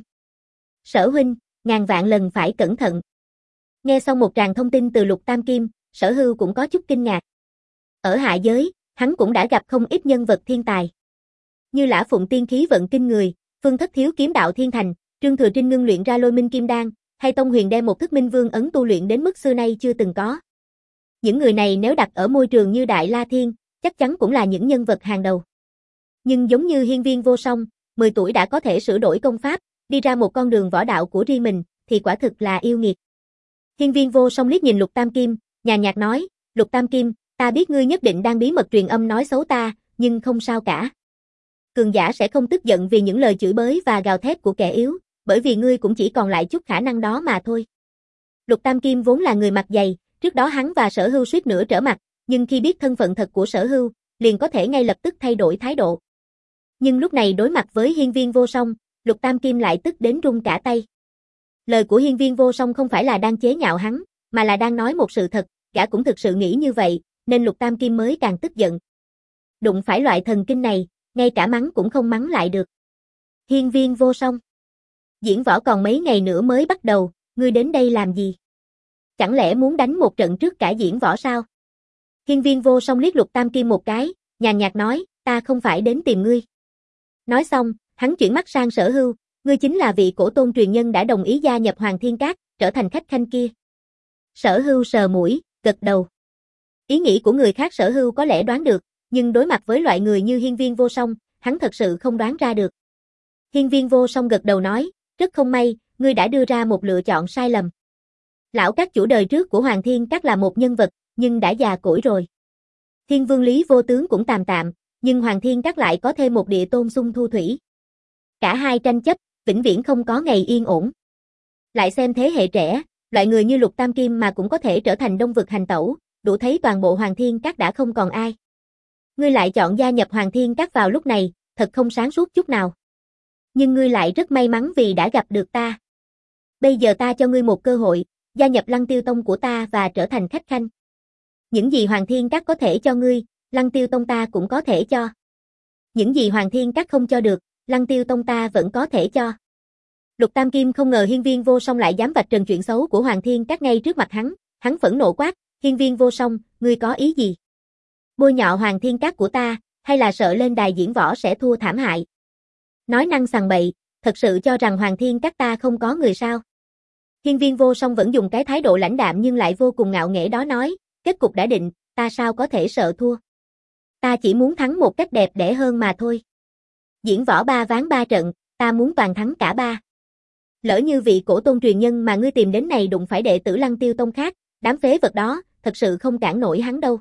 Sở huynh, ngàn vạn lần phải cẩn thận. Nghe xong một tràng thông tin từ Lục Tam Kim, Sở Hưu cũng có chút kinh ngạc. Ở hạ giới, hắn cũng đã gặp không ít nhân vật thiên tài. Như Lã Phụng tiên khí vận kinh người, Phương Thất Thiếu kiếm đạo thiên thành, Trương Thừa Trinh ngưng luyện ra lôi minh kim đan, hay Tông Huyền đem một thức minh vương ấn tu luyện đến mức xưa nay chưa từng có. Những người này nếu đặt ở môi trường như Đại La Thiên, chắc chắn cũng là những nhân vật hàng đầu. Nhưng giống như Hiên Viên Vô Song, mười tuổi đã có thể sửa đổi công pháp, đi ra một con đường võ đạo của riêng mình, thì quả thực là yêu nghiệt. Hiên Viên Vô Song liếc nhìn Lục Tam Kim, nhàn nhạt nói, Lục Tam Kim, ta biết ngươi nhất định đang bí mật truyền âm nói xấu ta, nhưng không sao cả. Cường giả sẽ không tức giận vì những lời chửi bới và gào thét của kẻ yếu, bởi vì ngươi cũng chỉ còn lại chút khả năng đó mà thôi. Lục Tam Kim vốn là người mặt dày, trước đó hắn và Sở Hưu suýt nữa trở mặt, nhưng khi biết thân phận thật của Sở Hưu, liền có thể ngay lập tức thay đổi thái độ. Nhưng lúc này đối mặt với Hiên Viên Vô Song, Lục Tam Kim lại tức đến run cả tay. Lời của Hiên Viên Vô Song không phải là đang chế nhạo hắn, mà là đang nói một sự thật, gã cũng thực sự nghĩ như vậy, nên Lục Tam Kim mới càng tức giận. Đụng phải loại thần kinh này, ngay cả mắng cũng không mắng lại được. Hiên Viên Vô Song, diễn võ còn mấy ngày nữa mới bắt đầu, ngươi đến đây làm gì? Chẳng lẽ muốn đánh một trận trước cả diễn võ sao? Hiên Viên Vô Song liếc Lục Tam Kim một cái, nhàn nhạt nói, ta không phải đến tìm ngươi. Nói xong, hắn chuyển mắt sang Sở Hưu, ngươi chính là vị cổ tôn truyền nhân đã đồng ý gia nhập Hoàng Thiên Các, trở thành khách khanh kia. Sở Hưu sờ mũi, gật đầu. Ý nghĩ của người khác Sở Hưu có lẽ đoán được, nhưng đối mặt với loại người như Hiên Viên Vô Song, hắn thật sự không đoán ra được. Hiên Viên Vô Song gật đầu nói, rất không may, ngươi đã đưa ra một lựa chọn sai lầm. Lão các chủ đời trước của Hoàng Thiên Các là một nhân vật, nhưng đã già cỗi rồi. Thiên Vương Lý Vô Tướng cũng tạm tạm, nhưng Hoàng Thiên Các lại có thêm một địa tôn Xung Thu Thủy. Cả hai tranh chấp, vĩnh viễn không có ngày yên ổn. Lại xem thế hệ trẻ, loại người như Lục Tam Kim mà cũng có thể trở thành đông vực hành tẩu, đủ thấy toàn bộ Hoàng Thiên Các đã không còn ai. Ngươi lại chọn gia nhập Hoàng Thiên Các vào lúc này, thật không sáng suốt chút nào. Nhưng ngươi lại rất may mắn vì đã gặp được ta. Bây giờ ta cho ngươi một cơ hội, gia nhập Lăng Tiêu Tông của ta và trở thành khách khanh. Những gì Hoàng Thiên Các có thể cho ngươi, Lăng Tiêu Tông ta cũng có thể cho. Những gì Hoàng Thiên Các không cho được, Lăng Tiêu Tông ta vẫn có thể cho. Lục Tam Kim không ngờ Hiên Viên Vô Song lại dám vạch trần chuyện xấu của Hoàng Thiên Các ngay trước mặt hắn, hắn phẫn nộ quát, Hiên Viên Vô Song, ngươi có ý gì? Bôi nhọ Hoàng Thiên Các của ta, hay là sợ lên đài diễn võ sẽ thua thảm hại? Nói năng sằng bậy, thật sự cho rằng Hoàng Thiên Các ta không có người sao? Hiên Viên Vô Song vẫn dùng cái thái độ lãnh đạm nhưng lại vô cùng ngạo nghễ đó nói, kết cục đã định, ta sao có thể sợ thua? Ta chỉ muốn thắng một cách đẹp đẽ hơn mà thôi. Diễn võ ba ván ba trận, ta muốn toàn thắng cả ba. Lỡ như vị cổ tôn truyền nhân mà ngươi tìm đến này đụng phải đệ tử Lăng Tiêu Tông khác, đám phế vật đó, thật sự không cản nổi hắn đâu.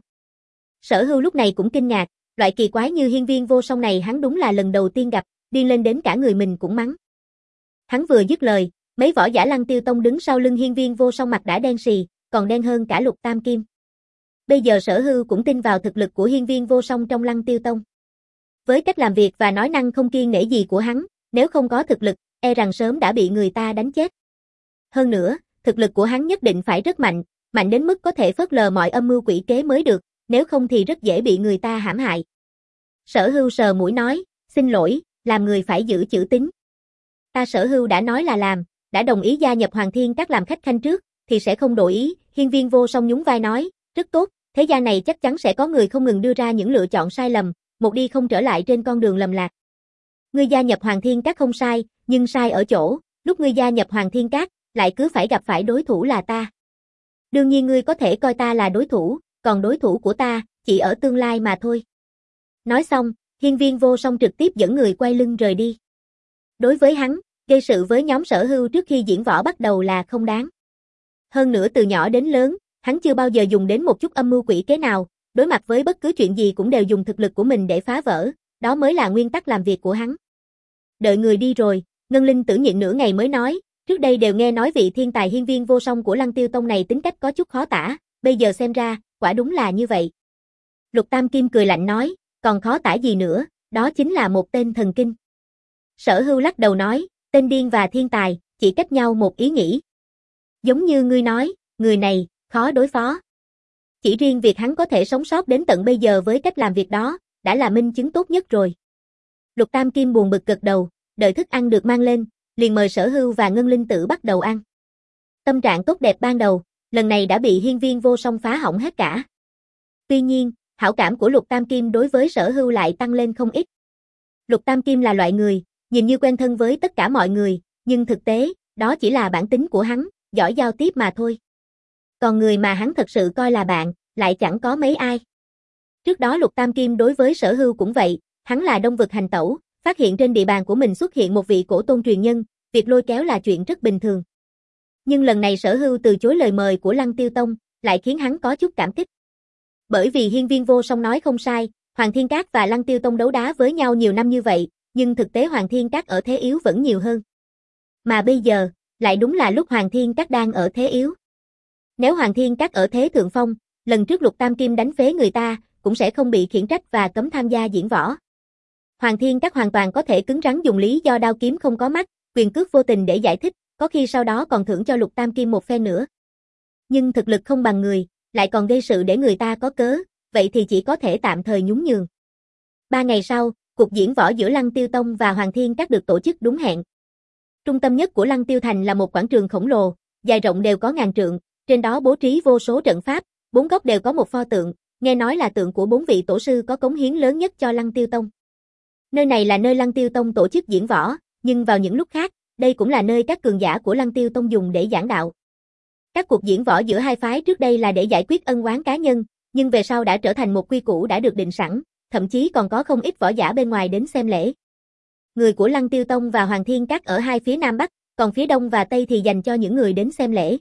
Sở Hưu lúc này cũng kinh ngạc, loại kỳ quái như Hiên Viên Vô Song này hắn đúng là lần đầu tiên gặp, điên lên đến cả người mình cũng mắng. Hắn vừa dứt lời, mấy võ giả Lăng Tiêu Tông đứng sau lưng Hiên Viên Vô Song mặt đã đen sì, còn đen hơn cả Lục Tam Kim. Bây giờ Sở Hưu cũng tin vào thực lực của Hiên Viên Vô Song trong Lăng Tiêu Tông. Với cách làm việc và nói năng không kiêng nể gì của hắn, nếu không có thực lực, e rằng sớm đã bị người ta đánh chết. Hơn nữa, thực lực của hắn nhất định phải rất mạnh, mạnh đến mức có thể phớt lờ mọi âm mưu quỷ kế mới được, nếu không thì rất dễ bị người ta hãm hại. Sở Hưu sờ mũi nói, xin lỗi, làm người phải giữ chữ tín. Ta Sở Hưu đã nói là làm, đã đồng ý gia nhập Hoàng Thiên Các làm khách khanh trước, thì sẽ không đổi ý. Hiên Viên Vô Song nhún vai nói, rất tốt, thế gian này chắc chắn sẽ có người không ngừng đưa ra những lựa chọn sai lầm, một đi không trở lại trên con đường lầm lạc. Ngươi gia nhập Hoàng Thiên Các không sai, nhưng sai ở chỗ, lúc ngươi gia nhập Hoàng Thiên Các, lại cứ phải gặp phải đối thủ là ta. Đương nhiên ngươi có thể coi ta là đối thủ, còn đối thủ của ta, chỉ ở tương lai mà thôi. Nói xong, Hiên Viên Vô Song trực tiếp dẫn người quay lưng rời đi. Đối với hắn, gây sự với nhóm Sở Hưu trước khi diễn võ bắt đầu là không đáng. Hơn nữa từ nhỏ đến lớn, hắn chưa bao giờ dùng đến một chút âm mưu quỷ kế nào, đối mặt với bất cứ chuyện gì cũng đều dùng thực lực của mình để phá vỡ, đó mới là nguyên tắc làm việc của hắn. Đợi người đi rồi, Ngân Linh Tử nhịn nửa ngày mới nói, trước đây đều nghe nói vị thiên tài Hiên Viên Vô Song của Lăng Tiêu Tông này tính cách có chút khó tả, bây giờ xem ra, quả đúng là như vậy. Lục Tam Kim cười lạnh nói, còn khó tả gì nữa, đó chính là một tên thần kinh. Sở Hưu lắc đầu nói, tên điên và thiên tài, chỉ cách nhau một ý nghĩ. Giống như ngươi nói, người này, khó đối phó. Chỉ riêng việc hắn có thể sống sót đến tận bây giờ với cách làm việc đó, đã là minh chứng tốt nhất rồi. Lục Tam Kim buồn bực gật đầu, đợi thức ăn được mang lên, liền mời Sở Hưu và Ngân Linh Tử bắt đầu ăn. Tâm trạng tốt đẹp ban đầu, lần này đã bị Hiên Viên Vô Song phá hỏng hết cả. Tuy nhiên, hảo cảm của Lục Tam Kim đối với Sở Hưu lại tăng lên không ít. Lục Tam Kim là loại người, nhìn như quen thân với tất cả mọi người, nhưng thực tế, đó chỉ là bản tính của hắn, giỏi giao tiếp mà thôi. Còn người mà hắn thật sự coi là bạn, lại chẳng có mấy ai. Trước đó Lục Tam Kim đối với Sở Hưu cũng vậy, hắn là đông vực hành tẩu, phát hiện trên địa bàn của mình xuất hiện một vị cổ tôn truyền nhân, việc lôi kéo là chuyện rất bình thường. Nhưng lần này Sở Hưu từ chối lời mời của Lăng Tiêu Tông, lại khiến hắn có chút cảm kích. Bởi vì Hiên Viên Vô Song nói không sai, Hoàng Thiên Các và Lăng Tiêu Tông đấu đá với nhau nhiều năm như vậy, nhưng thực tế Hoàng Thiên Các ở thế yếu vẫn nhiều hơn. Mà bây giờ, lại đúng là lúc Hoàng Thiên Các đang ở thế yếu. Nếu Hoàng Thiên Các ở thế thượng phong, lần trước Lục Tam Kim đánh phế người ta, cũng sẽ không bị khiển trách và cấm tham gia diễn võ. Hoàng Thiên Các hoàn toàn có thể cứng rắn dùng lý do đao kiếm không có mắt, quyền cước vô tình để giải thích, có khi sau đó còn thưởng cho Lục Tam Kim một phen nữa. Nhưng thực lực không bằng người, lại còn gây sự để người ta có cớ, vậy thì chỉ có thể tạm thời nhún nhường. Ba ngày sau, cuộc diễn võ giữa Lăng Tiêu Tông và Hoàng Thiên Các được tổ chức đúng hẹn. Trung tâm nhất của Lăng Tiêu Thành là một quảng trường khổng lồ, dài rộng đều có ngàn trượng, trên đó bố trí vô số trận pháp, bốn góc đều có một pho tượng, nghe nói là tượng của bốn vị tổ sư có cống hiến lớn nhất cho Lăng Tiêu Tông. Nơi này là nơi Lăng Tiêu Tông tổ chức diễn võ, nhưng vào những lúc khác, đây cũng là nơi các cường giả của Lăng Tiêu Tông dùng để giảng đạo. Các cuộc diễn võ giữa hai phái trước đây là để giải quyết ân oán cá nhân, nhưng về sau đã trở thành một quy củ đã được định sẵn, thậm chí còn có không ít võ giả bên ngoài đến xem lễ. Người của Lăng Tiêu Tông và Hoàng Thiên Các ở hai phía Nam Bắc, còn phía Đông và Tây thì dành cho những người đến xem lễ.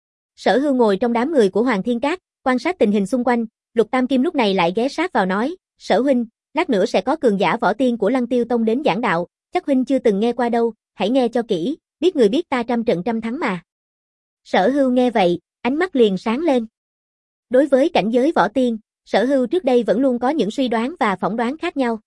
Sở Hưu ngồi trong đám người của Hoàng Thiên Các, quan sát tình hình xung quanh, Lục Tam Kim lúc này lại ghé sát vào nói, Sở huynh, lát nữa sẽ có cường giả võ tiên của Lăng Tiêu Tông đến giảng đạo, chắc huynh chưa từng nghe qua đâu, hãy nghe cho kỹ, biết người biết ta trăm trận trăm thắng mà. Sở Hưu nghe vậy, ánh mắt liền sáng lên. Đối với cảnh giới võ tiên, Sở Hưu trước đây vẫn luôn có những suy đoán và phỏng đoán khác nhau.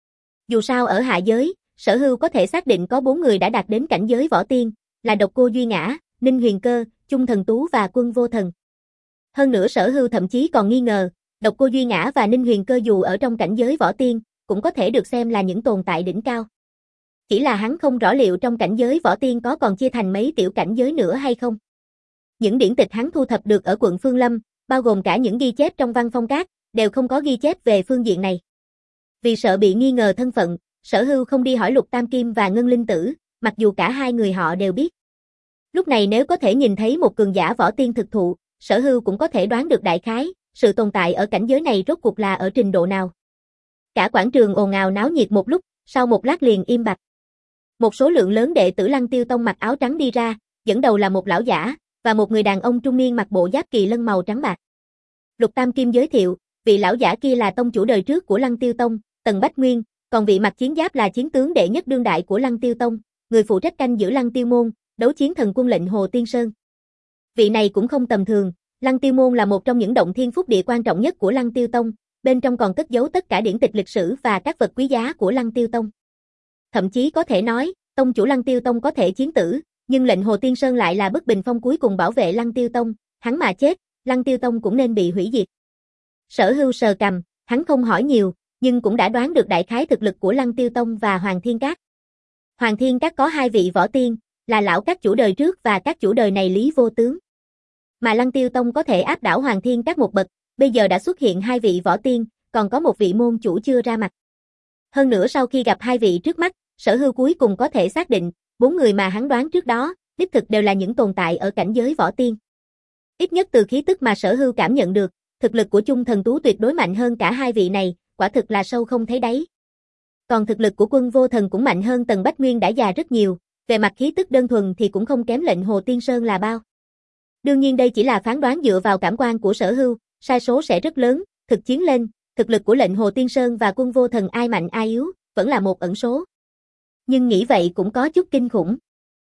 Dù sao ở hạ giới, Sở Hưu có thể xác định có bốn người đã đạt đến cảnh giới võ tiên, là Độc Cô Duy Ngã, Ninh Huyền Cơ, Chung Thần Tú và Quân Vô Thần. Hơn nữa Sở Hưu thậm chí còn nghi ngờ, Độc Cô Duy Ngã và Ninh Huyền Cơ dù ở trong cảnh giới võ tiên, cũng có thể được xem là những tồn tại đỉnh cao. Chỉ là hắn không rõ liệu trong cảnh giới võ tiên có còn chia thành mấy tiểu cảnh giới nữa hay không. Những điển tịch hắn thu thập được ở quận Phương Lâm, bao gồm cả những ghi chép trong Văn Phong Các, đều không có ghi chép về phương diện này. Vì sợ bị nghi ngờ thân phận, Sở Hưu không đi hỏi Lục Tam Kim và Ngân Linh Tử, mặc dù cả hai người họ đều biết. Lúc này nếu có thể nhìn thấy một cường giả võ tiên thực thụ, Sở Hưu cũng có thể đoán được đại khái, sự tồn tại ở cảnh giới này rốt cuộc là ở trình độ nào. Cả quảng trường ồn ào náo nhiệt một lúc, sau một lát liền im bặt. Một số lượng lớn đệ tử Lăng Tiêu Tông mặc áo trắng đi ra, dẫn đầu là một lão giả, và một người đàn ông trung niên mặc bộ giáp kỳ lân màu trắng bạc. Lục Tam Kim giới thiệu, vị lão giả kia là tông chủ đời trước của Lăng Tiêu Tông, Tần Bách Nguyên, còn vị mặc chiến giáp là chiến tướng đệ nhất đương đại của Lăng Tiêu Tông, người phụ trách canh giữ Lăng Tiêu Môn, đấu chiến thần quân lệnh Hồ Tiên Sơn. Vị này cũng không tầm thường, Lăng Tiêu Môn là một trong những động thiên phúc địa quan trọng nhất của Lăng Tiêu Tông, bên trong còn cất giấu tất cả điển tịch lịch sử và các vật quý giá của Lăng Tiêu Tông. Thậm chí có thể nói, tông chủ Lăng Tiêu Tông có thể chiến tử, nhưng lệnh Hồ Tiên Sơn lại là bức bình phong cuối cùng bảo vệ Lăng Tiêu Tông, hắn mà chết, Lăng Tiêu Tông cũng nên bị hủy diệt. Sở Hưu sờ cằm, hắn không hỏi nhiều, nhưng cũng đã đoán được đại khái thực lực của Lăng Tiêu Tông và Hoàng Thiên Các. Hoàng Thiên Các có hai vị võ tiên, là lão các chủ đời trước và các chủ đời này Lý Vô Tướng. Mà Lăng Tiêu Tông có thể áp đảo Hoàng Thiên Các một bậc, bây giờ đã xuất hiện hai vị võ tiên, còn có một vị môn chủ chưa ra mặt. Hơn nữa sau khi gặp hai vị trước mắt, Sở Hưu cuối cùng có thể xác định, bốn người mà hắn đoán trước đó, đích thực đều là những tồn tại ở cảnh giới võ tiên. Ít nhất từ khí tức mà Sở Hưu cảm nhận được, thực lực của Chung Thần Tú tuyệt đối mạnh hơn cả hai vị này, quả thực là sâu không thấy đáy. Còn thực lực của Quân Vô Thần cũng mạnh hơn Tần Bách Nguyên đã già rất nhiều, về mặt khí tức đơn thuần thì cũng không kém lệnh Hồ Tiên Sơn là bao. Đương nhiên đây chỉ là phán đoán dựa vào cảm quan của Sở Hưu, sai số sẽ rất lớn, thực chiến lên, thực lực của lệnh Hồ Tiên Sơn và Quân Vô Thần ai mạnh ai yếu, vẫn là một ẩn số. Nhưng nghĩ vậy cũng có chút kinh khủng.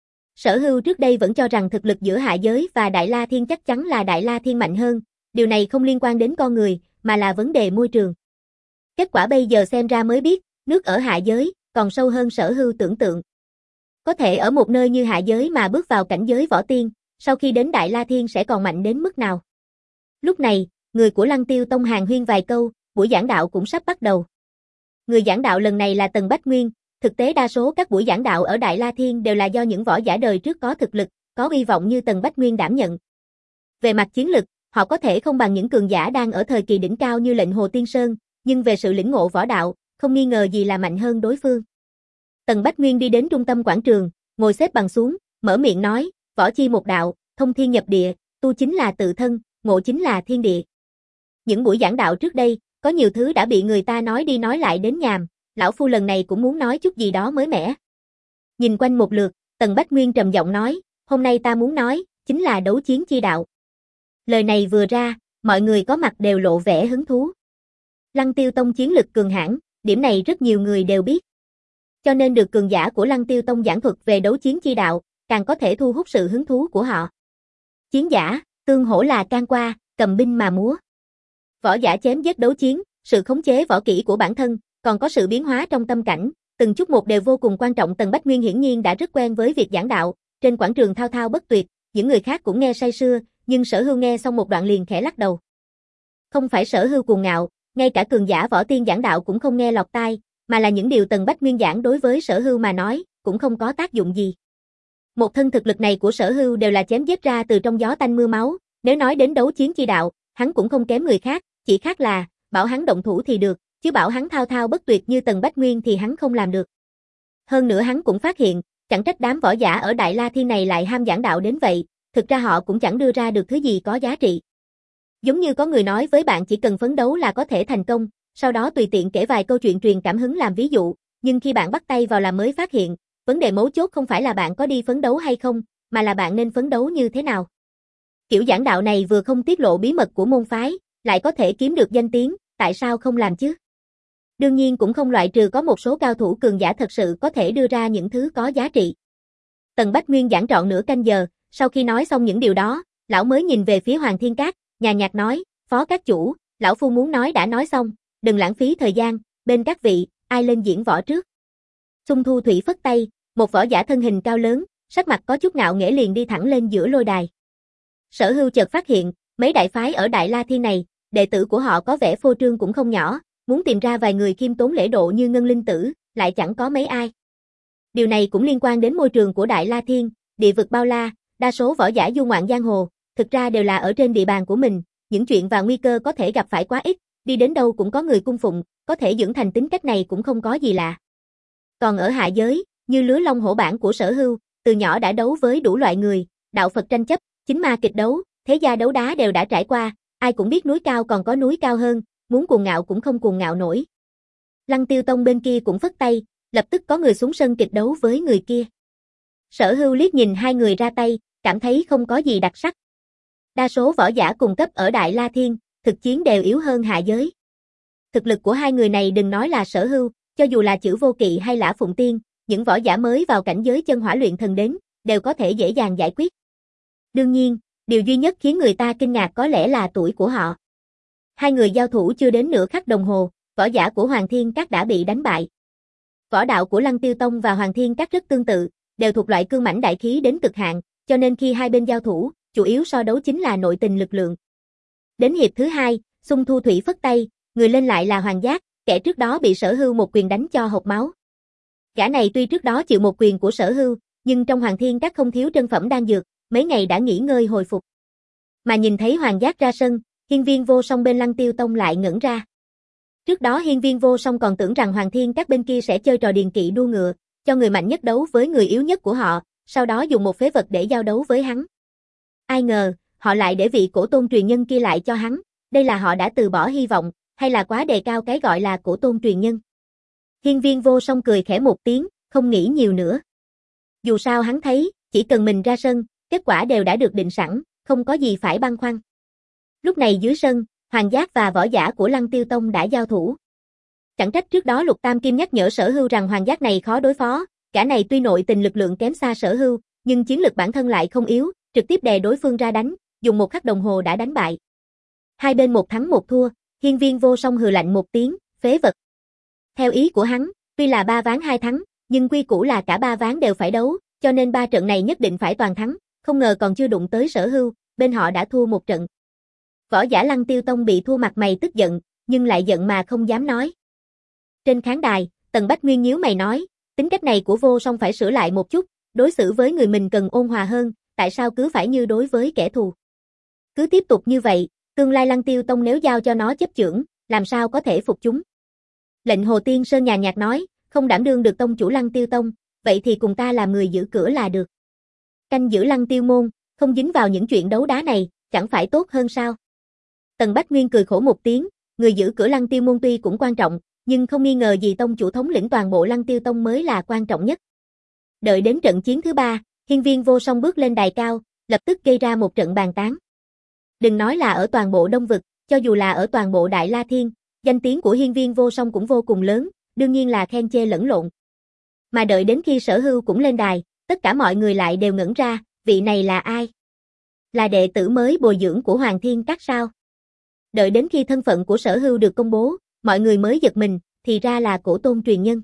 Sở Hưu trước đây vẫn cho rằng thực lực giữa hạ giới và Đại La Thiên chắc chắn là Đại La Thiên mạnh hơn, điều này không liên quan đến con người, mà là vấn đề môi trường. Kết quả bây giờ xem ra mới biết, nước ở hạ giới, còn sâu hơn Sở Hưu tưởng tượng. Có thể ở một nơi như hạ giới mà bước vào cảnh giới võ tiên, sau khi đến Đại La Thiên sẽ còn mạnh đến mức nào. Lúc này, người của Lăng Tiêu Tông hàn huyên vài câu, buổi giảng đạo cũng sắp bắt đầu. Người giảng đạo lần này là Tần Bách Nguyên, thực tế đa số các buổi giảng đạo ở Đại La Thiên đều là do những võ giả đời trước có thực lực, có uy vọng như Tần Bách Nguyên đảm nhận. Về mặt chiến lực, họ có thể không bằng những cường giả đang ở thời kỳ đỉnh cao như lệnh Hồ Tiên Sơn, nhưng về sự lĩnh ngộ võ đạo, không nghi ngờ gì là mạnh hơn đối phương. Tần Bách Nguyên đi đến trung tâm quảng trường, ngồi xếp bằng xuống, mở miệng nói, võ chi một đạo, thông thiên nhập địa, tu chính là tự thân, ngộ chính là thiên địa. Những buổi giảng đạo trước đây, có nhiều thứ đã bị người ta nói đi nói lại đến nhàm, lão phu lần này cũng muốn nói chút gì đó mới mẻ. Nhìn quanh một lượt, Tần Bách Nguyên trầm giọng nói, hôm nay ta muốn nói, chính là đấu chiến chi đạo. Lời này vừa ra, mọi người có mặt đều lộ vẻ hứng thú. Lăng Tiêu Tông chiến lực cường hãn, điểm này rất nhiều người đều biết. Cho nên được cường giả của Lăng Tiêu Tông giảng thuật về đấu chiến chi đạo, càng có thể thu hút sự hứng thú của họ. Chiến giả, tương hỗ là can qua, cầm binh mà múa. Võ giả chém giết đấu chiến, sự khống chế võ kỹ của bản thân, còn có sự biến hóa trong tâm cảnh, từng chút một đều vô cùng quan trọng. Tần Bách Nguyên hiển nhiên đã rất quen với việc giảng đạo, trên quảng trường thao thao bất tuyệt, những người khác cũng nghe say sưa, nhưng Sở Hưu nghe xong một đoạn liền khẽ lắc đầu. Không phải Sở Hưu cuồng ngạo, ngay cả cường giả võ tiên giảng đạo cũng không nghe lọt tai, mà là những điều Tần Bách Nguyên giảng đối với Sở Hưu mà nói, cũng không có tác dụng gì. Một thân thực lực này của Sở Hưu đều là chém giết ra từ trong gió tanh mưa máu, nếu nói đến đấu chiến chi đạo, hắn cũng không kém người khác, chỉ khác là, bảo hắn động thủ thì được, chứ bảo hắn thao thao bất tuyệt như Tần Bách Nguyên thì hắn không làm được. Hơn nữa hắn cũng phát hiện, chẳng trách đám võ giả ở Đại La Thiên này lại ham giảng đạo đến vậy, thực ra họ cũng chẳng đưa ra được thứ gì có giá trị. Giống như có người nói với bạn chỉ cần phấn đấu là có thể thành công, sau đó tùy tiện kể vài câu chuyện truyền cảm hứng làm ví dụ, nhưng khi bạn bắt tay vào làm mới phát hiện, vấn đề mấu chốt không phải là bạn có đi phấn đấu hay không, mà là bạn nên phấn đấu như thế nào. Kiểu giảng đạo này vừa không tiết lộ bí mật của môn phái, lại có thể kiếm được danh tiếng, tại sao không làm chứ? Đương nhiên cũng không loại trừ có một số cao thủ cường giả thật sự có thể đưa ra những thứ có giá trị. Tần Bách Nguyên giảng trọn nửa canh giờ, sau khi nói xong những điều đó, lão mới nhìn về phía Hoàng Thiên Các, nhàn nhạt nói, Phó Các chủ, lão phu muốn nói đã nói xong, đừng lãng phí thời gian, bên các vị, ai lên diễn võ trước. Xung Thu Thủy phất tay, một võ giả thân hình cao lớn, sắc mặt có chút ngạo nghễ liền đi thẳng lên giữa lôi đài. Sở Hưu chợt phát hiện, mấy đại phái ở Đại La Thiên này, đệ tử của họ có vẻ phô trương cũng không nhỏ, muốn tìm ra vài người khiêm tốn lễ độ như Ngân Linh Tử, lại chẳng có mấy ai. Điều này cũng liên quan đến môi trường của Đại La Thiên, địa vực bao la, đa số võ giả du ngoạn giang hồ, thực ra đều là ở trên địa bàn của mình, những chuyện và nguy cơ có thể gặp phải quá ít, đi đến đâu cũng có người cung phụng, có thể dưỡng thành tính cách này cũng không có gì lạ. Còn ở hạ giới, như lứa long hổ bản của Sở Hưu, từ nhỏ đã đấu với đủ loại người, đạo Phật tranh chấp, chính ma kịch đấu, thế gia đấu đá đều đã trải qua, ai cũng biết núi cao còn có núi cao hơn, muốn cuồng ngạo cũng không cuồng ngạo nổi. Lăng Tiêu Tông bên kia cũng phất tay, lập tức có người xuống sân kịch đấu với người kia. Sở Hưu liếc nhìn hai người ra tay, cảm thấy không có gì đặc sắc. Đa số võ giả cùng cấp ở Đại La Thiên, thực chiến đều yếu hơn hạ giới. Thực lực của hai người này đừng nói là Sở Hưu, cho dù là Chữ Vô Kỵ hay Lã Phụng Tiên, những võ giả mới vào cảnh giới chân hỏa luyện thần đến, đều có thể dễ dàng giải quyết. Đương nhiên, điều duy nhất khiến người ta kinh ngạc có lẽ là tuổi của họ. Hai người giao thủ chưa đến nửa khắc đồng hồ, võ giả của Hoàng Thiên Các đã bị đánh bại. Võ đạo của Lăng Tiêu Tông và Hoàng Thiên Các rất tương tự, đều thuộc loại cương mãnh đại khí đến cực hạn, cho nên khi hai bên giao thủ, chủ yếu so đấu chính là nội tình lực lượng. Đến hiệp thứ hai, Xung Thu Thủy phất tay, người lên lại là Hoàng Giác, kẻ trước đó bị Sở Hưu một quyền đánh cho hộc máu. Gã này tuy trước đó chịu một quyền của Sở Hưu, nhưng trong Hoàng Thiên Các không thiếu trân phẩm đan dược, mấy ngày đã nghỉ ngơi hồi phục. Mà nhìn thấy Hoàng Giác ra sân, Hiên Viên Vô Song bên Lăng Tiêu Tông lại ngẩn ra. Trước đó Hiên Viên Vô Song còn tưởng rằng Hoàng Thiên Các bên kia sẽ chơi trò điền kỵ đua ngựa, cho người mạnh nhất đấu với người yếu nhất của họ, sau đó dùng một phế vật để giao đấu với hắn. Ai ngờ, họ lại để vị cổ tôn truyền nhân kia lại cho hắn, đây là họ đã từ bỏ hy vọng, hay là quá đề cao cái gọi là cổ tôn truyền nhân. Hiên Viên Vô Song cười khẽ một tiếng, không nghĩ nhiều nữa. Dù sao hắn thấy, chỉ cần mình ra sân, kết quả đều đã được định sẵn, không có gì phải băn khoăn. Lúc này dưới sân, Hoàng Giác và võ giả của Lăng Tiêu Tông đã giao thủ. Chẳng trách trước đó Lục Tam Kim nhắc nhở Sở Hưu rằng Hoàng Giác này khó đối phó, gã này tuy nội tình lực lượng kém xa Sở Hưu, nhưng chiến lực bản thân lại không yếu, trực tiếp đè đối phương ra đánh, dùng một khắc đồng hồ đã đánh bại. Hai bên một thắng một thua, Hiên Viên Vô Song hừ lạnh một tiếng, phế vật. Theo ý của hắn, tuy là ba ván hai thắng, nhưng quy củ là cả ba ván đều phải đấu, cho nên ba trận này nhất định phải toàn thắng, không ngờ còn chưa đụng tới Sở Hưu, bên họ đã thua một trận. Võ giả Lăng Tiêu Tông bị thua mặt mày tức giận, nhưng lại giận mà không dám nói. Trên khán đài, Tần Bách Nguyên nhíu mày nói, tính cách này của Vô Song phải sửa lại một chút, đối xử với người mình cần ôn hòa hơn, tại sao cứ phải như đối với kẻ thù. Cứ tiếp tục như vậy, tương lai Lăng Tiêu Tông nếu giao cho nó chấp chưởng, làm sao có thể phục chúng. Lệnh Hồ Tiên Sơn nhàn nhạt nói, không đảm đương được tông chủ Lăng Tiêu Tông, vậy thì cùng ta làm người giữ cửa là được. Canh giữ Lăng Tiêu môn, không dính vào những chuyện đấu đá này, chẳng phải tốt hơn sao? Tần Bách Nguyên cười khổ một tiếng, người giữ cửa Lăng Tiêu môn tuy cũng quan trọng, nhưng không nghi ngờ gì tông chủ thống lĩnh toàn bộ Lăng Tiêu Tông mới là quan trọng nhất. Đợi đến trận chiến thứ ba, Hiên Viên Vô Song bước lên đài cao, lập tức gây ra một trận bàn tán. Đừng nói là ở toàn bộ Đông Vực, cho dù là ở toàn bộ Đại La Thiên, danh tiếng của Hiên Viên Vô Song cũng vô cùng lớn, đương nhiên là khen chê lẫn lộn. Mà đợi đến khi Sở Hưu cũng lên đài, tất cả mọi người lại đều ngẩn ra, vị này là ai? Là đệ tử mới bồi dưỡng của Hoàng Thiên Các sao? Đợi đến khi thân phận của Sở Hưu được công bố, mọi người mới giật mình, thì ra là Cổ Tôn truyền nhân.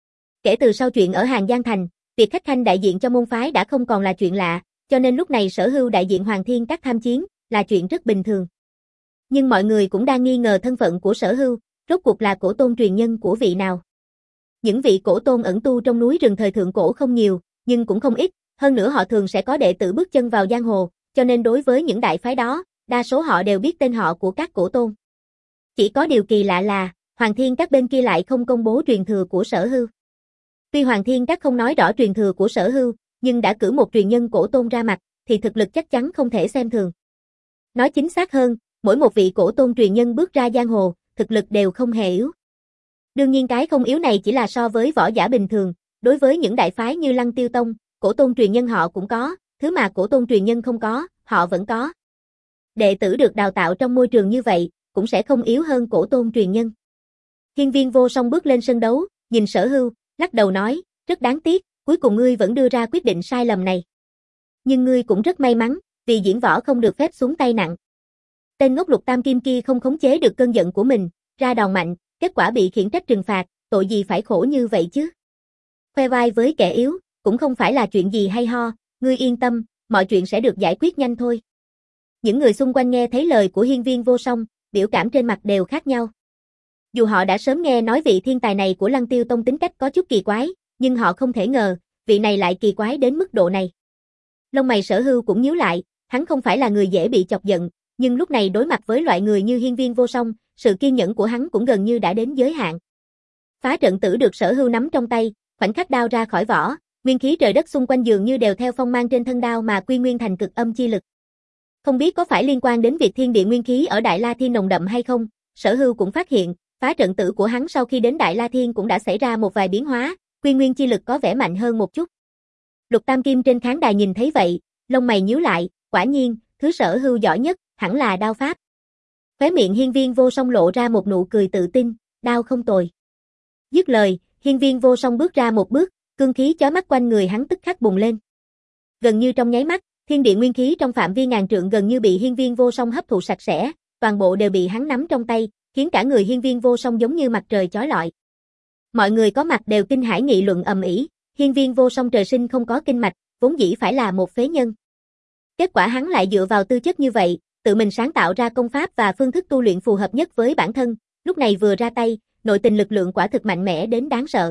Kể từ sau chuyện ở Hàng Giang Thành, việc khách khanh đại diện cho môn phái đã không còn là chuyện lạ, cho nên lúc này Sở Hưu đại diện Hoàng Thiên Các tham chiến, là chuyện rất bình thường. Nhưng mọi người cũng đang nghi ngờ thân phận của Sở Hưu, rốt cuộc là Cổ Tôn truyền nhân của vị nào. Những vị cổ tôn ẩn tu trong núi rừng thời thượng cổ không nhiều, nhưng cũng không ít, hơn nữa họ thường sẽ có đệ tử bước chân vào giang hồ, cho nên đối với những đại phái đó, đa số họ đều biết tên họ của các cổ tôn. Chỉ có điều kỳ lạ là, Hoàng Thiên Các bên kia lại không công bố truyền thừa của Sở Hưu. Tuy Hoàng Thiên Các không nói rõ truyền thừa của Sở Hưu, nhưng đã cử một truyền nhân cổ tôn ra mặt, thì thực lực chắc chắn không thể xem thường. Nói chính xác hơn, mỗi một vị cổ tôn truyền nhân bước ra giang hồ, thực lực đều không hề yếu. Đương nhiên cái không yếu này chỉ là so với võ giả bình thường, đối với những đại phái như Lăng Tiêu Tông, cổ tôn truyền nhân họ cũng có, thứ mà cổ tôn truyền nhân không có, họ vẫn có. Đệ tử được đào tạo trong môi trường như vậy, cũng sẽ không yếu hơn cổ tôn truyền nhân. Hiên Viên Vô Song bước lên sân đấu, nhìn Sở Hưu, lắc đầu nói, rất đáng tiếc, cuối cùng ngươi vẫn đưa ra quyết định sai lầm này. Nhưng ngươi cũng rất may mắn, vì diễn võ không được phép xuống tay nặng. Tên ngốc Lục Tam Kim kia không khống chế được cơn giận của mình, ra đòn mạnh, kết quả bị khiển trách trừng phạt, tội gì phải khổ như vậy chứ? Khoe vai với kẻ yếu, cũng không phải là chuyện gì hay ho, ngươi yên tâm, mọi chuyện sẽ được giải quyết nhanh thôi. Những người xung quanh nghe thấy lời của Hiên Viên Vô Song, biểu cảm trên mặt đều khác nhau. Dù họ đã sớm nghe nói vị thiên tài này của Lăng Tiêu Tông tính cách có chút kỳ quái, nhưng họ không thể ngờ, vị này lại kỳ quái đến mức độ này. Lông mày Sở Hưu cũng nhíu lại, hắn không phải là người dễ bị chọc giận, nhưng lúc này đối mặt với loại người như Hiên Viên Vô Song, sự kiên nhẫn của hắn cũng gần như đã đến giới hạn. Phá trận tử được Sở Hưu nắm trong tay, khoảnh khắc đao ra khỏi vỏ, nguyên khí trời đất xung quanh dường như đều theo phong mang trên thân đao mà quy nguyên thành cực âm chi lực. Không biết có phải liên quan đến việc thiên địa nguyên khí ở Đại La Thiên nồng đậm hay không, Sở Hưu cũng phát hiện, phá trận tử của hắn sau khi đến Đại La Thiên cũng đã xảy ra một vài biến hóa, quy nguyên chi lực có vẻ mạnh hơn một chút. Lục Tam Kim trên khán đài nhìn thấy vậy, lông mày nhíu lại, quả nhiên, thứ Sở Hưu giỏi nhất, hẳn là đao pháp. Khóe miệng Hiên Viên Vô Song lộ ra một nụ cười tự tin, đao không tồi. Dứt lời, Hiên Viên Vô Song bước ra một bước, cương khí chói mắt quanh người hắn tức khắc bùng lên. Gần như trong nháy mắt, thiên địa nguyên khí trong phạm vi ngàn trượng gần như bị Hiên Viên Vô Song hấp thụ sạch sẽ, toàn bộ đều bị hắn nắm trong tay, khiến cả người Hiên Viên Vô Song giống như mặt trời chói lọi. Mọi người có mặt đều kinh hãi nghị luận ầm ĩ, Hiên Viên Vô Song trời sinh không có kinh mạch, vốn dĩ phải là một phế nhân. Kết quả hắn lại dựa vào tư chất như vậy, tự mình sáng tạo ra công pháp và phương thức tu luyện phù hợp nhất với bản thân, lúc này vừa ra tay, nội tình lực lượng quả thực mạnh mẽ đến đáng sợ.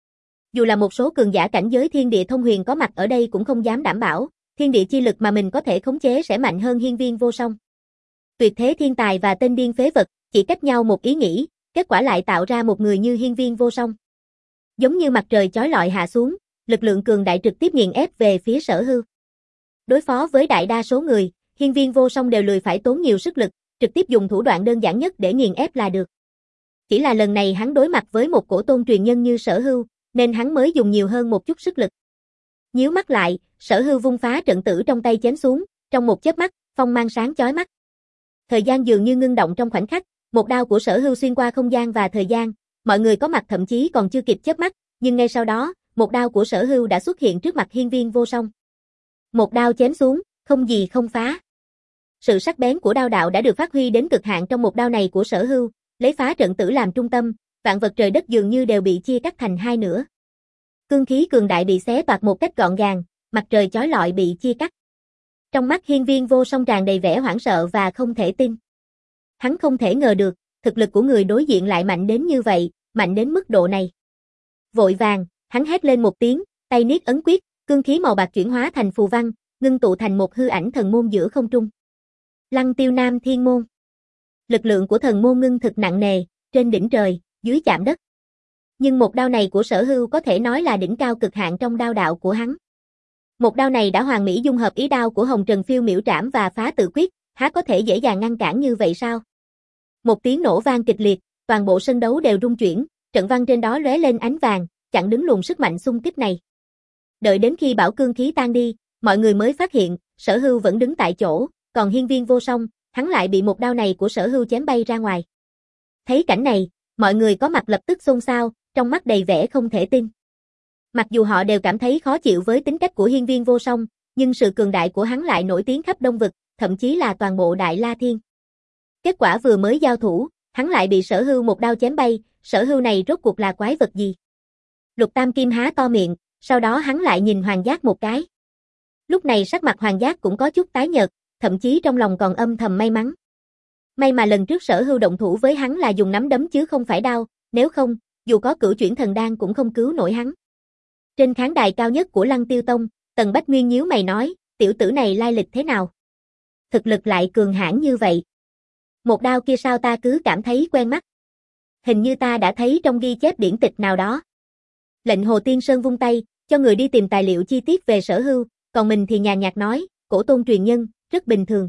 Dù là một số cường giả cảnh giới thiên địa thông huyền có mặt ở đây cũng không dám đảm bảo, thiên địa chi lực mà mình có thể khống chế sẽ mạnh hơn Hiên Viên Vô Song. Tuyệt thế thiên tài và tên điên phế vật, chỉ cách nhau một ý nghĩ, kết quả lại tạo ra một người như Hiên Viên Vô Song. Giống như mặt trời chói lọi hạ xuống, lực lượng cường đại trực tiếp nghiền ép về phía Sở Hưu. Đối phó với đại đa số người, Hiên Viên Vô Song đều lười phải tốn nhiều sức lực, trực tiếp dùng thủ đoạn đơn giản nhất để nghiền ép là được. Chỉ là lần này hắn đối mặt với một cổ tôn truyền nhân như Sở Hưu, nên hắn mới dùng nhiều hơn một chút sức lực. Nhíu mắt lại, Sở Hưu vung phá trận tử trong tay chém xuống, trong một chớp mắt, phong mang sáng chói mắt. Thời gian dường như ngưng động trong khoảnh khắc, một đao của Sở Hưu xuyên qua không gian và thời gian, mọi người có mặt thậm chí còn chưa kịp chớp mắt, nhưng ngay sau đó, một đao của Sở Hưu đã xuất hiện trước mặt Hiên Viên Vô Song. Một đao chém xuống, không gì không phá. Sự sắc bén của đao đạo đã được phát huy đến cực hạn trong một đao này của Sở Hưu, lấy phá trận tử làm trung tâm, vạn vật trời đất dường như đều bị chia cắt thành hai nửa. Cương khí cường đại bị xé toạc một cách gọn gàng, mặt trời chói lọi bị chia cắt. Trong mắt Hiên Viên Vô Song tràn đầy vẻ hoảng sợ và không thể tin. Hắn không thể ngờ được, thực lực của người đối diện lại mạnh đến như vậy, mạnh đến mức độ này. Vội vàng, hắn hét lên một tiếng, tay niết ấn quyết, cương khí màu bạc chuyển hóa thành phù văn, ngưng tụ thành một hư ảnh thần môn giữa không trung. Lăng Tiêu Nam Thiên Môn. Lực lượng của thần môn ngưng thực nặng nề, trên đỉnh trời, dưới chạm đất. Nhưng một đao này của Sở Hưu có thể nói là đỉnh cao cực hạn trong đao đạo của hắn. Một đao này đã hoàn mỹ dung hợp ý đao của Hồng Trần Phiêu Miểu Trảm và Phá Tự Quyết, há có thể dễ dàng ngăn cản như vậy sao? Một tiếng nổ vang kịch liệt, toàn bộ sân đấu đều rung chuyển, trận văn trên đó lóe lên ánh vàng, chặn đứng luồng sức mạnh xung kích này. Đợi đến khi bảo cương khí tan đi, mọi người mới phát hiện, Sở Hưu vẫn đứng tại chỗ, còn Hiên Viên Vô Song, hắn lại bị một đao này của Sở Hưu chém bay ra ngoài. Thấy cảnh này, mọi người có mặt lập tức xôn xao, trong mắt đầy vẻ không thể tin. Mặc dù họ đều cảm thấy khó chịu với tính cách của Hiên Viên Vô Song, nhưng sự cường đại của hắn lại nổi tiếng khắp Đông Vực, thậm chí là toàn bộ Đại La Thiên. Kết quả vừa mới giao thủ, hắn lại bị Sở Hưu một đao chém bay, Sở Hưu này rốt cuộc là quái vật gì? Lục Tam Kim há to miệng, sau đó hắn lại nhìn Hoàng Giác một cái. Lúc này sắc mặt Hoàng Giác cũng có chút tái nhợt, thậm chí trong lòng còn âm thầm may mắn. May mà lần trước Sở Hưu động thủ với hắn là dùng nắm đấm chứ không phải đao, nếu không, dù có cửu chuyển thần đan cũng không cứu nổi hắn. Trên khán đài cao nhất của Lăng Tiêu Tông, Tần Bách Nguyên nhíu mày nói, tiểu tử này lai lịch thế nào? Thực lực lại cường hãn như vậy. Một đao kia sao ta cứ cảm thấy quen mắt. Hình như ta đã thấy trong ghi chép điển tịch nào đó. Lệnh Hồ Tiên Sơn vung tay, cho người đi tìm tài liệu chi tiết về Sở Hưu, còn mình thì nhàn nhạt nói, cổ tôn truyền nhân, rất bình thường.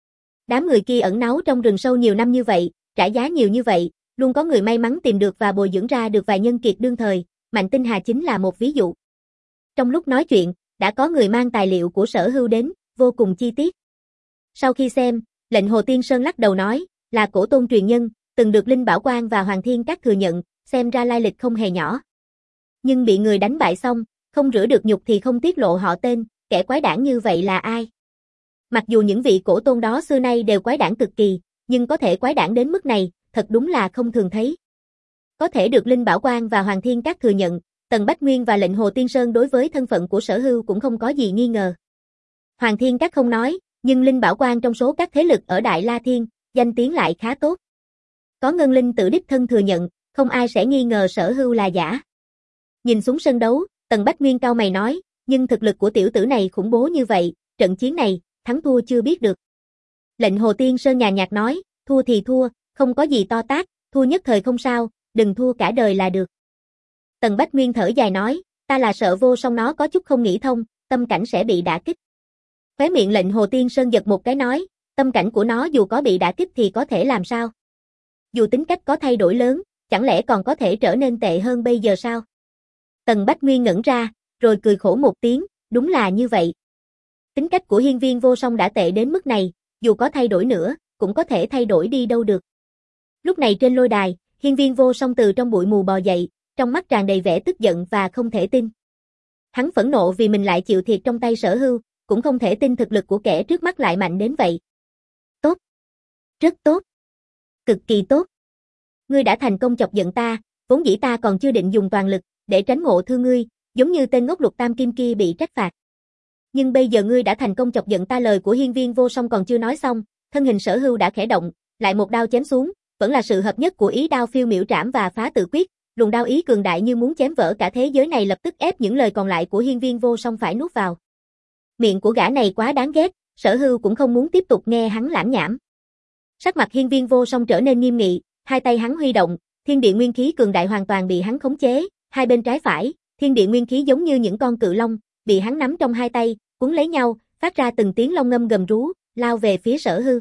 Đám người kia ẩn náu trong rừng sâu nhiều năm như vậy, trả giá nhiều như vậy, luôn có người may mắn tìm được và bồi dưỡng ra được vài nhân kiệt đương thời, Mạnh Tinh Hà chính là một ví dụ. Trong lúc nói chuyện, đã có người mang tài liệu của Sở Hưu đến, vô cùng chi tiết. Sau khi xem, Lệnh Hồ Tiên Sơn lắc đầu nói, là cổ tôn truyền nhân, từng được Linh Bảo Quan và Hoàng Thiên Các thừa nhận, xem ra lai lịch không hề nhỏ. Nhưng bị người đánh bại xong, không rửa được nhục thì không tiết lộ họ tên, kẻ quái đản như vậy là ai? Mặc dù những vị cổ tôn đó xưa nay đều quái đản cực kỳ, nhưng có thể quái đản đến mức này, thật đúng là không thường thấy. Có thể được Linh Bảo Quan và Hoàng Thiên Các thừa nhận, Tần Bách Nguyên và Lệnh Hồ Tiên Sơn đối với thân phận của Sở Hưu cũng không có gì nghi ngờ. Hoàng Thiên Các không nói, nhưng Linh Bảo Quan trong số các thế lực ở Đại La Thiên, danh tiếng lại khá tốt. Có Ngân Linh tự đích thân thừa nhận, không ai sẽ nghi ngờ Sở Hưu là giả. Nhìn xuống sân đấu, Tần Bách Nguyên cau mày nói, nhưng thực lực của tiểu tử này khủng bố như vậy, trận chiến này, thắng thua chưa biết được. Lệnh Hồ Tiên Sơn nhàn nhạt nói, thua thì thua, không có gì to tát, thua nhất thời không sao, đừng thua cả đời là được. Tần Bách Nguyên thở dài nói, ta là sợ Vô Song nó có chút không nghĩ thông, tâm cảnh sẽ bị đả kích. Khóe miệng Lệnh Hồ Tiên Sơn giật một cái nói, tâm cảnh của nó dù có bị đả kích thì có thể làm sao? Dù tính cách có thay đổi lớn, chẳng lẽ còn có thể trở nên tệ hơn bây giờ sao? Tần Bách Nguyên ngẩn ra, rồi cười khổ một tiếng, đúng là như vậy. Tính cách của Hiên Viên Vô Song đã tệ đến mức này, dù có thay đổi nữa, cũng có thể thay đổi đi đâu được. Lúc này trên lôi đài, Hiên Viên Vô Song từ trong bụi mù bò dậy, trong mắt tràn đầy vẻ tức giận và không thể tin. Hắn phẫn nộ vì mình lại chịu thiệt trong tay Sở Hưu, cũng không thể tin thực lực của kẻ trước mắt lại mạnh đến vậy. Tốt. Rất tốt. Cực kỳ tốt. Ngươi đã thành công chọc giận ta, vốn dĩ ta còn chưa định dùng toàn lực, để tránh ngộ thương ngươi, giống như tên ngốc Lục Tam Kim kia bị trách phạt. Nhưng bây giờ ngươi đã thành công chọc giận ta. Lời của Hiên Viên Vô Song còn chưa nói xong, thân hình Sở Hưu đã khẽ động, lại một đao chém xuống, vẫn là sự hợp nhất của ý đao phiêu miểu trảm và phá tự quyết, luồng đao ý cường đại như muốn chém vỡ cả thế giới này lập tức ép những lời còn lại của Hiên Viên Vô Song phải nuốt vào. Miệng của gã này quá đáng ghét, Sở Hưu cũng không muốn tiếp tục nghe hắn lảm nhảm. Sắc mặt Hiên Viên Vô Song trở nên nghiêm nghị, hai tay hắn huy động, thiên địa nguyên khí cường đại hoàn toàn bị hắn khống chế, hai bên trái phải, thiên địa nguyên khí giống như những con cự long, bị hắn nắm trong hai tay, cuốn lấy nhau, phát ra từng tiếng long ngâm gầm rú, lao về phía Sở Hưu.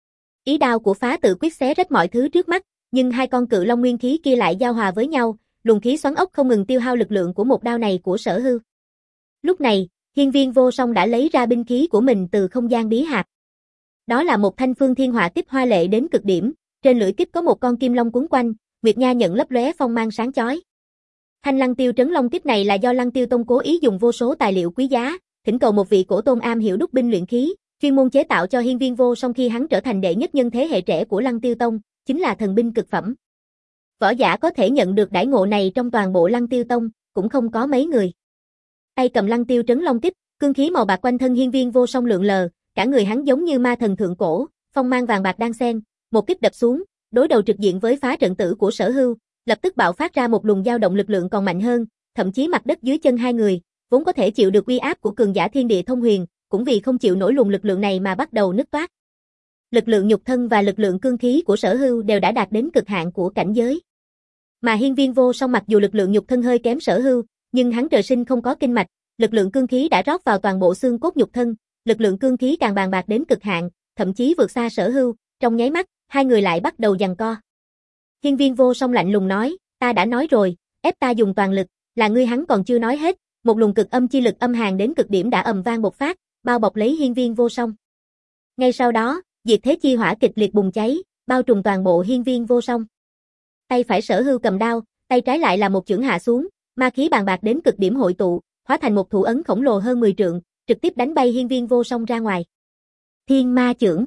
Ý đao của phá tự quyết xé rách mọi thứ trước mắt, nhưng hai con cự long nguyên khí kia lại giao hòa với nhau, luồng khí xoắn ốc không ngừng tiêu hao lực lượng của một đao này của Sở Hưu. Lúc này, Hiên Viên Vô Song đã lấy ra binh khí của mình từ không gian bí hạp. Đó là một thanh phương thiên hỏa kích hoa lệ đến cực điểm, trên lưỡi kích có một con kim long quấn quanh, Nguyệt Nha nhận lấp lóe phong mang sáng chói. Thanh Lăng Tiêu trấn long kích này là do Lăng Tiêu Tông cố ý dùng vô số tài liệu quý giá, thỉnh cầu một vị cổ tôn am hiểu đúc binh luyện khí, chuyên môn chế tạo cho Hiên Viên Vô Song khi hắn trở thành đệ nhất nhân thế hệ trẻ của Lăng Tiêu Tông, chính là thần binh cực phẩm. Võ giả có thể nhận được đãi ngộ này trong toàn bộ Lăng Tiêu Tông, cũng không có mấy người. Tay cầm Lăng Tiêu trấn long kích, cương khí màu bạc quanh thân Hiên Viên Vô Song lượn lờ, cả người hắn giống như ma thần thượng cổ, phong mang vàng bạc đan xen, một kích đập xuống, đối đầu trực diện với phá trận tử của Sở Hưu, lập tức bạo phát ra một luồng dao động lực lượng còn mạnh hơn, thậm chí mặt đất dưới chân hai người, vốn có thể chịu được uy áp của cường giả thiên địa thông huyền, cũng vì không chịu nổi luồng lực lượng này mà bắt đầu nứt toát. Lực lượng nhục thân và lực lượng cương khí của Sở Hưu đều đã đạt đến cực hạn của cảnh giới. Mà Hiên Viên Vô Song mặc dù lực lượng nhục thân hơi kém Sở Hưu, nhưng hắn trời sinh không có kinh mạch, lực lượng cương khí đã rót vào toàn bộ xương cốt nhục thân, lực lượng cương khí càng bàn bạc đến cực hạn, thậm chí vượt xa Sở Hưu, trong nháy mắt, hai người lại bắt đầu giằng co. Hiên Viên Vô Song lạnh lùng nói, ta đã nói rồi, ép ta dùng toàn lực, là ngươi. Hắn còn chưa nói hết, một luồng cực âm chi lực âm hàn đến cực điểm đã ầm vang bộc phát, bao bọc lấy Hiên Viên Vô Song. Ngay sau đó, diệt thế chi hỏa kịch liệt bùng cháy, bao trùm toàn bộ Hiên Viên Vô Song. Tay phải Sở Hưu cầm đao, tay trái lại là một chưởng hạ xuống, ma khí bàn bạc đến cực điểm hội tụ, hóa thành một thủ ấn khổng lồ hơn mười trượng, trực tiếp đánh bay Hiên Viên Vô Song ra ngoài. Thiên Ma Chưởng.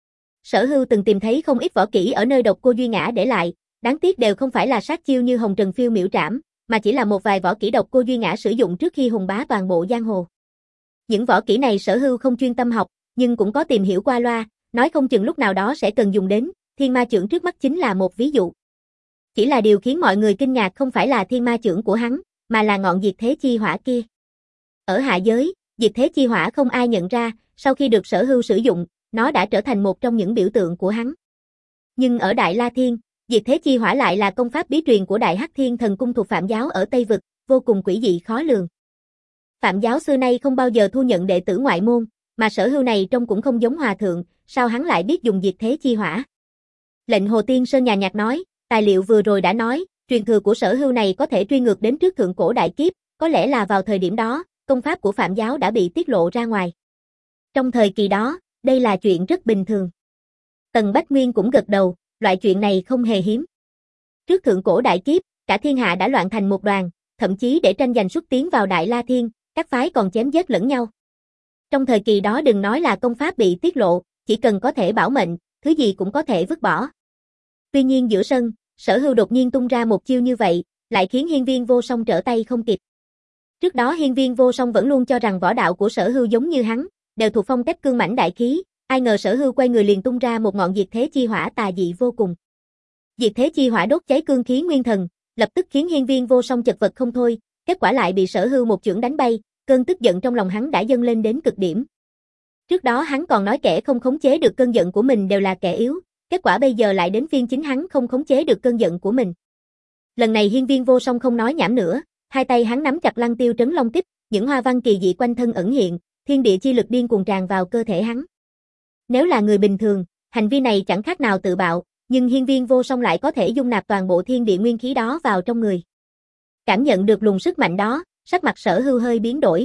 Sở Hưu từng tìm thấy không ít võ kỹ ở nơi Độc Cô Duy Ngã để lại, đáng tiếc đều không phải là sát chiêu như Hồng Trần Phiêu Miểu Trảm, mà chỉ là một vài võ kỹ Độc Cô Duy Ngã sử dụng trước khi hùng bá toàn bộ giang hồ. Những võ kỹ này Sở Hưu không chuyên tâm học, nhưng cũng có tìm hiểu qua loa, nói không chừng lúc nào đó sẽ cần dùng đến, Thiên Ma Chưởng trước mắt chính là một ví dụ. Chỉ là điều khiến mọi người kinh ngạc không phải là Thiên Ma Chưởng của hắn, mà là ngọn diệt thế chi hỏa kia. Ở hạ giới, diệt thế chi hỏa không ai nhận ra, sau khi được Sở Hưu sử dụng, nó đã trở thành một trong những biểu tượng của hắn. Nhưng ở Đại La Thiên, diệt thế chi hỏa lại là công pháp bí truyền của Đại Hắc Thiên Thần Cung thuộc Phạm giáo ở Tây Vực, vô cùng quỷ dị khó lường. Phạm giáo xưa nay không bao giờ thu nhận đệ tử ngoại môn, mà Sở Hưu này trông cũng không giống hòa thượng, sao hắn lại biết dùng diệt thế chi hỏa? Lệnh Hồ Tiên Sơn nhàn nhạt nói, tài liệu vừa rồi đã nói, truyền thừa của Sở Hưu này có thể truy ngược đến trước thượng cổ đại kiếp, có lẽ là vào thời điểm đó, công pháp của Phạm giáo đã bị tiết lộ ra ngoài. Trong thời kỳ đó, đây là chuyện rất bình thường. Tần Bách Nguyên cũng gật đầu, loại chuyện này không hề hiếm. Trước thượng cổ đại kiếp, cả thiên hạ đã loạn thành một đoàn, thậm chí để tranh giành xuất tiến vào Đại La Thiên, các phái còn chém giết lẫn nhau. Trong thời kỳ đó đừng nói là công pháp bị tiết lộ, chỉ cần có thể bảo mệnh, thứ gì cũng có thể vứt bỏ. Tuy nhiên giữa sân, Sở Hưu đột nhiên tung ra một chiêu như vậy, lại khiến Hiên Viên Vô Song trở tay không kịp. Trước đó Hiên Viên Vô Song vẫn luôn cho rằng võ đạo của Sở Hưu giống như hắn, đều thuộc phong cách cương mãnh đại khí, ai ngờ Sở Hưu quay người liền tung ra một ngọn diệt thế chi hỏa tà dị vô cùng. Diệt thế chi hỏa đốt cháy cương khí nguyên thần, lập tức khiến Hiên Viên Vô Song chật vật không thôi, kết quả lại bị Sở Hưu một chưởng đánh bay, cơn tức giận trong lòng hắn đã dâng lên đến cực điểm. Trước đó hắn còn nói kẻ không khống chế được cơn giận của mình đều là kẻ yếu, kết quả bây giờ lại đến phiên chính hắn không khống chế được cơn giận của mình. Lần này Hiên Viên Vô Song không nói nhảm nữa, hai tay hắn nắm chặt Lăng Tiêu Trấn Long Tích, những hoa văn kỳ dị quanh thân ẩn hiện, thiên địa chi lực điên cuồng tràn vào cơ thể hắn. Nếu là người bình thường, hành vi này chẳng khác nào tự bạo, nhưng Hiên Viên Vô Song lại có thể dung nạp toàn bộ thiên địa nguyên khí đó vào trong người. Cảm nhận được luồng sức mạnh đó, sắc mặt Sở Hưu hơi biến đổi.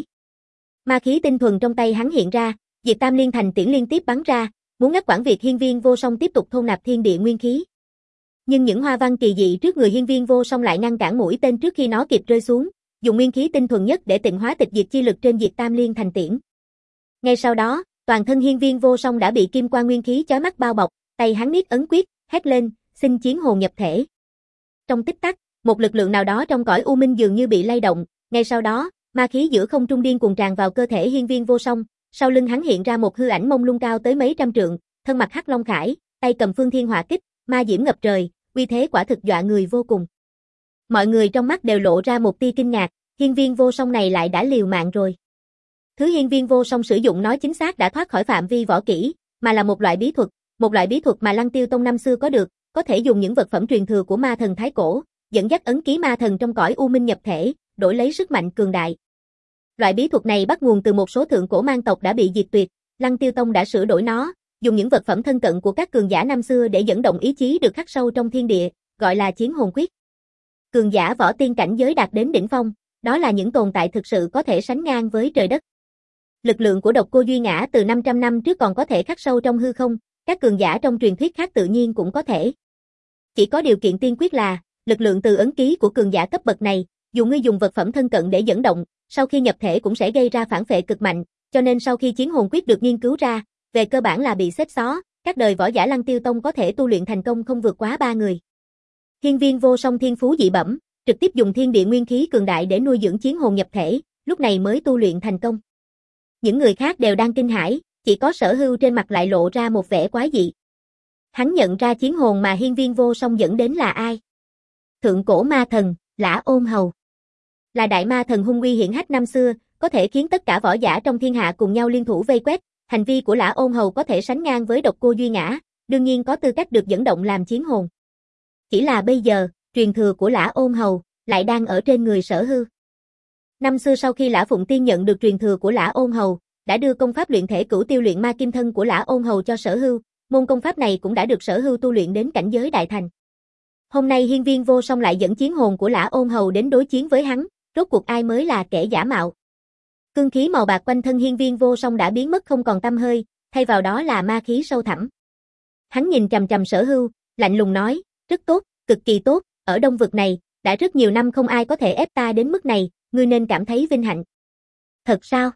Ma khí tinh thuần trong tay hắn hiện ra, Diệt Tam Liên Thành tiễn liên tiếp bắn ra, muốn ngắt quãng việc Hiên Viên Vô Song tiếp tục thôn nạp thiên địa nguyên khí. Nhưng những hoa văn kỳ dị trước người Hiên Viên Vô Song lại ngăn cản mũi tên trước khi nó kịp rơi xuống, dùng nguyên khí tinh thuần nhất để tịnh hóa tịch diệt chi lực trên Diệt Tam Liên Thành tiễn. Ngay sau đó, toàn thân Hiên Viên Vô Song đã bị kim quang nguyên khí chói mắt bao bọc, tay hắn niết ấn quyết, hét lên, xin chiến hồn nhập thể. Trong tích tắc, một lực lượng nào đó trong cõi u minh dường như bị lay động, ngay sau đó, ma khí giữa không trung điên cuồng tràn vào cơ thể Hiên Viên Vô Song, sau lưng hắn hiện ra một hư ảnh mông lung cao tới mấy trăm trượng, thân mặc hắc long khải, tay cầm phương thiên hỏa kích, ma diễm ngập trời, uy thế quả thực dọa người vô cùng. Mọi người trong mắt đều lộ ra một tia kinh ngạc, Hiên Viên Vô Song này lại đã liều mạng rồi. Thứ Hiên Viên Vô Song sử dụng nói chính xác đã thoát khỏi phạm vi võ kỹ, mà là một loại bí thuật, một loại bí thuật mà Lăng Tiêu Tông năm xưa có được, có thể dùng những vật phẩm truyền thừa của ma thần thái cổ, dẫn dắt ấn ký ma thần trong cõi u minh nhập thể, đổi lấy sức mạnh cường đại. Loại bí thuật này bắt nguồn từ một số thượng cổ mang tộc đã bị diệt tuyệt, Lăng Tiêu Tông đã sửa đổi nó, dùng những vật phẩm thân cận của các cường giả năm xưa để dẫn động ý chí được khắc sâu trong thiên địa, gọi là chiến hồn quyết. Cường giả võ tiên cảnh giới đạt đến đỉnh phong, đó là những tồn tại thực sự có thể sánh ngang với trời đất. Lực lượng của Độc Cô Duy Ngã từ năm trăm năm trước còn có thể khắc sâu trong hư không, các cường giả trong truyền thuyết khác tự nhiên cũng có thể. Chỉ có điều kiện tiên quyết là, lực lượng từ ấn ký của cường giả cấp bậc này, dù ngươi dùng vật phẩm thân cận để dẫn động, sau khi nhập thể cũng sẽ gây ra phản phệ cực mạnh, cho nên sau khi chiến hồn quyết được nghiên cứu ra, về cơ bản là bị xếp xó, các đời võ giả Lăng Tiêu Tông có thể tu luyện thành công không vượt quá ba người. Hiên Viên Vô Song thiên phú dị bẩm, trực tiếp dùng thiên địa nguyên khí cường đại để nuôi dưỡng chiến hồn nhập thể, lúc này mới tu luyện thành công. Những người khác đều đang kinh hãi, chỉ có Sở Hưu trên mặt lại lộ ra một vẻ quái dị. Hắn nhận ra chiến hồn mà Hiên Viên Vô Song dẫn đến là ai? Thượng cổ ma thần, Lã Ôn Hầu. Là đại ma thần hung uy hiển hách năm xưa, có thể khiến tất cả võ giả trong thiên hạ cùng nhau liên thủ vây quét, hành vi của Lã Ôn Hầu có thể sánh ngang với Độc Cô Duy Ngã, đương nhiên có tư cách được dẫn động làm chiến hồn. Chỉ là bây giờ, truyền thừa của Lã Ôn Hầu lại đang ở trên người Sở Hưu. Năm xưa sau khi Lã Phụng Tiên nhận được truyền thừa của Lã Ôn Hầu, đã đưa công pháp luyện thể cửu tiêu luyện ma kim thân của Lã Ôn Hầu cho Sở Hưu, môn công pháp này cũng đã được Sở Hưu tu luyện đến cảnh giới đại thành. Hôm nay Hiên Viên Vô Song lại dẫn chiến hồn của Lã Ôn Hầu đến đối chiến với hắn, rốt cuộc ai mới là kẻ giả mạo. Cương khí màu bạc quanh thân Hiên Viên Vô Song đã biến mất không còn tăm hơi, thay vào đó là ma khí sâu thẳm. Hắn nhìn chằm chằm Sở Hưu, lạnh lùng nói, rất tốt, cực kỳ tốt, ở Đông vực này, đã rất nhiều năm không ai có thể ép ta đến mức này, ngươi nên cảm thấy vinh hạnh. Thật sao?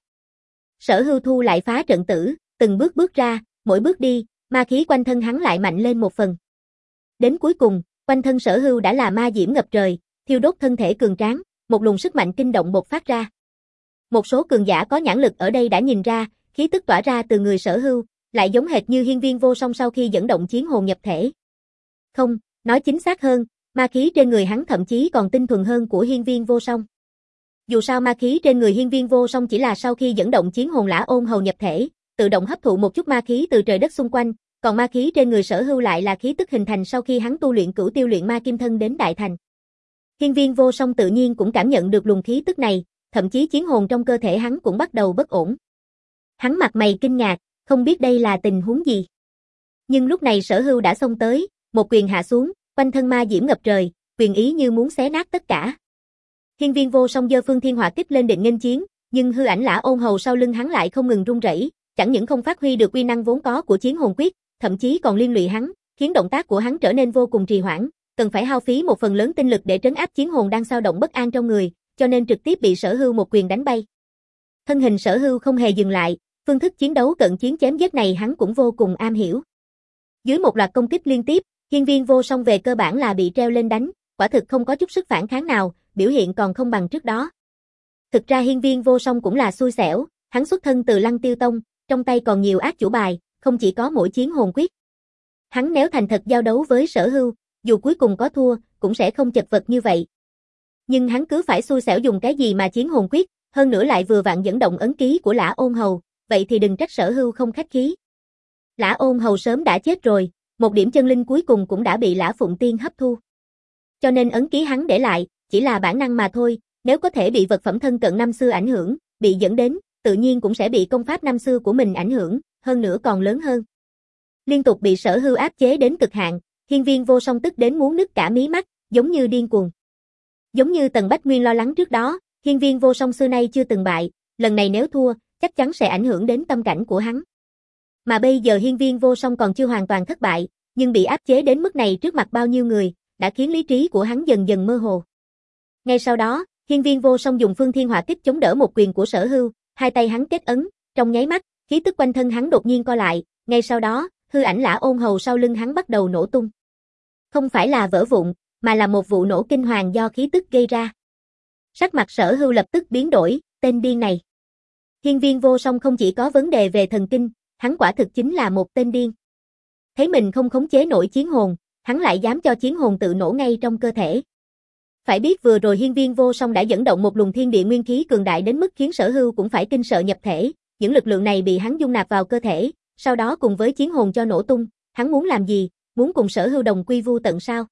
Sở Hưu thu lại phá trận tử, từng bước bước ra, mỗi bước đi, ma khí quanh thân hắn lại mạnh lên một phần. Đến cuối cùng, quanh thân Sở Hưu đã là ma diễm ngập trời, thiêu đốt thân thể cường tráng, một luồng sức mạnh kinh động bộc phát ra. Một số cường giả có nhãn lực ở đây đã nhìn ra, khí tức tỏa ra từ người Sở Hưu, lại giống hệt như Hiên Viên Vô Song sau khi dẫn động chiến hồn nhập thể. Không, nói chính xác hơn, ma khí trên người hắn thậm chí còn tinh thuần hơn của Hiên Viên Vô Song. Dù sao ma khí trên người Hiên Viên Vô Song chỉ là sau khi dẫn động chiến hồn Lã Ôn Hầu nhập thể, tự động hấp thụ một chút ma khí từ trời đất xung quanh, còn ma khí trên người Sở Hưu lại là khí tức hình thành sau khi hắn tu luyện Cửu Tiêu Luyện Ma Kim Thân đến đại thành. Hiên Viên Vô Song tự nhiên cũng cảm nhận được luồng khí tức này, thậm chí chiến hồn trong cơ thể hắn cũng bắt đầu bất ổn. Hắn mặt mày kinh ngạc, không biết đây là tình huống gì. Nhưng lúc này Sở Hưu đã xông tới, một quyền hạ xuống, quanh thân ma diễm ngập trời, quyền ý như muốn xé nát tất cả. Hiên Viên Vô Song giơ Phương Thiên Hỏa Kích lên định nghênh chiến, nhưng hư ảnh Lã Ôn Hầu sau lưng hắn lại không ngừng run rẩy, chẳng những không phát huy được uy năng vốn có của chiến hồn quyết, thậm chí còn liên lụy hắn, khiến động tác của hắn trở nên vô cùng trì hoãn, cần phải hao phí một phần lớn tinh lực để trấn áp chiến hồn đang dao động bất an trong người, cho nên trực tiếp bị Sở Hưu một quyền đánh bay. Thân hình Sở Hưu không hề dừng lại, phương thức chiến đấu cận chiến chém giết này hắn cũng vô cùng am hiểu. Dưới một loạt công kích liên tiếp, Hiên Viên Vô Song về cơ bản là bị treo lên đánh, quả thực không có chút sức phản kháng nào, biểu hiện còn không bằng trước đó. Thực ra Hiên Viên Vô Song cũng là xui xẻo, hắn xuất thân từ Lăng Tiêu Tông, trong tay còn nhiều ác chủ bài, không chỉ có mỗi chiến hồn quyết. Hắn nếu thành thật giao đấu với Sở Hưu, dù cuối cùng có thua, cũng sẽ không chật vật như vậy. Nhưng hắn cứ phải xui xẻo dùng cái gì mà chiến hồn quyết, hơn nữa lại vừa vặn dẫn động ấn ký của Lã Ôn Hầu, vậy thì đừng trách Sở Hưu không khách khí. Lã Ôn Hầu sớm đã chết rồi, một điểm chân linh cuối cùng cũng đã bị Lã Phụng Tiên hấp thu. Cho nên ấn ký hắn để lại, chỉ là bản năng mà thôi, nếu có thể bị vật phẩm thân cận năm xưa ảnh hưởng, bị dẫn đến, tự nhiên cũng sẽ bị công pháp năm xưa của mình ảnh hưởng, hơn nữa còn lớn hơn. Liên tục bị Sở Hưu áp chế đến cực hạn, Hiên Viên Vô Song tức đến muốn nứt cả mí mắt, giống như điên cuồng. Giống như Tần Bách Nguyên lo lắng trước đó, Hiên Viên Vô Song xưa nay chưa từng bại, lần này nếu thua, chắc chắn sẽ ảnh hưởng đến tâm cảnh của hắn. Mà bây giờ Hiên Viên Vô Song còn chưa hoàn toàn thất bại, nhưng bị áp chế đến mức này trước mặt bao nhiêu người, đã khiến lý trí của hắn dần dần mơ hồ. Ngay sau đó, Hiên Viên Vô Song dùng Phương Thiên Hỏa Kích chống đỡ một quyền của Sở Hưu, hai tay hắn kết ấn, trong nháy mắt, khí tức quanh thân hắn đột nhiên co lại, ngay sau đó, hư ảnh Lã Ôn Hầu sau lưng hắn bắt đầu nổ tung. Không phải là vỡ vụn, mà là một vụ nổ kinh hoàng do khí tức gây ra. Sắc mặt Sở Hưu lập tức biến đổi, tên điên này. Hiên Viên Vô Song không chỉ có vấn đề về thần kinh, hắn quả thực chính là một tên điên. Thấy mình không khống chế nổi chiến hồn, hắn lại dám cho chiến hồn tự nổ ngay trong cơ thể. Phải biết vừa rồi Hiên Viên Vô Song đã dẫn động một luồng thiên địa nguyên khí cường đại đến mức khiến Sở Hưu cũng phải kinh sợ nhập thể, những lực lượng này bị hắn dung nạp vào cơ thể, sau đó cùng với chiến hồn cho nổ tung, hắn muốn làm gì, muốn cùng Sở Hưu đồng quy vu tận sao?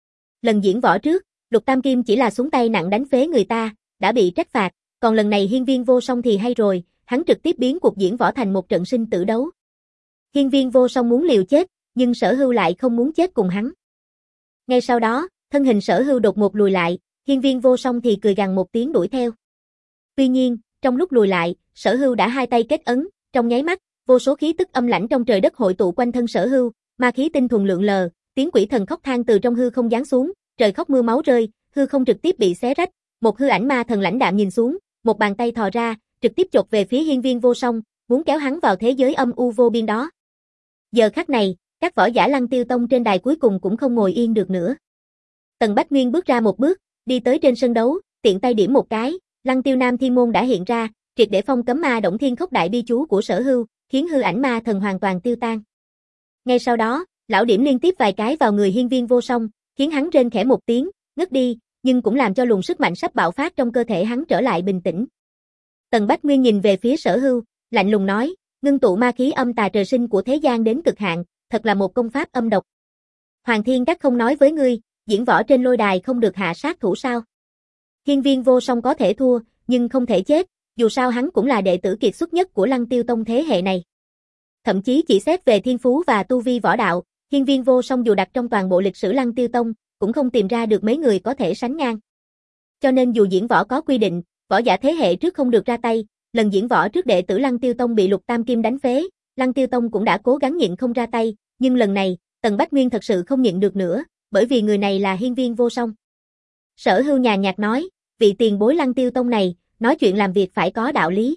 Lần diễn võ trước, Lục Tam Kim chỉ là xuống tay nặng đánh phế người ta, đã bị trách phạt, còn lần này Hiên Viên Vô Song thì hay rồi, hắn trực tiếp biến cuộc diễn võ thành một trận sinh tử đấu. Hiên Viên Vô Song muốn liều chết, nhưng Sở Hưu lại không muốn chết cùng hắn. Ngay sau đó, thân hình Sở Hưu đột ngột lùi lại, Hiên Viên Vô Song thì cười gằn một tiếng đuổi theo. Tuy nhiên, trong lúc lùi lại, Sở Hưu đã hai tay kết ấn, trong nháy mắt, vô số khí tức âm lãnh trong trời đất hội tụ quanh thân Sở Hưu, ma khí tinh thuần lượn lờ, tiếng quỷ thần khóc than từ trong hư không giáng xuống, trời khóc mưa máu rơi, hư không trực tiếp bị xé rách, một hư ảnh ma thần lãnh đạm nhìn xuống, một bàn tay thò ra, trực tiếp chộp về phía Hiên Viên Vô Song, muốn kéo hắn vào thế giới âm u vô biên đó. Giờ khắc này, các võ giả Lăng Tiêu Tông trên đài cuối cùng cũng không ngồi yên được nữa. Tần Bách Nguyên bước ra một bước, đi tới trên sân đấu, tiện tay điểm một cái, Lăng Tiêu Nam Thiên Môn đã hiện ra, triệt để phong cấm ma Động Thiên Khốc đại bi chú của Sở Hưu, khiến hư ảnh ma thần hoàn toàn tiêu tan. Ngay sau đó, lão điểm liên tiếp vài cái vào người Hiên Viên Vô Song, khiến hắn rên khẽ một tiếng, ngất đi, nhưng cũng làm cho luồng sức mạnh sắp bạo phát trong cơ thể hắn trở lại bình tĩnh. Tần Bách Nguyên nhìn về phía Sở Hưu, lạnh lùng nói, ngưng tụ ma khí âm tà trời sinh của thế gian đến cực hạn, thật là một công pháp âm độc. Hoàng Thiên Các không nói với ngươi, diễn võ trên lôi đài không được hạ sát thủ sao? Hiên Viên Vô Song có thể thua, nhưng không thể chết, dù sao hắn cũng là đệ tử kiệt xuất nhất của Lăng Tiêu Tông thế hệ này. Thậm chí chỉ xét về thiên phú và tu vi võ đạo, Hiên Viên Vô Song dù đặt trong toàn bộ lịch sử Lăng Tiêu Tông, cũng không tìm ra được mấy người có thể sánh ngang. Cho nên dù diễn võ có quy định, võ giả thế hệ trước không được ra tay, lần diễn võ trước đệ tử Lăng Tiêu Tông bị Lục Tam Kim đánh phế, Lăng Tiêu Tông cũng đã cố gắng nhịn không ra tay, nhưng lần này, Tần Bách Nguyên thật sự không nhịn được nữa, bởi vì người này là Hiên Viên Vô Song. Sở Hưu nhàn nhạt nói, vị tiền bối Lăng Tiêu Tông này, nói chuyện làm việc phải có đạo lý.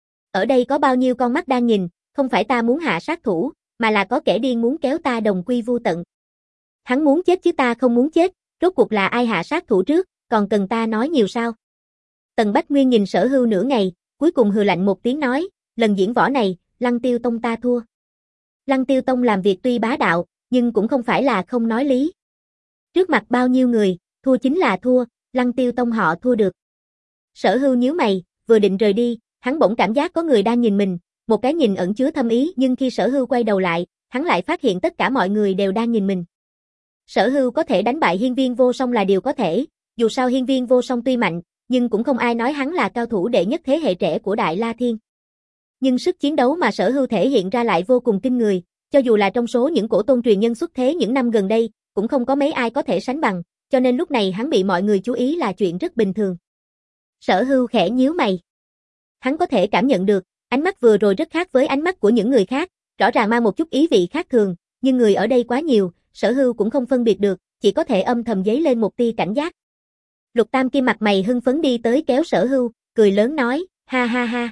Ở đây có bao nhiêu con mắt đang nhìn, không phải ta muốn hạ sát thủ, mà là có kẻ điên muốn kéo ta đồng quy vu tận. Hắn muốn chết chứ ta không muốn chết, rốt cuộc là ai hạ sát thủ trước, còn cần ta nói nhiều sao? Tần Bách Nguyên nhìn Sở Hưu nửa ngày, cuối cùng hừ lạnh một tiếng nói, lần diễn võ này, Lăng Tiêu Tông ta thua. Lăng Tiêu Tông làm việc tuy bá đạo, nhưng cũng không phải là không nói lý. Trước mặt bao nhiêu người, thua chính là thua, Lăng Tiêu Tông họ thua được. Sở Hưu nhíu mày, vừa định rời đi, hắn bỗng cảm giác có người đang nhìn mình, một cái nhìn ẩn chứa thâm ý, nhưng khi Sở Hưu quay đầu lại, hắn lại phát hiện tất cả mọi người đều đang nhìn mình. Sở Hưu có thể đánh bại Hiên Viên Vô Song là điều có thể, dù sao Hiên Viên Vô Song tuy mạnh, nhưng cũng không ai nói hắn là cao thủ đệ nhất thế hệ trẻ của Đại La Thiên. Nhưng sức chiến đấu mà Sở Hưu thể hiện ra lại vô cùng kinh người, cho dù là trong số những cổ tôn truyền nhân xuất thế những năm gần đây, cũng không có mấy ai có thể sánh bằng, cho nên lúc này hắn bị mọi người chú ý là chuyện rất bình thường. Sở Hưu khẽ nhíu mày. Hắn có thể cảm nhận được, ánh mắt vừa rồi rất khác với ánh mắt của những người khác, rõ ràng mang một chút ý vị khác thường, nhưng người ở đây quá nhiều, Sở Hưu cũng không phân biệt được, chỉ có thể âm thầm dấy lên một tia cảnh giác. Lục Tam Kim mặt mày hưng phấn đi tới kéo Sở Hưu, cười lớn nói, ha ha ha.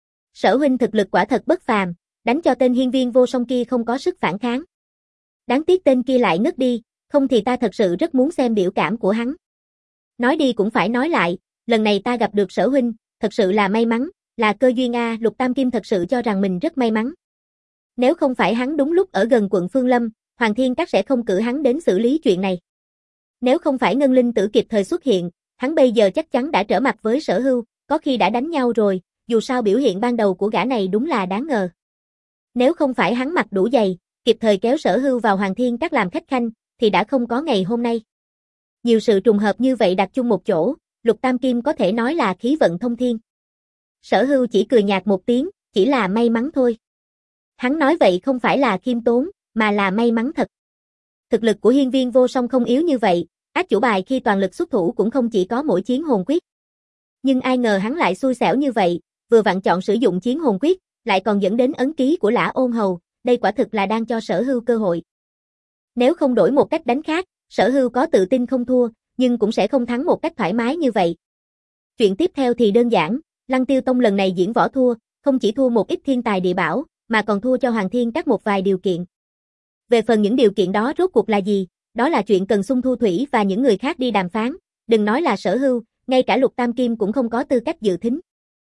Sở huynh thực lực quả thật bất phàm, đánh cho tên Hiên Viên Vô Song kia không có sức phản kháng. Đáng tiếc tên kia lại ngất đi, không thì ta thật sự rất muốn xem biểu cảm của hắn. Nói đi cũng phải nói lại, lần này ta gặp được Sở huynh, thật sự là may mắn, là cơ duyên a, Lục Tam Kim thật sự cho rằng mình rất may mắn. Nếu không phải hắn đúng lúc ở gần quận Phương Lâm, Hoàng Thiên Các sẽ không cử hắn đến xử lý chuyện này. Nếu không phải Ngân Linh Tử kịp thời xuất hiện, hắn bây giờ chắc chắn đã trở mặt với Sở Hưu, có khi đã đánh nhau rồi, dù sao biểu hiện ban đầu của gã này đúng là đáng ngờ. Nếu không phải hắn mặc đủ dày, kịp thời kéo Sở Hưu vào Hoàng Thiên Các làm khách khanh, thì đã không có ngày hôm nay. Nhiều sự trùng hợp như vậy đặt chung một chỗ, Lục Tam Kim có thể nói là khí vận thông thiên. Sở Hưu chỉ cười nhạt một tiếng, chỉ là may mắn thôi. Hắn nói vậy không phải là khiêm tốn, mà là may mắn thật. Thực lực của Hiên Viên Vô Song không yếu như vậy, ác chủ bài khi toàn lực xuất thủ cũng không chỉ có mỗi chiến hồn quyết. Nhưng ai ngờ hắn lại xui xẻo như vậy, vừa vặn chọn sử dụng chiến hồn quyết, lại còn dẫn đến ấn ký của Lã Ôn Hầu, đây quả thực là đang cho Sở Hưu cơ hội. Nếu không đổi một cách đánh khác, Sở Hưu có tự tin không thua, nhưng cũng sẽ không thắng một cách thoải mái như vậy. Chuyện tiếp theo thì đơn giản, Lăng Tiêu Tông lần này diễn võ thua, không chỉ thua một ít thiên tài địa bảo, mà còn thua cho Hoàng Thiên Các một vài điều kiện. Về phần những điều kiện đó rốt cuộc là gì, đó là chuyện cần Xung Thu Thủy và những người khác đi đàm phán, đừng nói là Sở Hưu, ngay cả Lục Tam Kim cũng không có tư cách dự thính.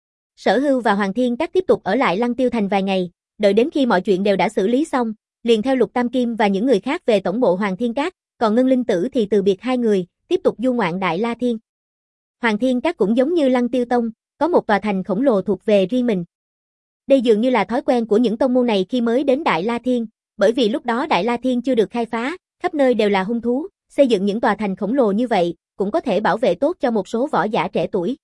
Sở Hưu và Hoàng Thiên Các tiếp tục ở lại Lăng Tiêu Thành vài ngày, đợi đến khi mọi chuyện đều đã xử lý xong, liền theo Lục Tam Kim và những người khác về tổng bộ Hoàng Thiên Các, còn Ngân Linh Tử thì từ biệt hai người, tiếp tục du ngoạn Đại La Thiên. Hoàng Thiên Các cũng giống như Lăng Tiêu Tông, có một tòa thành khổng lồ thuộc về riêng mình. Đây dường như là thói quen của những tông môn này khi mới đến Đại La Thiên, bởi vì lúc đó Đại La Thiên chưa được khai phá, khắp nơi đều là hung thú, xây dựng những tòa thành khổng lồ như vậy, cũng có thể bảo vệ tốt cho một số võ giả trẻ tuổi.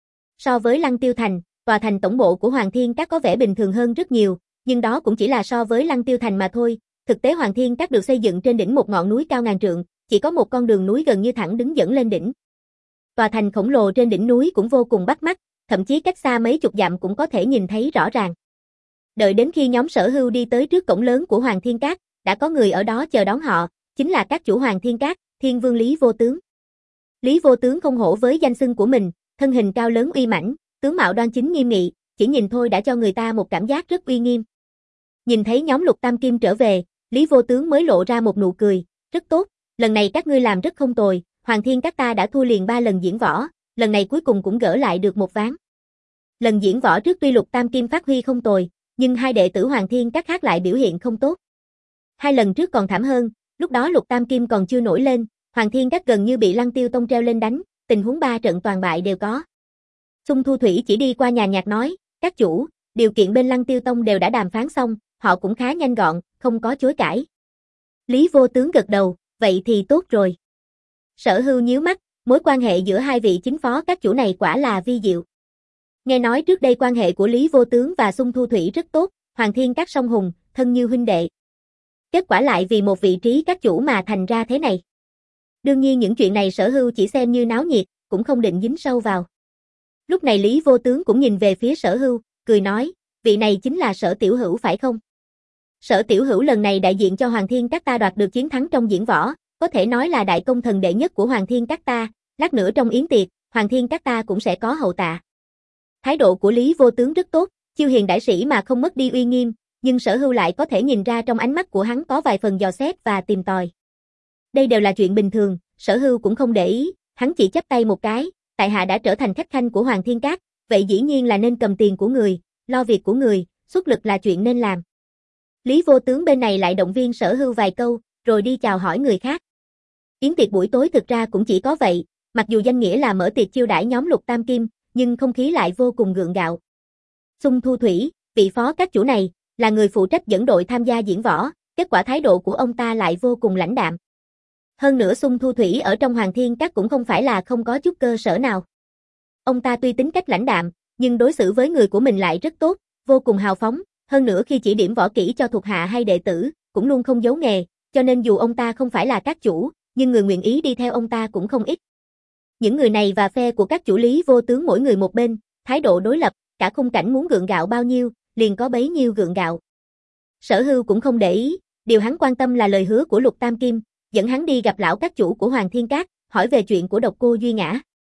So với Lăng Tiêu Thành, tòa thành tổng bộ của Hoàng Thiên Các có vẻ bình thường hơn rất nhiều, nhưng đó cũng chỉ là so với Lăng Tiêu Thành mà thôi, thực tế Hoàng Thiên Các được xây dựng trên đỉnh một ngọn núi cao ngàn trượng, chỉ có một con đường núi gần như thẳng đứng dẫn lên đỉnh. Tòa thành khổng lồ trên đỉnh núi cũng vô cùng bắt mắt, thậm chí cách xa mấy chục dặm cũng có thể nhìn thấy rõ ràng. Đợi đến khi nhóm Sở Hưu đi tới trước cổng lớn của Hoàng Thiên Các, đã có người ở đó chờ đón họ, chính là các chủ Hoàng Thiên Các, Thiên Vương Lý Vô Tướng. Lý Vô Tướng không hổ với danh xưng của mình, thân hình cao lớn uy mãnh, tướng mạo đoan chính nghiêm nghị, chỉ nhìn thôi đã cho người ta một cảm giác rất uy nghiêm. Nhìn thấy nhóm Lục Tam Kim trở về, Lý Vô Tướng mới lộ ra một nụ cười, rất tốt, lần này các ngươi làm rất không tồi, Hoàng Thiên Các ta đã thua liền ba lần diễn võ, lần này cuối cùng cũng gỡ lại được một ván. Lần diễn võ trước tuy Lục Tam Kim phát huy không tồi, nhưng hai đệ tử Hoàng Thiên Các khác lại biểu hiện không tốt. Hai lần trước còn thảm hơn, lúc đó Lục Tam Kim còn chưa nổi lên, Hoàng Thiên Các gần như bị Lăng Tiêu Tông treo lên đánh, tình huống ba trận toàn bại đều có. Xung Thu Thủy chỉ đi qua nhà nhạc nói, các chủ, điều kiện bên Lăng Tiêu Tông đều đã đàm phán xong, họ cũng khá nhanh gọn, không có chối cãi. Lý Vô Tướng gật đầu, vậy thì tốt rồi. Sở Hưu nhíu mắt, mối quan hệ giữa hai vị chính phó các chủ này quả là vi diệu. Nghe nói trước đây quan hệ của Lý Vô Tướng và Xung Thu Thủy rất tốt, Hoàng Thiên Các song hùng, thân như huynh đệ. Kết quả lại vì một vị trí các chủ mà thành ra thế này. Đương nhiên những chuyện này Sở Hưu chỉ xem như náo nhiệt, cũng không định dính sâu vào. Lúc này Lý Vô Tướng cũng nhìn về phía Sở Hưu, cười nói, vị này chính là Sở Tiểu Hữu phải không? Sở Tiểu Hữu lần này đại diện cho Hoàng Thiên Các ta đoạt được chiến thắng trong diễn võ, có thể nói là đại công thần đệ nhất của Hoàng Thiên Các ta, Lát nữa trong yến tiệc, Hoàng Thiên các ta cũng sẽ có hậu tạ. Thái độ của Lý Vô Tướng rất tốt, chiêu hiền đại sĩ mà không mất đi uy nghiêm, nhưng Sở Hưu lại có thể nhìn ra trong ánh mắt của hắn có vài phần dò xét và tìm tòi. Đây đều là chuyện bình thường, Sở Hưu cũng không để ý, hắn chỉ chắp tay một cái, tại hạ đã trở thành khách khanh của Hoàng Thiên Các, vậy dĩ nhiên là nên cầm tiền của người, lo việc của người, xuất lực là chuyện nên làm. Lý Vô Tướng bên này lại động viên Sở Hưu vài câu, rồi đi chào hỏi người khác. Yến tiệc buổi tối thực ra cũng chỉ có vậy, mặc dù danh nghĩa là mở tiệc chiêu đãi nhóm Lục Tam Kim, nhưng không khí lại vô cùng gượng gạo. Xung Thu Thủy, vị phó các chủ này, là người phụ trách dẫn đội tham gia diễn võ, kết quả thái độ của ông ta lại vô cùng lãnh đạm. Hơn nữa Xung Thu Thủy ở trong Hoàng Thiên Các cũng không phải là không có chút cơ sở nào. Ông ta tuy tính cách lãnh đạm, nhưng đối xử với người của mình lại rất tốt, vô cùng hào phóng, hơn nữa khi chỉ điểm võ kỹ cho thuộc hạ hay đệ tử, cũng luôn không giấu nghề, cho nên dù ông ta không phải là các chủ, nhưng người nguyện ý đi theo ông ta cũng không ít. Những người này và phe của các chủ Lý Vô Tướng mỗi người một bên, thái độ đối lập, cả khung cảnh muốn gượng gạo bao nhiêu, liền có bấy nhiêu gượng gạo. Sở Hưu cũng không để ý, điều hắn quan tâm là lời hứa của Lục Tam Kim, dẫn hắn đi gặp lão các chủ của Hoàng Thiên Các, hỏi về chuyện của Độc Cô Duy Ngã.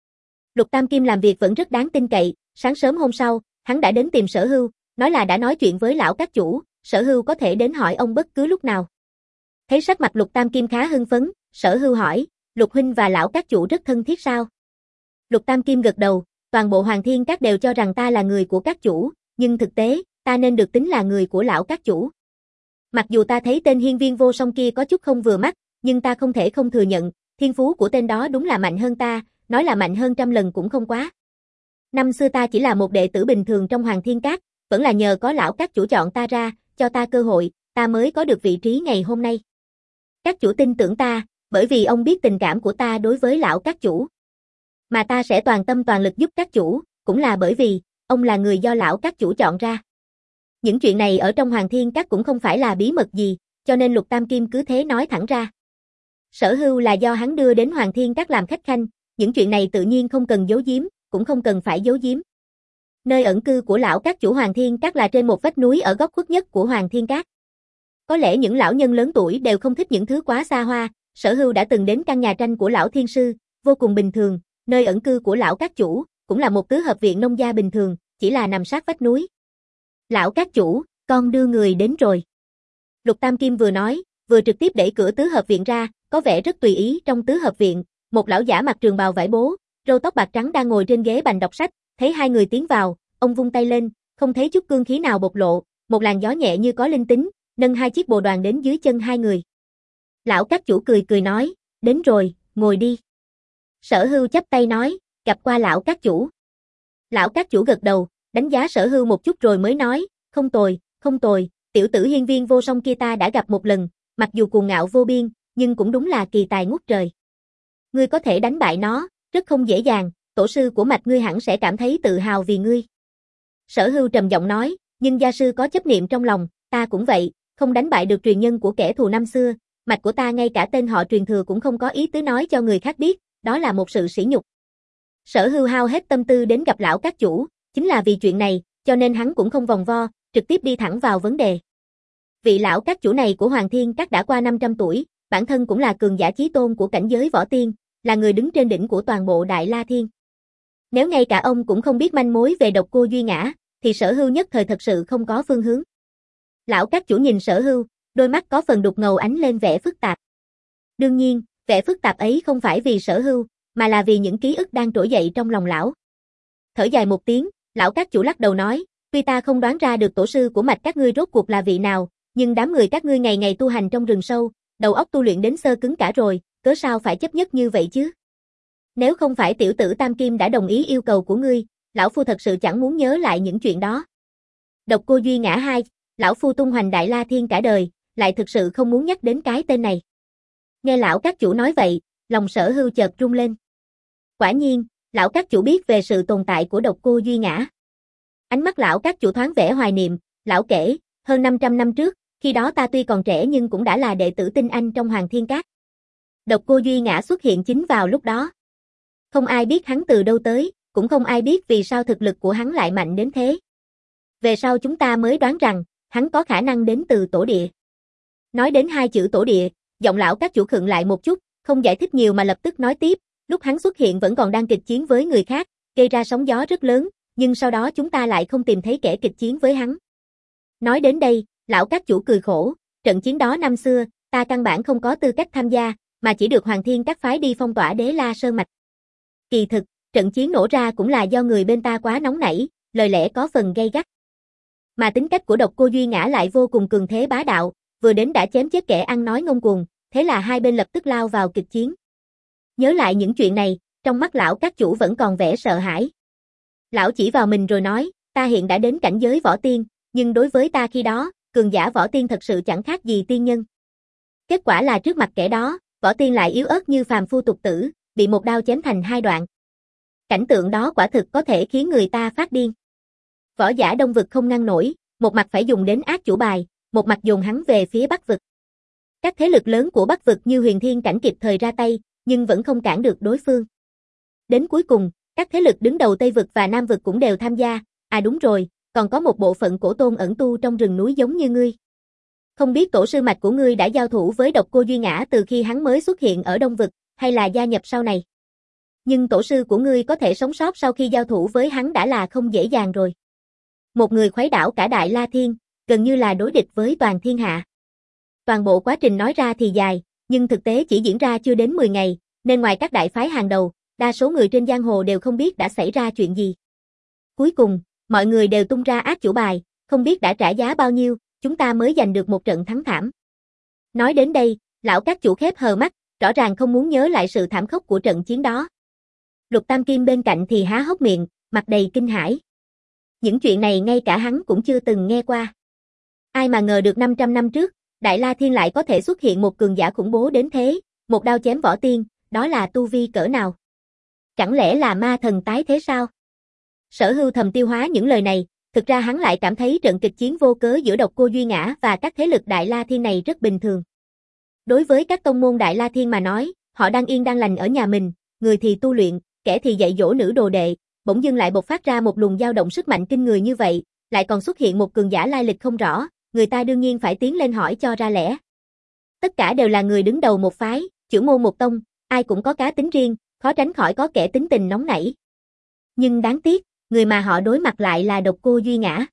Lục Tam Kim làm việc vẫn rất đáng tin cậy, sáng sớm hôm sau, hắn đã đến tìm Sở Hưu, nói là đã nói chuyện với lão các chủ, Sở Hưu có thể đến hỏi ông bất cứ lúc nào. Thấy sắc mặt Lục Tam Kim khá hưng phấn, Sở Hưu hỏi, Lục huynh và lão các chủ rất thân thiết sao? Lục Tam Kim gật đầu, toàn bộ Hoàng Thiên Các đều cho rằng ta là người của các chủ, nhưng thực tế, ta nên được tính là người của lão các chủ. Mặc dù ta thấy tên hiên viên vô song kia có chút không vừa mắt, nhưng ta không thể không thừa nhận, thiên phú của tên đó đúng là mạnh hơn ta, nói là mạnh hơn trăm lần cũng không quá. Năm xưa ta chỉ là một đệ tử bình thường trong Hoàng Thiên Các, vẫn là nhờ có lão các chủ chọn ta ra, cho ta cơ hội, ta mới có được vị trí ngày hôm nay. Các chủ tin tưởng ta, bởi vì ông biết tình cảm của ta đối với lão các chủ. Mà ta sẽ toàn tâm toàn lực giúp các chủ, cũng là bởi vì, ông là người do lão các chủ chọn ra. Những chuyện này ở trong Hoàng Thiên Các cũng không phải là bí mật gì, cho nên Lục Tam Kim cứ thế nói thẳng ra. Sở Hưu là do hắn đưa đến Hoàng Thiên Các làm khách khanh, những chuyện này tự nhiên không cần giấu giếm, cũng không cần phải giấu giếm. Nơi ẩn cư của lão các chủ Hoàng Thiên Các là trên một vách núi ở góc khuất nhất của Hoàng Thiên Các. Có lẽ những lão nhân lớn tuổi đều không thích những thứ quá xa hoa, Sở Hưu đã từng đến căn nhà tranh của lão thiên sư, vô cùng bình thường, nơi ẩn cư của lão các chủ, cũng là một tứ hợp viện nông gia bình thường, chỉ là nằm sát vách núi. Lão các chủ, con đưa người đến rồi. Lục Tam Kim vừa nói, vừa trực tiếp đẩy cửa tứ hợp viện ra, có vẻ rất tùy ý trong tứ hợp viện, một lão giả mặc trường bào vải bố, râu tóc bạc trắng đang ngồi trên ghế bành đọc sách, thấy hai người tiến vào, ông vung tay lên, không thấy chút cương khí nào bộc lộ, một làn gió nhẹ như có linh tính, nâng hai chiếc bồ đoàn đến dưới chân hai người. Lão các chủ cười cười nói, đến rồi, ngồi đi. Sở Hưu chắp tay nói, gặp qua lão các chủ. Lão các chủ gật đầu, đánh giá Sở Hưu một chút rồi mới nói, không tồi, không tồi, tiểu tử hiên viên vô song kia ta đã gặp một lần, mặc dù cuồng ngạo vô biên, nhưng cũng đúng là kỳ tài ngút trời. Ngươi có thể đánh bại nó, rất không dễ dàng, tổ sư của mạch ngươi hẳn sẽ cảm thấy tự hào vì ngươi. Sở Hưu trầm giọng nói, nhưng gia sư có chấp niệm trong lòng, ta cũng vậy, không đánh bại được truyền nhân của kẻ thù năm xưa, mạch của ta ngay cả tên họ truyền thừa cũng không có ý tứ nói cho người khác biết, đó là một sự sỉ nhục. Sở Hưu hao hết tâm tư đến gặp lão các chủ, chính là vì chuyện này, cho nên hắn cũng không vòng vo, trực tiếp đi thẳng vào vấn đề. Vị lão các chủ này của Hoàng Thiên Các đã qua năm trăm tuổi, bản thân cũng là cường giả chí tôn của cảnh giới võ tiên, là người đứng trên đỉnh của toàn bộ Đại La Thiên. Nếu ngay cả ông cũng không biết manh mối về Độc Cô Duy Ngã, thì Sở Hưu nhất thời thật sự không có phương hướng. Lão các chủ nhìn Sở Hưu, đôi mắt có phần đục ngầu ánh lên vẻ phức tạp. Đương nhiên, vẻ phức tạp ấy không phải vì Sở Hưu, mà là vì những ký ức đang trỗi dậy trong lòng lão. Thở dài một tiếng, lão các chủ lắc đầu nói, tuy ta không đoán ra được tổ sư của mạch các ngươi rốt cuộc là vị nào, nhưng đám người các ngươi ngày ngày tu hành trong rừng sâu, đầu óc tu luyện đến sơ cứng cả rồi, cớ sao phải chấp nhất như vậy chứ? Nếu không phải tiểu tử Tam Kim đã đồng ý yêu cầu của ngươi, lão phu thật sự chẳng muốn nhớ lại những chuyện đó. Độc Cô Duy Ngã hai, lão phu tung hoành Đại La Thiên cả đời, lại thực sự không muốn nhắc đến cái tên này. Nghe lão các chủ nói vậy, lòng Sở Hưu chợt rung lên. Quả nhiên, lão các chủ biết về sự tồn tại của Độc Cô Duy Ngã. Ánh mắt lão các chủ thoáng vẻ hoài niệm, lão kể, hơn năm trăm năm trước, khi đó ta tuy còn trẻ nhưng cũng đã là đệ tử tinh anh trong Hoàng Thiên Các. Độc Cô Duy Ngã xuất hiện chính vào lúc đó. Không ai biết hắn từ đâu tới, cũng không ai biết vì sao thực lực của hắn lại mạnh đến thế. Về sau chúng ta mới đoán rằng, hắn có khả năng đến từ tổ địa. Nói đến hai chữ tổ địa, giọng lão các chủ khựng lại một chút, không giải thích nhiều mà lập tức nói tiếp, Lúc hắn xuất hiện vẫn còn đang kịch chiến với người khác, gây ra sóng gió rất lớn, nhưng sau đó chúng ta lại không tìm thấy kẻ kịch chiến với hắn. Nói đến đây, lão các chủ cười khổ, trận chiến đó năm xưa, ta căn bản không có tư cách tham gia, mà chỉ được Hoàng Thiên Các phái đi phong tỏa Đế La Sơn Mạch. Kỳ thực, trận chiến nổ ra cũng là do người bên ta quá nóng nảy, lời lẽ có phần gay gắt. Mà tính cách của Độc Cô Duy Ngã lại vô cùng cường thế bá đạo, vừa đến đã chém chết kẻ ăn nói ngông cuồng, thế là hai bên lập tức lao vào kịch chiến. Nhớ lại những chuyện này, trong mắt lão các chủ vẫn còn vẻ sợ hãi. Lão chỉ vào mình rồi nói, ta hiện đã đến cảnh giới võ tiên, nhưng đối với ta khi đó, cường giả võ tiên thật sự chẳng khác gì tiên nhân. Kết quả là trước mặt kẻ đó, võ tiên lại yếu ớt như phàm phu tục tử, bị một đao chém thành hai đoạn. Cảnh tượng đó quả thực có thể khiến người ta phát điên. Võ giả Đông vực không ngăn nổi, một mặt phải dùng đến ác chủ bài, một mặt dồn hắn về phía Bắc vực. Các thế lực lớn của Bắc vực như Huyền Thiên Cảnh kịp thời ra tay, nhưng vẫn không cản được đối phương. Đến cuối cùng, các thế lực đứng đầu Tây vực và Nam vực cũng đều tham gia, à đúng rồi, còn có một bộ phận cổ tôn ẩn tu trong rừng núi giống như ngươi. Không biết tổ sư mạch của ngươi đã giao thủ với Độc Cô Duy Ngã từ khi hắn mới xuất hiện ở Đông vực, hay là gia nhập sau này. Nhưng tổ sư của ngươi có thể sống sót sau khi giao thủ với hắn đã là không dễ dàng rồi. Một người khuấy đảo cả Đại La Thiên, gần như là đối địch với toàn thiên hạ. Toàn bộ quá trình nói ra thì dài, nhưng thực tế chỉ diễn ra chưa đến mười ngày, nên ngoài các đại phái hàng đầu, đa số người trên giang hồ đều không biết đã xảy ra chuyện gì. Cuối cùng, mọi người đều tung ra ác chủ bài, không biết đã trả giá bao nhiêu, chúng ta mới giành được một trận thắng thảm. Nói đến đây, lão các chủ khép hờ mắt, rõ ràng không muốn nhớ lại sự thảm khốc của trận chiến đó. Lục Tam Kim bên cạnh thì há hốc miệng, mặt đầy kinh hãi. Những chuyện này ngay cả hắn cũng chưa từng nghe qua. Ai mà ngờ được năm trăm năm trước, Đại La Thiên lại có thể xuất hiện một cường giả khủng bố đến thế, một đao chém võ tiên, đó là tu vi cỡ nào? Chẳng lẽ là ma thần tái thế sao? Sở Hưu thầm tiêu hóa những lời này, thực ra hắn lại cảm thấy trận kịch chiến vô cớ giữa Độc Cô Duy Ngã và các thế lực Đại La Thiên này rất bình thường. Đối với các tông môn Đại La Thiên mà nói, họ đang yên đang lành ở nhà mình, người thì tu luyện, kẻ thì dạy dỗ nữ đồ đệ, bỗng dưng lại bộc phát ra một luồng dao động sức mạnh kinh người như vậy, lại còn xuất hiện một cường giả lai lịch không rõ, người ta đương nhiên phải tiến lên hỏi cho ra lẽ. Tất cả đều là người đứng đầu một phái, chưởng môn một tông, ai cũng có cá tính riêng, khó tránh khỏi có kẻ tính tình nóng nảy. Nhưng đáng tiếc, người mà họ đối mặt lại là Độc Cô Duy Ngã.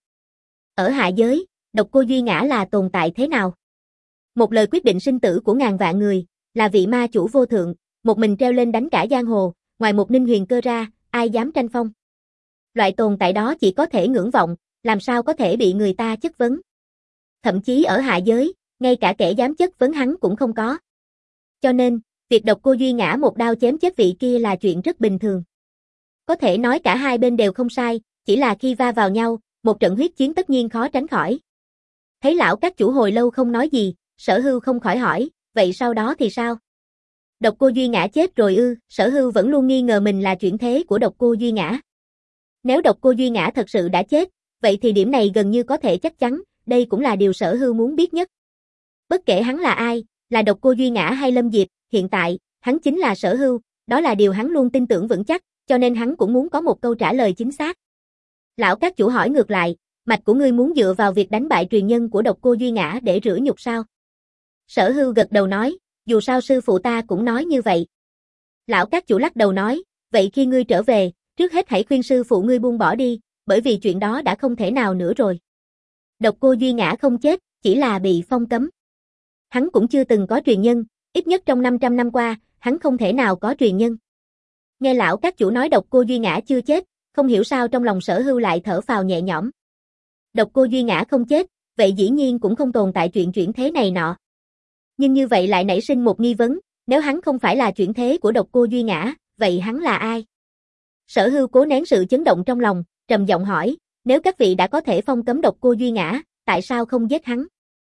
Ở hạ giới, Độc Cô Duy Ngã là tồn tại thế nào? Một lời quyết định sinh tử của ngàn vạn người, là vị ma chủ vô thượng, một mình treo lên đánh cả giang hồ, ngoài một Ninh Huyền Cơ ra, ai dám tranh phong. Loại tồn tại đó chỉ có thể ngưỡng vọng, làm sao có thể bị người ta chất vấn. Thậm chí ở hạ giới, ngay cả kẻ dám chất vấn hắn cũng không có. Cho nên, việc Độc Cô Duy Ngã một đao chém chết vị kia là chuyện rất bình thường. Có thể nói cả hai bên đều không sai, chỉ là khi va vào nhau, một trận huyết chiến tất nhiên khó tránh khỏi. Thấy lão các chủ hồi lâu không nói gì, Sở Hưu không khỏi hỏi, vậy sau đó thì sao? Độc Cô Duy Ngã chết rồi ư? Sở Hưu vẫn luôn nghi ngờ mình là chuyển thế của Độc Cô Duy Ngã. Nếu Độc Cô Duy Ngã thật sự đã chết, vậy thì điểm này gần như có thể chắc chắn, đây cũng là điều Sở Hưu muốn biết nhất. Bất kể hắn là ai, là Độc Cô Duy Ngã hay Lâm Diệp, hiện tại, hắn chính là Sở Hưu, đó là điều hắn luôn tin tưởng vững chắc, cho nên hắn cũng muốn có một câu trả lời chính xác. Lão các chủ hỏi ngược lại, mạch của ngươi muốn dựa vào việc đánh bại truyền nhân của Độc Cô Duy Ngã để rửa nhục sao? Sở Hưu gật đầu nói, dù sao sư phụ ta cũng nói như vậy. Lão các chủ lắc đầu nói, vậy khi ngươi trở về, trước hết hãy khuyên sư phụ ngươi buông bỏ đi, bởi vì chuyện đó đã không thể nào nữa rồi. Độc Cô Duy Ngã không chết, chỉ là bị phong cấm. Hắn cũng chưa từng có truyền nhân, ít nhất trong năm trăm năm qua, hắn không thể nào có truyền nhân. Nghe lão các chủ nói Độc Cô Duy Ngã chưa chết, không hiểu sao trong lòng Sở Hưu lại thở phào nhẹ nhõm. Độc Cô Duy Ngã không chết, vậy dĩ nhiên cũng không tồn tại chuyện chuyển thế này nọ. Nhưng như vậy lại nảy sinh một nghi vấn, nếu hắn không phải là chuyển thế của Độc Cô Duy Ngã, vậy hắn là ai? Sở Hưu cố nén sự chấn động trong lòng, trầm giọng hỏi, nếu các vị đã có thể phong cấm Độc Cô Duy Ngã, tại sao không giết hắn?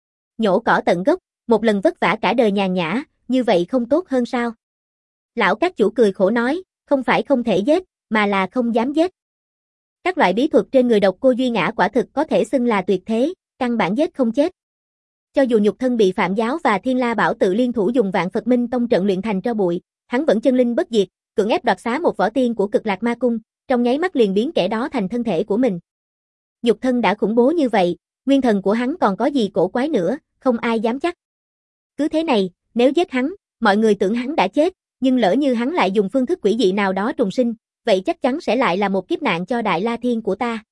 Nhổ cỏ tận gốc, một lần vất vả cả đời nhàn nhã, như vậy không tốt hơn sao? Lão các chủ cười khổ nói, không phải không thể giết, mà là không dám giết. Các loại bí thuật trên người Độc Cô Duy Ngã quả thực có thể xưng là tuyệt thế, căn bản giết không chết. Cho dù nhục thân bị Phạm Giáo và Thiên La Bảo tự liên thủ dùng Vạn Phật Minh Tông trận luyện thành tro bụi, hắn vẫn chân linh bất diệt, cưỡng ép đoạt xá một võ tiên của Cực Lạc Ma Cung, trong nháy mắt liền biến kẻ đó thành thân thể của mình. Nhục thân đã khủng bố như vậy, nguyên thần của hắn còn có gì cổ quái nữa, không ai dám chắc. Cứ thế này, nếu giết hắn, mọi người tưởng hắn đã chết, Nhưng lỡ như hắn lại dùng phương thức quỷ dị nào đó trùng sinh, vậy chắc chắn sẽ lại là một kiếp nạn cho Đại La Thiên của ta.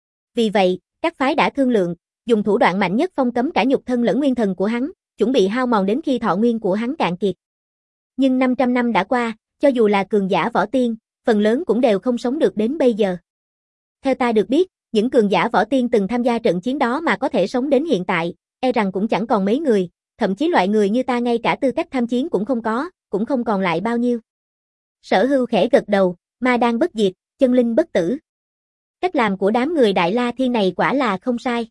Vì vậy, các phái đã thương lượng, dùng thủ đoạn mạnh nhất phong cấm cả nhục thân lẫn nguyên thần của hắn, chuẩn bị hao mòn đến khi thọ nguyên của hắn cạn kiệt. Nhưng năm trăm năm đã qua, cho dù là cường giả võ tiên, phần lớn cũng đều không sống được đến bây giờ. Theo ta được biết, những cường giả võ tiên từng tham gia trận chiến đó mà có thể sống đến hiện tại, e rằng cũng chẳng còn mấy người, thậm chí loại người như ta ngay cả tư cách tham chiến cũng không có, cũng không còn lại bao nhiêu. Sở Hưu khẽ gật đầu, ma đan bất diệt, chân linh bất tử. Cách làm của đám người Đại La Thiên này quả là không sai.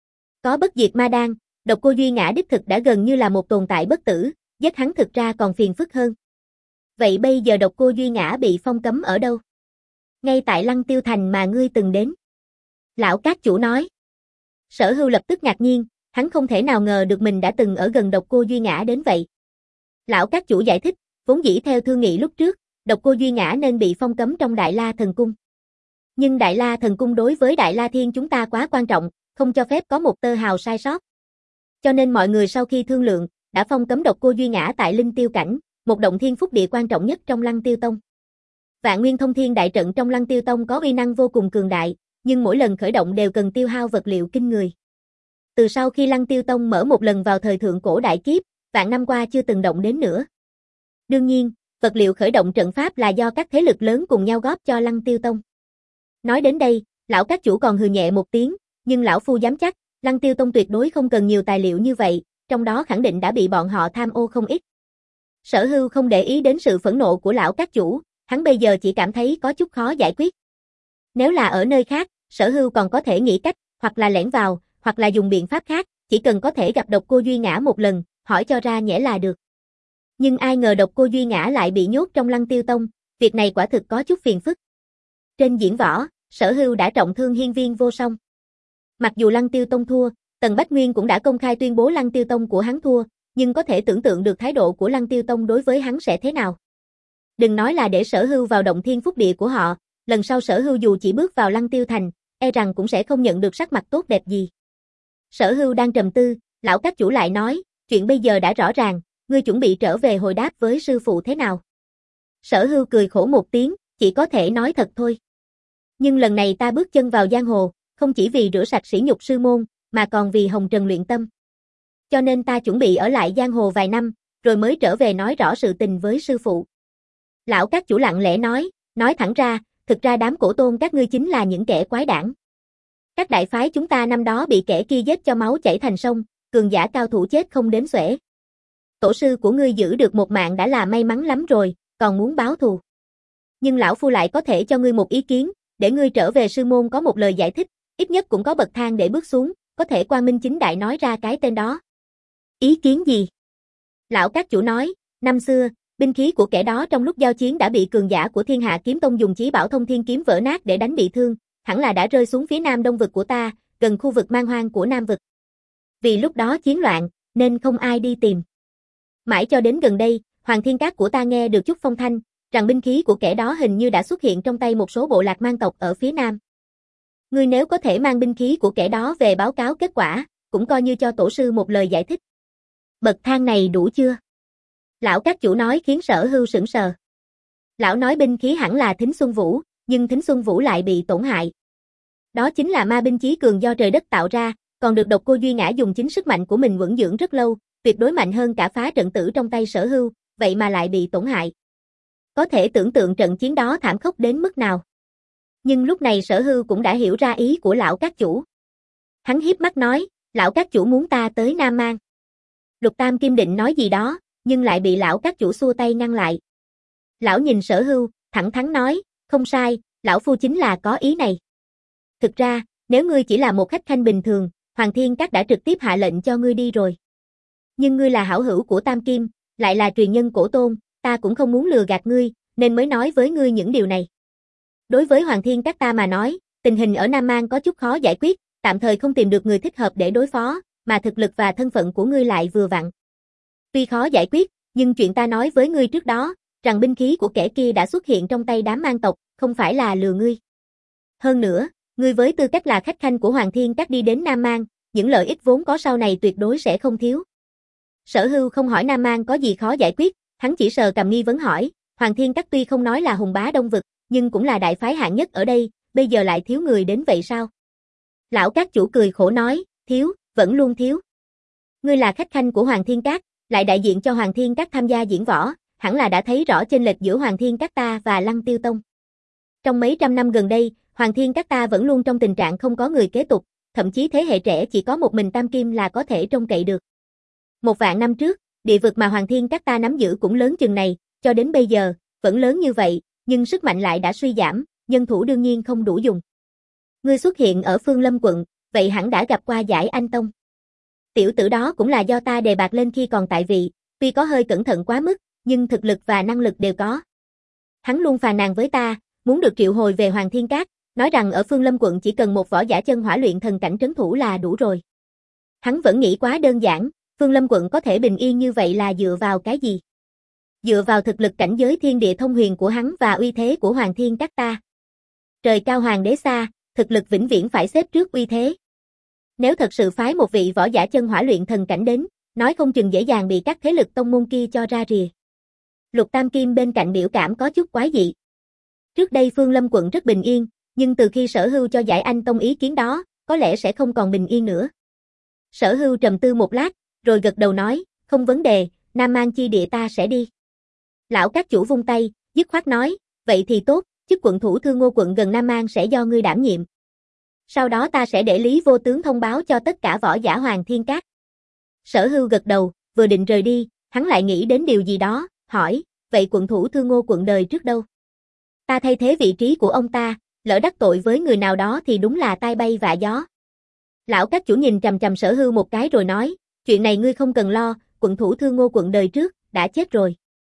Có bất diệt ma đan, Độc Cô Duy Ngã đích thực đã gần như là một tồn tại bất tử, giết hắn thực ra còn phiền phức hơn. Vậy bây giờ Độc Cô Duy Ngã bị phong cấm ở đâu? Ngay tại Lăng Tiêu Thành mà ngươi từng đến. Lão Cát Chủ nói. Sở Hưu lập tức ngạc nhiên, hắn không thể nào ngờ được mình đã từng ở gần Độc Cô Duy Ngã đến vậy. Lão Cát Chủ giải thích, vốn dĩ theo thương nghị lúc trước, Độc Cô Duy Ngã nên bị phong cấm trong Đại La Thần Cung. Nhưng Đại La Thần Cung đối với Đại La Thiên chúng ta quá quan trọng, không cho phép có một tơ hào sai sót. Cho nên mọi người sau khi thương lượng, đã phong cấm Độc Cô Duy Ngã tại Linh Tiêu Cảnh, một động thiên phúc địa quan trọng nhất trong Lăng Tiêu Tông. Vạn Nguyên Thông Thiên đại trận trong Lăng Tiêu Tông có uy năng vô cùng cường đại, nhưng mỗi lần khởi động đều cần tiêu hao vật liệu kinh người. Từ sau khi Lăng Tiêu Tông mở một lần vào thời thượng cổ đại kiếp, vạn năm qua chưa từng động đến nữa. Đương nhiên, vật liệu khởi động trận pháp là do các thế lực lớn cùng nhau góp cho Lăng Tiêu Tông. Nói đến đây, lão Cát Chủ còn hừ nhẹ một tiếng, nhưng lão phu dám chắc, Lăng Tiêu Tông tuyệt đối không cần nhiều tài liệu như vậy, trong đó khẳng định đã bị bọn họ tham ô không ít. Sở Hưu không để ý đến sự phẫn nộ của lão Cát Chủ, hắn bây giờ chỉ cảm thấy có chút khó giải quyết. Nếu là ở nơi khác, Sở Hưu còn có thể nghĩ cách, hoặc là lẻn vào, hoặc là dùng biện pháp khác, chỉ cần có thể gặp Độc Cô Duy Ngã một lần, hỏi cho ra nhẽ là được. Nhưng ai ngờ Độc Cô Duy Ngã lại bị nhốt trong Lăng Tiêu Tông, việc này quả thực có chút phiền phức. Trên diễn võ, Sở Hưu đã trọng thương hiên viên vô song. Mặc dù Lăng Tiêu Tông thua, Tần Bách Nguyên cũng đã công khai tuyên bố Lăng Tiêu Tông của hắn thua, nhưng có thể tưởng tượng được thái độ của Lăng Tiêu Tông đối với hắn sẽ thế nào. Đừng nói là để Sở Hưu vào động thiên phúc địa của họ, lần sau Sở Hưu dù chỉ bước vào Lăng Tiêu Thành, e rằng cũng sẽ không nhận được sắc mặt tốt đẹp gì. Sở Hưu đang trầm tư, lão Cát Chủ lại nói, chuyện bây giờ đã rõ ràng, ngươi chuẩn bị trở về hồi đáp với sư phụ thế nào? Sở Hưu cười khổ một tiếng, chỉ có thể nói thật thôi. Nhưng lần này ta bước chân vào giang hồ, không chỉ vì rửa sạch sỉ nhục sư môn, mà còn vì hồng trần luyện tâm. Cho nên ta chuẩn bị ở lại giang hồ vài năm, rồi mới trở về nói rõ sự tình với sư phụ. Lão Cát Chủ lặng lẽ nói, nói thẳng ra, thực ra đám cổ tôn các ngươi chính là những kẻ quái đản. Các đại phái chúng ta năm đó bị kẻ kia giết cho máu chảy thành sông, cường giả cao thủ chết không đếm xuể. Tổ sư của ngươi giữ được một mạng đã là may mắn lắm rồi, còn muốn báo thù. Nhưng lão phu lại có thể cho ngươi một ý kiến, để ngươi trở về sư môn có một lời giải thích, ít nhất cũng có bậc thang để bước xuống, có thể quang minh chính đại nói ra cái tên đó. Ý kiến gì? Lão Cát Chủ nói, năm xưa, binh khí của kẻ đó trong lúc giao chiến đã bị cường giả của Thiên Hạ Kiếm Tông dùng chí bảo Thông Thiên kiếm vỡ nát để đánh bị thương, hẳn là đã rơi xuống phía nam đông vực của ta, gần khu vực man hoang của Nam vực. Vì lúc đó chiến loạn, nên không ai đi tìm. Mãi cho đến gần đây, Hoàng Thiên Các của ta nghe được chút phong thanh, rằng binh khí của kẻ đó hình như đã xuất hiện trong tay một số bộ lạc man tộc ở phía nam. Ngươi nếu có thể mang binh khí của kẻ đó về báo cáo kết quả, cũng coi như cho tổ sư một lời giải thích. Bậc thang này đủ chưa? Lão Cát Chủ nói khiến Sở Hưu sững sờ. Lão nói binh khí hẳn là Thính Xuân Vũ, nhưng Thính Xuân Vũ lại bị tổn hại. Đó chính là ma binh chí cường do trời đất tạo ra, còn được Độc Cô Duy Ngã dùng chính sức mạnh của mình vững dưỡng rất lâu, tuyệt đối mạnh hơn cả phá trận tử trong tay Sở Hưu, vậy mà lại bị tổn hại. Có thể tưởng tượng trận chiến đó thảm khốc đến mức nào. Nhưng lúc này Sở Hưu cũng đã hiểu ra ý của lão Cát Chủ. Hắn hiếp mắt nói, lão Cát Chủ muốn ta tới Nam Mang. Lục Tam Kim định nói gì đó, nhưng lại bị lão Cát Chủ xua tay ngăn lại. Lão nhìn Sở Hưu, thẳng thắn nói, không sai, lão phu chính là có ý này. Thực ra, nếu ngươi chỉ là một khách khanh bình thường, Hoàng Thiên Các đã trực tiếp hạ lệnh cho ngươi đi rồi. Nhưng ngươi là hảo hữu của Tam Kim, lại là truyền nhân cổ tôn, ta cũng không muốn lừa gạt ngươi, nên mới nói với ngươi những điều này. Đối với Hoàng Thiên Các ta mà nói, tình hình ở Nam Mang có chút khó giải quyết, tạm thời không tìm được người thích hợp để đối phó, mà thực lực và thân phận của ngươi lại vừa vặn. Tuy khó giải quyết, nhưng chuyện ta nói với ngươi trước đó, rằng binh khí của kẻ kia đã xuất hiện trong tay đám man tộc, không phải là lừa ngươi. Hơn nữa, ngươi với tư cách là khách khanh của Hoàng Thiên Các đi đến Nam Mang, những lợi ích vốn có sau này tuyệt đối sẽ không thiếu. Sở Hưu không hỏi Nam Mang có gì khó giải quyết, Hắn chỉ sờ cầm nghi vấn hỏi, Hoàng Thiên Các tuy không nói là hùng bá Đông Vực, nhưng cũng là đại phái hạng nhất ở đây, bây giờ lại thiếu người đến vậy sao? Lão Các chủ cười khổ nói, thiếu, vẫn luôn thiếu. Ngươi là khách khanh của Hoàng Thiên Các, lại đại diện cho Hoàng Thiên Các tham gia diễn võ, hẳn là đã thấy rõ chênh lệch giữa Hoàng Thiên Các ta và Lăng Tiêu Tông. Trong mấy trăm năm gần đây, Hoàng Thiên Các ta vẫn luôn trong tình trạng không có người kế tục, thậm chí thế hệ trẻ chỉ có một mình Tam Kim là có thể trông cậy được. Một vạn năm trước, địa vực mà Hoàng Thiên Các ta nắm giữ cũng lớn chừng này, cho đến bây giờ, vẫn lớn như vậy, nhưng sức mạnh lại đã suy giảm, nhân thủ đương nhiên không đủ dùng. Ngươi xuất hiện ở Phương Lâm quận, vậy hẳn đã gặp qua Giải Anh Tông. Tiểu tử đó cũng là do ta đề bạt lên khi còn tại vị, tuy có hơi cẩn thận quá mức, nhưng thực lực và năng lực đều có. Hắn luôn phàn nàn với ta, muốn được triệu hồi về Hoàng Thiên Các, nói rằng ở Phương Lâm quận chỉ cần một võ giả chân hỏa luyện thần cảnh trấn thủ là đủ rồi. Hắn vẫn nghĩ quá đơn giản, Phương Lâm quận có thể bình yên như vậy là dựa vào cái gì? Dựa vào thực lực cảnh giới thiên địa thông huyền của hắn và uy thế của Hoàng Thiên Các ta. Trời cao hoàng đế xa, thực lực vĩnh viễn phải xếp trước uy thế. Nếu thật sự phái một vị võ giả chân hỏa luyện thần cảnh đến, nói không chừng dễ dàng bị các thế lực tông môn kia cho ra rìa. Lục Tam Kim bên cạnh biểu cảm có chút quái dị. Trước đây Phương Lâm quận rất bình yên, nhưng từ khi Sở Hưu cho Giải Anh Tông ý kiến đó, có lẽ sẽ không còn bình yên nữa. Sở Hưu trầm tư một lát, rồi gật đầu nói, không vấn đề, Nam Mang chi địa ta sẽ đi. Lão Các chủ vung tay, dứt khoát nói, vậy thì tốt, chức quận thủ Thương Ngô quận gần Nam Mang sẽ do ngươi đảm nhiệm. Sau đó ta sẽ để Lý Vô Tướng thông báo cho tất cả võ giả Hoàng Thiên Các. Sở Hưu gật đầu, vừa định rời đi, hắn lại nghĩ đến điều gì đó, hỏi, vậy quận thủ Thương Ngô quận đời trước đâu? Ta thay thế vị trí của ông ta, lỡ đắc tội với người nào đó thì đúng là tai bay vạ gió. Lão Các chủ nhìn trầm trầm Sở Hưu một cái rồi nói, chuyện này ngươi không cần lo, quận thủ Thương Ngô quận đời trước, đã chết rồi.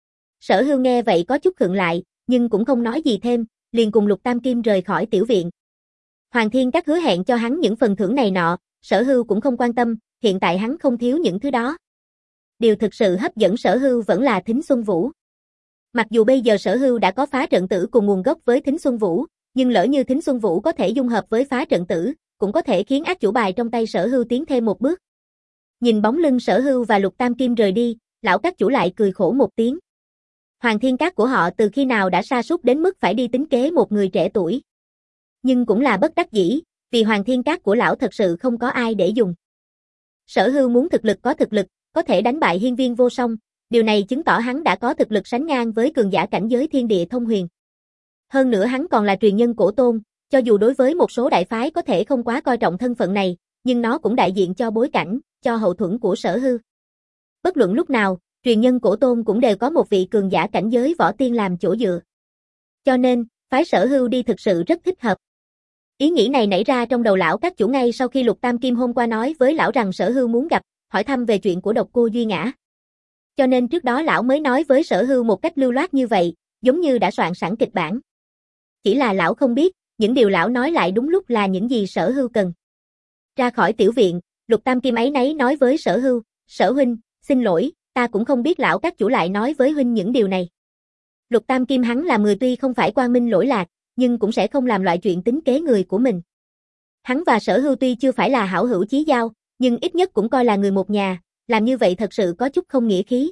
Sở Hưu nghe vậy có chút khựng lại, nhưng cũng không nói gì thêm, liền cùng Lục Tam Kim rời khỏi tiểu viện. Hoàng Thiên Các hứa hẹn cho hắn những phần thưởng này nọ, Sở Hưu cũng không quan tâm, hiện tại hắn không thiếu những thứ đó. Điều thực sự hấp dẫn Sở Hưu vẫn là Thính Xuân Vũ. Mặc dù bây giờ Sở Hưu đã có phá trận tử cùng nguồn gốc với Thính Xuân Vũ, nhưng lỡ như Thính Xuân Vũ có thể dung hợp với phá trận tử, cũng có thể khiến ác chủ bài trong tay Sở Hưu tiến thêm một bước. Nhìn bóng lưng Sở Hưu và Lục Tam Kim rời đi, lão Các chủ lại cười khổ một tiếng. Hoàng Thiên Các của họ từ khi nào đã sa sút đến mức phải đi tính kế một người trẻ tuổi. Nhưng cũng là bất đắc dĩ, vì Hoàng Thiên Các của lão thật sự không có ai để dùng. Sở Hưu muốn thực lực có thực lực, có thể đánh bại Hiên Viên Vô Song, điều này chứng tỏ hắn đã có thực lực sánh ngang với cường giả cảnh giới thiên địa thông huyền. Hơn nữa hắn còn là truyền nhân cổ tôn, cho dù đối với một số đại phái có thể không quá coi trọng thân phận này, nhưng nó cũng đại diện cho bối cảnh, cho hậu thuẫn của Sở Hưu. Bất luận lúc nào, truyền nhân cổ tôn cũng đều có một vị cường giả cảnh giới võ tiên làm chỗ dựa. Cho nên, phái Sở Hưu đi thực sự rất thích hợp. Ý nghĩ này nảy ra trong đầu lão Các chủ ngay sau khi Lục Tam Kim hôm qua nói với lão rằng Sở Hưu muốn gặp, hỏi thăm về chuyện của độc cô Duy Ngã. Cho nên trước đó lão mới nói với Sở Hưu một cách lưu loát như vậy, giống như đã soạn sẵn kịch bản. Chỉ là lão không biết, những điều lão nói lại đúng lúc là những gì Sở Hưu cần. Ra khỏi tiểu viện, Lục Tam Kim ấy nấy nói với Sở Hưu, Sở huynh, xin lỗi, ta cũng không biết lão Các chủ lại nói với huynh những điều này. Lục Tam Kim hắn là người tuy không phải quang minh lỗi lạc, nhưng cũng sẽ không làm loại chuyện tính kế người của mình. Hắn và Sở Hưu tuy chưa phải là hảo hữu chí giao, nhưng ít nhất cũng coi là người một nhà, làm như vậy thật sự có chút không nghĩa khí.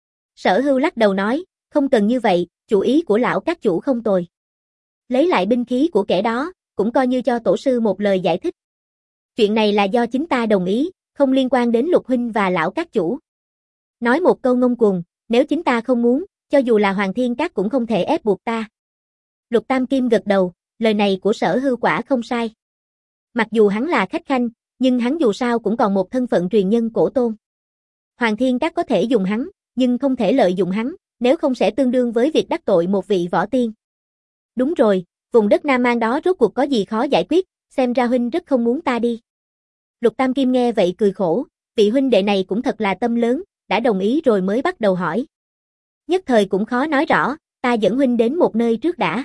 Sở Hưu lắc đầu nói, không cần như vậy, chủ ý của lão Các chủ không tồi. Lấy lại binh khí của kẻ đó, cũng coi như cho tổ sư một lời giải thích. Chuyện này là do chính ta đồng ý, không liên quan đến Lục huynh và lão Các chủ. Nói một câu ngông cuồng, nếu chính ta không muốn, cho dù là Hoàng Thiên Các cũng không thể ép buộc ta. Lục Tam Kim gật đầu, lời này của Sở Hưu quả không sai. Mặc dù hắn là khách khanh, nhưng hắn dù sao cũng còn một thân phận truyền nhân cổ tôn. Hoàng Thiên Các có thể dùng hắn, nhưng không thể lợi dụng hắn, nếu không sẽ tương đương với việc đắc tội một vị võ tiên. Đúng rồi, vùng đất Nam Mang đó rốt cuộc có gì khó giải quyết, xem ra huynh rất không muốn ta đi. Lục Tam Kim nghe vậy cười khổ, vị huynh đệ này cũng thật là tâm lớn, đã đồng ý rồi mới bắt đầu hỏi. Nhất thời cũng khó nói rõ, ta dẫn huynh đến một nơi trước đã.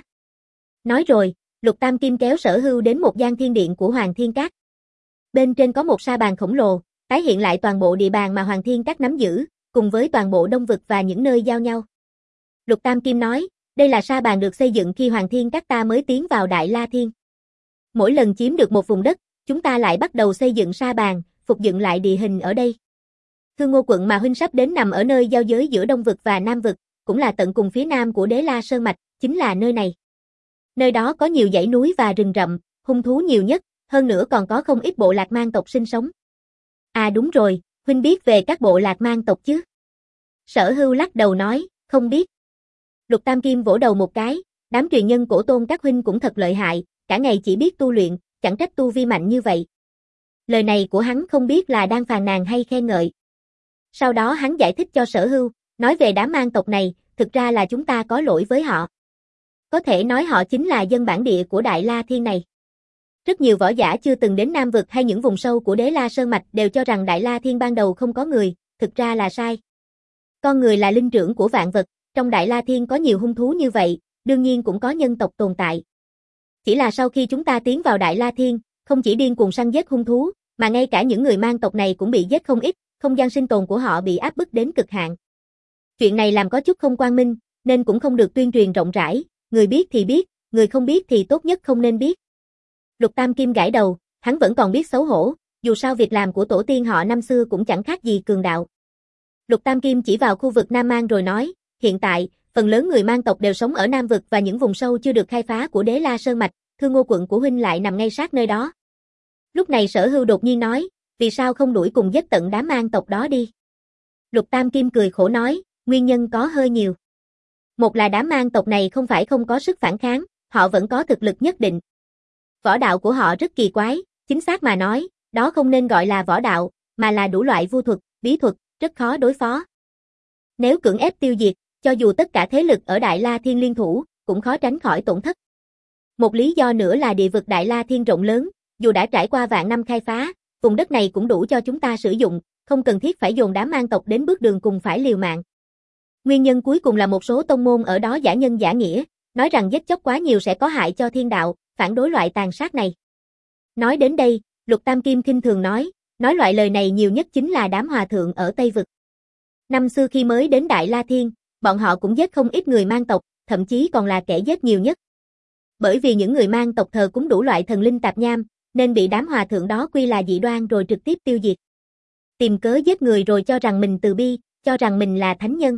Nói rồi, Lục Tam Kim kéo Sở Hưu đến một gian thiên điện của Hoàng Thiên Các. Bên trên có một sa bàn khổng lồ, tái hiện lại toàn bộ địa bàn mà Hoàng Thiên Các nắm giữ, cùng với toàn bộ Đông Vực và những nơi giao nhau. Lục Tam Kim nói, đây là sa bàn được xây dựng khi Hoàng Thiên Các ta mới tiến vào Đại La Thiên. Mỗi lần chiếm được một vùng đất, chúng ta lại bắt đầu xây dựng sa bàn, phục dựng lại địa hình ở đây. Thương Ngô quận mà huynh sắp đến nằm ở nơi giao giới giữa Đông vực và Nam vực, cũng là tận cùng phía nam của Đế La Sơn mạch, chính là nơi này. Nơi đó có nhiều dãy núi và rừng rậm, hung thú nhiều nhất, hơn nữa còn có không ít bộ lạc mang tộc sinh sống. À đúng rồi, huynh biết về các bộ lạc mang tộc chứ? Sở Hưu lắc đầu nói, không biết. Lục Tam Kim vỗ đầu một cái, đám truyền nhân cổ tôn các huynh cũng thật lợi hại, cả ngày chỉ biết tu luyện, chẳng trách tu vi mạnh như vậy. Lời này của hắn không biết là đang phàn nàn hay khen ngợi. Sau đó hắn giải thích cho Sở Hưu, nói về đám mang tộc này, thực ra là chúng ta có lỗi với họ. Có thể nói họ chính là dân bản địa của Đại La Thiên này. Rất nhiều võ giả chưa từng đến Nam vực hay những vùng sâu của Đế La Sơn mạch đều cho rằng Đại La Thiên ban đầu không có người, thực ra là sai. Con người là linh trưởng của vạn vật, trong Đại La Thiên có nhiều hung thú như vậy, đương nhiên cũng có nhân tộc tồn tại. Chỉ là sau khi chúng ta tiến vào Đại La Thiên, không chỉ điên cuồng săn giết hung thú, mà ngay cả những người mang tộc này cũng bị giết không ít, không gian sinh tồn của họ bị áp bức đến cực hạn. Chuyện này làm có chút không quang minh, nên cũng không được tuyên truyền rộng rãi, người biết thì biết, người không biết thì tốt nhất không nên biết. Lục Tam Kim gãi đầu, hắn vẫn còn biết xấu hổ, dù sao việc làm của tổ tiên họ năm xưa cũng chẳng khác gì cường đạo. Lục Tam Kim chỉ vào khu vực Nam Mang rồi nói, hiện tại, phần lớn người mang tộc đều sống ở Nam vực và những vùng sâu chưa được khai phá của Đế La Sơn mạch, Thương Ngô quận của huynh lại nằm ngay sát nơi đó. Lúc này Sở Hưu đột nhiên nói, vì sao không đuổi cùng giết tận đám mang tộc đó đi? Lục Tam Kim cười khổ nói, nguyên nhân có hơi nhiều. Một là đám mang tộc này không phải không có sức phản kháng, họ vẫn có thực lực nhất định. Võ đạo của họ rất kỳ quái, chính xác mà nói, đó không nên gọi là võ đạo, mà là đủ loại vu thuật, bí thuật, rất khó đối phó. Nếu cưỡng ép tiêu diệt, cho dù tất cả thế lực ở Đại La Thiên liên thủ, cũng khó tránh khỏi tổn thất. Một lý do nữa là địa vực Đại La Thiên rộng lớn, dù đã trải qua vạn năm khai phá, vùng đất này cũng đủ cho chúng ta sử dụng, không cần thiết phải dồn đám mang tộc đến bước đường cùng phải liều mạng. Nguyên nhân cuối cùng là một số tông môn ở đó giả nhân giả nghĩa, nói rằng giết chóc quá nhiều sẽ có hại cho thiên đạo, phản đối loại tàn sát này. Nói đến đây, Lục Tam Kim khinh thường nói, nói loại lời này nhiều nhất chính là đám hòa thượng ở Tây Vực. Năm xưa khi mới đến Đại La Thiên, bọn họ cũng giết không ít người mang tộc, thậm chí còn là kẻ giết nhiều nhất. Bởi vì những người mang tộc thờ cúng đủ loại thần linh tạp nham, nên bị đám hòa thượng đó quy là dị đoan rồi trực tiếp tiêu diệt. Tìm cớ giết người rồi cho rằng mình từ bi, cho rằng mình là thánh nhân.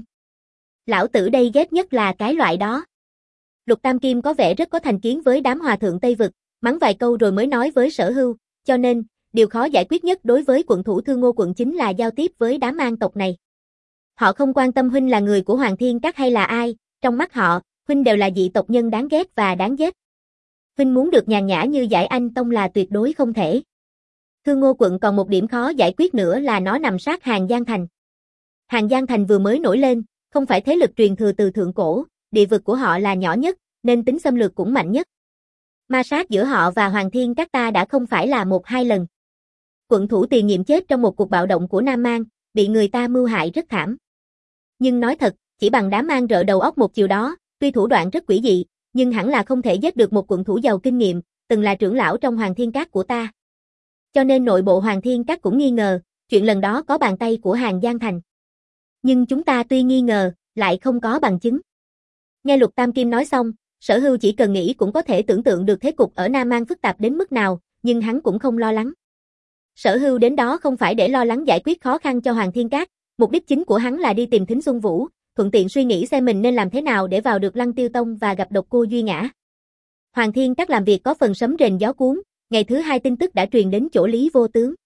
Lão tử đây ghét nhất là cái loại đó. Lục Tam Kim có vẻ rất có thành kiến với đám hòa thượng Tây Vực, mắng vài câu rồi mới nói với Sở Hưu, cho nên, điều khó giải quyết nhất đối với quận thủ Thương Ngô quận chính là giao tiếp với đám mang tộc này. Họ không quan tâm huynh là người của Hoàng Thiên Các hay là ai, trong mắt họ, huynh đều là dị tộc nhân đáng ghét và đáng giết. Huynh muốn được nhàn nhã như Giải Anh Tông là tuyệt đối không thể. Thương Ngô quận còn một điểm khó giải quyết nữa là nó nằm sát Hàng Giang Thành. Hàng Giang Thành vừa mới nổi lên, không phải thế lực truyền thừa từ thượng cổ, địa vực của họ là nhỏ nhất, nên tính xâm lược cũng mạnh nhất. Ma sát giữa họ và Hoàng Thiên Các ta đã không phải là một hai lần. Quận thủ Tiền Nhiệm chết trong một cuộc bạo động của Nam Mang, bị người ta mưu hại rất thảm. Nhưng nói thật, chỉ bằng đám mang rợ đầu óc một chiều đó, tuy thủ đoạn rất quỷ dị, nhưng hẳn là không thể giết được một quận thủ giàu kinh nghiệm, từng là trưởng lão trong Hoàng Thiên Các của ta. Cho nên nội bộ Hoàng Thiên Các cũng nghi ngờ, chuyện lần đó có bàn tay của Hàng Giang Thành. Nhưng chúng ta tuy nghi ngờ, lại không có bằng chứng. Nghe Lục Tam Kim nói xong, Sở Hưu chỉ cần nghĩ cũng có thể tưởng tượng được thế cục ở Nam Mang phức tạp đến mức nào, nhưng hắn cũng không lo lắng. Sở Hưu đến đó không phải để lo lắng giải quyết khó khăn cho Hoàng Thiên Các, mục đích chính của hắn là đi tìm Thính Xuân Vũ, thuận tiện suy nghĩ xem mình nên làm thế nào để vào được Lăng Tiêu Tông và gặp độc cô Duy Ngã. Hoàng Thiên Các làm việc có phần sấm rền gió cuốn, ngày thứ hai tin tức đã truyền đến chỗ Lý Vô Tướng.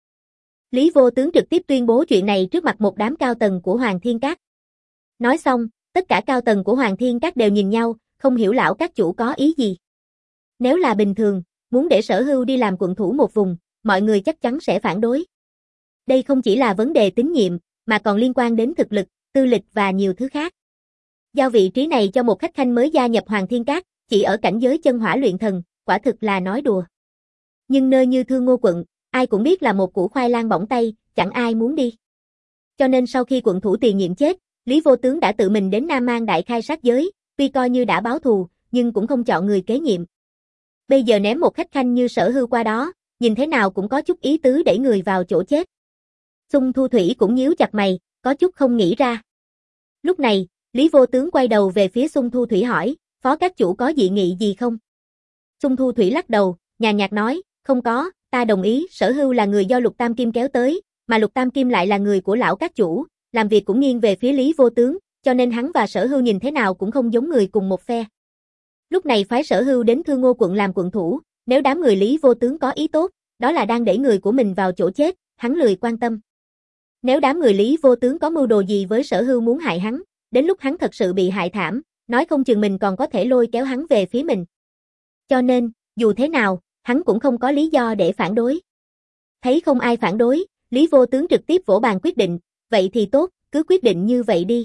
Lý Vô Tướng trực tiếp tuyên bố chuyện này trước mặt một đám cao tầng của Hoàng Thiên Các. Nói xong, tất cả cao tầng của Hoàng Thiên Các đều nhìn nhau, không hiểu lão các chủ có ý gì. Nếu là bình thường, muốn để Sở Hưu đi làm quận thủ một vùng, mọi người chắc chắn sẽ phản đối. Đây không chỉ là vấn đề tín nhiệm, mà còn liên quan đến thực lực, tư lịch và nhiều thứ khác. Giao vị trí này cho một khách khanh mới gia nhập Hoàng Thiên Các, chỉ ở cảnh giới chân hỏa luyện thần, quả thực là nói đùa. Nhưng nơi như Thương Ngô quận, ai cũng biết là một củ khoai lang bỏng tay, chẳng ai muốn đi. Cho nên sau khi quận thủ Tiền Nhiệm chết, Lý Vô Tướng đã tự mình đến Nam Mang đại khai sát giới, tuy coi như đã báo thù, nhưng cũng không chọn người kế nhiệm. Bây giờ ném một khách khanh như Sở Hưu qua đó, nhìn thế nào cũng có chút ý tứ đẩy người vào chỗ chết. Xung Thu Thủy cũng nhíu chặt mày, có chút không nghĩ ra. Lúc này, Lý Vô Tướng quay đầu về phía Xung Thu Thủy hỏi, phó các chủ có dị nghị gì không? Xung Thu Thủy lắc đầu, nhàn nhạt nói, không có, ta đồng ý, Sở Hưu là người do Lục Tam Kim kéo tới, Mà Lục Tam Kim lại là người của lão các chủ, làm việc cũng nghiêng về phía Lý Vô Tướng, cho nên hắn và Sở Hưu nhìn thế nào cũng không giống người cùng một phe. Lúc này phái Sở Hưu đến Thương Ngô quận làm quận thủ, nếu đám người Lý Vô Tướng có ý tốt, đó là đang đẩy người của mình vào chỗ chết, hắn lười quan tâm. Nếu đám người Lý Vô Tướng có mưu đồ gì với Sở Hưu muốn hại hắn, đến lúc hắn thật sự bị hại thảm, nói không chừng mình còn có thể lôi kéo hắn về phía mình. Cho nên, dù thế nào, hắn cũng không có lý do để phản đối. Thấy không ai phản đối, Lý Vô Tướng trực tiếp vỗ bàn quyết định, vậy thì tốt, cứ quyết định như vậy đi.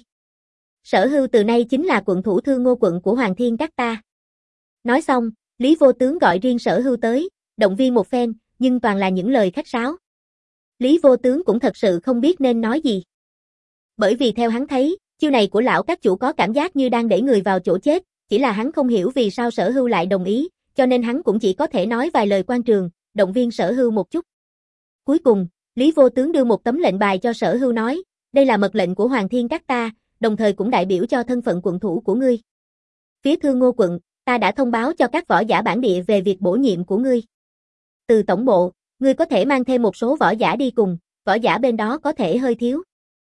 Sở Hưu từ nay chính là quận thủ Thương Ngô quận của Hoàng Thiên các ta. Nói xong, Lý Vô Tướng gọi riêng Sở Hưu tới, động viên một phen, nhưng toàn là những lời khách sáo. Lý Vô Tướng cũng thật sự không biết nên nói gì. Bởi vì theo hắn thấy, chiêu này của lão các chủ có cảm giác như đang đẩy người vào chỗ chết, chỉ là hắn không hiểu vì sao Sở Hưu lại đồng ý, cho nên hắn cũng chỉ có thể nói vài lời quan trường, động viên Sở Hưu một chút. Cuối cùng, Lý Vô Tướng đưa một tấm lệnh bài cho Sở Hưu nói, đây là mật lệnh của Hoàng Thiên các ta, đồng thời cũng đại biểu cho thân phận quận thủ của ngươi. Phía Thương Ngô quận, ta đã thông báo cho các võ giả bản địa về việc bổ nhiệm của ngươi. Từ tổng bộ, ngươi có thể mang thêm một số võ giả đi cùng, võ giả bên đó có thể hơi thiếu.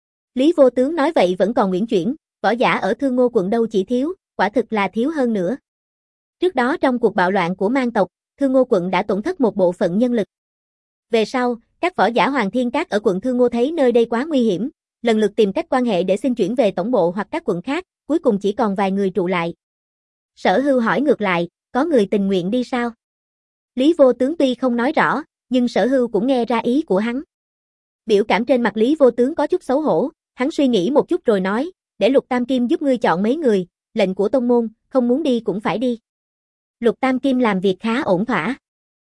Lý Vô Tướng nói vậy vẫn còn uyển chuyển, võ giả ở Thương Ngô quận đâu chỉ thiếu, quả thực là thiếu hơn nữa. Trước đó trong cuộc bạo loạn của Mang tộc, Thương Ngô quận đã tổn thất một bộ phận nhân lực. Về sau, các võ giả Hoàng Thiên các ở quận Thương Ngô thấy nơi đây quá nguy hiểm, lần lượt tìm cách quan hệ để xin chuyển về tổng bộ hoặc các quận khác, cuối cùng chỉ còn vài người trụ lại. Sở Hưu hỏi ngược lại, có người tình nguyện đi sao? Lý Vô Tướng tuy không nói rõ, nhưng Sở Hưu cũng nghe ra ý của hắn. Biểu cảm trên mặt Lý Vô Tướng có chút xấu hổ, hắn suy nghĩ một chút rồi nói, để Lục Tam Kim giúp ngươi chọn mấy người, lệnh của tông môn, không muốn đi cũng phải đi. Lục Tam Kim làm việc khá ổn thỏa.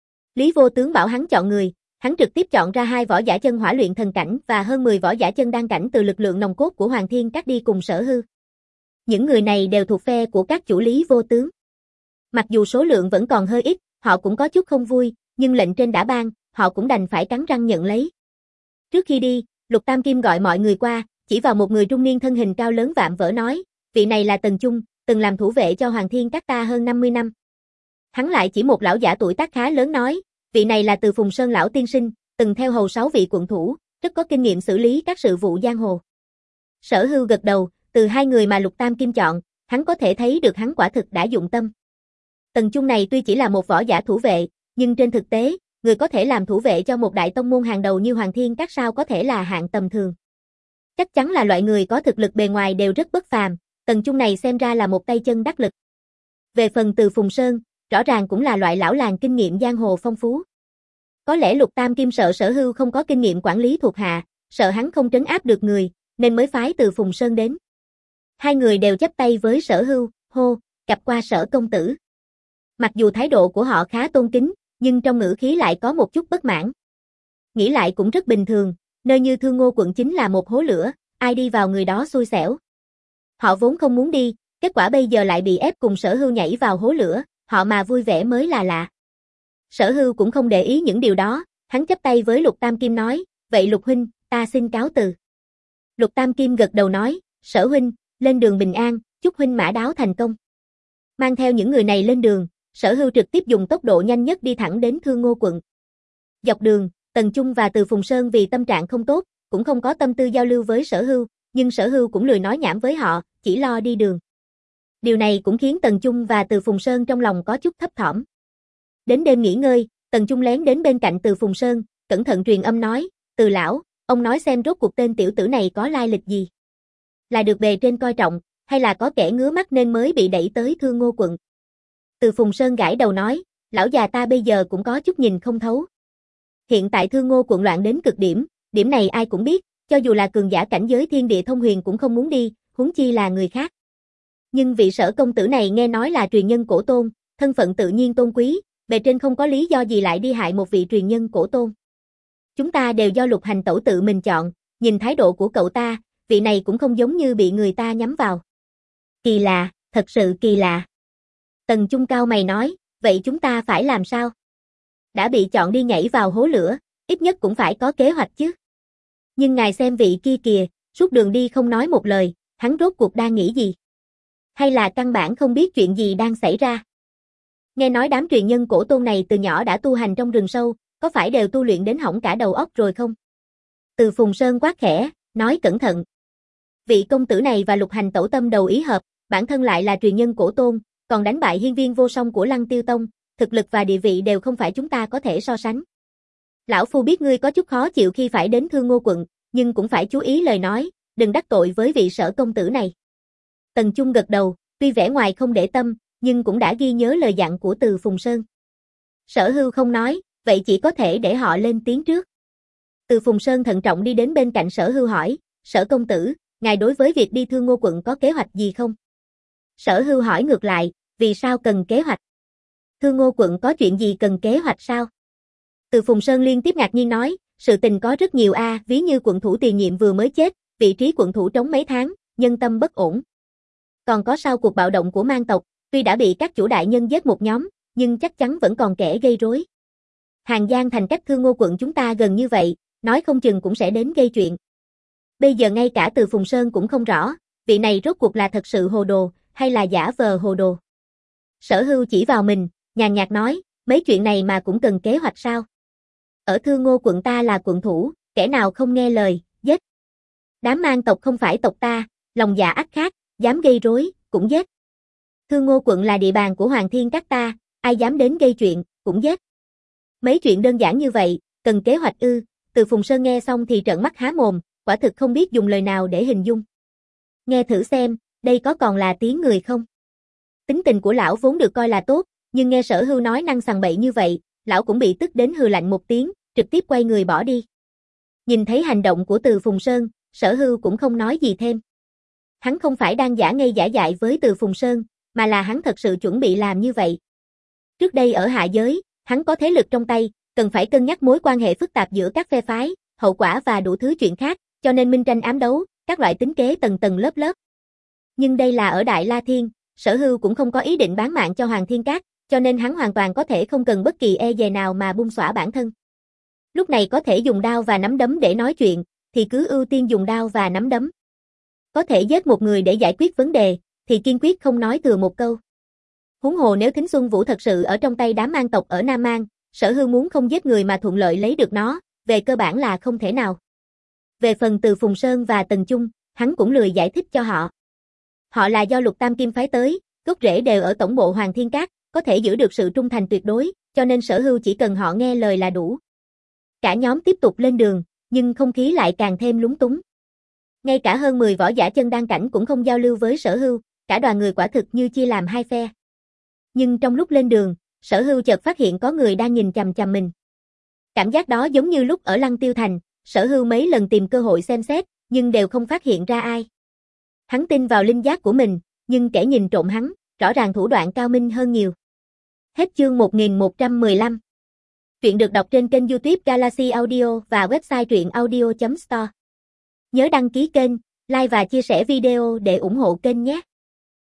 Lý Vô Tướng bảo hắn chọn người, hắn trực tiếp chọn ra hai võ giả chân hỏa luyện thần cảnh và hơn mười võ giả chân đan cảnh từ lực lượng nòng cốt của Hoàng Thiên các đi cùng Sở Hưu. Những người này đều thuộc phe của các chủ Lý Vô Tướng. Mặc dù số lượng vẫn còn hơi ít, họ cũng có chút không vui, nhưng lệnh trên đã ban, họ cũng đành phải cắn răng nhận lấy. Trước khi đi, Lục Tam Kim gọi mọi người qua, chỉ vào một người trung niên thân hình cao lớn vạm vỡ nói, vị này là Tần Chung, từng làm thủ vệ cho Hoàng Thiên các ta hơn năm mươi năm. Hắn lại chỉ một lão giả tuổi tác khá lớn nói, vị này là Từ Phùng Sơn lão tiên sinh, từng theo hầu sáu vị quận thủ, rất có kinh nghiệm xử lý các sự vụ giang hồ. Sở Hưu gật đầu, từ hai người mà Lục Tam Kim chọn, hắn có thể thấy được hắn quả thực đã dụng tâm. Tần Chung này tuy chỉ là một võ giả thủ vệ, nhưng trên thực tế, người có thể làm thủ vệ cho một đại tông môn hàng đầu như Hoàng Thiên các sao có thể là hạng tầm thường. Chắc chắn là loại người có thực lực bề ngoài đều rất bất phàm, Tần Chung này xem ra là một tay chân đắc lực. Về phần Từ Phùng Sơn, rõ ràng cũng là loại lão làng kinh nghiệm giang hồ phong phú. Có lẽ Lục Tam Kim sợ Sở Hưu không có kinh nghiệm quản lý thuộc hạ, sợ hắn không trấn áp được người, nên mới phái Từ Phùng Sơn đến. Hai người đều chắp tay với Sở Hưu, hô, gặp qua Sở công tử. Mặc dù thái độ của họ khá tôn kính, nhưng trong ngữ khí lại có một chút bất mãn. Nghĩ lại cũng rất bình thường, nơi như Thương Ngô quận chính là một hố lửa, ai đi vào người đó xui xẻo. Họ vốn không muốn đi, kết quả bây giờ lại bị ép cùng Sở Hưu nhảy vào hố lửa, họ mà vui vẻ mới là lạ. Sở Hưu cũng không để ý những điều đó, hắn chắp tay với Lục Tam Kim nói, vậy Lục huynh, ta xin cáo từ. Lục Tam Kim gật đầu nói, Sở huynh, lên đường bình an, chúc huynh mã đáo thành công. Mang theo những người này lên đường, Sở Hưu trực tiếp dùng tốc độ nhanh nhất đi thẳng đến Thương Ngô quận. Dọc đường, Tần Chung và Từ Phùng Sơn vì tâm trạng không tốt, cũng không có tâm tư giao lưu với Sở Hưu, nhưng Sở Hưu cũng lười nói nhảm với họ, chỉ lo đi đường. Điều này cũng khiến Tần Chung và Từ Phùng Sơn trong lòng có chút thấp thỏm. Đến đêm nghỉ ngơi, Tần Chung lén đến bên cạnh Từ Phùng Sơn, cẩn thận truyền âm nói, Từ lão, ông nói xem rốt cuộc tên tiểu tử này có lai lịch gì. Là được bề trên coi trọng, hay là có kẻ ngứa mắt nên mới bị đẩy tới Thương Ngô quận. Từ Phùng Sơn gãi đầu nói, lão già ta bây giờ cũng có chút nhìn không thấu. Hiện tại Thương Ngô quận loạn đến cực điểm, điểm này ai cũng biết, cho dù là cường giả cảnh giới thiên địa thông huyền cũng không muốn đi, huống chi là người khác. Nhưng vị Sở công tử này nghe nói là truyền nhân cổ tôn, thân phận tự nhiên tôn quý, bề trên không có lý do gì lại đi hại một vị truyền nhân cổ tôn. Chúng ta đều do Lục Hành Tẩu tự mình chọn, nhìn thái độ của cậu ta, vị này cũng không giống như bị người ta nhắm vào. Kỳ lạ, thật sự kỳ lạ. Tần Chung cao mày nói, vậy chúng ta phải làm sao? Đã bị chọn đi nhảy vào hố lửa, ít nhất cũng phải có kế hoạch chứ. Nhưng ngài xem vị kia kìa, suốt đường đi không nói một lời, hắn rốt cuộc đang nghĩ gì? Hay là căn bản không biết chuyện gì đang xảy ra? Nghe nói đám truyền nhân cổ tôn này từ nhỏ đã tu hành trong rừng sâu, có phải đều tu luyện đến hỏng cả đầu óc rồi không? Từ Phùng Sơn quát khẽ, nói cẩn thận. Vị công tử này và Lục Hành tẩu tâm đầu ý hợp, bản thân lại là truyền nhân cổ tôn, còn đánh bại hiên viên vô song của Lăng Tiêu Tông, thực lực và địa vị đều không phải chúng ta có thể so sánh. Lão phu biết ngươi có chút khó chịu khi phải đến Thương Ngô quận, nhưng cũng phải chú ý lời nói, đừng đắc tội với vị Sở công tử này. Tần Chung gật đầu, tuy vẻ ngoài không để tâm, nhưng cũng đã ghi nhớ lời dặn của Từ Phùng Sơn. Sở Hưu không nói, vậy chỉ có thể để họ lên tiếng trước. Từ Phùng Sơn thận trọng đi đến bên cạnh Sở Hưu hỏi, Sở công tử, ngài đối với việc đi Thương Ngô quận có kế hoạch gì không? Sở Hưu hỏi ngược lại, vì sao cần kế hoạch? Thương Ngô quận có chuyện gì cần kế hoạch sao? Từ Phùng Sơn liên tiếp ngạc nhiên nói, sự tình có rất nhiều a, à, ví như quận thủ tiền nhiệm vừa mới chết, vị trí quận thủ trống mấy tháng, nhân tâm bất ổn. Còn có sau cuộc bạo động của Mang tộc, tuy đã bị các chủ đại nhân giết một nhóm, nhưng chắc chắn vẫn còn kẻ gây rối. Hàng Giang thành cách Thương Ngô quận chúng ta gần như vậy, nói không chừng cũng sẽ đến gây chuyện. Bây giờ ngay cả Từ Phùng Sơn cũng không rõ, vị này rốt cuộc là thật sự hồ đồ, hay là giả vờ hồ đồ. Sở Hưu chỉ vào mình, nhàn nhạt nói, mấy chuyện này mà cũng cần kế hoạch sao? Ở Thương Ngô quận ta là quận thủ, kẻ nào không nghe lời, giết. Đám Mang tộc không phải tộc ta, lòng dạ ác khác, dám gây rối, cũng giết. Thương Ngô quận là địa bàn của Hoàng Thiên các ta, ai dám đến gây chuyện, cũng giết. Mấy chuyện đơn giản như vậy, cần kế hoạch ư? Từ Phùng Sơn nghe xong thì trợn mắt há mồm, quả thực không biết dùng lời nào để hình dung. Nghe thử xem, đây có còn là tiếng người không? Tính tình của lão vốn được coi là tốt, nhưng nghe Sở Hưu nói năng sằng bậy như vậy, lão cũng bị tức đến hừ lạnh một tiếng, trực tiếp quay người bỏ đi. Nhìn thấy hành động của Từ Phùng Sơn, Sở Hưu cũng không nói gì thêm. Hắn không phải đang giả ngây giả dại với Từ Phùng Sơn, mà là hắn thật sự chuẩn bị làm như vậy. Trước đây ở hạ giới, hắn có thế lực trong tay, cần phải cân nhắc mối quan hệ phức tạp giữa các phe phái, hậu quả và đủ thứ chuyện khác, cho nên minh tranh ám đấu, các loại tính kế tầng tầng lớp lớp. Nhưng đây là ở Đại La Thiên, Sở Hưu cũng không có ý định bán mạng cho Hoàng Thiên Các, cho nên hắn hoàn toàn có thể không cần bất kỳ e dè nào mà bung xõa bản thân. Lúc này có thể dùng đao và nắm đấm để nói chuyện, thì cứ ưu tiên dùng đao và nắm đấm. Có thể giết một người để giải quyết vấn đề, thì kiên quyết không nói thừa một câu. Huống hồ nếu Thính Xuân Vũ thật sự ở trong tay đám Mang tộc ở Nam Mang, Sở Hưu muốn không giết người mà thuận lợi lấy được nó, về cơ bản là không thể nào. Về phần Từ Phùng Sơn và Tần Chung, hắn cũng lười giải thích cho họ. Họ là do Lục Tam Kim phái tới, gốc rễ đều ở tổng bộ Hoàng Thiên Các, có thể giữ được sự trung thành tuyệt đối, cho nên Sở Hưu chỉ cần họ nghe lời là đủ. Cả nhóm tiếp tục lên đường, nhưng không khí lại càng thêm lúng túng. Ngay cả hơn mười võ giả chân đan cảnh cũng không giao lưu với Sở Hưu, cả đoàn người quả thực như chia làm hai phe. Nhưng trong lúc lên đường, Sở Hưu chợt phát hiện có người đang nhìn chằm chằm mình. Cảm giác đó giống như lúc ở Lăng Tiêu Thành, Sở Hưu mấy lần tìm cơ hội xem xét, nhưng đều không phát hiện ra ai. Hắn tin vào linh giác của mình, nhưng kẻ nhìn trộm hắn, rõ ràng thủ đoạn cao minh hơn nhiều. Hết chương một nghìn một trăm mười lăm. Truyện được đọc trên kênh YouTube Galaxy Audio và website truyện audio chấm store. Nhớ đăng ký kênh, like và chia sẻ video để ủng hộ kênh nhé.